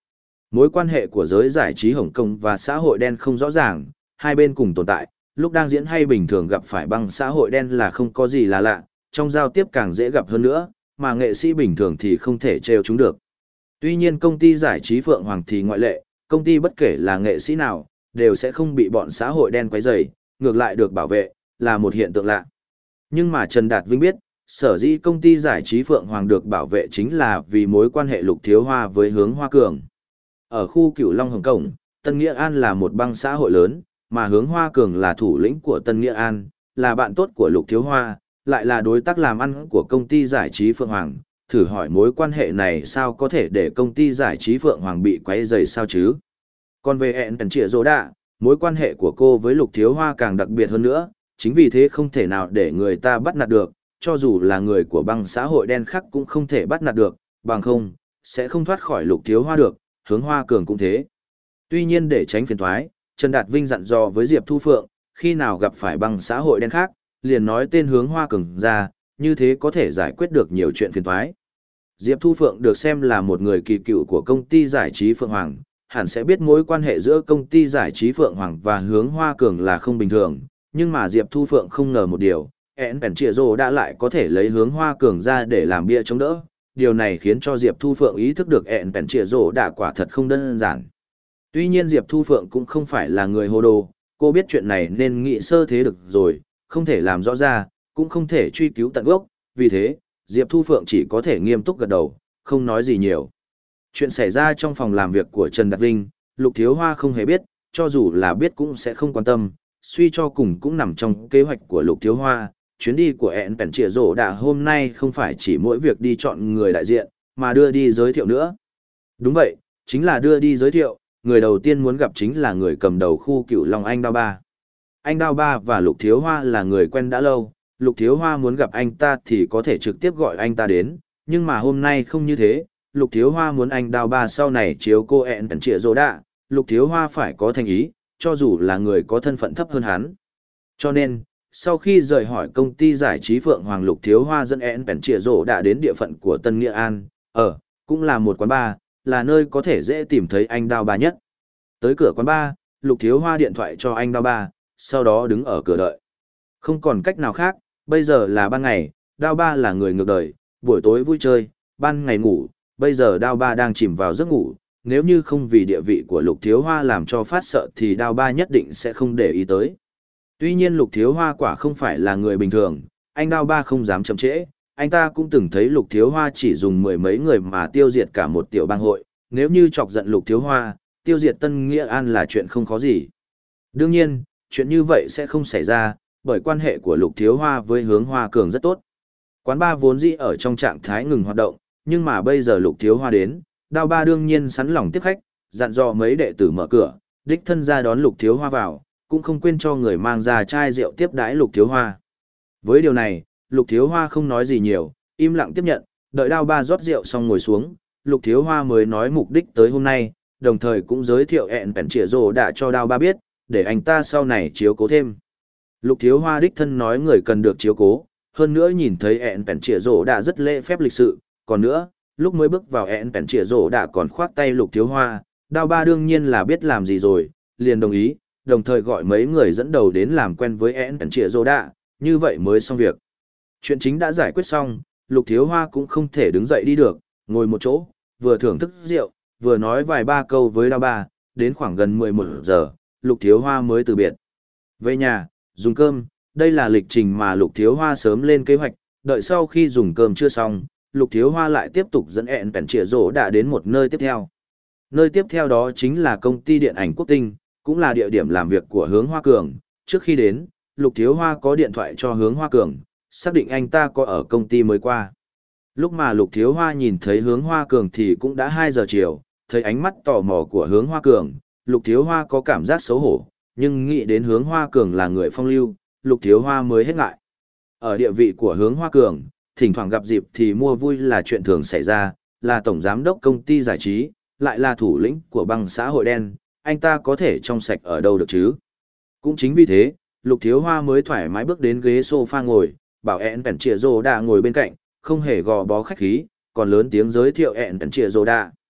Mối quan hệ của giới giải trí Hồng Kông và xã hội đen không rõ ràng, hai bên cùng tồn tại, lúc đang diễn hay bình thường gặp phải băng xã hội đen là không có gì là lạ, trong giao tiếp càng dễ gặp hơn nữa, mà nghệ sĩ bình thường thì không thể trêu chúng được. Tuy nhiên công ty giải trí Phượng Hoàng thì ngoại lệ, công ty bất kể là nghệ sĩ nào, đều sẽ không bị bọn xã hội đen quấy rầy, ngược lại được bảo vệ, là một hiện tượng lạ. Nhưng mà Trần Đạt Vinh biết, sở dĩ công ty giải trí Phượng Hoàng được bảo vệ chính là vì mối quan hệ Lục Thiếu Hoa với Hướng Hoa Cường. Ở khu Cửu Long Hồng Kông, Tân Nghĩa An là một băng xã hội lớn, mà Hướng Hoa Cường là thủ lĩnh của Tân Nghĩa An, là bạn tốt của Lục Thiếu Hoa, lại là đối tác làm ăn của công ty giải trí Phượng Hoàng. Thử hỏi mối quan hệ này sao có thể để công ty giải trí Phượng Hoàng bị quấy rầy sao chứ? Còn về hẹn tần trịa rỗ đạ, mối quan hệ của cô với Lục Thiếu Hoa càng đặc biệt hơn nữa, chính vì thế không thể nào để người ta bắt nạt được, cho dù là người của băng xã hội đen khác cũng không thể bắt nạt được, bằng không, sẽ không thoát khỏi Lục Thiếu Hoa được, Hướng Hoa Cường cũng thế. Tuy nhiên để tránh phiền toái, Trần Đạt Vinh dặn dò với Diệp Thu Phượng, khi nào gặp phải băng xã hội đen khác, liền nói tên Hướng Hoa Cường ra, như thế có thể giải quyết được nhiều chuyện phiền toái. Diệp Thu Phượng được xem là một người kỳ cựu của công ty giải trí Phượng Hoàng, hẳn sẽ biết mối quan hệ giữa công ty giải trí Phượng Hoàng và Hướng Hoa Cường là không bình thường, nhưng mà Diệp Thu Phượng không ngờ một điều, ẹn bèn trịa rồ đã lại có thể lấy Hướng Hoa Cường ra để làm bia chống đỡ. Điều này khiến cho Diệp Thu Phượng ý thức được ẹn bèn trịa rồ đã quả thật không đơn giản. Tuy nhiên Diệp Thu Phượng cũng không phải là người hồ đồ, cô biết chuyện này nên nghĩ sơ thế được rồi, không thể làm rõ ra, cũng không thể truy cứu tận gốc, vì thế, Diệp Thu Phượng chỉ có thể nghiêm túc gật đầu, không nói gì nhiều. Chuyện xảy ra trong phòng làm việc của Trần Đạt Vinh, Lục Thiếu Hoa không hề biết, cho dù là biết cũng sẽ không quan tâm, suy cho cùng cũng nằm trong kế hoạch của Lục Thiếu Hoa. Chuyến đi của ẹn bèn trịa rồ đã hôm nay không phải chỉ mỗi việc đi chọn người đại diện, mà đưa đi giới thiệu nữa. Đúng vậy, chính là đưa đi giới thiệu, người đầu tiên muốn gặp chính là người cầm đầu khu Cửu Long anh Đao Ba. Anh Đao Ba và Lục Thiếu Hoa là người quen đã lâu, Lục Thiếu Hoa muốn gặp anh ta thì có thể trực tiếp gọi anh ta đến, nhưng mà hôm nay không như thế, Lục Thiếu Hoa muốn anh Đao Ba sau này chiếu cô ẹn bèn trịa rồ đã, Lục Thiếu Hoa phải có thành ý, cho dù là người có thân phận thấp hơn hắn. Cho nên, sau khi rời hỏi công ty giải trí Phượng Hoàng, Lục Thiếu Hoa dẫn ẹn bèn trịa rồ đã đến địa phận của Tân Nghĩa An, ở, cũng là một quán bar, là nơi có thể dễ tìm thấy anh Đao Ba nhất. Tới cửa quán bar, Lục Thiếu Hoa điện thoại cho anh Đao Ba, sau đó đứng ở cửa đợi. Không còn cách nào khác, bây giờ là ban ngày, Đao Ba là người ngược đời, buổi tối vui chơi, ban ngày ngủ, bây giờ Đao Ba đang chìm vào giấc ngủ, nếu như không vì địa vị của Lục Thiếu Hoa làm cho phát sợ thì Đao Ba nhất định sẽ không để ý tới. Tuy nhiên Lục Thiếu Hoa quả không phải là người bình thường, anh Đao Ba không dám chậm trễ, anh ta cũng từng thấy Lục Thiếu Hoa chỉ dùng mười mấy người mà tiêu diệt cả một tiểu bang hội, nếu như chọc giận Lục Thiếu Hoa, tiêu diệt Tân Nghĩa An là chuyện không khó gì. Đương nhiên, chuyện như vậy sẽ không xảy ra, bởi quan hệ của Lục Thiếu Hoa với Hướng Hoa Cường rất tốt. Quán bar vốn dĩ ở trong trạng thái ngừng hoạt động, nhưng mà bây giờ Lục Thiếu Hoa đến, Đao Ba đương nhiên sẵn lòng tiếp khách, dặn dò mấy đệ tử mở cửa, đích thân ra đón Lục Thiếu Hoa vào, cũng không quên cho người mang ra chai rượu tiếp đãi Lục Thiếu Hoa. Với điều này, Lục Thiếu Hoa không nói gì nhiều, im lặng tiếp nhận, đợi Đao Ba rót rượu xong ngồi xuống, Lục Thiếu Hoa mới nói mục đích tới hôm nay, đồng thời cũng giới thiệu ẹn bèn trịa rồ đã cho Đao Ba biết, để anh ta sau này chiếu cố thêm. Lục Thiếu Hoa đích thân nói người cần được chiếu cố, hơn nữa nhìn thấy ẹn bèn trịa rồ đã rất lễ phép lịch sự, còn nữa, lúc mới bước vào ẹn bèn trịa rồ đã còn khoát tay Lục Thiếu Hoa, Đao Ba đương nhiên là biết làm gì rồi, liền đồng ý, đồng thời gọi mấy người dẫn đầu đến làm quen với ẹn bèn trịa rồ đã, như vậy mới xong việc. Chuyện chính đã giải quyết xong, Lục Thiếu Hoa cũng không thể đứng dậy đi được, ngồi một chỗ, vừa thưởng thức rượu, vừa nói vài ba câu với Đao Ba, đến khoảng gần mười một giờ, Lục Thiếu Hoa mới từ biệt. Về nhà, dùng cơm, đây là lịch trình mà Lục Thiếu Hoa sớm lên kế hoạch, đợi sau khi dùng cơm chưa xong, Lục Thiếu Hoa lại tiếp tục dẫn ẹn bèn trịa rồ đã đến một nơi tiếp theo. Nơi tiếp theo đó chính là công ty điện ảnh Quốc Tinh, cũng là địa điểm làm việc của Hướng Hoa Cường. Trước khi đến, Lục Thiếu Hoa có điện thoại cho Hướng Hoa Cường, xác định anh ta có ở công ty mới qua. Lúc mà Lục Thiếu Hoa nhìn thấy Hướng Hoa Cường thì cũng đã hai giờ chiều, thấy ánh mắt tò mò của Hướng Hoa Cường, Lục Thiếu Hoa có cảm giác xấu hổ, nhưng nghĩ đến Hướng Hoa Cường là người phong lưu, Lục Thiếu Hoa mới hết ngại. Ở địa vị của Hướng Hoa Cường, thỉnh thoảng gặp dịp thì mua vui là chuyện thường xảy ra, là tổng giám đốc công ty giải trí, lại là thủ lĩnh của băng xã hội đen, anh ta có thể trong sạch ở đâu được chứ? Cũng chính vì thế, Lục Thiếu Hoa mới thoải mái bước đến ghế sofa ngồi, bảo ẹn bèn trịa rồ đã ngồi bên cạnh, không hề gò bó khách khí, còn lớn tiếng giới thiệu ẹn bèn trịa rồ đã.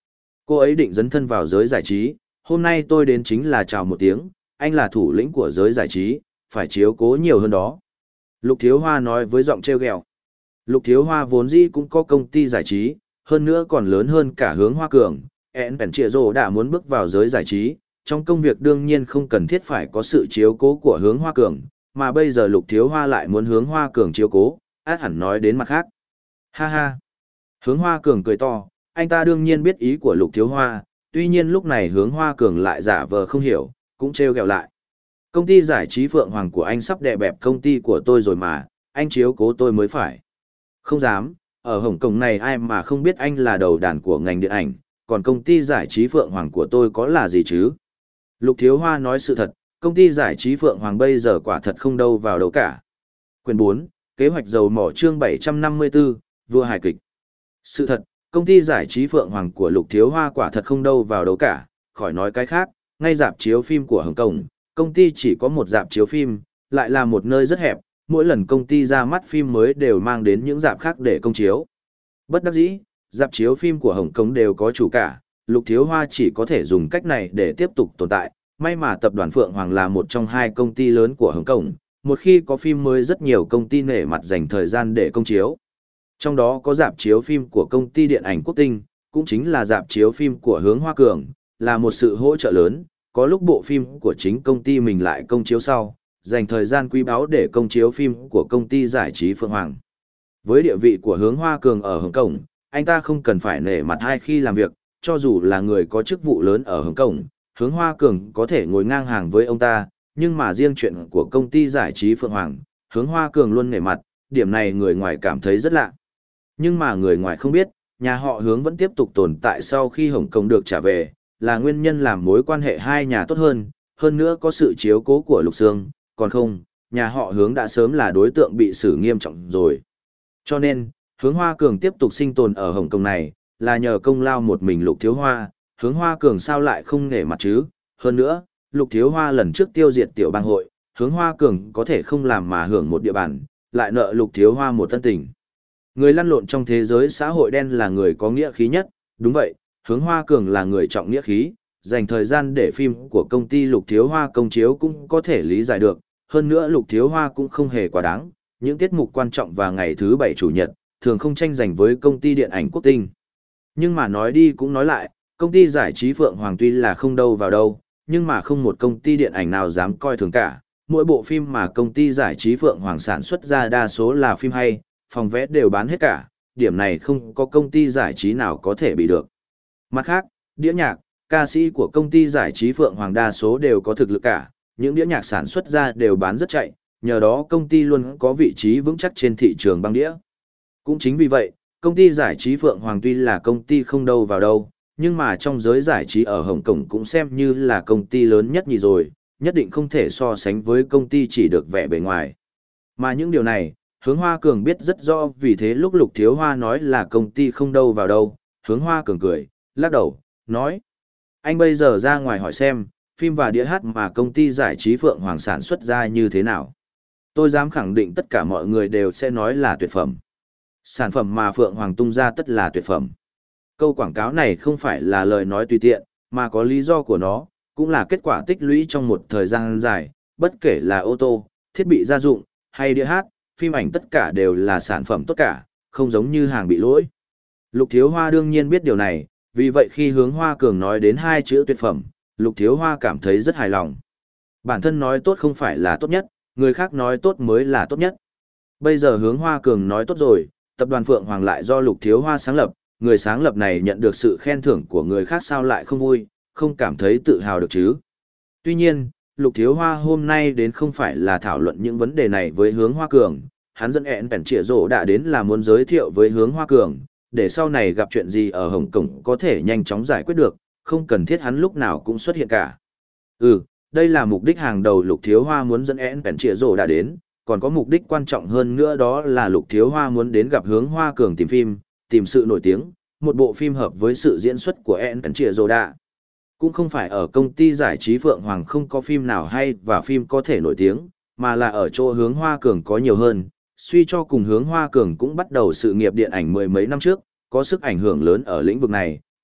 Cô ấy định dấn thân vào giới giải trí, hôm nay tôi đến chính là chào một tiếng, anh là thủ lĩnh của giới giải trí, phải chiếu cố nhiều hơn đó. Lục Thiếu Hoa nói với giọng trêu ghẹo. Lục Thiếu Hoa vốn dĩ cũng có công ty giải trí, hơn nữa còn lớn hơn cả Hướng Hoa Cường. En Pèn Trịa Rồ đã muốn bước vào giới giải trí, trong công việc đương nhiên không cần thiết phải có sự chiếu cố của Hướng Hoa Cường, mà bây giờ Lục Thiếu Hoa lại muốn Hướng Hoa Cường chiếu cố, át hẳn nói đến mặt khác. Ha ha! Hướng Hoa Cường cười to, anh ta đương nhiên biết ý của Lục Thiếu Hoa, tuy nhiên lúc này Hướng Hoa Cường lại giả vờ không hiểu, cũng trêu ghẹo lại. Công ty giải trí Phượng Hoàng của anh sắp đè bẹp công ty của tôi rồi mà, anh chiếu cố tôi mới phải. Không dám, ở Hồng Kông này ai mà không biết anh là đầu đàn của ngành điện ảnh, còn công ty giải trí Phượng Hoàng của tôi có là gì chứ? Lục Thiếu Hoa nói sự thật, công ty giải trí Phượng Hoàng bây giờ quả thật không đâu vào đâu cả. Quyền bốn, kế hoạch dầu mỏ chương bảy trăm năm mươi tư, vua hài kịch. Sự thật, công ty giải trí Phượng Hoàng của Lục Thiếu Hoa quả thật không đâu vào đâu cả, khỏi nói cái khác, ngay rạp chiếu phim của Hồng Kông, công ty chỉ có một rạp chiếu phim, lại là một nơi rất hẹp, mỗi lần công ty ra mắt phim mới đều mang đến những rạp khác để công chiếu. Bất đắc dĩ, rạp chiếu phim của Hồng Kông đều có chủ cả, Lục Thiếu Hoa chỉ có thể dùng cách này để tiếp tục tồn tại. May mà tập đoàn Phượng Hoàng là một trong hai công ty lớn của Hồng Kông, một khi có phim mới rất nhiều công ty nể mặt dành thời gian để công chiếu. Trong đó có rạp chiếu phim của công ty điện ảnh Quốc Tinh, cũng chính là rạp chiếu phim của Hướng Hoa Cường, là một sự hỗ trợ lớn, có lúc bộ phim của chính công ty mình lại công chiếu sau, dành thời gian quý báu để công chiếu phim của công ty giải trí Phượng Hoàng. Với địa vị của Hướng Hoa Cường ở Hồng Kông, anh ta không cần phải nể mặt ai khi làm việc, cho dù là người có chức vụ lớn ở Hồng Kông, Hướng Hoa Cường có thể ngồi ngang hàng với ông ta, nhưng mà riêng chuyện của công ty giải trí Phượng Hoàng, Hướng Hoa Cường luôn nể mặt, điểm này người ngoài cảm thấy rất lạ. Nhưng mà người ngoài không biết, nhà họ Hướng vẫn tiếp tục tồn tại sau khi Hồng Kông được trả về, là nguyên nhân làm mối quan hệ hai nhà tốt hơn, hơn nữa có sự chiếu cố của Lục Sương, còn không, nhà họ Hướng đã sớm là đối tượng bị xử nghiêm trọng rồi. Cho nên, Hướng Hoa Cường tiếp tục sinh tồn ở Hồng Kông này, là nhờ công lao một mình Lục Thiếu Hoa, Hướng Hoa Cường sao lại không nể mặt chứ, hơn nữa, Lục Thiếu Hoa lần trước tiêu diệt tiểu bang hội, Hướng Hoa Cường có thể không làm mà hưởng một địa bàn, lại nợ Lục Thiếu Hoa một tân tình. Người lăn lộn trong thế giới xã hội đen là người có nghĩa khí nhất, đúng vậy, Hướng Hoa Cường là người trọng nghĩa khí, dành thời gian để phim của công ty Lục Thiếu Hoa công chiếu cũng có thể lý giải được, hơn nữa Lục Thiếu Hoa cũng không hề quá đáng, những tiết mục quan trọng vào ngày thứ bảy chủ nhật, thường không tranh giành với công ty điện ảnh Quốc Tinh. Nhưng mà nói đi cũng nói lại, công ty giải trí Phượng Hoàng tuy là không đâu vào đâu, nhưng mà không một công ty điện ảnh nào dám coi thường cả. Mỗi bộ phim mà công ty giải trí Phượng Hoàng sản xuất ra đa số là phim hay, phòng vé đều bán hết cả, điểm này không có công ty giải trí nào có thể bị được. Mặt khác, đĩa nhạc, ca sĩ của công ty giải trí Phượng Hoàng đa số đều có thực lực cả, những đĩa nhạc sản xuất ra đều bán rất chạy, nhờ đó công ty luôn có vị trí vững chắc trên thị trường băng đĩa. Cũng chính vì vậy, công ty giải trí Phượng Hoàng tuy là công ty không đâu vào đâu, nhưng mà trong giới giải trí ở Hồng Kông cũng xem như là công ty lớn nhất nhì rồi, nhất định không thể so sánh với công ty chỉ được vẻ bề ngoài. Mà những điều này, Hướng Hoa Cường biết rất rõ, vì thế lúc Lục Thiếu Hoa nói là công ty không đâu vào đâu, Hướng Hoa Cường cười, lắc đầu, nói: anh bây giờ ra ngoài hỏi xem, phim và đĩa hát mà công ty giải trí Phượng Hoàng sản xuất ra như thế nào. Tôi dám khẳng định tất cả mọi người đều sẽ nói là tuyệt phẩm. Sản phẩm mà Phượng Hoàng tung ra tất là tuyệt phẩm. Câu quảng cáo này không phải là lời nói tùy tiện, mà có lý do của nó, cũng là kết quả tích lũy trong một thời gian dài, bất kể là ô tô, thiết bị gia dụng, hay đĩa hát, phim ảnh tất cả đều là sản phẩm tốt cả, không giống như hàng bị lỗi. Lục Thiếu Hoa đương nhiên biết điều này, vì vậy khi Hướng Hoa Cường nói đến hai chữ tuyệt phẩm, Lục Thiếu Hoa cảm thấy rất hài lòng. Bản thân nói tốt không phải là tốt nhất, người khác nói tốt mới là tốt nhất. Bây giờ Hướng Hoa Cường nói tốt rồi, tập đoàn Phượng Hoàng lại do Lục Thiếu Hoa sáng lập, người sáng lập này nhận được sự khen thưởng của người khác sao lại không vui, không cảm thấy tự hào được chứ. Tuy nhiên, Lục Thiếu Hoa hôm nay đến không phải là thảo luận những vấn đề này với Hướng Hoa Cường, hắn dẫn En Pèn Trịa Rồ đã đến là muốn giới thiệu với Hướng Hoa Cường, để sau này gặp chuyện gì ở Hồng Kông có thể nhanh chóng giải quyết được, không cần thiết hắn lúc nào cũng xuất hiện cả. Ừ, đây là mục đích hàng đầu Lục Thiếu Hoa muốn dẫn En Pèn Trịa Rồ đã đến, còn có mục đích quan trọng hơn nữa, đó là Lục Thiếu Hoa muốn đến gặp Hướng Hoa Cường tìm phim, tìm sự nổi tiếng, một bộ phim hợp với sự diễn xuất của En Pèn Trịa Rồ đã. Cũng không phải ở công ty giải trí Phượng Hoàng không có phim nào hay và phim có thể nổi tiếng, mà là ở chỗ Hướng Hoa Cường có nhiều hơn. Suy cho cùng Hướng Hoa Cường cũng bắt đầu sự nghiệp điện ảnh mười mấy năm trước, có sức ảnh hưởng lớn ở lĩnh vực này,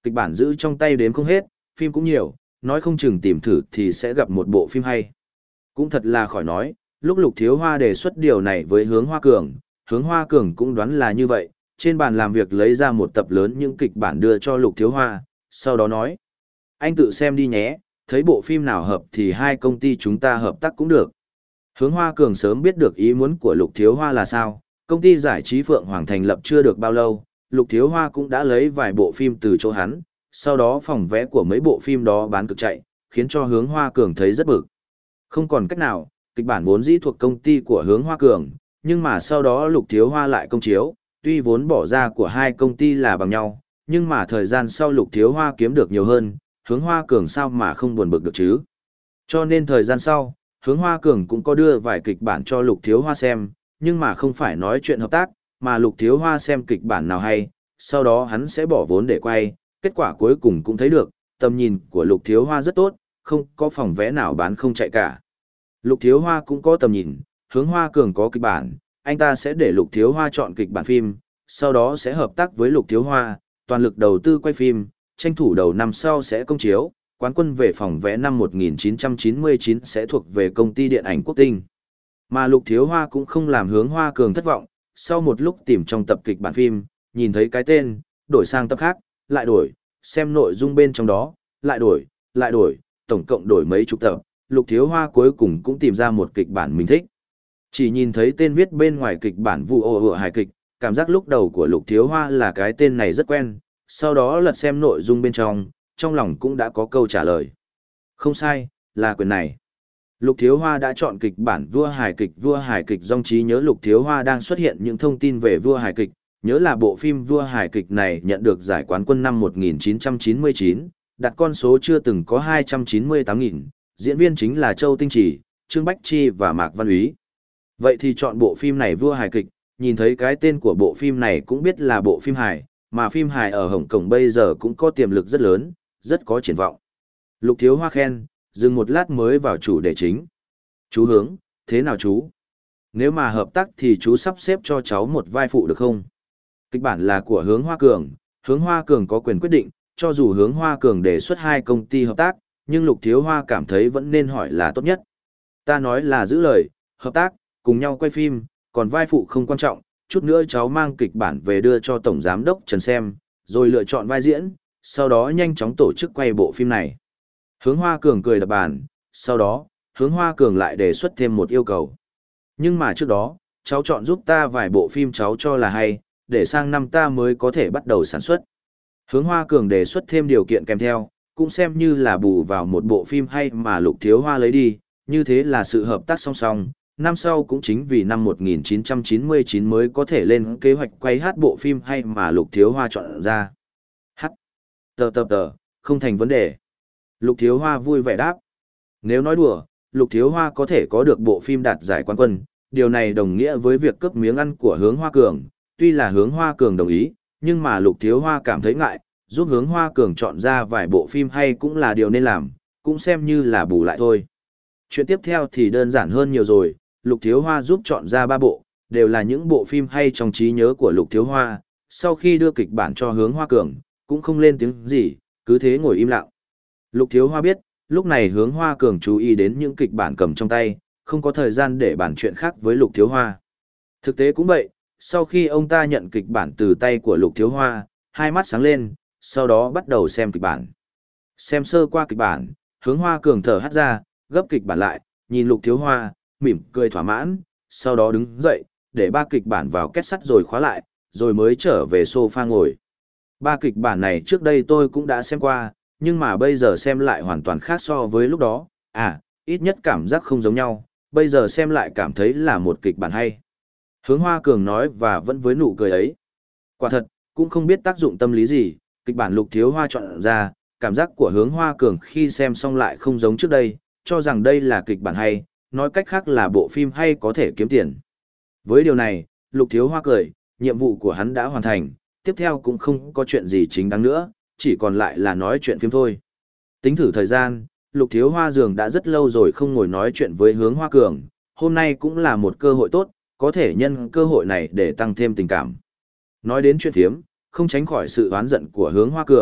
Kịch bản giữ trong tay đếm không hết, phim cũng nhiều, nói không chừng tìm thử thì sẽ gặp một bộ phim hay. Cũng thật là khỏi nói, lúc Lục Thiếu Hoa đề xuất điều này với Hướng Hoa Cường, Hướng Hoa Cường cũng đoán là như vậy, trên bàn làm việc lấy ra một tập lớn những kịch bản đưa cho Lục Thiếu Hoa, sau đó nói: anh tự xem đi nhé, thấy bộ phim nào hợp thì hai công ty chúng ta hợp tác cũng được. Hướng Hoa Cường sớm biết được ý muốn của Lục Thiếu Hoa là sao, công ty giải trí Phượng Hoàng thành lập chưa được bao lâu, Lục Thiếu Hoa cũng đã lấy vài bộ phim từ chỗ hắn, sau đó phòng vé của mấy bộ phim đó bán cực chạy, khiến cho Hướng Hoa Cường thấy rất bực. Không còn cách nào, kịch bản vốn dĩ thuộc công ty của Hướng Hoa Cường, nhưng mà sau đó Lục Thiếu Hoa lại công chiếu, tuy vốn bỏ ra của hai công ty là bằng nhau, nhưng mà thời gian sau Lục Thiếu Hoa kiếm được nhiều hơn, Hướng Hoa Cường sao mà không buồn bực được chứ. Cho nên thời gian sau, Hướng Hoa Cường cũng có đưa vài kịch bản cho Lục Thiếu Hoa xem, nhưng mà không phải nói chuyện hợp tác, mà Lục Thiếu Hoa xem kịch bản nào hay, sau đó hắn sẽ bỏ vốn để quay, kết quả cuối cùng cũng thấy được, tầm nhìn của Lục Thiếu Hoa rất tốt, không có phòng vé nào bán không chạy cả. Lục Thiếu Hoa cũng có tầm nhìn, Hướng Hoa Cường có kịch bản, anh ta sẽ để Lục Thiếu Hoa chọn kịch bản phim, sau đó sẽ hợp tác với Lục Thiếu Hoa, toàn lực đầu tư quay phim, tranh thủ đầu năm sau sẽ công chiếu, quán quân về phòng vé năm một nghìn chín trăm chín mươi chín sẽ thuộc về công ty điện ảnh Quốc Tinh. Mà Lục Thiếu Hoa cũng không làm Hướng Hoa Cường thất vọng, sau một lúc tìm trong tập kịch bản phim, nhìn thấy cái tên, đổi sang tập khác, lại đổi, xem nội dung bên trong đó, lại đổi, lại đổi, tổng cộng đổi mấy chục tập, Lục Thiếu Hoa cuối cùng cũng tìm ra một kịch bản mình thích. Chỉ nhìn thấy tên viết bên ngoài kịch bản Vu Ô Hựa hài kịch, cảm giác lúc đầu của Lục Thiếu Hoa là cái tên này rất quen, sau đó lật xem nội dung bên trong, trong lòng cũng đã có câu trả lời. Không sai, là quyển này. Lục Thiếu Hoa đã chọn kịch bản vua hài kịch. Vua hài kịch dòng trí nhớ Lục Thiếu Hoa đang xuất hiện những thông tin về vua hài kịch, nhớ là bộ phim vua hài kịch này nhận được giải quán quân năm một nghìn chín trăm chín mươi chín, đặt con số chưa từng có hai trăm chín mươi tám nghìn, diễn viên chính là Châu Tinh Chỉ, Trương Bách Chi và Mạc Văn Úy. Vậy thì chọn bộ phim này vua hài kịch, nhìn thấy cái tên của bộ phim này cũng biết là bộ phim hài, mà phim hài ở Hồng Kông bây giờ cũng có tiềm lực rất lớn, rất có triển vọng. Lục Thiếu Hoa khen, dừng một lát mới vào chủ đề chính. Chú Hướng, thế nào chú? Nếu mà hợp tác thì chú sắp xếp cho cháu một vai phụ được không? Kịch bản là của Hướng Hoa Cường, Hướng Hoa Cường có quyền quyết định, cho dù Hướng Hoa Cường đề xuất hai công ty hợp tác, nhưng Lục Thiếu Hoa cảm thấy vẫn nên hỏi là tốt nhất. Ta nói là giữ lời, hợp tác, cùng nhau quay phim, còn vai phụ không quan trọng, chút nữa cháu mang kịch bản về đưa cho Tổng Giám đốc Trần xem, rồi lựa chọn vai diễn, sau đó nhanh chóng tổ chức quay bộ phim này. Hướng Hoa Cường cười đập bàn, sau đó, Hướng Hoa Cường lại đề xuất thêm một yêu cầu. Nhưng mà trước đó, cháu chọn giúp ta vài bộ phim cháu cho là hay, để sang năm ta mới có thể bắt đầu sản xuất. Hướng Hoa Cường đề xuất thêm điều kiện kèm theo, cũng xem như là bù vào một bộ phim hay mà Lục Thiếu Hoa lấy đi, như thế là sự hợp tác song song. Năm sau cũng chính vì năm một nghìn chín trăm chín mươi chín mới có thể lên kế hoạch quay hát bộ phim hay mà Lục Thiếu Hoa chọn ra. Hát. Tờ tờ tờ, không thành vấn đề. Lục Thiếu Hoa vui vẻ đáp. Nếu nói đùa, Lục Thiếu Hoa có thể có được bộ phim đạt giải quán quân, điều này đồng nghĩa với việc cướp miếng ăn của Hướng Hoa Cường. Tuy là Hướng Hoa Cường đồng ý, nhưng mà Lục Thiếu Hoa cảm thấy ngại, giúp Hướng Hoa Cường chọn ra vài bộ phim hay cũng là điều nên làm, cũng xem như là bù lại thôi. Chuyện tiếp theo thì đơn giản hơn nhiều rồi, Lục Thiếu Hoa giúp chọn ra ba bộ, đều là những bộ phim hay trong trí nhớ của Lục Thiếu Hoa, sau khi đưa kịch bản cho Hướng Hoa Cường, cũng không lên tiếng gì, cứ thế ngồi im lặng. Lục Thiếu Hoa biết, lúc này Hướng Hoa Cường chú ý đến những kịch bản cầm trong tay, không có thời gian để bàn chuyện khác với Lục Thiếu Hoa. Thực tế cũng vậy, sau khi ông ta nhận kịch bản từ tay của Lục Thiếu Hoa, hai mắt sáng lên, sau đó bắt đầu xem kịch bản. Xem sơ qua kịch bản, Hướng Hoa Cường thở hắt ra, gấp kịch bản lại, nhìn Lục Thiếu Hoa, mỉm cười thỏa mãn, sau đó đứng dậy, để ba kịch bản vào két sắt rồi khóa lại, rồi mới trở về sofa ngồi. Ba kịch bản này trước đây tôi cũng đã xem qua, nhưng mà bây giờ xem lại hoàn toàn khác so với lúc đó, à, ít nhất cảm giác không giống nhau, bây giờ xem lại cảm thấy là một kịch bản hay. Hướng Hoa Cường nói và vẫn với nụ cười ấy. Quả thật, cũng không biết tác dụng tâm lý gì, kịch bản Lục Thiếu Hoa chọn ra, cảm giác của Hướng Hoa Cường khi xem xong lại không giống trước đây, cho rằng đây là kịch bản hay, nói cách khác là bộ phim hay có thể kiếm tiền. Với điều này, Lục Thiếu Hoa cười, nhiệm vụ của hắn đã hoàn thành, tiếp theo cũng không có chuyện gì chính đáng nữa, chỉ còn lại là nói chuyện phim thôi. Tính thử thời gian, Lục Thiếu Hoa dường đã rất lâu rồi không ngồi nói chuyện với Hướng Hoa Cường, hôm nay cũng là một cơ hội tốt, có thể nhân cơ hội này để tăng thêm tình cảm. Nói đến chuyện phiếm, không tránh khỏi sự oán giận của Hướng Hoa Cường,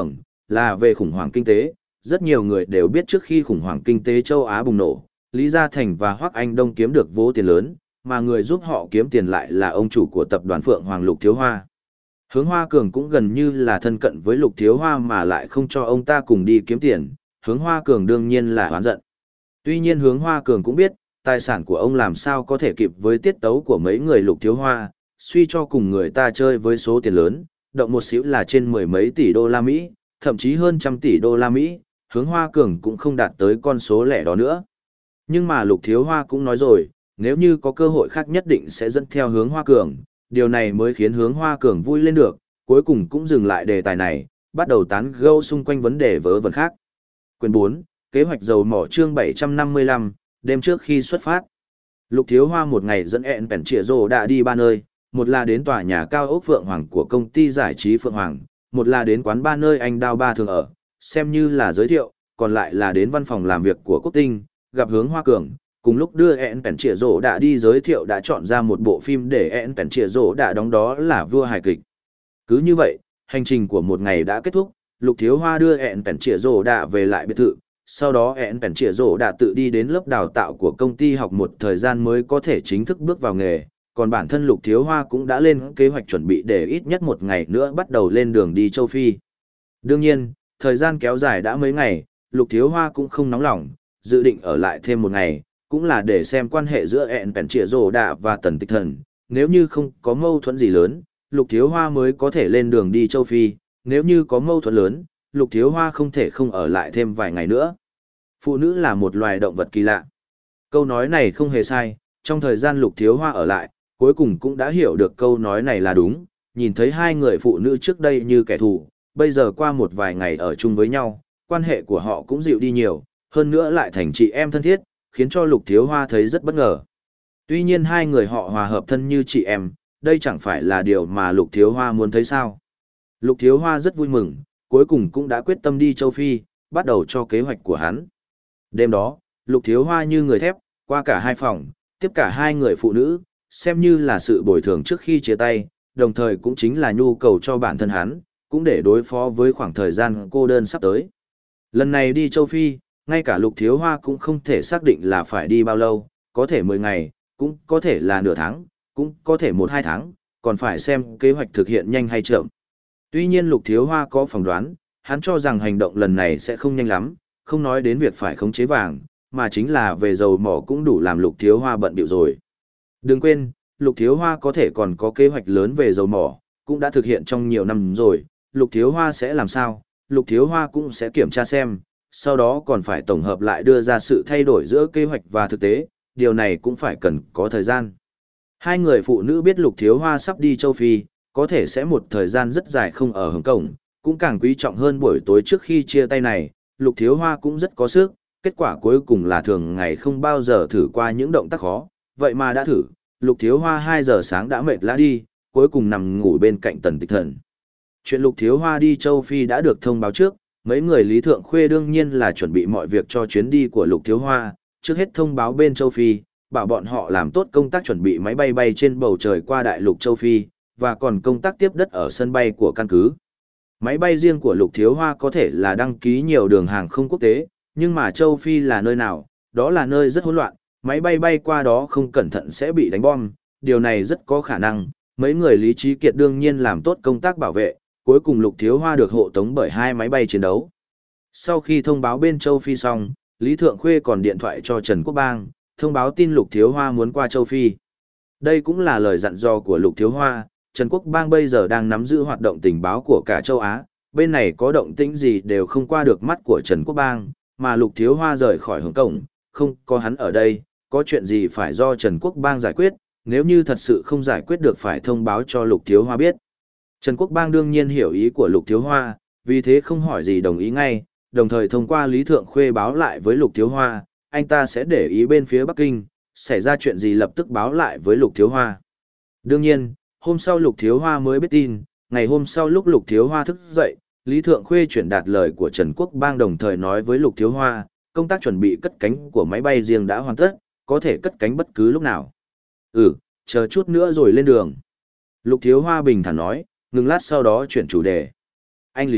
là về khủng hoảng kinh tế. Rất nhiều người đều biết trước khi khủng hoảng kinh tế châu Á bùng nổ, Lý Gia Thành và Hoắc Anh Đông kiếm được vố tiền lớn, mà người giúp họ kiếm tiền lại là ông chủ của tập đoàn Phượng Hoàng Lục Thiếu Hoa. Hướng Hoa Cường cũng gần như là thân cận với Lục Thiếu Hoa mà lại không cho ông ta cùng đi kiếm tiền, Hướng Hoa Cường đương nhiên là oán giận. Tuy nhiên Hướng Hoa Cường cũng biết, tài sản của ông làm sao có thể kịp với tiết tấu của mấy người Lục Thiếu Hoa, suy cho cùng người ta chơi với số tiền lớn, động một xíu là trên mười mấy tỷ đô la Mỹ, thậm chí hơn trăm tỷ đô la Mỹ, Hướng Hoa Cường cũng không đạt tới con số lẻ đó nữa. Nhưng mà Lục Thiếu Hoa cũng nói rồi, nếu như có cơ hội khác nhất định sẽ dẫn theo Hướng Hoa Cường, điều này mới khiến Hướng Hoa Cường vui lên được, cuối cùng cũng dừng lại đề tài này, bắt đầu tán gẫu xung quanh vấn đề vớ vẩn khác. Quyền bốn, Kế hoạch dầu mỏ chương bảy trăm năm mươi lăm, đêm trước khi xuất phát. Lục Thiếu Hoa một ngày dẫn ẹn Pèn Trịa Rồ đã đi ba nơi, một là đến tòa nhà cao ốc Phượng Hoàng của công ty giải trí Phượng Hoàng, một là đến quán ba nơi anh Đao Ba thường ở, xem như là giới thiệu, còn lại là đến văn phòng làm việc của Quốc Tinh, gặp Hướng Hoa Cường, cùng lúc đưa ẹn Pèn Trịa Rồ đã đi giới thiệu đã chọn ra một bộ phim để ẹn Pèn Trịa Rồ đã đóng, đó là Vua Hài Kịch. Cứ như vậy, hành trình của một ngày đã kết thúc, Lục Thiếu Hoa đưa ẹn Pèn Trịa Rồ đã về lại biệt thự, sau đó ẹn Pèn Trịa Rồ đã tự đi đến lớp đào tạo của công ty học một thời gian mới có thể chính thức bước vào nghề, còn bản thân Lục Thiếu Hoa cũng đã lên kế hoạch chuẩn bị để ít nhất một ngày nữa bắt đầu lên đường đi châu Phi. Đương nhiên, thời gian kéo dài đã mấy ngày, Lục Thiếu Hoa cũng không nóng lòng, dự định ở lại thêm một ngày, cũng là để xem quan hệ giữa ẹn Pèn Trịa Rồ đã và Tần Tịch Thần, nếu như không có mâu thuẫn gì lớn, Lục Thiếu Hoa mới có thể lên đường đi châu Phi, nếu như có mâu thuẫn lớn, Lục Thiếu Hoa không thể không ở lại thêm vài ngày nữa. Phụ nữ là một loài động vật kỳ lạ. Câu nói này không hề sai, trong thời gian Lục Thiếu Hoa ở lại, cuối cùng cũng đã hiểu được câu nói này là đúng, nhìn thấy hai người phụ nữ trước đây như kẻ thù, bây giờ qua một vài ngày ở chung với nhau, quan hệ của họ cũng dịu đi nhiều, hơn nữa lại thành chị em thân thiết, khiến cho Lục Thiếu Hoa thấy rất bất ngờ. Tuy nhiên hai người họ hòa hợp thân như chị em, đây chẳng phải là điều mà Lục Thiếu Hoa muốn thấy sao. Lục Thiếu Hoa rất vui mừng, cuối cùng cũng đã quyết tâm đi châu Phi, bắt đầu cho kế hoạch của hắn. Đêm đó, Lục Thiếu Hoa như người thép, qua cả hai phòng, tiếp cả hai người phụ nữ, xem như là sự bồi thường trước khi chia tay, đồng thời cũng chính là nhu cầu cho bản thân hắn, cũng để đối phó với khoảng thời gian cô đơn sắp tới. Lần này đi châu Phi, ngay cả Lục Thiếu Hoa cũng không thể xác định là phải đi bao lâu, có thể mười ngày, cũng có thể là nửa tháng, cũng có thể một hai tháng, còn phải xem kế hoạch thực hiện nhanh hay chậm. Tuy nhiên Lục Thiếu Hoa có phỏng đoán, hắn cho rằng hành động lần này sẽ không nhanh lắm, không nói đến việc phải khống chế vàng, mà chính là về dầu mỏ cũng đủ làm Lục Thiếu Hoa bận bịu rồi. Đừng quên, Lục Thiếu Hoa có thể còn có kế hoạch lớn về dầu mỏ, cũng đã thực hiện trong nhiều năm rồi, Lục Thiếu Hoa sẽ làm sao, Lục Thiếu Hoa cũng sẽ kiểm tra xem, sau đó còn phải tổng hợp lại đưa ra sự thay đổi giữa kế hoạch và thực tế, điều này cũng phải cần có thời gian. Hai người phụ nữ biết Lục Thiếu Hoa sắp đi châu Phi, có thể sẽ một thời gian rất dài không ở Hồng Kông, cũng càng quý trọng hơn buổi tối trước khi chia tay này, Lục Thiếu Hoa cũng rất có sức, kết quả cuối cùng là thường ngày không bao giờ thử qua những động tác khó, vậy mà đã thử, Lục Thiếu Hoa hai giờ sáng đã mệt lã đi, cuối cùng nằm ngủ bên cạnh Tần Tịch Thần. Chuyện Lục Thiếu Hoa đi châu Phi đã được thông báo trước, mấy người Lý Thượng Khuê đương nhiên là chuẩn bị mọi việc cho chuyến đi của Lục Thiếu Hoa, trước hết thông báo bên châu Phi, bảo bọn họ làm tốt công tác chuẩn bị máy bay bay trên bầu trời qua đại lục châu Phi, và còn công tác tiếp đất ở sân bay của căn cứ. Máy bay riêng của Lục Thiếu Hoa có thể là đăng ký nhiều đường hàng không quốc tế, nhưng mà châu Phi là nơi nào, đó là nơi rất hỗn loạn, máy bay bay qua đó không cẩn thận sẽ bị đánh bom, điều này rất có khả năng, mấy người Lý Trí Kiệt đương nhiên làm tốt công tác bảo vệ, cuối cùng Lục Thiếu Hoa được hộ tống bởi hai máy bay chiến đấu. Sau khi thông báo bên châu Phi xong, Lý Thượng Khuê còn điện thoại cho Trần Quốc Bang, thông báo tin Lục Thiếu Hoa muốn qua châu Phi. Đây cũng là lời dặn dò của Lục Thiếu Hoa, Trần Quốc Bang bây giờ đang nắm giữ hoạt động tình báo của cả châu Á, bên này có động tĩnh gì đều không qua được mắt của Trần Quốc Bang, mà Lục Thiếu Hoa rời khỏi Hồng Kông, không có hắn ở đây, có chuyện gì phải do Trần Quốc Bang giải quyết, nếu như thật sự không giải quyết được phải thông báo cho Lục Thiếu Hoa biết. Trần Quốc Bang đương nhiên hiểu ý của Lục Thiếu Hoa, vì thế không hỏi gì đồng ý ngay, đồng thời thông qua Lý Thượng Khuê báo lại với Lục Thiếu Hoa, anh ta sẽ để ý bên phía Bắc Kinh, xảy ra chuyện gì lập tức báo lại với Lục Thiếu Hoa. Đương nhiên, hôm sau Lục Thiếu Hoa mới biết tin, ngày hôm sau lúc Lục Thiếu Hoa thức dậy, Lý Thượng Khuê chuyển đạt lời của Trần Quốc Bang đồng thời nói với Lục Thiếu Hoa, công tác chuẩn bị cất cánh của máy bay riêng đã hoàn tất, có thể cất cánh bất cứ lúc nào. Ừ, chờ chút nữa rồi lên đường. Lục Thiếu Hoa bình thản nói, ngừng lát sau đó chuyển chủ đề. Anh Lý,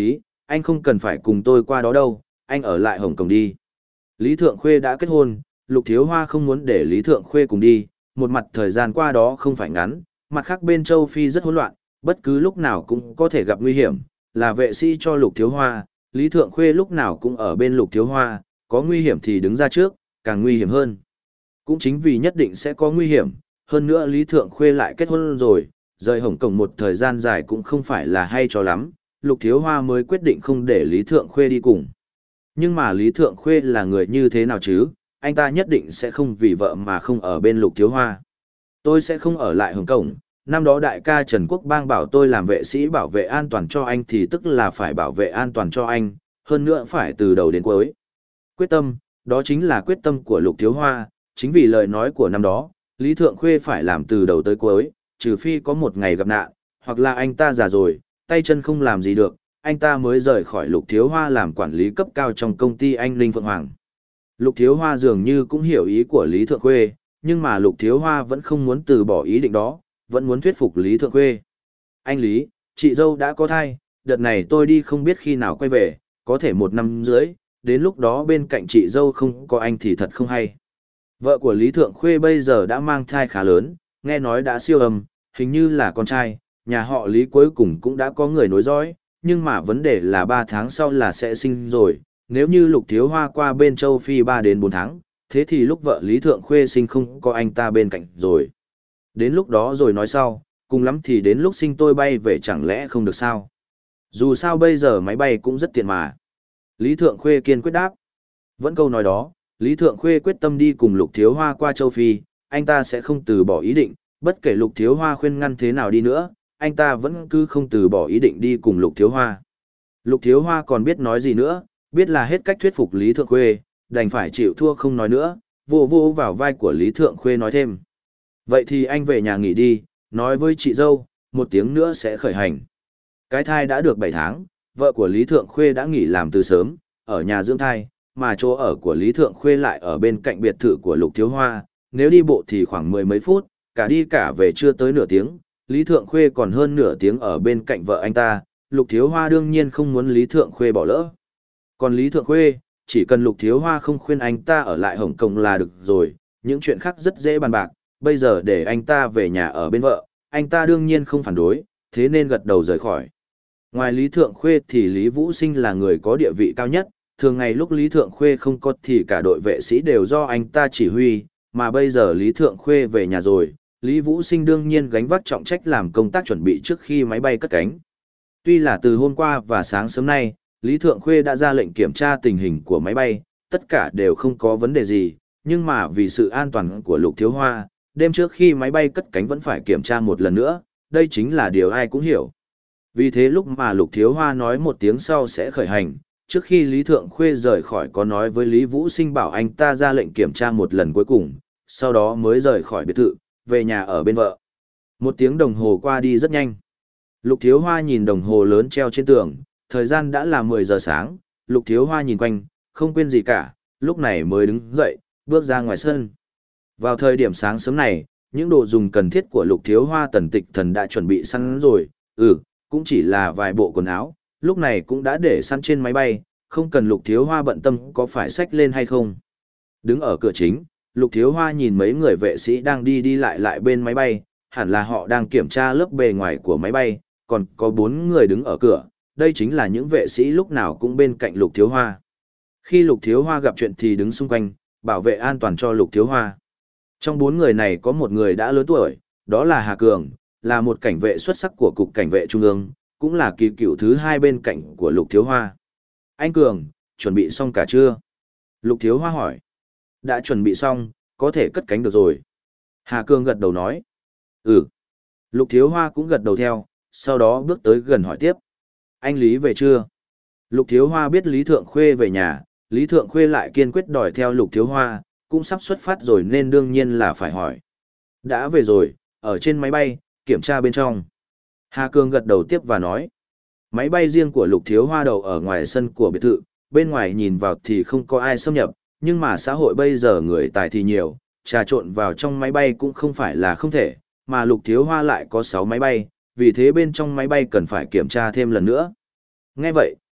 anh không cần phải cùng tôi qua đó đâu, anh ở lại Hồng Kông đi. Lý Thượng Khuê đã kết hôn, Lục Thiếu Hoa không muốn để Lý Thượng Khuê cùng đi, một mặt thời gian qua đó không phải ngắn, mặt khác bên châu Phi rất hỗn loạn, bất cứ lúc nào cũng có thể gặp nguy hiểm, là vệ sĩ cho Lục Thiếu Hoa, Lý Thượng Khuê lúc nào cũng ở bên Lục Thiếu Hoa, có nguy hiểm thì đứng ra trước, càng nguy hiểm hơn. Cũng chính vì nhất định sẽ có nguy hiểm, hơn nữa Lý Thượng Khuê lại kết hôn rồi, rời Hồng Kông một thời gian dài cũng không phải là hay cho lắm, Lục Thiếu Hoa mới quyết định không để Lý Thượng Khuê đi cùng. Nhưng mà Lý Thượng Khuê là người như thế nào chứ, anh ta nhất định sẽ không vì vợ mà không ở bên Lục Thiếu Hoa. Tôi sẽ không ở lại Hồng Kông, năm đó đại ca Trần Quốc Bang bảo tôi làm vệ sĩ bảo vệ an toàn cho anh thì tức là phải bảo vệ an toàn cho anh, hơn nữa phải từ đầu đến cuối. Quyết tâm, đó chính là quyết tâm của Lục Thiếu Hoa, chính vì lời nói của năm đó, Lý Thượng Khuê phải làm từ đầu tới cuối, trừ phi có một ngày gặp nạn, hoặc là anh ta già rồi, tay chân không làm gì được, anh ta mới rời khỏi Lục Thiếu Hoa làm quản lý cấp cao trong công ty anh Linh Phượng Hoàng. Lục Thiếu Hoa dường như cũng hiểu ý của Lý Thượng Khuê, nhưng mà Lục Thiếu Hoa vẫn không muốn từ bỏ ý định đó, vẫn muốn thuyết phục Lý Thượng Khuê. Anh Lý, chị dâu đã có thai, đợt này tôi đi không biết khi nào quay về, có thể một năm rưỡi, đến lúc đó bên cạnh chị dâu không có anh thì thật không hay. Vợ của Lý Thượng Khuê bây giờ đã mang thai khá lớn, nghe nói đã siêu âm, hình như là con trai, nhà họ Lý cuối cùng cũng đã có người nối dõi, nhưng mà vấn đề là ba tháng sau là sẽ sinh rồi, nếu như Lục Thiếu Hoa qua bên châu Phi ba đến bốn tháng, thế thì lúc vợ Lý Thượng Khuê sinh không có anh ta bên cạnh rồi. Đến lúc đó rồi nói sau, cùng lắm thì đến lúc sinh tôi bay về chẳng lẽ không được sao? Dù sao bây giờ máy bay cũng rất tiện mà. Lý Thượng Khuê kiên quyết đáp. Vẫn câu nói đó, Lý Thượng Khuê quyết tâm đi cùng Lục Thiếu Hoa qua châu Phi, anh ta sẽ không từ bỏ ý định, bất kể Lục Thiếu Hoa khuyên ngăn thế nào đi nữa, anh ta vẫn cứ không từ bỏ ý định đi cùng Lục Thiếu Hoa. Lục Thiếu Hoa còn biết nói gì nữa, biết là hết cách thuyết phục Lý Thượng Khuê, đành phải chịu thua không nói nữa, vô vô vào vai của Lý Thượng Khuê nói thêm. Vậy thì anh về nhà nghỉ đi, nói với chị dâu, một tiếng nữa sẽ khởi hành. Cái thai đã được bảy tháng, vợ của Lý Thượng Khuê đã nghỉ làm từ sớm, ở nhà dưỡng thai, mà chỗ ở của Lý Thượng Khuê lại ở bên cạnh biệt thự của Lục Thiếu Hoa, nếu đi bộ thì khoảng mười mấy phút, cả đi cả về chưa tới nửa tiếng, Lý Thượng Khuê còn hơn nửa tiếng ở bên cạnh vợ anh ta, Lục Thiếu Hoa đương nhiên không muốn Lý Thượng Khuê bỏ lỡ. Còn Lý Thượng Khuê, chỉ cần Lục Thiếu Hoa không khuyên anh ta ở lại Hồng Kông là được rồi, những chuyện khác rất dễ bàn bạc, bây giờ để anh ta về nhà ở bên vợ, anh ta đương nhiên không phản đối, thế nên gật đầu rời khỏi. Ngoài Lý Thượng Khuê thì Lý Vũ Sinh là người có địa vị cao nhất, thường ngày lúc Lý Thượng Khuê không có thì cả đội vệ sĩ đều do anh ta chỉ huy, mà bây giờ Lý Thượng Khuê về nhà rồi, Lý Vũ Sinh đương nhiên gánh vác trọng trách làm công tác chuẩn bị trước khi máy bay cất cánh. Tuy là từ hôm qua và sáng sớm nay, Lý Thượng Khuê đã ra lệnh kiểm tra tình hình của máy bay, tất cả đều không có vấn đề gì, nhưng mà vì sự an toàn của Lục Thiếu Hoa, đêm trước khi máy bay cất cánh vẫn phải kiểm tra một lần nữa, đây chính là điều ai cũng hiểu. Vì thế lúc mà Lục Thiếu Hoa nói một tiếng sau sẽ khởi hành, trước khi Lý Thượng Khuê rời khỏi có nói với Lý Vũ Sinh bảo anh ta ra lệnh kiểm tra một lần cuối cùng, sau đó mới rời khỏi biệt thự, về nhà ở bên vợ. Một tiếng đồng hồ qua đi rất nhanh. Lục Thiếu Hoa nhìn đồng hồ lớn treo trên tường, thời gian đã là mười giờ sáng, Lục Thiếu Hoa nhìn quanh, không quên gì cả, lúc này mới đứng dậy, bước ra ngoài sân. Vào thời điểm sáng sớm này, những đồ dùng cần thiết của Lục Thiếu Hoa Tần Tịch Thần đã chuẩn bị sẵn rồi, ừ, cũng chỉ là vài bộ quần áo, lúc này cũng đã để sẵn trên máy bay, không cần Lục Thiếu Hoa bận tâm có phải xách lên hay không. Đứng ở cửa chính, Lục Thiếu Hoa nhìn mấy người vệ sĩ đang đi đi lại lại bên máy bay, hẳn là họ đang kiểm tra lớp bề ngoài của máy bay, còn có bốn người đứng ở cửa, đây chính là những vệ sĩ lúc nào cũng bên cạnh Lục Thiếu Hoa. Khi Lục Thiếu Hoa gặp chuyện thì đứng xung quanh, bảo vệ an toàn cho Lục Thiếu Hoa. Trong bốn người này có một người đã lớn tuổi, đó là Hà Cường, là một cảnh vệ xuất sắc của Cục Cảnh vệ Trung ương, cũng là kỳ cựu thứ hai bên cạnh của Lục Thiếu Hoa. Anh Cường, chuẩn bị xong cả chưa? Lục Thiếu Hoa hỏi. Đã chuẩn bị xong, có thể cất cánh được rồi. Hà Cường gật đầu nói. Ừ. Lục Thiếu Hoa cũng gật đầu theo, sau đó bước tới gần hỏi tiếp. Anh Lý về chưa? Lục Thiếu Hoa biết Lý Thượng Khuê về nhà, Lý Thượng Khuê lại kiên quyết đòi theo Lục Thiếu Hoa, cũng sắp xuất phát rồi nên đương nhiên là phải hỏi. Đã về rồi, ở trên máy bay, kiểm tra bên trong. Hà Cường gật đầu tiếp và nói. Máy bay riêng của Lục Thiếu Hoa đậu ở ngoài sân của biệt thự, bên ngoài nhìn vào thì không có ai xâm nhập, nhưng mà xã hội bây giờ người tài thì nhiều, trà trộn vào trong máy bay cũng không phải là không thể, mà Lục Thiếu Hoa lại có sáu máy bay, vì thế bên trong máy bay cần phải kiểm tra thêm lần nữa. Nghe vậy,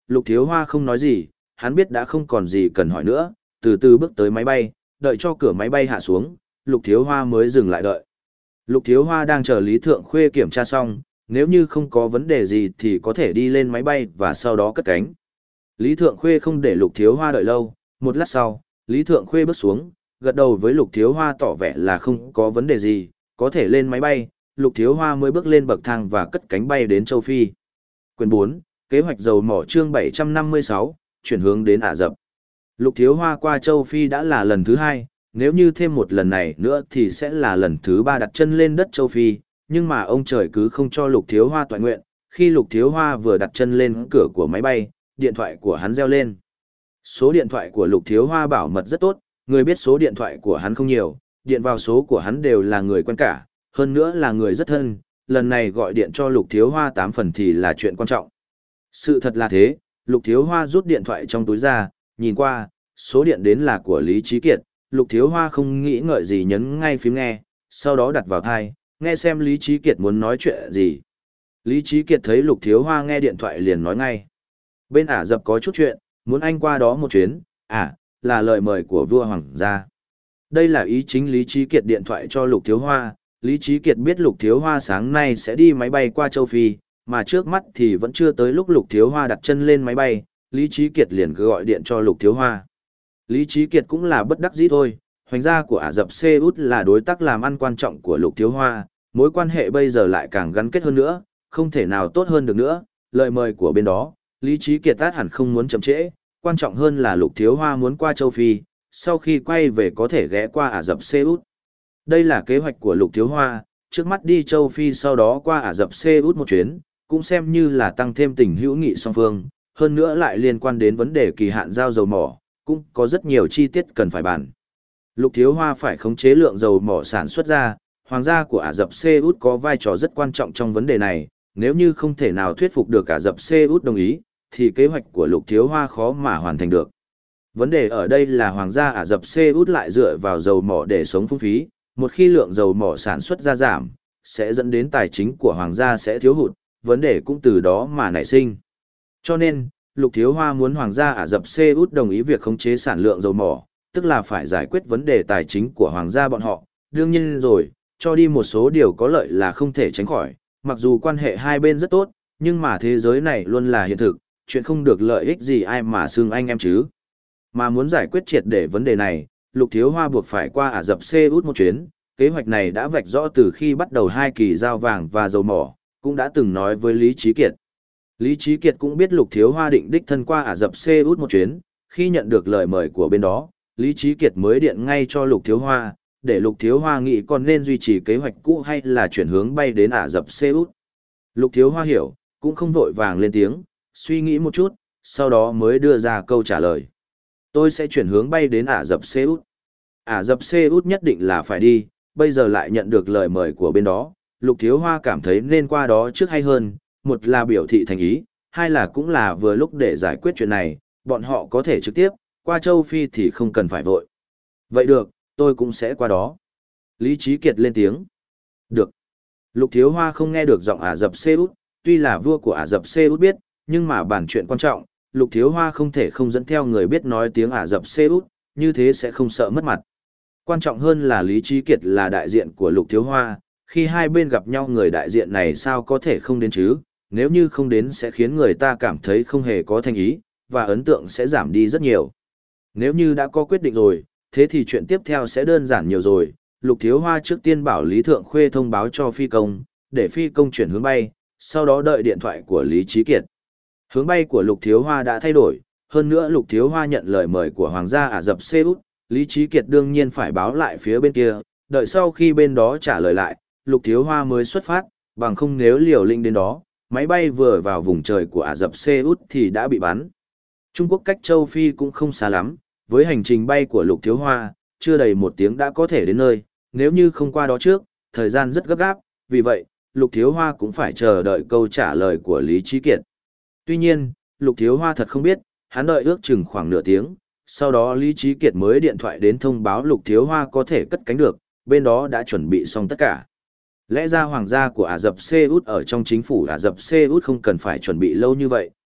Lục Thiếu Hoa không nói gì, hắn biết đã không còn gì cần hỏi nữa, từ từ bước tới máy bay, đợi cho cửa máy bay hạ xuống, Lục Thiếu Hoa mới dừng lại đợi. Lục Thiếu Hoa đang chờ Lý Thượng Khuê kiểm tra xong, nếu như không có vấn đề gì thì có thể đi lên máy bay và sau đó cất cánh. Lý Thượng Khuê không để Lục Thiếu Hoa đợi lâu, một lát sau, Lý Thượng Khuê bước xuống, gật đầu với Lục Thiếu Hoa tỏ vẻ là không có vấn đề gì, có thể lên máy bay, Lục Thiếu Hoa mới bước lên bậc thang và cất cánh bay đến châu Phi. Quyền bốn, kế hoạch dầu mỏ chương bảy trăm năm mươi sáu, chuyển hướng đến Ả Rập. Lục Thiếu Hoa qua châu Phi đã là lần thứ hai, nếu như thêm một lần này nữa thì sẽ là lần thứ ba đặt chân lên đất châu Phi, nhưng mà ông trời cứ không cho Lục Thiếu Hoa toại nguyện, khi Lục Thiếu Hoa vừa đặt chân lên cửa của máy bay, điện thoại của hắn reo lên. Số điện thoại của Lục Thiếu Hoa bảo mật rất tốt, người biết số điện thoại của hắn không nhiều, điện vào số của hắn đều là người quen cả, hơn nữa là người rất thân, lần này gọi điện cho Lục Thiếu Hoa tám phần thì là chuyện quan trọng. Sự thật là thế, Lục Thiếu Hoa rút điện thoại trong túi ra, nhìn qua, số điện đến là của Lý Trí Kiệt, Lục Thiếu Hoa không nghĩ ngợi gì nhấn ngay phím nghe, sau đó đặt vào tai, nghe xem Lý Trí Kiệt muốn nói chuyện gì. Lý Trí Kiệt thấy Lục Thiếu Hoa nghe điện thoại liền nói ngay. Bên Ả Rập có chút chuyện, muốn anh qua đó một chuyến, à, là lời mời của vua hoàng gia. Đây là ý chính Lý Trí Kiệt điện thoại cho Lục Thiếu Hoa, Lý Trí Kiệt biết Lục Thiếu Hoa sáng nay sẽ đi máy bay qua châu Phi, mà trước mắt thì vẫn chưa tới lúc Lục Thiếu Hoa đặt chân lên máy bay, Lý Trí Kiệt liền cứ gọi điện cho Lục Thiếu Hoa. Lý Trí Kiệt cũng là bất đắc dĩ thôi, hoành gia của Ả Rập Xê Út là đối tác làm ăn quan trọng của Lục Thiếu Hoa, mối quan hệ bây giờ lại càng gắn kết hơn nữa, không thể nào tốt hơn được nữa, lời mời của bên đó, Lý Trí Kiệt tát hẳn không muốn chậm trễ, quan trọng hơn là Lục Thiếu Hoa muốn qua châu Phi, sau khi quay về có thể ghé qua Ả Rập Xê Út. Đây là kế hoạch của Lục Thiếu Hoa, trước mắt đi châu Phi sau đó qua Ả Rập Xê Út một chuyến, cũng xem như là tăng thêm tình hữu nghị song phương, hơn nữa lại liên quan đến vấn đề kỳ hạn giao dầu mỏ, cũng có rất nhiều chi tiết cần phải bàn. Lục Thiếu Hoa phải khống chế lượng dầu mỏ sản xuất ra, hoàng gia của Ả Rập Xê Út có vai trò rất quan trọng trong vấn đề này, nếu như không thể nào thuyết phục được Ả Rập Xê Út đồng ý, thì kế hoạch của Lục Thiếu Hoa khó mà hoàn thành được. Vấn đề ở đây là hoàng gia Ả Rập Xê Út lại dựa vào dầu mỏ để sống phung phí, một khi lượng dầu mỏ sản xuất ra giảm, sẽ dẫn đến tài chính của hoàng gia sẽ thiếu hụt, vấn đề cũng từ đó mà nảy sinh. Cho nên, Lục Thiếu Hoa muốn hoàng gia Ả Rập Xê Út đồng ý việc khống chế sản lượng dầu mỏ, tức là phải giải quyết vấn đề tài chính của hoàng gia bọn họ, đương nhiên rồi, cho đi một số điều có lợi là không thể tránh khỏi, mặc dù quan hệ hai bên rất tốt, nhưng mà thế giới này luôn là hiện thực, chuyện không được lợi ích gì ai mà xưng anh em chứ. Mà muốn giải quyết triệt để vấn đề này, Lục Thiếu Hoa buộc phải qua Ả Rập Xê Út một chuyến, kế hoạch này đã vạch rõ từ khi bắt đầu hai kỳ giao vàng và dầu mỏ, cũng đã từng nói với Lý Trí Kiệt. Lý Trí Kiệt cũng biết Lục Thiếu Hoa định đích thân qua Ả Rập Xê Út một chuyến, khi nhận được lời mời của bên đó, Lý Trí Kiệt mới điện ngay cho Lục Thiếu Hoa, để Lục Thiếu Hoa nghĩ còn nên duy trì kế hoạch cũ hay là chuyển hướng bay đến Ả Rập Xê Út. Lục Thiếu Hoa hiểu, cũng không vội vàng lên tiếng, suy nghĩ một chút, sau đó mới đưa ra câu trả lời. Tôi sẽ chuyển hướng bay đến Ả Rập Xê Út. Ả Rập Xê Út nhất định là phải đi, bây giờ lại nhận được lời mời của bên đó, Lục Thiếu Hoa cảm thấy nên qua đó trước hay hơn, một là biểu thị thành ý, hai là cũng là vừa lúc để giải quyết chuyện này, bọn họ có thể trực tiếp, qua châu Phi thì không cần phải vội. Vậy được, tôi cũng sẽ qua đó. Lý Trí Kiệt lên tiếng. Được. Lục Thiếu Hoa không nghe được giọng Ả Rập Xê Út, tuy là vua của Ả Rập Xê Út biết, nhưng mà bản chuyện quan trọng, Lục Thiếu Hoa không thể không dẫn theo người biết nói tiếng Ả Rập Xê Út, như thế sẽ không sợ mất mặt. Quan trọng hơn là Lý Trí Kiệt là đại diện của Lục Thiếu Hoa, khi hai bên gặp nhau người đại diện này sao có thể không đến chứ, nếu như không đến sẽ khiến người ta cảm thấy không hề có thành ý, và ấn tượng sẽ giảm đi rất nhiều. Nếu như đã có quyết định rồi, thế thì chuyện tiếp theo sẽ đơn giản nhiều rồi. Lục Thiếu Hoa trước tiên bảo Lý Thượng Khuê thông báo cho phi công, để phi công chuyển hướng bay, sau đó đợi điện thoại của Lý Trí Kiệt. Hướng bay của Lục Thiếu Hoa đã thay đổi, hơn nữa Lục Thiếu Hoa nhận lời mời của Hoàng gia Ả Rập Xê Út, Lý Trí Kiệt đương nhiên phải báo lại phía bên kia, đợi sau khi bên đó trả lời lại, Lục Thiếu Hoa mới xuất phát, bằng không nếu liều lĩnh đến đó, máy bay vừa vào vùng trời của Ả Rập Xê Út thì đã bị bắn. Trung Quốc cách châu Phi cũng không xa lắm, với hành trình bay của Lục Thiếu Hoa, chưa đầy một tiếng đã có thể đến nơi, nếu như không qua đó trước, thời gian rất gấp gáp, vì vậy, Lục Thiếu Hoa cũng phải chờ đợi câu trả lời của Lý Trí Kiệt. Tuy nhiên, Lục Thiếu Hoa thật không biết, hắn đợi ước chừng khoảng nửa tiếng, sau đó Lý Trí Kiệt mới điện thoại đến thông báo Lục Thiếu Hoa có thể cất cánh được, bên đó đã chuẩn bị xong tất cả. Lẽ ra hoàng gia của Ả Rập Xê Út ở trong chính phủ Ả Rập Xê Út không cần phải chuẩn bị lâu như vậy,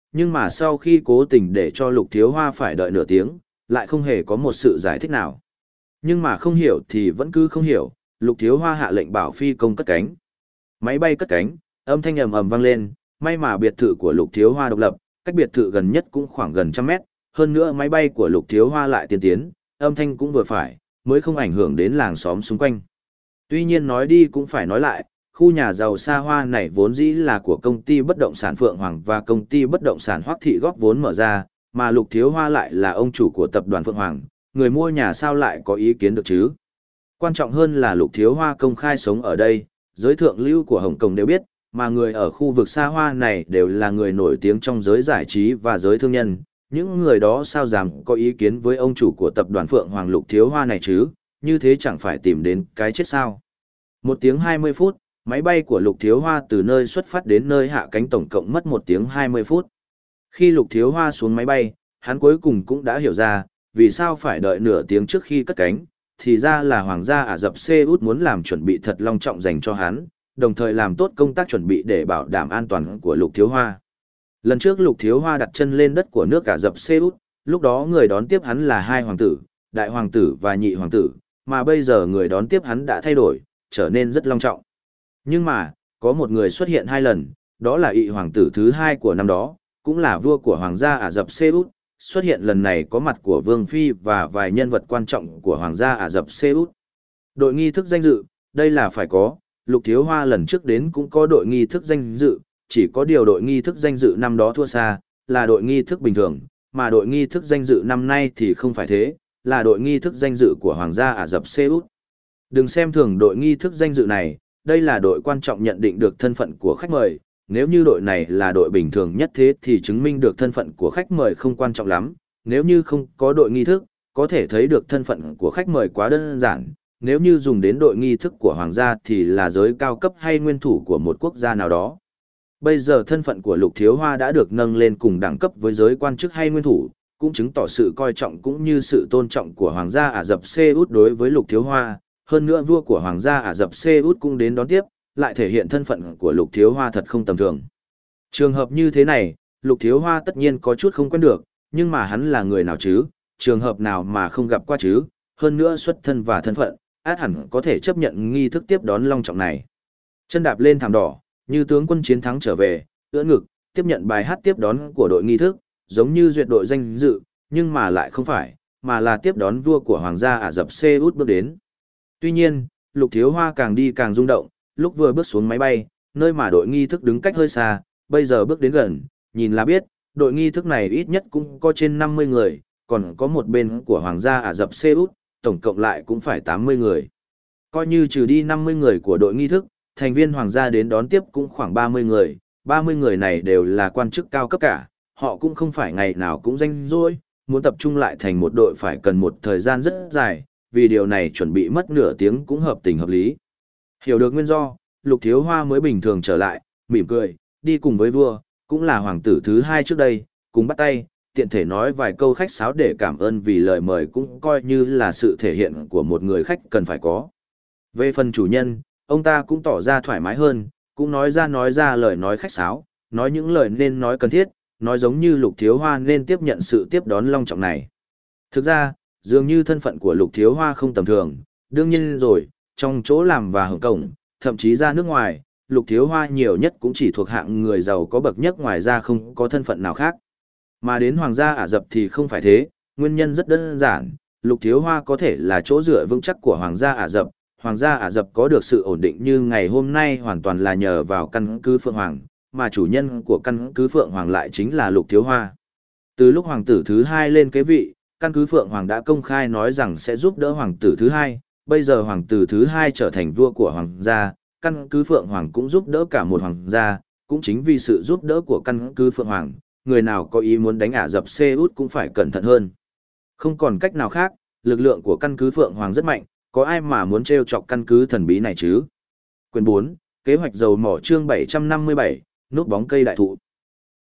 nhưng mà sau khi cố tình để cho Lục Thiếu Hoa phải đợi nửa tiếng, lại không hề có một sự giải thích nào. Nhưng mà không hiểu thì vẫn cứ không hiểu, Lục Thiếu Hoa hạ lệnh bảo phi công cất cánh. Máy bay cất cánh, âm thanh ầm ầm vang lên, may mà biệt thự của Lục Thiếu Hoa độc lập, cách biệt thự gần nhất cũng khoảng gần trăm mét, hơn nữa máy bay của Lục Thiếu Hoa lại tiên tiến, âm thanh cũng vừa phải, mới không ảnh hưởng đến làng xóm xung quanh. Tuy nhiên nói đi cũng phải nói lại, khu nhà giàu xa hoa này vốn dĩ là của công ty bất động sản Phượng Hoàng và công ty bất động sản Hoắc Thị góp vốn mở ra, mà Lục Thiếu Hoa lại là ông chủ của tập đoàn Phượng Hoàng, người mua nhà sao lại có ý kiến được chứ? Quan trọng hơn là Lục Thiếu Hoa công khai sống ở đây, giới thượng lưu của Hồng Kông đều biết, mà người ở khu vực xa hoa này đều là người nổi tiếng trong giới giải trí và giới thương nhân, những người đó sao dám có ý kiến với ông chủ của tập đoàn Phượng Hoàng Lục Thiếu Hoa này chứ, như thế chẳng phải tìm đến cái chết sao? Một tiếng hai mươi phút, máy bay của Lục Thiếu Hoa từ nơi xuất phát đến nơi hạ cánh tổng cộng mất một tiếng hai mươi phút. Khi Lục Thiếu Hoa xuống máy bay, hắn cuối cùng cũng đã hiểu ra, vì sao phải đợi nửa tiếng trước khi cất cánh, thì ra là Hoàng gia Ả Rập Xê Út muốn làm chuẩn bị thật long trọng dành cho hắn, đồng thời làm tốt công tác chuẩn bị để bảo đảm an toàn của Lục Thiếu Hoa. Lần trước Lục Thiếu Hoa đặt chân lên đất của nước Ả Rập Xê Út, lúc đó người đón tiếp hắn là hai hoàng tử, đại hoàng tử và nhị hoàng tử, mà bây giờ người đón tiếp hắn đã thay đổi, trở nên rất long trọng. Nhưng mà, có một người xuất hiện hai lần, đó là ị hoàng tử thứ hai của năm đó, cũng là vua của Hoàng gia Ả Rập Xê Út, xuất hiện lần này có mặt của Vương Phi và vài nhân vật quan trọng của Hoàng gia Ả Rập Xê Út. Đội nghi thức danh dự, đây là phải có, Lục Thiếu Hoa lần trước đến cũng có đội nghi thức danh dự, chỉ có điều đội nghi thức danh dự năm đó thua xa, là đội nghi thức bình thường, mà đội nghi thức danh dự năm nay thì không phải thế, là đội nghi thức danh dự của Hoàng gia Ả Rập Xê Út. Đừng xem thường đội nghi thức danh dự này, đây là đội quan trọng nhận định được thân phận của khách mời, nếu như đội này là đội bình thường nhất thế thì chứng minh được thân phận của khách mời không quan trọng lắm, nếu như không có đội nghi thức, có thể thấy được thân phận của khách mời quá đơn giản, nếu như dùng đến đội nghi thức của hoàng gia thì là giới cao cấp hay nguyên thủ của một quốc gia nào đó. Bây giờ thân phận của Lục Thiếu Hoa đã được nâng lên cùng đẳng cấp với giới quan chức hay nguyên thủ, cũng chứng tỏ sự coi trọng cũng như sự tôn trọng của Hoàng gia Ả Rập Xê Út đối với Lục Thiếu Hoa, hơn nữa vua của Hoàng gia Ả Rập Xê Út cũng đến đón tiếp, lại thể hiện thân phận của Lục Thiếu Hoa thật không tầm thường. Trường hợp như thế này, Lục Thiếu Hoa tất nhiên có chút không quen được, nhưng mà hắn là người nào chứ, trường hợp nào mà không gặp qua chứ, hơn nữa xuất thân và thân phận, át hẳn có thể chấp nhận nghi thức tiếp đón long trọng này. Chân đạp lên thảm đỏ, như tướng quân chiến thắng trở về, ưỡn ngực, tiếp nhận bài hát tiếp đón của đội nghi thức, giống như duyệt đội danh dự, nhưng mà lại không phải, mà là tiếp đón vua của Hoàng gia Ả Rập Xê Út bước đến. Tuy nhiên, Lục Thiếu Hoa càng đi càng rung động, lúc vừa bước xuống máy bay, nơi mà đội nghi thức đứng cách hơi xa, bây giờ bước đến gần, nhìn là biết, đội nghi thức này ít nhất cũng có trên năm mươi người, còn có một bên của Hoàng gia Ả Rập Xê Út, tổng cộng lại cũng phải tám mươi người. Coi như trừ đi năm mươi người của đội nghi thức, thành viên Hoàng gia đến đón tiếp cũng khoảng ba mươi người, ba mươi người này đều là quan chức cao cấp cả, họ cũng không phải ngày nào cũng ranh rỗi, muốn tập trung lại thành một đội phải cần một thời gian rất dài, vì điều này chuẩn bị mất nửa tiếng cũng hợp tình hợp lý. Hiểu được nguyên do, Lục Thiếu Hoa mới bình thường trở lại, mỉm cười, đi cùng với vua, cũng là hoàng tử thứ hai trước đây, cùng bắt tay, tiện thể nói vài câu khách sáo để cảm ơn vì lời mời cũng coi như là sự thể hiện của một người khách cần phải có. Về phần chủ nhân, ông ta cũng tỏ ra thoải mái hơn, cũng nói ra nói ra lời nói khách sáo, nói những lời nên nói cần thiết, nói giống như Lục Thiếu Hoa nên tiếp nhận sự tiếp đón long trọng này. Thực ra, dường như thân phận của Lục Thiếu Hoa không tầm thường, đương nhiên rồi, trong chỗ làm và hưởng cổng, thậm chí ra nước ngoài, Lục Thiếu Hoa nhiều nhất cũng chỉ thuộc hạng người giàu có bậc nhất, ngoài ra không có thân phận nào khác. Mà đến Hoàng gia Ả Rập thì không phải thế, nguyên nhân rất đơn giản, Lục Thiếu Hoa có thể là chỗ dựa vững chắc của Hoàng gia Ả Rập. Hoàng gia Ả Rập có được sự ổn định như ngày hôm nay hoàn toàn là nhờ vào căn cứ Phượng Hoàng, mà chủ nhân của căn cứ Phượng Hoàng lại chính là Lục Thiếu Hoa. Từ lúc hoàng tử thứ hai lên kế vị, căn cứ Phượng Hoàng đã công khai nói rằng sẽ giúp đỡ hoàng tử thứ hai, bây giờ hoàng tử thứ hai trở thành vua của hoàng gia, căn cứ Phượng Hoàng cũng giúp đỡ cả một hoàng gia, cũng chính vì sự giúp đỡ của căn cứ Phượng Hoàng, người nào có ý muốn đánh Ả Rập Xê Út cũng phải cẩn thận hơn. Không còn cách nào khác, lực lượng của căn cứ Phượng Hoàng rất mạnh, có ai mà muốn trêu chọc căn cứ thần bí này chứ? Quyền bốn, kế hoạch dầu mỏ chương bảy trăm năm mươi bảy, nút bóng cây đại thụ.